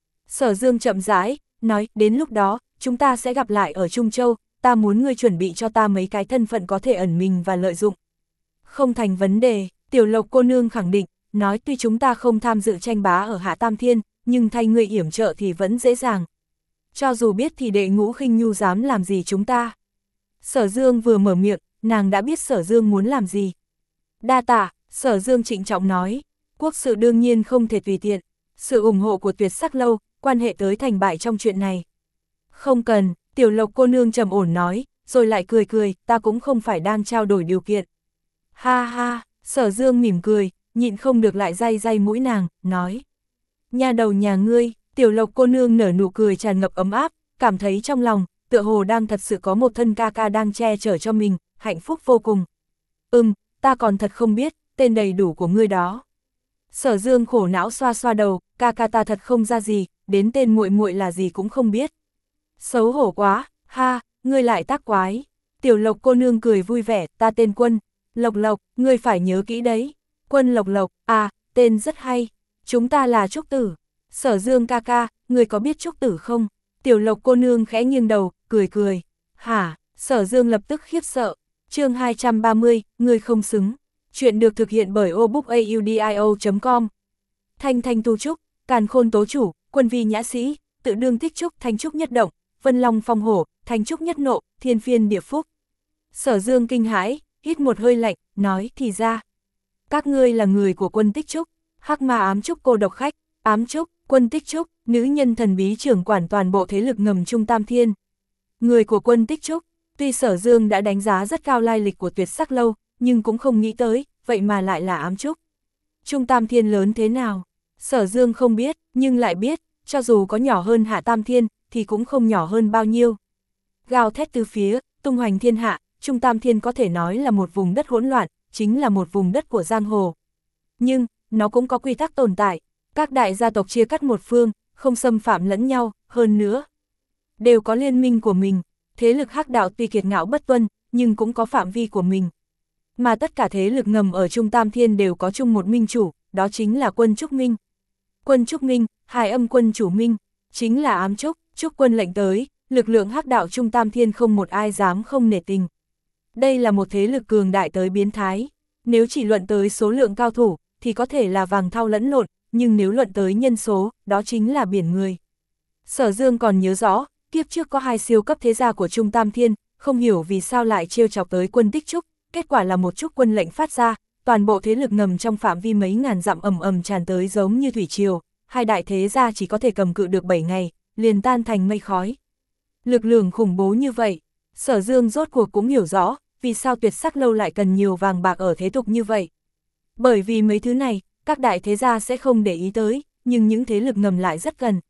Sở Dương chậm rãi, nói, đến lúc đó, chúng ta sẽ gặp lại ở Trung Châu, ta muốn ngươi chuẩn bị cho ta mấy cái thân phận có thể ẩn mình và lợi dụng. Không thành vấn đề, Tiểu Lộc cô nương khẳng định, nói tuy chúng ta không tham dự tranh bá ở Hạ Tam Thiên, nhưng thay ngươi yểm trợ thì vẫn dễ dàng. Cho dù biết thì đệ Ngũ Khinh Nhu dám làm gì chúng ta. Sở Dương vừa mở miệng, nàng đã biết Sở Dương muốn làm gì. Đa tạ, Sở Dương trịnh trọng nói. Quốc sự đương nhiên không thể tùy tiện, sự ủng hộ của Tuyệt Sắc Lâu, quan hệ tới thành bại trong chuyện này. Không cần, Tiểu Lộc cô nương trầm ổn nói, rồi lại cười cười, ta cũng không phải đang trao đổi điều kiện. Ha ha, Sở Dương mỉm cười, nhịn không được lại day day mũi nàng, nói. Nhà đầu nhà ngươi, Tiểu Lộc cô nương nở nụ cười tràn ngập ấm áp, cảm thấy trong lòng, tựa hồ đang thật sự có một thân ca ca đang che chở cho mình, hạnh phúc vô cùng. Ừm, ta còn thật không biết, tên đầy đủ của ngươi đó. Sở Dương khổ não xoa xoa đầu, ca ca ta thật không ra gì, đến tên muội muội là gì cũng không biết. Xấu hổ quá, ha, ngươi lại tác quái. Tiểu Lộc cô nương cười vui vẻ, ta tên Quân. Lộc Lộc, ngươi phải nhớ kỹ đấy. Quân Lộc Lộc, à, tên rất hay. Chúng ta là Trúc Tử. Sở Dương ca ca, ngươi có biết Trúc Tử không? Tiểu Lộc cô nương khẽ nghiêng đầu, cười cười. Hả? Sở Dương lập tức khiếp sợ. Chương hai trăm ba mươi, ngươi không xứng. Chuyện được thực hiện bởi obookaudio chấm com. Thanh Thanh tu trúc, càn khôn tố chủ, quân vi nhã sĩ, tự đương tích trúc, thanh trúc nhất động, vân long phong hổ, thanh trúc nhất nộ, thiên phiên địa phúc. Sở Dương kinh hãi, hít một hơi lạnh, nói thì ra. Các ngươi là người của quân tích trúc, hắc ma ám trúc cô độc khách, ám trúc, quân tích trúc, nữ nhân thần bí trưởng quản toàn bộ thế lực ngầm Trung Tam Thiên. Người của quân tích trúc, tuy Sở Dương đã đánh giá rất cao lai lịch của Tuyệt Sắc Lâu, nhưng cũng không nghĩ tới, vậy mà lại là ám trúc. Trung Tam Thiên lớn thế nào? Sở Dương không biết, nhưng lại biết, cho dù có nhỏ hơn Hạ Tam Thiên, thì cũng không nhỏ hơn bao nhiêu. Gào thét từ phía, tung hoành thiên hạ, Trung Tam Thiên có thể nói là một vùng đất hỗn loạn, chính là một vùng đất của giang hồ. Nhưng, nó cũng có quy tắc tồn tại, các đại gia tộc chia cắt một phương, không xâm phạm lẫn nhau, hơn nữa. Đều có liên minh của mình, thế lực hắc đạo tuy kiệt ngạo bất tuân, nhưng cũng có phạm vi của mình. Mà tất cả thế lực ngầm ở Trung Tam Thiên đều có chung một minh chủ, đó chính là Quân Trúc Minh. Quân Trúc Minh, hài âm quân chủ Minh, chính là ám trúc, trúc quân lệnh tới, lực lượng hắc đạo Trung Tam Thiên không một ai dám không nể tình. Đây là một thế lực cường đại tới biến thái, nếu chỉ luận tới số lượng cao thủ, thì có thể là vàng thau lẫn lộn, nhưng nếu luận tới nhân số, đó chính là biển người. Sở Dương còn nhớ rõ, kiếp trước có hai siêu cấp thế gia của Trung Tam Thiên, không hiểu vì sao lại trêu chọc tới quân tích trúc, kết quả là một chút quân lệnh phát ra, toàn bộ thế lực ngầm trong phạm vi mấy ngàn dặm ầm ầm tràn tới giống như thủy triều, hai đại thế gia chỉ có thể cầm cự được bảy ngày, liền tan thành mây khói. Lực lượng khủng bố như vậy, Sở Dương rốt cuộc cũng hiểu rõ, vì sao Tuyệt Sắc Lâu lại cần nhiều vàng bạc ở thế tục như vậy. Bởi vì mấy thứ này, các đại thế gia sẽ không để ý tới, nhưng những thế lực ngầm lại rất cần.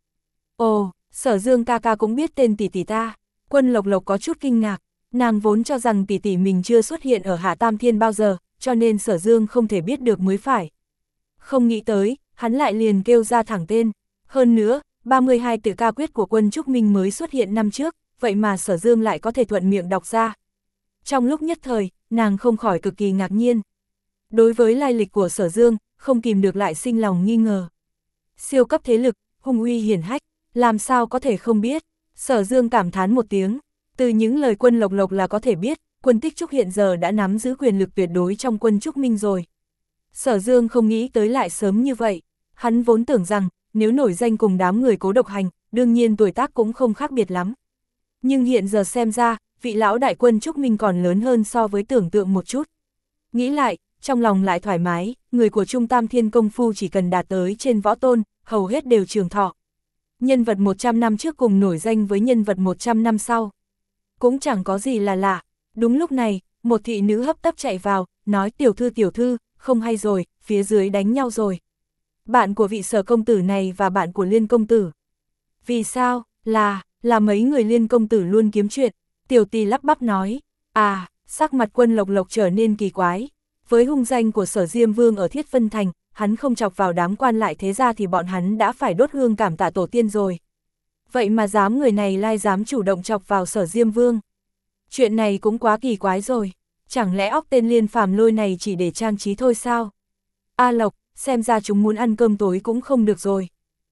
Ồ, Sở Dương ca ca cũng biết tên tỷ tỷ ta. Quân Lộc Lộc có chút kinh ngạc, nàng vốn cho rằng tỷ tỷ mình chưa xuất hiện ở Hạ Tam Thiên bao giờ, cho nên Sở Dương không thể biết được mới phải. Không nghĩ tới, hắn lại liền kêu ra thẳng tên. Hơn nữa, ba mươi hai tự ca quyết của Quân Trúc Minh mới xuất hiện năm trước, vậy mà Sở Dương lại có thể thuận miệng đọc ra. Trong lúc nhất thời, nàng không khỏi cực kỳ ngạc nhiên. Đối với lai lịch của Sở Dương, không kìm được lại sinh lòng nghi ngờ. Siêu cấp thế lực, hung uy hiển hách, làm sao có thể không biết. Sở Dương cảm thán một tiếng, từ những lời Quân Lộc Lộc là có thể biết, Quân Tích Trúc hiện giờ đã nắm giữ quyền lực tuyệt đối trong Quân Trúc Minh rồi. Sở Dương không nghĩ tới lại sớm như vậy, hắn vốn tưởng rằng, nếu nổi danh cùng đám người Cố Độc Hành, đương nhiên tuổi tác cũng không khác biệt lắm. Nhưng hiện giờ xem ra, vị lão đại Quân Trúc Minh còn lớn hơn so với tưởng tượng một chút. Nghĩ lại, trong lòng lại thoải mái, người của Trung Tam Thiên công phu chỉ cần đạt tới trên võ tôn, hầu hết đều trường thọ. Nhân vật một trăm năm trước cùng nổi danh với nhân vật một trăm năm sau. Cũng chẳng có gì là lạ. Đúng lúc này, một thị nữ hấp tấp chạy vào, nói tiểu thư tiểu thư, không hay rồi, phía dưới đánh nhau rồi. Bạn của vị Sở công tử này và bạn của Liên công tử. Vì sao? Là, là mấy người Liên công tử luôn kiếm chuyện. Tiểu tỳ lắp bắp nói. À, sắc mặt Quân Lộc Lộc trở nên kỳ quái. Với hung danh của Sở Diêm Vương ở Thiết Vân Thành, hắn không chọc vào đám quan lại thế ra thì bọn hắn đã phải đốt hương cảm tạ tổ tiên rồi. Vậy mà dám người này lai dám chủ động chọc vào Sở Diêm Vương. Chuyện này cũng quá kỳ quái rồi. Chẳng lẽ óc tên Liên Phàm Lôi này chỉ để trang trí thôi sao? A Lộc, xem ra chúng muốn ăn cơm tối cũng không được rồi.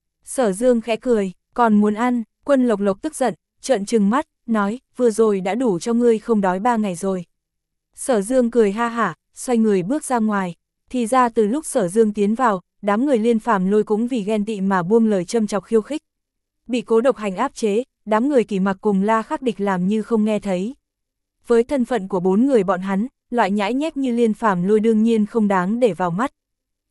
Sở Dương khẽ cười, còn muốn ăn. Quân Lộc Lộc tức giận, trợn trừng mắt, nói, vừa rồi đã đủ cho ngươi không đói ba ngày rồi. Sở Dương cười ha hả, xoay người bước ra ngoài. Thì ra từ lúc Sở Dương tiến vào, đám người Liên Phàm Lôi cũng vì ghen tị mà buông lời châm chọc khiêu khích. Bị Cố Độc Hành áp chế, đám người Kỷ Mặc cùng La Khắc Địch làm như không nghe thấy. Với thân phận của bốn người bọn hắn, loại nhãi nhép như Liên Phàm Lôi đương nhiên không đáng để vào mắt.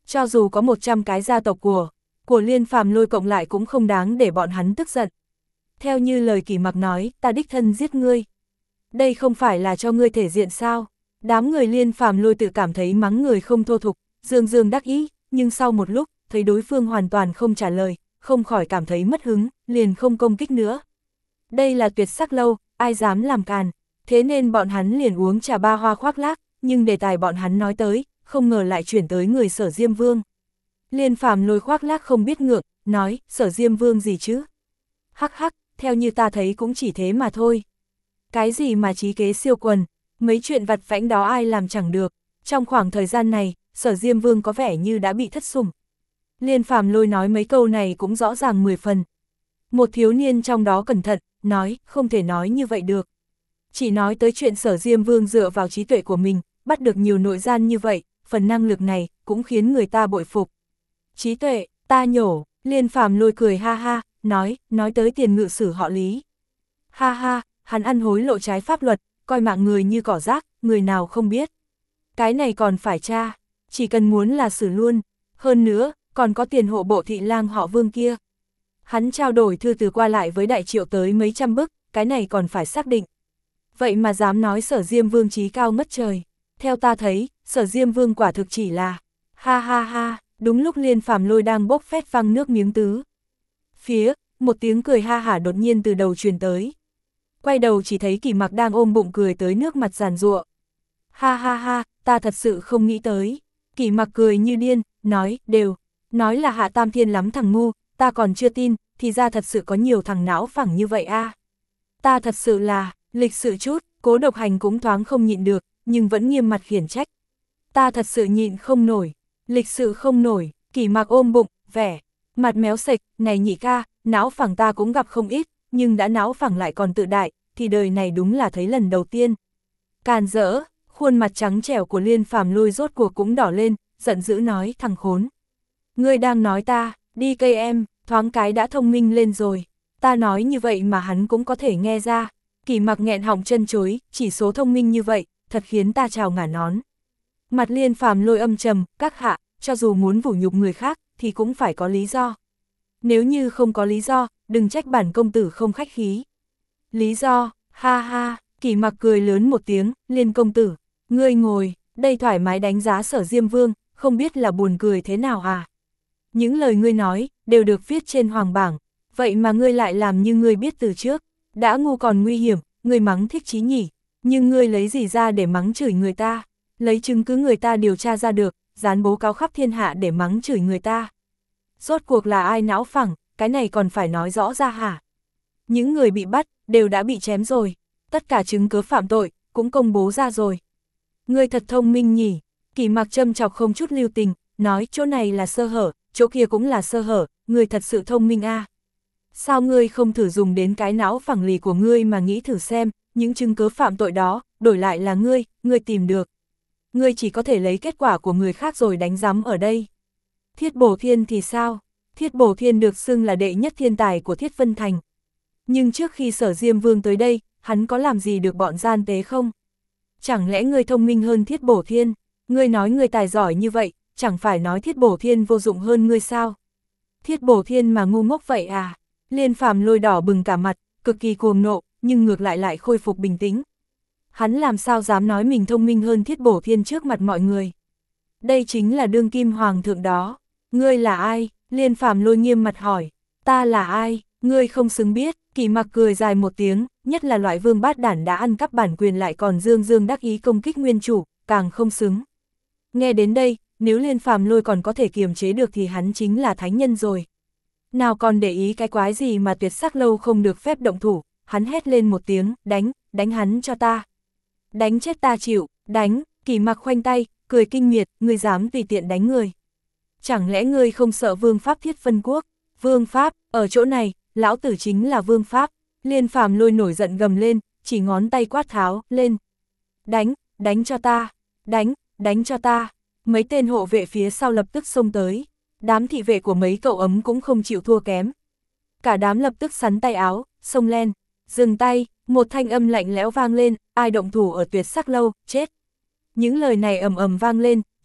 Cho dù có một trăm cái gia tộc của, của Liên Phàm Lôi cộng lại cũng không đáng để bọn hắn tức giận. Theo như lời Kỷ Mặc nói, ta đích thân giết ngươi. Đây không phải là cho ngươi thể diện sao? Đám người Liên Phàm Lôi tự cảm thấy mắng người không thô thục, dương dương đắc ý, nhưng sau một lúc, thấy đối phương hoàn toàn không trả lời, không khỏi cảm thấy mất hứng, liền không công kích nữa. Đây là Tuyệt Sắc Lâu, ai dám làm càn, thế nên bọn hắn liền uống trà ba hoa khoác lác, nhưng đề tài bọn hắn nói tới, không ngờ lại chuyển tới người Sở Diêm Vương. Liên Phàm Lôi khoác lác không biết ngượng, nói, Sở Diêm Vương gì chứ? Hắc hắc, theo như ta thấy cũng chỉ thế mà thôi. Cái gì mà trí kế siêu quần, mấy chuyện vặt vãnh đó ai làm chẳng được. Trong khoảng thời gian này, Sở Diêm Vương có vẻ như đã bị thất sủng. Liên Phàm Lôi nói mấy câu này cũng rõ ràng mười phần. Một thiếu niên trong đó cẩn thận, nói, không thể nói như vậy được. Chỉ nói tới chuyện Sở Diêm Vương dựa vào trí tuệ của mình, bắt được nhiều nội gian như vậy, phần năng lực này cũng khiến người ta bội phục. Trí tuệ, ta nhổ, Liên Phàm Lôi cười ha ha, nói, nói tới tiền ngự sử họ Lý. Ha ha, hắn ăn hối lộ trái pháp luật, coi mạng người như cỏ rác, người nào không biết. Cái này còn phải tra, chỉ cần muốn là xử luôn, hơn nữa, còn có tiền hộ bộ thị lang họ Vương kia. Hắn trao đổi thư từ qua lại với đại triệu tới mấy trăm bức, cái này còn phải xác định. Vậy mà dám nói Sở Diêm Vương trí cao mất trời. Theo ta thấy, Sở Diêm Vương quả thực chỉ là, ha ha ha, đúng lúc Liên Phàm Lôi đang bốc phét văng nước miếng tứ. Phía, một tiếng cười ha hả đột nhiên từ đầu truyền tới. Quay đầu chỉ thấy Kỷ Mặc đang ôm bụng cười tới nước mặt giàn giụa. Ha ha ha, ta thật sự không nghĩ tới. Kỷ Mặc cười như điên, nói, đều, nói là Hạ Tam Thiên lắm thằng ngu, ta còn chưa tin, thì ra thật sự có nhiều thằng não phẳng như vậy a. À. Ta thật sự là, lịch sự chút, Cố Độc Hành cũng thoáng không nhịn được, nhưng vẫn nghiêm mặt khiển trách. Ta thật sự nhịn không nổi, lịch sự không nổi, Kỷ Mặc ôm bụng, vẻ, mặt méo sệch, này nhị ca, não phẳng ta cũng gặp không ít, nhưng đã não phẳng lại còn tự đại, thì đời này đúng là thấy lần đầu tiên. Càn rỡ, khuôn mặt trắng trẻo của Liên Phàm Lôi rốt cuộc cũng đỏ lên, giận dữ nói, thằng khốn. Ngươi đang nói ta, đi cây em, thoáng cái đã thông minh lên rồi. Ta nói như vậy mà hắn cũng có thể nghe ra. Kỷ Mặc nghẹn họng chân chối, chỉ số thông minh như vậy, thật khiến ta trào ngả nón. Mặt Liên Phàm Lôi âm trầm, các hạ, cho dù muốn vũ nhục người khác, thì cũng phải có lý do. Nếu như không có lý do, đừng trách bản công tử không khách khí. Lý do, ha ha, Kỷ Mặc cười lớn một tiếng, Liên công tử, ngươi ngồi, đây thoải mái đánh giá Sở Diêm Vương, không biết là buồn cười thế nào à. Những lời ngươi nói, đều được viết trên hoàng bảng, vậy mà ngươi lại làm như ngươi biết từ trước, đã ngu còn nguy hiểm, ngươi mắng thích chí nhỉ, nhưng ngươi lấy gì ra để mắng chửi người ta, lấy chứng cứ người ta điều tra ra được, dán bố cáo khắp thiên hạ để mắng chửi người ta. Rốt cuộc là ai não phẳng, cái này còn phải nói rõ ra hả? Những người bị bắt, đều đã bị chém rồi, tất cả chứng cứ phạm tội, cũng công bố ra rồi. Ngươi thật thông minh nhỉ, Kỷ Mặc châm chọc không chút lưu tình, nói chỗ này là sơ hở, chỗ kia cũng là sơ hở, ngươi thật sự thông minh a. À. Sao ngươi không thử dùng đến cái não phẳng lì của ngươi mà nghĩ thử xem, những chứng cứ phạm tội đó, đổi lại là ngươi, ngươi tìm được. Ngươi chỉ có thể lấy kết quả của người khác rồi đánh giám ở đây. Thiết Bổ Thiên thì sao? Thiết Bổ Thiên được xưng là đệ nhất thiên tài của Thiết Vân Thành. Nhưng trước khi Sở Diêm Vương tới đây, hắn có làm gì được bọn gian tế không? Chẳng lẽ ngươi thông minh hơn Thiết Bổ Thiên? Ngươi nói ngươi tài giỏi như vậy, chẳng phải nói Thiết Bổ Thiên vô dụng hơn ngươi sao? Thiết Bổ Thiên mà ngu ngốc vậy à? Liên Phàm Lôi đỏ bừng cả mặt, cực kỳ cuồng nộ, nhưng ngược lại lại khôi phục bình tĩnh. Hắn làm sao dám nói mình thông minh hơn Thiết Bổ Thiên trước mặt mọi người? Đây chính là đương kim hoàng thượng đó. Ngươi là ai? Liên Phàm Lôi nghiêm mặt hỏi. Ta là ai? Ngươi không xứng biết. Kỷ Mặc cười dài một tiếng, nhất là loại vương bát đản đã ăn cắp bản quyền lại còn dương dương đắc ý công kích nguyên chủ, càng không xứng. Nghe đến đây, nếu Liên Phàm Lôi còn có thể kiềm chế được thì hắn chính là thánh nhân rồi. Nào còn để ý cái quái gì mà Tuyệt Sắc Lâu không được phép động thủ, hắn hét lên một tiếng, đánh, đánh hắn cho ta. Đánh chết ta chịu, đánh, Kỷ Mặc khoanh tay, cười kinh miệt, ngươi dám tùy tiện đánh người. Chẳng lẽ ngươi không sợ vương pháp Thiết Vân Quốc? Vương pháp, ở chỗ này, lão tử chính là vương pháp. Liên Phàm Lôi nổi giận gầm lên, chỉ ngón tay quát tháo, lên. Đánh, đánh cho ta, đánh, đánh cho ta. Mấy tên hộ vệ phía sau lập tức xông tới. Đám thị vệ của mấy cậu ấm cũng không chịu thua kém. Cả đám lập tức sắn tay áo, xông lên, dừng tay, một thanh âm lạnh lẽo vang lên, ai động thủ ở Tuyệt Sắc Lâu, chết. Những lời này ầm ầm vang lên,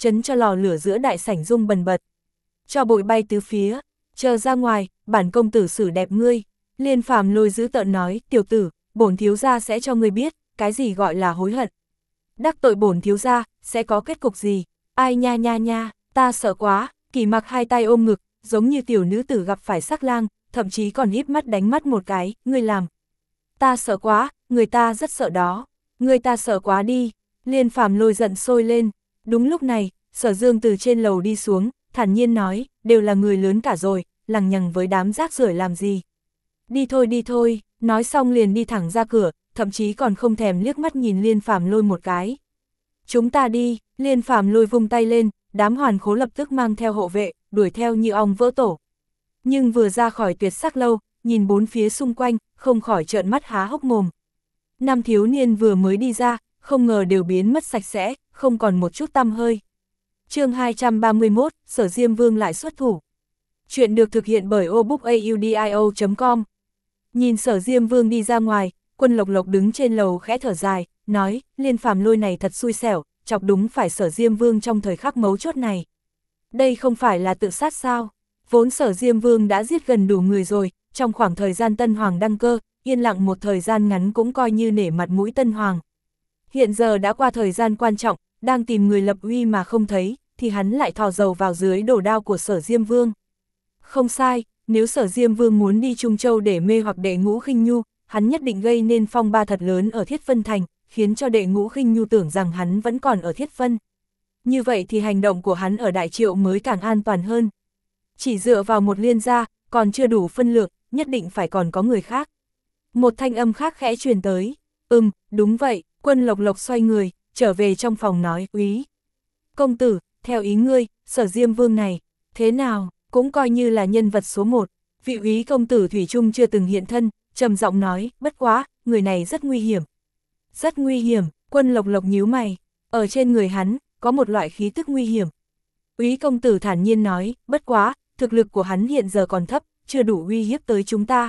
chấn cho lò lửa giữa đại sảnh rung bần bật. Cho bụi bay tứ phía, chờ ra ngoài, bản công tử xử đẹp ngươi. Liên Phàm Lôi giữ tợn nói, tiểu tử, bổn thiếu gia sẽ cho ngươi biết, cái gì gọi là hối hận. Đắc tội bổn thiếu gia, sẽ có kết cục gì? Ai nha nha nha, ta sợ quá. Kỳ Mặc hai tay ôm ngực, giống như tiểu nữ tử gặp phải sắc lang, thậm chí còn híp mắt đánh mắt một cái, ngươi làm. Ta sợ quá, người ta rất sợ đó. Người ta sợ quá đi. Liên Phàm Lôi giận sôi lên. Đúng lúc này, Sở Dương từ trên lầu đi xuống, thản nhiên nói, đều là người lớn cả rồi, lằng nhằng với đám rác rưởi làm gì. Đi thôi đi thôi, nói xong liền đi thẳng ra cửa, thậm chí còn không thèm liếc mắt nhìn Liên Phàm Lôi một cái. Chúng ta đi, Liên Phàm Lôi vung tay lên, đám hoàn khố lập tức mang theo hộ vệ, đuổi theo như ong vỡ tổ. Nhưng vừa ra khỏi Tuyệt Sắc lâu, nhìn bốn phía xung quanh, không khỏi trợn mắt há hốc mồm. Năm thiếu niên vừa mới đi ra, không ngờ đều biến mất sạch sẽ, không còn một chút tăm hơi. Chương hai trăm ba mươi mốt, Sở Diêm Vương lại xuất thủ. Chuyện được thực hiện bởi obookaudio chấm com. Nhìn Sở Diêm Vương đi ra ngoài, Quân Lộc Lộc đứng trên lầu khẽ thở dài, nói, Liên Phàm Lôi này thật xui xẻo, chọc đúng phải Sở Diêm Vương trong thời khắc mấu chốt này. Đây không phải là tự sát sao? Vốn Sở Diêm Vương đã giết gần đủ người rồi, trong khoảng thời gian Tân Hoàng đăng cơ, yên lặng một thời gian ngắn cũng coi như nể mặt mũi Tân Hoàng. Hiện giờ đã qua thời gian quan trọng, đang tìm người lập uy mà không thấy, thì hắn lại thò dầu vào dưới đổ đao của Sở Diêm Vương. Không sai, nếu Sở Diêm Vương muốn đi Trung Châu để mê hoặc Đệ Ngũ Khinh Nhu, hắn nhất định gây nên phong ba thật lớn ở Thiết Vân Thành, khiến cho Đệ Ngũ Khinh Nhu tưởng rằng hắn vẫn còn ở Thiết Vân. Như vậy thì hành động của hắn ở Đại Triệu mới càng an toàn hơn. Chỉ dựa vào một liên gia, còn chưa đủ phân lượng, nhất định phải còn có người khác. Một thanh âm khác khẽ truyền tới. Ừm, đúng vậy. Quân Lộc Lộc xoay người, trở về trong phòng nói, úy. Công tử, theo ý ngươi, Sở Diêm Vương này, thế nào, cũng coi như là nhân vật số một. Vị úy công tử Thủy Trung chưa từng hiện thân, trầm giọng nói, bất quá, người này rất nguy hiểm. Rất nguy hiểm, Quân Lộc Lộc nhíu mày, ở trên người hắn, có một loại khí tức nguy hiểm. Úy công tử thản nhiên nói, bất quá, thực lực của hắn hiện giờ còn thấp, chưa đủ uy hiếp tới chúng ta.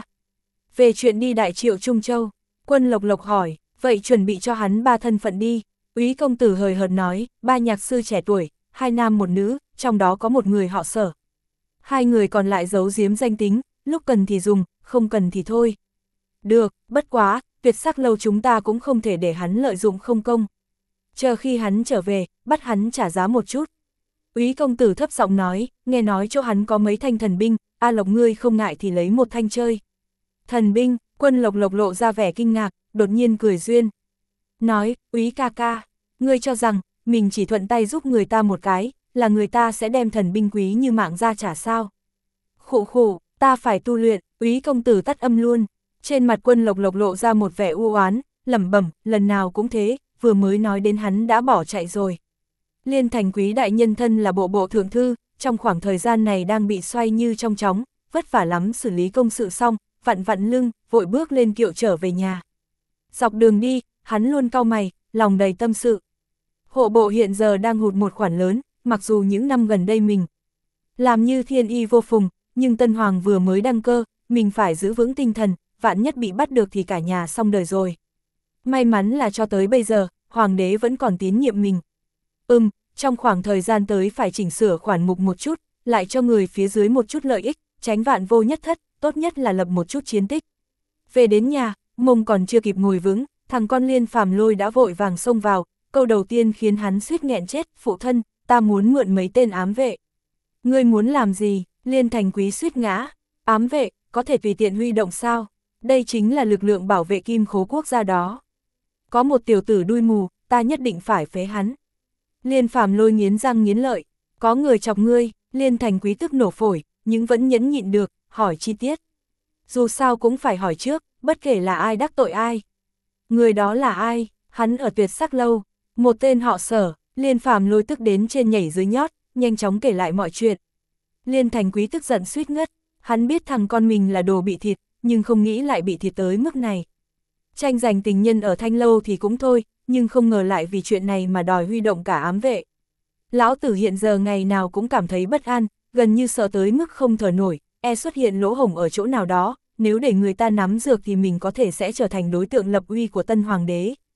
Về chuyện đi Đại Triệu Trung Châu, Quân Lộc Lộc hỏi, vậy chuẩn bị cho hắn ba thân phận đi. Úy công tử hời hợt nói, ba nhạc sư trẻ tuổi, hai nam một nữ, trong đó có một người họ Sở. Hai người còn lại giấu giếm danh tính, lúc cần thì dùng, không cần thì thôi. Được, bất quá, Tuyệt Sắc lâu chúng ta cũng không thể để hắn lợi dụng không công. Chờ khi hắn trở về, bắt hắn trả giá một chút. Úy công tử thấp giọng nói, nghe nói chỗ hắn có mấy thanh thần binh, A Lộc ngươi không ngại thì lấy một thanh chơi. Thần binh, Quân Lộc Lộc lộ ra vẻ kinh ngạc, đột nhiên cười duyên. Nói, Úy ca ca, ngươi cho rằng, mình chỉ thuận tay giúp người ta một cái, là người ta sẽ đem thần binh quý như mạng ra trả sao. Khụ khụ, ta phải tu luyện, Úy công tử tắt âm luôn. Trên mặt Quân Lộc Lộc lộ ra một vẻ u oán, lẩm bẩm, lần nào cũng thế, vừa mới nói đến hắn đã bỏ chạy rồi. Liên Thành quý đại nhân thân là bộ bộ thượng thư, trong khoảng thời gian này đang bị xoay như trong chóng, vất vả lắm xử lý công sự xong, vặn vặn lưng, vội bước lên kiệu trở về nhà. Dọc đường đi, hắn luôn cau mày, lòng đầy tâm sự. Hộ bộ hiện giờ đang hụt một khoản lớn, mặc dù những năm gần đây mình làm như thiên y vô phùng, nhưng Tân Hoàng vừa mới đăng cơ, mình phải giữ vững tinh thần, vạn nhất bị bắt được thì cả nhà xong đời rồi. May mắn là cho tới bây giờ, Hoàng đế vẫn còn tín nhiệm mình. Ừm, trong khoảng thời gian tới phải chỉnh sửa khoản mục một chút, lại cho người phía dưới một chút lợi ích, tránh vạn vô nhất thất, tốt nhất là lập một chút chiến tích. Về đến nhà, mông còn chưa kịp ngồi vững, thằng con Liên Phàm Lôi đã vội vàng xông vào, câu đầu tiên khiến hắn suýt nghẹn chết, phụ thân, ta muốn mượn mấy tên ám vệ. Ngươi muốn làm gì? Liên Thành quý suýt ngã, ám vệ, có thể tùy tiện huy động sao? Đây chính là lực lượng bảo vệ kim khố quốc gia đó. Có một tiểu tử đuôi mù, ta nhất định phải phế hắn. Liên Phàm Lôi nghiến răng nghiến lợi, có người chọc ngươi, Liên Thành quý tức nổ phổi, nhưng vẫn nhẫn nhịn được, hỏi chi tiết. Dù sao cũng phải hỏi trước, bất kể là ai đắc tội ai. Người đó là ai? Hắn ở Tuyệt Sắc lâu, một tên họ Sở. Liên Phàm Lôi tức đến trên nhảy dưới nhót, nhanh chóng kể lại mọi chuyện. Liên Thành quý tức giận suýt ngất, hắn biết thằng con mình là đồ bị thịt, nhưng không nghĩ lại bị thịt tới mức này. Tranh giành tình nhân ở Thanh lâu thì cũng thôi, nhưng không ngờ lại vì chuyện này mà đòi huy động cả ám vệ. Lão tử hiện giờ ngày nào cũng cảm thấy bất an, gần như sợ tới mức không thở nổi, e xuất hiện lỗ hổng ở chỗ nào đó, nếu để người ta nắm dược thì mình có thể sẽ trở thành đối tượng lập uy của Tân Hoàng đế.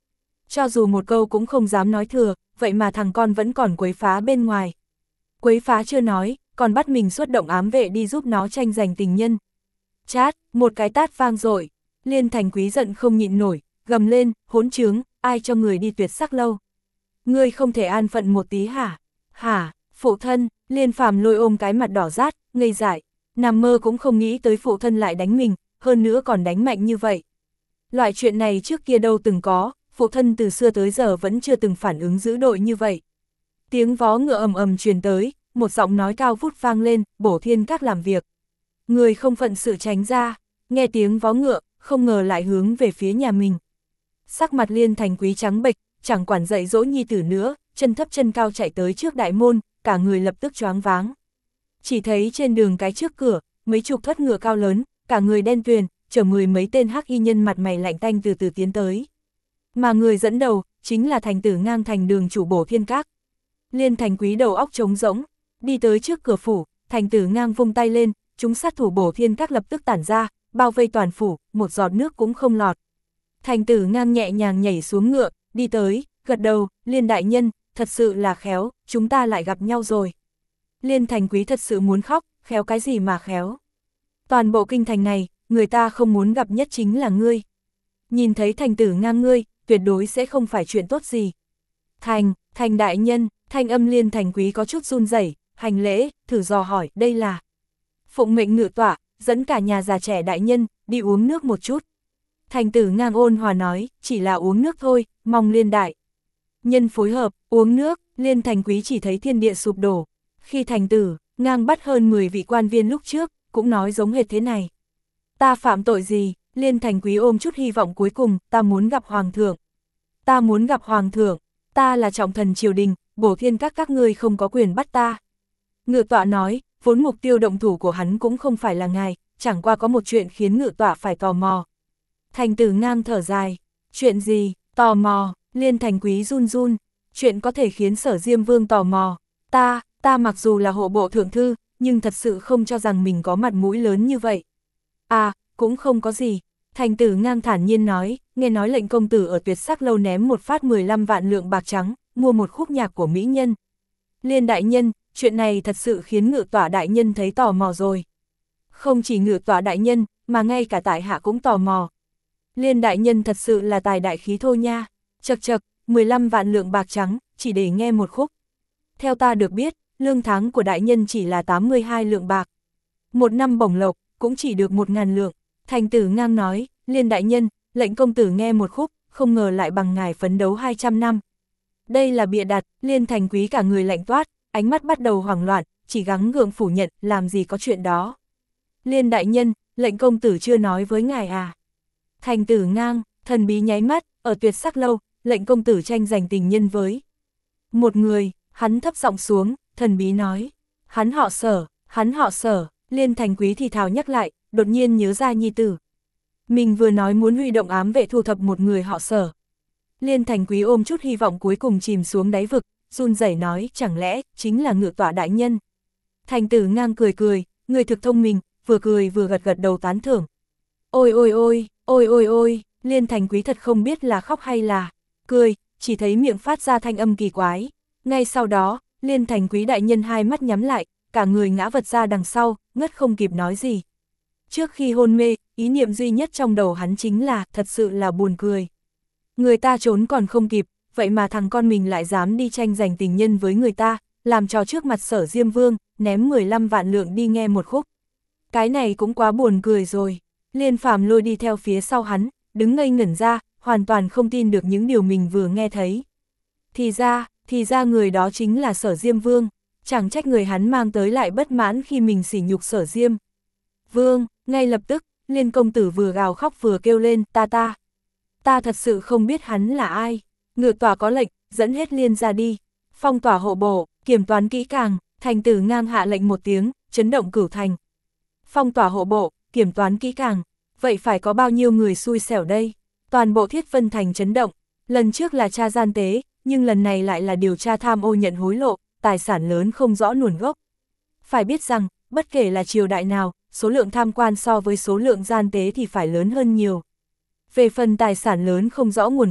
Cho dù một câu cũng không dám nói thừa, vậy mà thằng con vẫn còn quấy phá bên ngoài. Quấy phá chưa nói, còn bắt mình xuất động ám vệ đi giúp nó tranh giành tình nhân. Chát, một cái tát vang dội, Liên Thành Quý giận không nhịn nổi, gầm lên, hỗn trướng, ai cho người đi tuyệt sắc lâu. Ngươi không thể an phận một tí hả? Hả, phụ thân, Liên Phàm Lôi ôm cái mặt đỏ rát, ngây dại, nằm mơ cũng không nghĩ tới phụ thân lại đánh mình, hơn nữa còn đánh mạnh như vậy. Loại chuyện này trước kia đâu từng có, phụ thân từ xưa tới giờ vẫn chưa từng phản ứng dữ dội như vậy. Tiếng vó ngựa ầm ầm truyền tới, một giọng nói cao vút vang lên, Bổ Thiên Các làm việc. Người không phận sự tránh ra, nghe tiếng vó ngựa, không ngờ lại hướng về phía nhà mình. Sắc mặt Liên Thành Quý trắng bệch, chẳng quản dạy dỗ nhi tử nữa, chân thấp chân cao chạy tới trước đại môn, cả người lập tức choáng váng. Chỉ thấy trên đường cái trước cửa, mấy chục thất ngựa cao lớn, cả người đen tuyền, chở mười mấy tên hắc y nhân mặt mày lạnh tanh từ từ tiến tới. Mà người dẫn đầu, chính là thành tử Ngang thành đường chủ Bổ Thiên Các. Liên Thành Quý đầu óc trống rỗng, đi tới trước cửa phủ, thành tử Ngang vung tay lên, chúng sát thủ Bổ Thiên Các lập tức tản ra, bao vây toàn phủ, một giọt nước cũng không lọt. Thành tử Ngang nhẹ nhàng nhảy xuống ngựa, đi tới, gật đầu, Liên đại nhân, thật sự là khéo, chúng ta lại gặp nhau rồi. Liên Thành Quý thật sự muốn khóc, khéo cái gì mà khéo. Toàn bộ kinh thành này, người ta không muốn gặp nhất chính là ngươi. Nhìn thấy thành tử Ngang ngươi, tuyệt đối sẽ không phải chuyện tốt gì. Thành, thành đại nhân, thanh âm Liên Thành Quý có chút run rẩy, hành lễ, thử dò hỏi, đây là phụng mệnh ngự tọa, dẫn cả nhà già trẻ đại nhân, đi uống nước một chút. Thành tử Ngang ôn hòa nói, chỉ là uống nước thôi, mong Liên đại nhân phối hợp, uống nước. Liên Thành Quý chỉ thấy thiên địa sụp đổ. Khi thành tử Ngang bắt hơn mười vị quan viên lúc trước, cũng nói giống hệt thế này. Ta phạm tội gì? Liên Thành Quý ôm chút hy vọng cuối cùng, ta muốn gặp Hoàng thượng. Ta muốn gặp Hoàng thượng, ta là trọng thần triều đình, Bổ Thiên Các các ngươi không có quyền bắt ta. Ngự tọa nói, vốn mục tiêu động thủ của hắn cũng không phải là ngài, chẳng qua có một chuyện khiến ngự tọa phải tò mò. Thành tử Ngang thở dài, chuyện gì, tò mò, Liên Thành Quý run run, chuyện có thể khiến Sở Diêm Vương tò mò. Ta, ta mặc dù là hộ bộ thượng thư, nhưng thật sự không cho rằng mình có mặt mũi lớn như vậy. À, cũng không có gì. Thành tử Ngang thản nhiên nói, nghe nói lệnh công tử ở Tuyệt Sắc lâu ném một phát mười lăm vạn lượng bạc trắng, mua một khúc nhạc của mỹ nhân. Liên đại nhân, chuyện này thật sự khiến ngự tọa đại nhân thấy tò mò rồi. Không chỉ ngự tọa đại nhân, mà ngay cả tại hạ cũng tò mò. Liên đại nhân thật sự là tài đại khí thô nha. Chật chật, mười lăm vạn lượng bạc trắng, chỉ để nghe một khúc. Theo ta được biết, lương tháng của đại nhân chỉ là tám mươi hai lượng bạc. Một năm bổng lộc, cũng chỉ được một ngàn lượng. Thành tử Ngang nói, Liên đại nhân, lệnh công tử nghe một khúc, không ngờ lại bằng ngài phấn đấu hai trăm năm. Đây là bịa đặt. Liên Thành Quý cả người lạnh toát, ánh mắt bắt đầu hoảng loạn, chỉ gắng gượng phủ nhận, làm gì có chuyện đó. Liên đại nhân, lệnh công tử chưa nói với ngài à? Thành tử Ngang, thần bí nháy mắt, ở Tuyệt Sắc lâu, lệnh công tử tranh giành tình nhân với một người. Hắn thấp giọng xuống, thần bí nói, hắn họ Sở, hắn họ Sở. Liên Thành Quý thì thào nhắc lại, đột nhiên nhớ ra nhi tử. Mình vừa nói muốn huy động ám vệ thu thập một người họ Sở. Liên Thành Quý ôm chút hy vọng cuối cùng chìm xuống đáy vực, run rẩy nói, chẳng lẽ chính là ngự tọa đại nhân. Thành tử Ngang cười cười, người thực thông minh, vừa cười vừa gật gật đầu tán thưởng. Ôi ôi ôi, ôi ôi ôi, Liên Thành Quý thật không biết là khóc hay là cười, chỉ thấy miệng phát ra thanh âm kỳ quái. Ngay sau đó, Liên Thành Quý đại nhân hai mắt nhắm lại, cả người ngã vật ra đằng sau, ngất không kịp nói gì. Trước khi hôn mê, ý niệm duy nhất trong đầu hắn chính là, thật sự là buồn cười. Người ta trốn còn không kịp, vậy mà thằng con mình lại dám đi tranh giành tình nhân với người ta, làm trò trước mặt Sở Diêm Vương, ném mười lăm vạn lượng đi nghe một khúc. Cái này cũng quá buồn cười rồi. Liên Phàm Lôi đi theo phía sau hắn, đứng ngây ngẩn ra, hoàn toàn không tin được những điều mình vừa nghe thấy. Thì ra, thì ra người đó chính là Sở Diêm Vương, chẳng trách người hắn mang tới lại bất mãn khi mình sỉ nhục Sở Diêm Vương. Ngay lập tức, Liên công tử vừa gào khóc vừa kêu lên, ta ta, ta thật sự không biết hắn là ai. Ngự tòa có lệnh, dẫn hết Liên ra đi, phong tỏa hộ bộ, kiểm toán kỹ càng. Thành tử Ngang hạ lệnh một tiếng, chấn động cửu thành. Phong tỏa hộ bộ, kiểm toán kỹ càng, vậy phải có bao nhiêu người xui xẻo đây? Toàn bộ Thiết Vân thành chấn động, lần trước là tra gian tế, nhưng lần này lại là điều tra tham ô nhận hối lộ, tài sản lớn không rõ nguồn gốc. Phải biết rằng, bất kể là triều đại nào, số lượng tham quan so với số lượng gian tế thì phải lớn hơn nhiều. Về phần tài sản lớn không rõ nguồn gốc,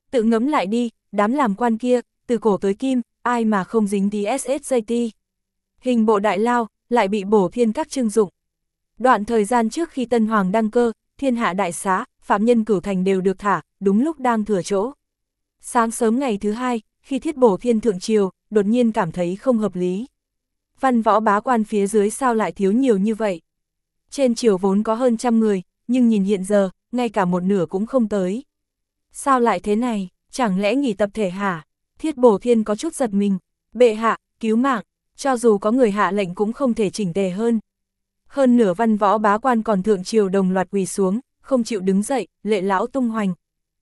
Tự ngẫm lại đi, đám làm quan kia, từ cổ tới kim, ai mà không dính tí ét ét giê tê. Hình bộ đại lao, lại bị bổ thiên các trưng dụng. Đoạn thời gian trước khi Tân Hoàng đăng cơ, thiên hạ đại xá, phạm nhân cửu thành đều được thả, đúng lúc đang thừa chỗ. Sáng sớm ngày thứ hai, khi thiết bổ thiên thượng triều, đột nhiên cảm thấy không hợp lý. Văn võ bá quan phía dưới sao lại thiếu nhiều như vậy? Trên triều vốn có hơn trăm người, nhưng nhìn hiện giờ, ngay cả một nửa cũng không tới. Sao lại thế này, chẳng lẽ nghỉ tập thể hả? Thiết bổ thiên có chút giật mình, bệ hạ, cứu mạng, cho dù có người hạ lệnh cũng không thể chỉnh tề hơn. Hơn nửa văn võ bá quan còn thượng triều đồng loạt quỳ xuống, không chịu đứng dậy, lệ lão tung hoành.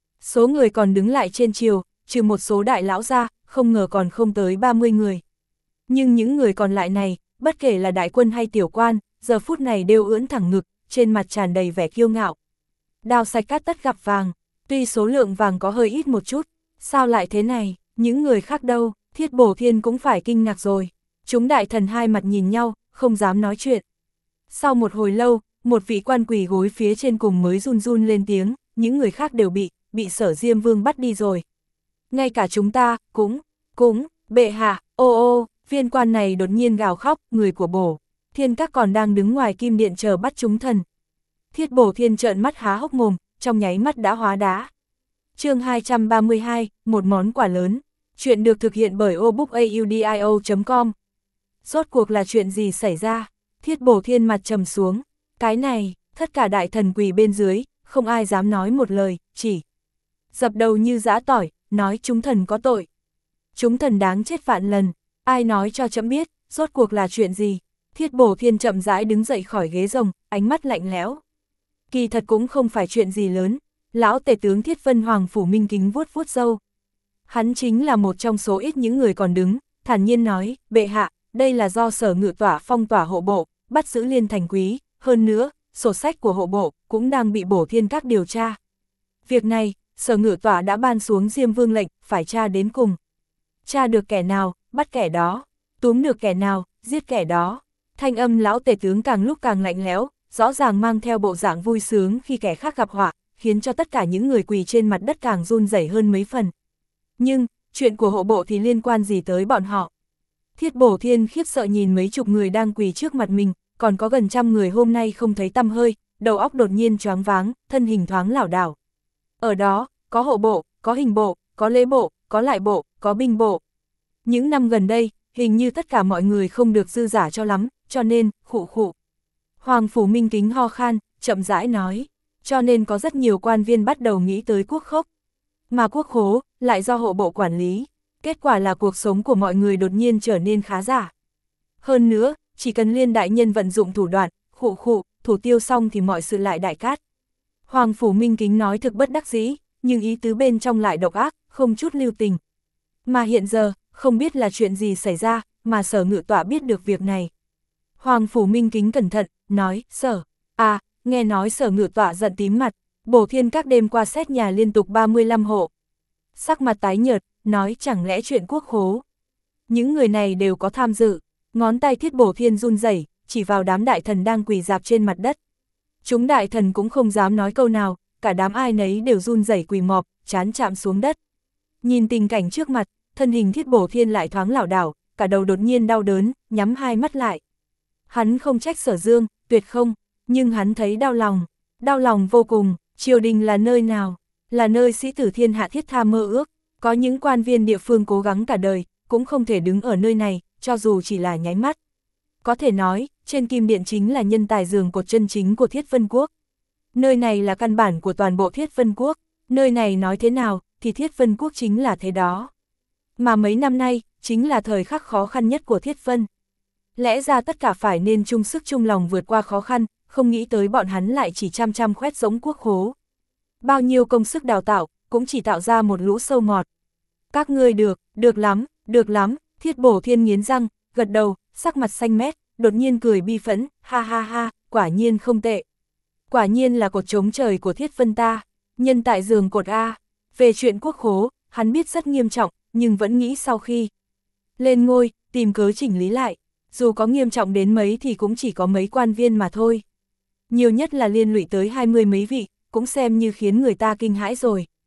Số người còn đứng lại trên triều, trừ một số đại lão ra, không ngờ còn không tới ba mươi người. Nhưng những người còn lại này, bất kể là đại quân hay tiểu quan, giờ phút này đều ưỡn thẳng ngực, trên mặt tràn đầy vẻ kiêu ngạo. Đao sạch cát tất gặp vàng, tuy số lượng vàng có hơi ít một chút, sao lại thế này, những người khác đâu, thiết bổ thiên cũng phải kinh ngạc rồi. Chúng đại thần hai mặt nhìn nhau, không dám nói chuyện. Sau một hồi lâu, một vị quan quỳ gối phía trên cùng mới run run lên tiếng, những người khác đều bị, bị Sở Diêm Vương bắt đi rồi. Ngay cả chúng ta, cũng, cũng, bệ hạ, ô ô, viên quan này đột nhiên gào khóc, người của bổ thiên các còn đang đứng ngoài kim điện chờ bắt chúng thần. Thiết bổ thiên trợn mắt há hốc mồm, trong nháy mắt đã hóa đá. Chương hai trăm ba mươi hai, một món quà lớn. Chuyện được thực hiện bởi obookaudio chấm com. Rốt cuộc là chuyện gì xảy ra? Thiết bổ thiên mặt trầm xuống. Cái này, tất cả đại thần quỳ bên dưới, không ai dám nói một lời, chỉ dập đầu như giã tỏi, nói chúng thần có tội. Chúng thần đáng chết vạn lần, ai nói cho trẫm biết, rốt cuộc là chuyện gì? Thiết bổ thiên chậm rãi đứng dậy khỏi ghế rồng, ánh mắt lạnh lẽo. Kỳ thật cũng không phải chuyện gì lớn, lão tể tướng Thiết Vân Hoàng Phủ Minh Kính vuốt vuốt râu. Hắn chính là một trong số ít những người còn đứng, thản nhiên nói, bệ hạ, đây là do Sở Ngự Tỏa phong tỏa hộ bộ, bắt giữ Liên Thành Quý, hơn nữa, sổ sách của hộ bộ cũng đang bị bổ thiên các điều tra. Việc này, Sở Ngự Tỏa đã ban xuống Diêm Vương lệnh, phải tra đến cùng. Tra được kẻ nào, bắt kẻ đó, túm được kẻ nào, giết kẻ đó. Thanh âm lão tể tướng càng lúc càng lạnh lẽo, rõ ràng mang theo bộ dạng vui sướng khi kẻ khác gặp họa, khiến cho tất cả những người quỳ trên mặt đất càng run rẩy hơn mấy phần. Nhưng, chuyện của hộ bộ thì liên quan gì tới bọn họ? Thiết bổ thiên khiếp sợ nhìn mấy chục người đang quỳ trước mặt mình, còn có gần trăm người hôm nay không thấy tăm hơi, đầu óc đột nhiên choáng váng, thân hình thoáng lảo đảo. Ở đó, có hộ bộ, có hình bộ, có lễ bộ, có lại bộ, có binh bộ. Những năm gần đây, hình như tất cả mọi người không được dư giả cho lắm, cho nên, khụ khụ. Hoàng Phủ Minh Kính ho khan, chậm rãi nói, cho nên có rất nhiều quan viên bắt đầu nghĩ tới quốc khốc. Mà quốc khố, lại do hộ bộ quản lý, kết quả là cuộc sống của mọi người đột nhiên trở nên khá giả. Hơn nữa, chỉ cần Liên đại nhân vận dụng thủ đoạn, khụ khụ, thủ tiêu xong thì mọi sự lại đại cát. Hoàng Phủ Minh Kính nói thực bất đắc dĩ, nhưng ý tứ bên trong lại độc ác, không chút lưu tình. Mà hiện giờ, không biết là chuyện gì xảy ra, mà Sở Ngự Tỏa biết được việc này. Hoàng Phủ Minh Kính cẩn thận, nói, Sở, à, nghe nói Sở Ngự Tỏa giận tím mặt, bổ thiên các đêm qua xét nhà liên tục ba mươi lăm hộ. Sắc mặt tái nhợt, nói chẳng lẽ chuyện quốc khố. Những người này đều có tham dự, ngón tay thiết bổ thiên run rẩy, chỉ vào đám đại thần đang quỳ dạp trên mặt đất. Chúng đại thần cũng không dám nói câu nào, cả đám ai nấy đều run rẩy quỳ mọp, trán chạm xuống đất. Nhìn tình cảnh trước mặt, thân hình thiết bổ thiên lại thoáng lảo đảo, cả đầu đột nhiên đau đớn, nhắm hai mắt lại. Hắn không trách Sở Dương, tuyệt không, nhưng hắn thấy đau lòng, đau lòng vô cùng. Triều đình là nơi nào? Là nơi sĩ tử thiên hạ thiết tha mơ ước, có những quan viên địa phương cố gắng cả đời, cũng không thể đứng ở nơi này, cho dù chỉ là nháy mắt. Có thể nói, trên kim điện chính là nhân tài giường cột chân chính của Thiết Vân Quốc. Nơi này là căn bản của toàn bộ Thiết Vân Quốc, nơi này nói thế nào, thì Thiết Vân Quốc chính là thế đó. Mà mấy năm nay, chính là thời khắc khó khăn nhất của Thiết Vân. Lẽ ra tất cả phải nên chung sức chung lòng vượt qua khó khăn, không nghĩ tới bọn hắn lại chỉ chăm chăm khoét giống quốc khố. Bao nhiêu công sức đào tạo, cũng chỉ tạo ra một lũ sâu mọt. Các ngươi được, được lắm, được lắm, thiết bổ thiên nghiến răng, gật đầu, sắc mặt xanh mét, đột nhiên cười bi phẫn, ha ha ha, quả nhiên không tệ. Quả nhiên là cột chống trời của Thiết Vân ta, nhân tại giường cột A. Về chuyện quốc khố, hắn biết rất nghiêm trọng, nhưng vẫn nghĩ sau khi lên ngôi, tìm cớ chỉnh lý lại, dù có nghiêm trọng đến mấy thì cũng chỉ có mấy quan viên mà thôi. Nhiều nhất là liên lụy tới hai mươi mấy vị, cũng xem như khiến người ta kinh hãi rồi.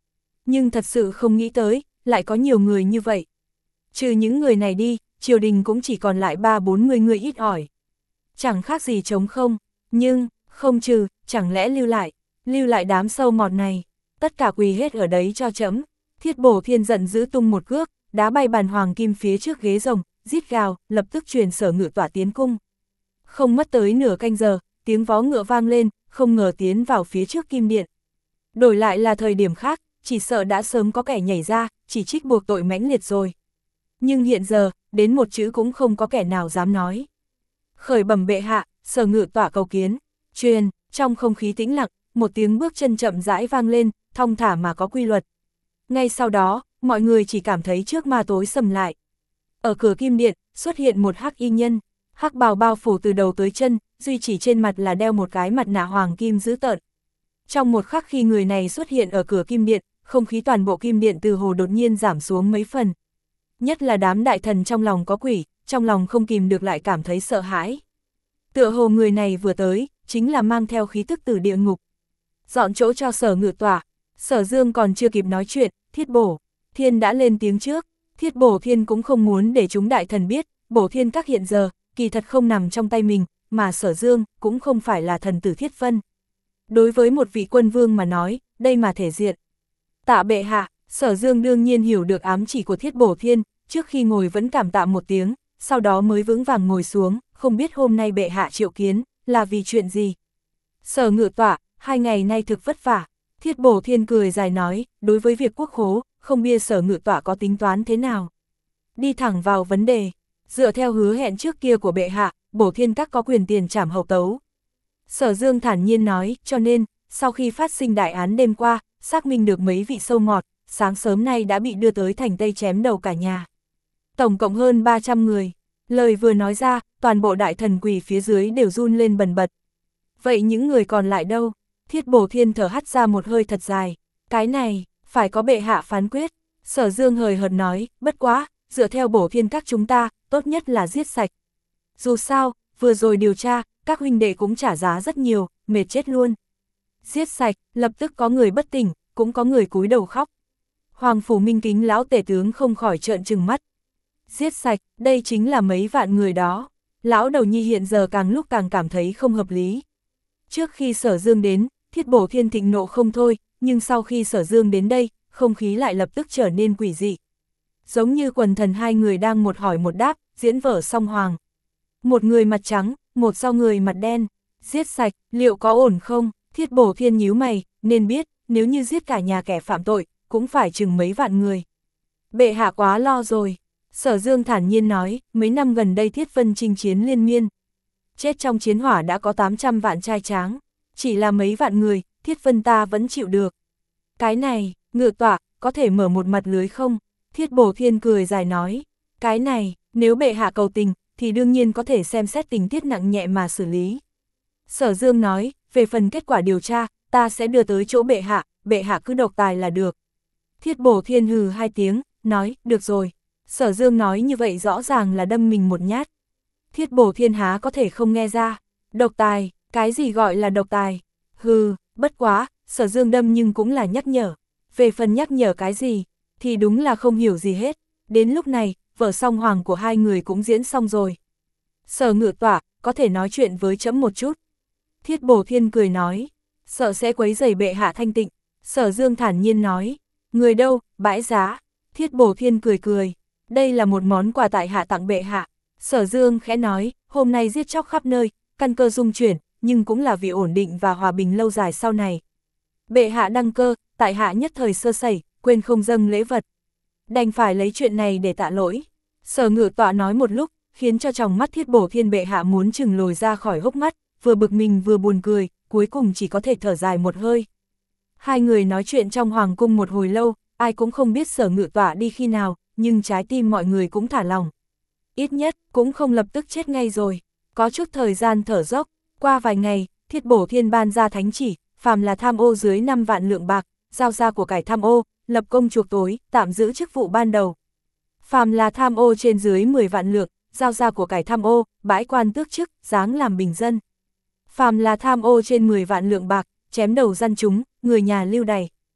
Nhưng thật sự không nghĩ tới, lại có nhiều người như vậy. Trừ những người này đi, triều đình cũng chỉ còn lại ba bốn mươi người ít ỏi. Chẳng khác gì trống không, nhưng, không trừ, chẳng lẽ lưu lại, lưu lại đám sâu mọt này, tất cả quỳ hết ở đấy cho trẫm. Thiết Bổ Thiên giận dữ tung một cước, đá bay bàn hoàng kim phía trước ghế rồng, rít gào, lập tức truyền Sở Ngự Tỏa tiến cung. Không mất tới nửa canh giờ, tiếng vó ngựa vang lên, không ngờ tiến vào phía trước kim điện. Đổi lại là thời điểm khác, chỉ sợ đã sớm có kẻ nhảy ra, chỉ trích buộc tội mãnh liệt rồi. Nhưng hiện giờ, đến một chữ cũng không có kẻ nào dám nói. Khởi bẩm bệ hạ, Sở Ngự Tỏa cầu kiến. Truyền, trong không khí tĩnh lặng, một tiếng bước chân chậm rãi vang lên, thong thả mà có quy luật. Ngay sau đó, mọi người chỉ cảm thấy trước ma tối sầm lại. Ở cửa kim điện, xuất hiện một hắc y nhân, hắc bào bao phủ từ đầu tới chân, duy chỉ trên mặt là đeo một cái mặt nạ hoàng kim dữ tợn. Trong một khắc khi người này xuất hiện ở cửa kim điện, không khí toàn bộ kim điện từ hồ đột nhiên giảm xuống mấy phần. Nhất là đám đại thần trong lòng có quỷ, trong lòng không kìm được lại cảm thấy sợ hãi. Tựa hồ người này vừa tới, chính là mang theo khí tức từ địa ngục. Dọn chỗ cho Sở Ngự Tỏa. Sở Dương còn chưa kịp nói chuyện, Thiết Bổ Thiên đã lên tiếng trước. Thiết Bổ Thiên cũng không muốn để chúng đại thần biết, Bổ Thiên các hiện giờ, kỳ thật không nằm trong tay mình, mà Sở Dương cũng không phải là thần tử Thiết Vân. Đối với một vị quân vương mà nói, đây mà thể diện. Tạ bệ hạ, Sở Dương đương nhiên hiểu được ám chỉ của Thiết Bổ Thiên, trước khi ngồi vẫn cảm tạ một tiếng, sau đó mới vững vàng ngồi xuống, không biết hôm nay bệ hạ triệu kiến, là vì chuyện gì. Sở Ngự Tỏa, hai ngày nay thực vất vả. Thiết Bổ Thiên cười dài nói, đối với việc quốc khố, không biết Sở Ngự Tỏa có tính toán thế nào. Đi thẳng vào vấn đề, dựa theo hứa hẹn trước kia của bệ hạ, Bổ Thiên các có quyền tiền trảm hậu tấu. Sở Dương thản nhiên nói, cho nên, sau khi phát sinh đại án đêm qua, xác minh được mấy vị sâu mọt, sáng sớm nay đã bị đưa tới thành Tây chém đầu cả nhà. Tổng cộng hơn ba trăm người. Lời vừa nói ra, toàn bộ đại thần quỳ phía dưới đều run lên bần bật. Vậy những người còn lại đâu? Thiết Bổ Thiên thở hắt ra một hơi thật dài. Cái này, phải có bệ hạ phán quyết. Sở Dương hời hợt nói, bất quá, dựa theo Bổ Thiên các chúng ta, tốt nhất là giết sạch. Dù sao, vừa rồi điều tra, các huynh đệ cũng trả giá rất nhiều, mệt chết luôn. Giết sạch, lập tức có người bất tỉnh, cũng có người cúi đầu khóc. Hoàng phủ Minh Kính lão tể tướng không khỏi trợn trừng mắt. Giết sạch, đây chính là mấy vạn người đó. Lão đầu nhi hiện giờ càng lúc càng cảm thấy không hợp lý. Trước khi Sở Dương đến, Thiết Bổ Thiên thịnh nộ không thôi, nhưng sau khi Sở Dương đến đây, không khí lại lập tức trở nên quỷ dị. Giống như quần thần hai người đang một hỏi một đáp, diễn vở song hoàng. Một người mặt trắng, một sau người mặt đen. Giết sạch, liệu có ổn không? Thiết Bổ Thiên nhíu mày, nên biết, nếu như giết cả nhà kẻ phạm tội, cũng phải chừng mấy vạn người. Bệ hạ quá lo rồi. Sở Dương thản nhiên nói, mấy năm gần đây Thiết Vân chinh chiến liên miên. Chết trong chiến hỏa đã có tám trăm vạn trai tráng. Chỉ là mấy vạn người, Thiết Vân ta vẫn chịu được. Cái này, Ngự Tỏa, có thể mở một mặt lưới không? Thiết Bổ Thiên cười dài nói. Cái này, nếu bệ hạ cầu tình, thì đương nhiên có thể xem xét tình tiết nặng nhẹ mà xử lý. Sở Dương nói, về phần kết quả điều tra, ta sẽ đưa tới chỗ bệ hạ, bệ hạ cứ độc tài là được. Thiết Bổ Thiên hừ hai tiếng, nói, được rồi. Sở Dương nói như vậy rõ ràng là đâm mình một nhát. Thiết Bổ Thiên há có thể không nghe ra. Độc tài, cái gì gọi là độc tài? Hừ, bất quá, Sở Dương đâm nhưng cũng là nhắc nhở. Về phần nhắc nhở cái gì, thì đúng là không hiểu gì hết. Đến lúc này, vở song hoàng của hai người cũng diễn xong rồi. Sở Ngự Tỏa, có thể nói chuyện với trẫm một chút. Thiết Bổ Thiên cười nói, sợ sẽ quấy rầy bệ hạ thanh tịnh. Sở Dương thản nhiên nói, người đâu, bãi giá. Thiết Bổ Thiên cười cười, đây là một món quà tại hạ tặng bệ hạ. Sở Dương khẽ nói, hôm nay giết chóc khắp nơi, căn cơ dung chuyển, nhưng cũng là vì ổn định và hòa bình lâu dài sau này. Bệ hạ đăng cơ, tại hạ nhất thời sơ sẩy, quên không dâng lễ vật. Đành phải lấy chuyện này để tạ lỗi. Sở Ngự Tọa nói một lúc, khiến cho tròng mắt Thiết Bổ Thiên bệ hạ muốn chừng lồi ra khỏi hốc mắt, vừa bực mình vừa buồn cười, cuối cùng chỉ có thể thở dài một hơi. Hai người nói chuyện trong hoàng cung một hồi lâu, ai cũng không biết Sở Ngự Tọa đi khi nào, nhưng trái tim mọi người cũng thả lòng. Ít nhất, cũng không lập tức chết ngay rồi. Có chút thời gian thở dốc, qua vài ngày, Thiết Bổ Thiên ban ra thánh chỉ, phàm là tham ô dưới năm vạn lượng bạc, giao ra của cải tham ô, lập công chuộc tối, tạm giữ chức vụ ban đầu. Phàm là tham ô trên dưới mười vạn lượng, giao ra của cải tham ô, bãi quan tước chức, giáng làm bình dân. Phàm là tham ô trên mười vạn lượng bạc, chém đầu dân chúng, người nhà lưu đày.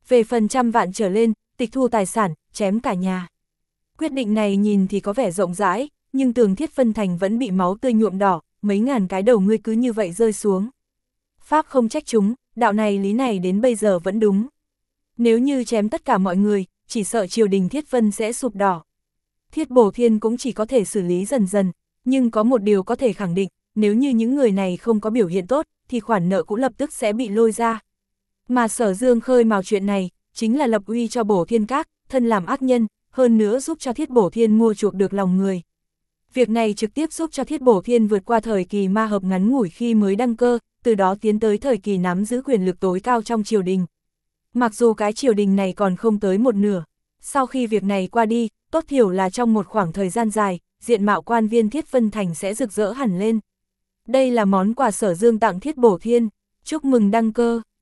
Về phần trăm vạn trở lên, tịch thu tài sản, chém cả nhà. Quyết định này nhìn thì có vẻ rộng rãi, nhưng tường Thiết Vân Thành vẫn bị máu tươi nhuộm đỏ, mấy ngàn cái đầu ngươi cứ như vậy rơi xuống. Pháp không trách chúng, đạo này lý này đến bây giờ vẫn đúng. Nếu như chém tất cả mọi người, chỉ sợ triều đình Thiết Vân sẽ sụp đổ. Thiết Bổ Thiên cũng chỉ có thể xử lý dần dần, nhưng có một điều có thể khẳng định, nếu như những người này không có biểu hiện tốt, thì khoản nợ cũng lập tức sẽ bị lôi ra. Mà Sở Dương khơi mào chuyện này, chính là lập uy cho Bổ Thiên Các, thân làm ác nhân, hơn nữa giúp cho Thiết Bổ Thiên mua chuộc được lòng người. Việc này trực tiếp giúp cho Thiết Bổ Thiên vượt qua thời kỳ ma hợp ngắn ngủi khi mới đăng cơ, từ đó tiến tới thời kỳ nắm giữ quyền lực tối cao trong triều đình. Mặc dù cái triều đình này còn không tới một nửa, sau khi việc này qua đi, tốt thiểu là trong một khoảng thời gian dài, diện mạo quan viên Thiết Vân Thành sẽ rực rỡ hẳn lên. Đây là món quà Sở Dương tặng Thiết Bổ Thiên, chúc mừng đăng cơ.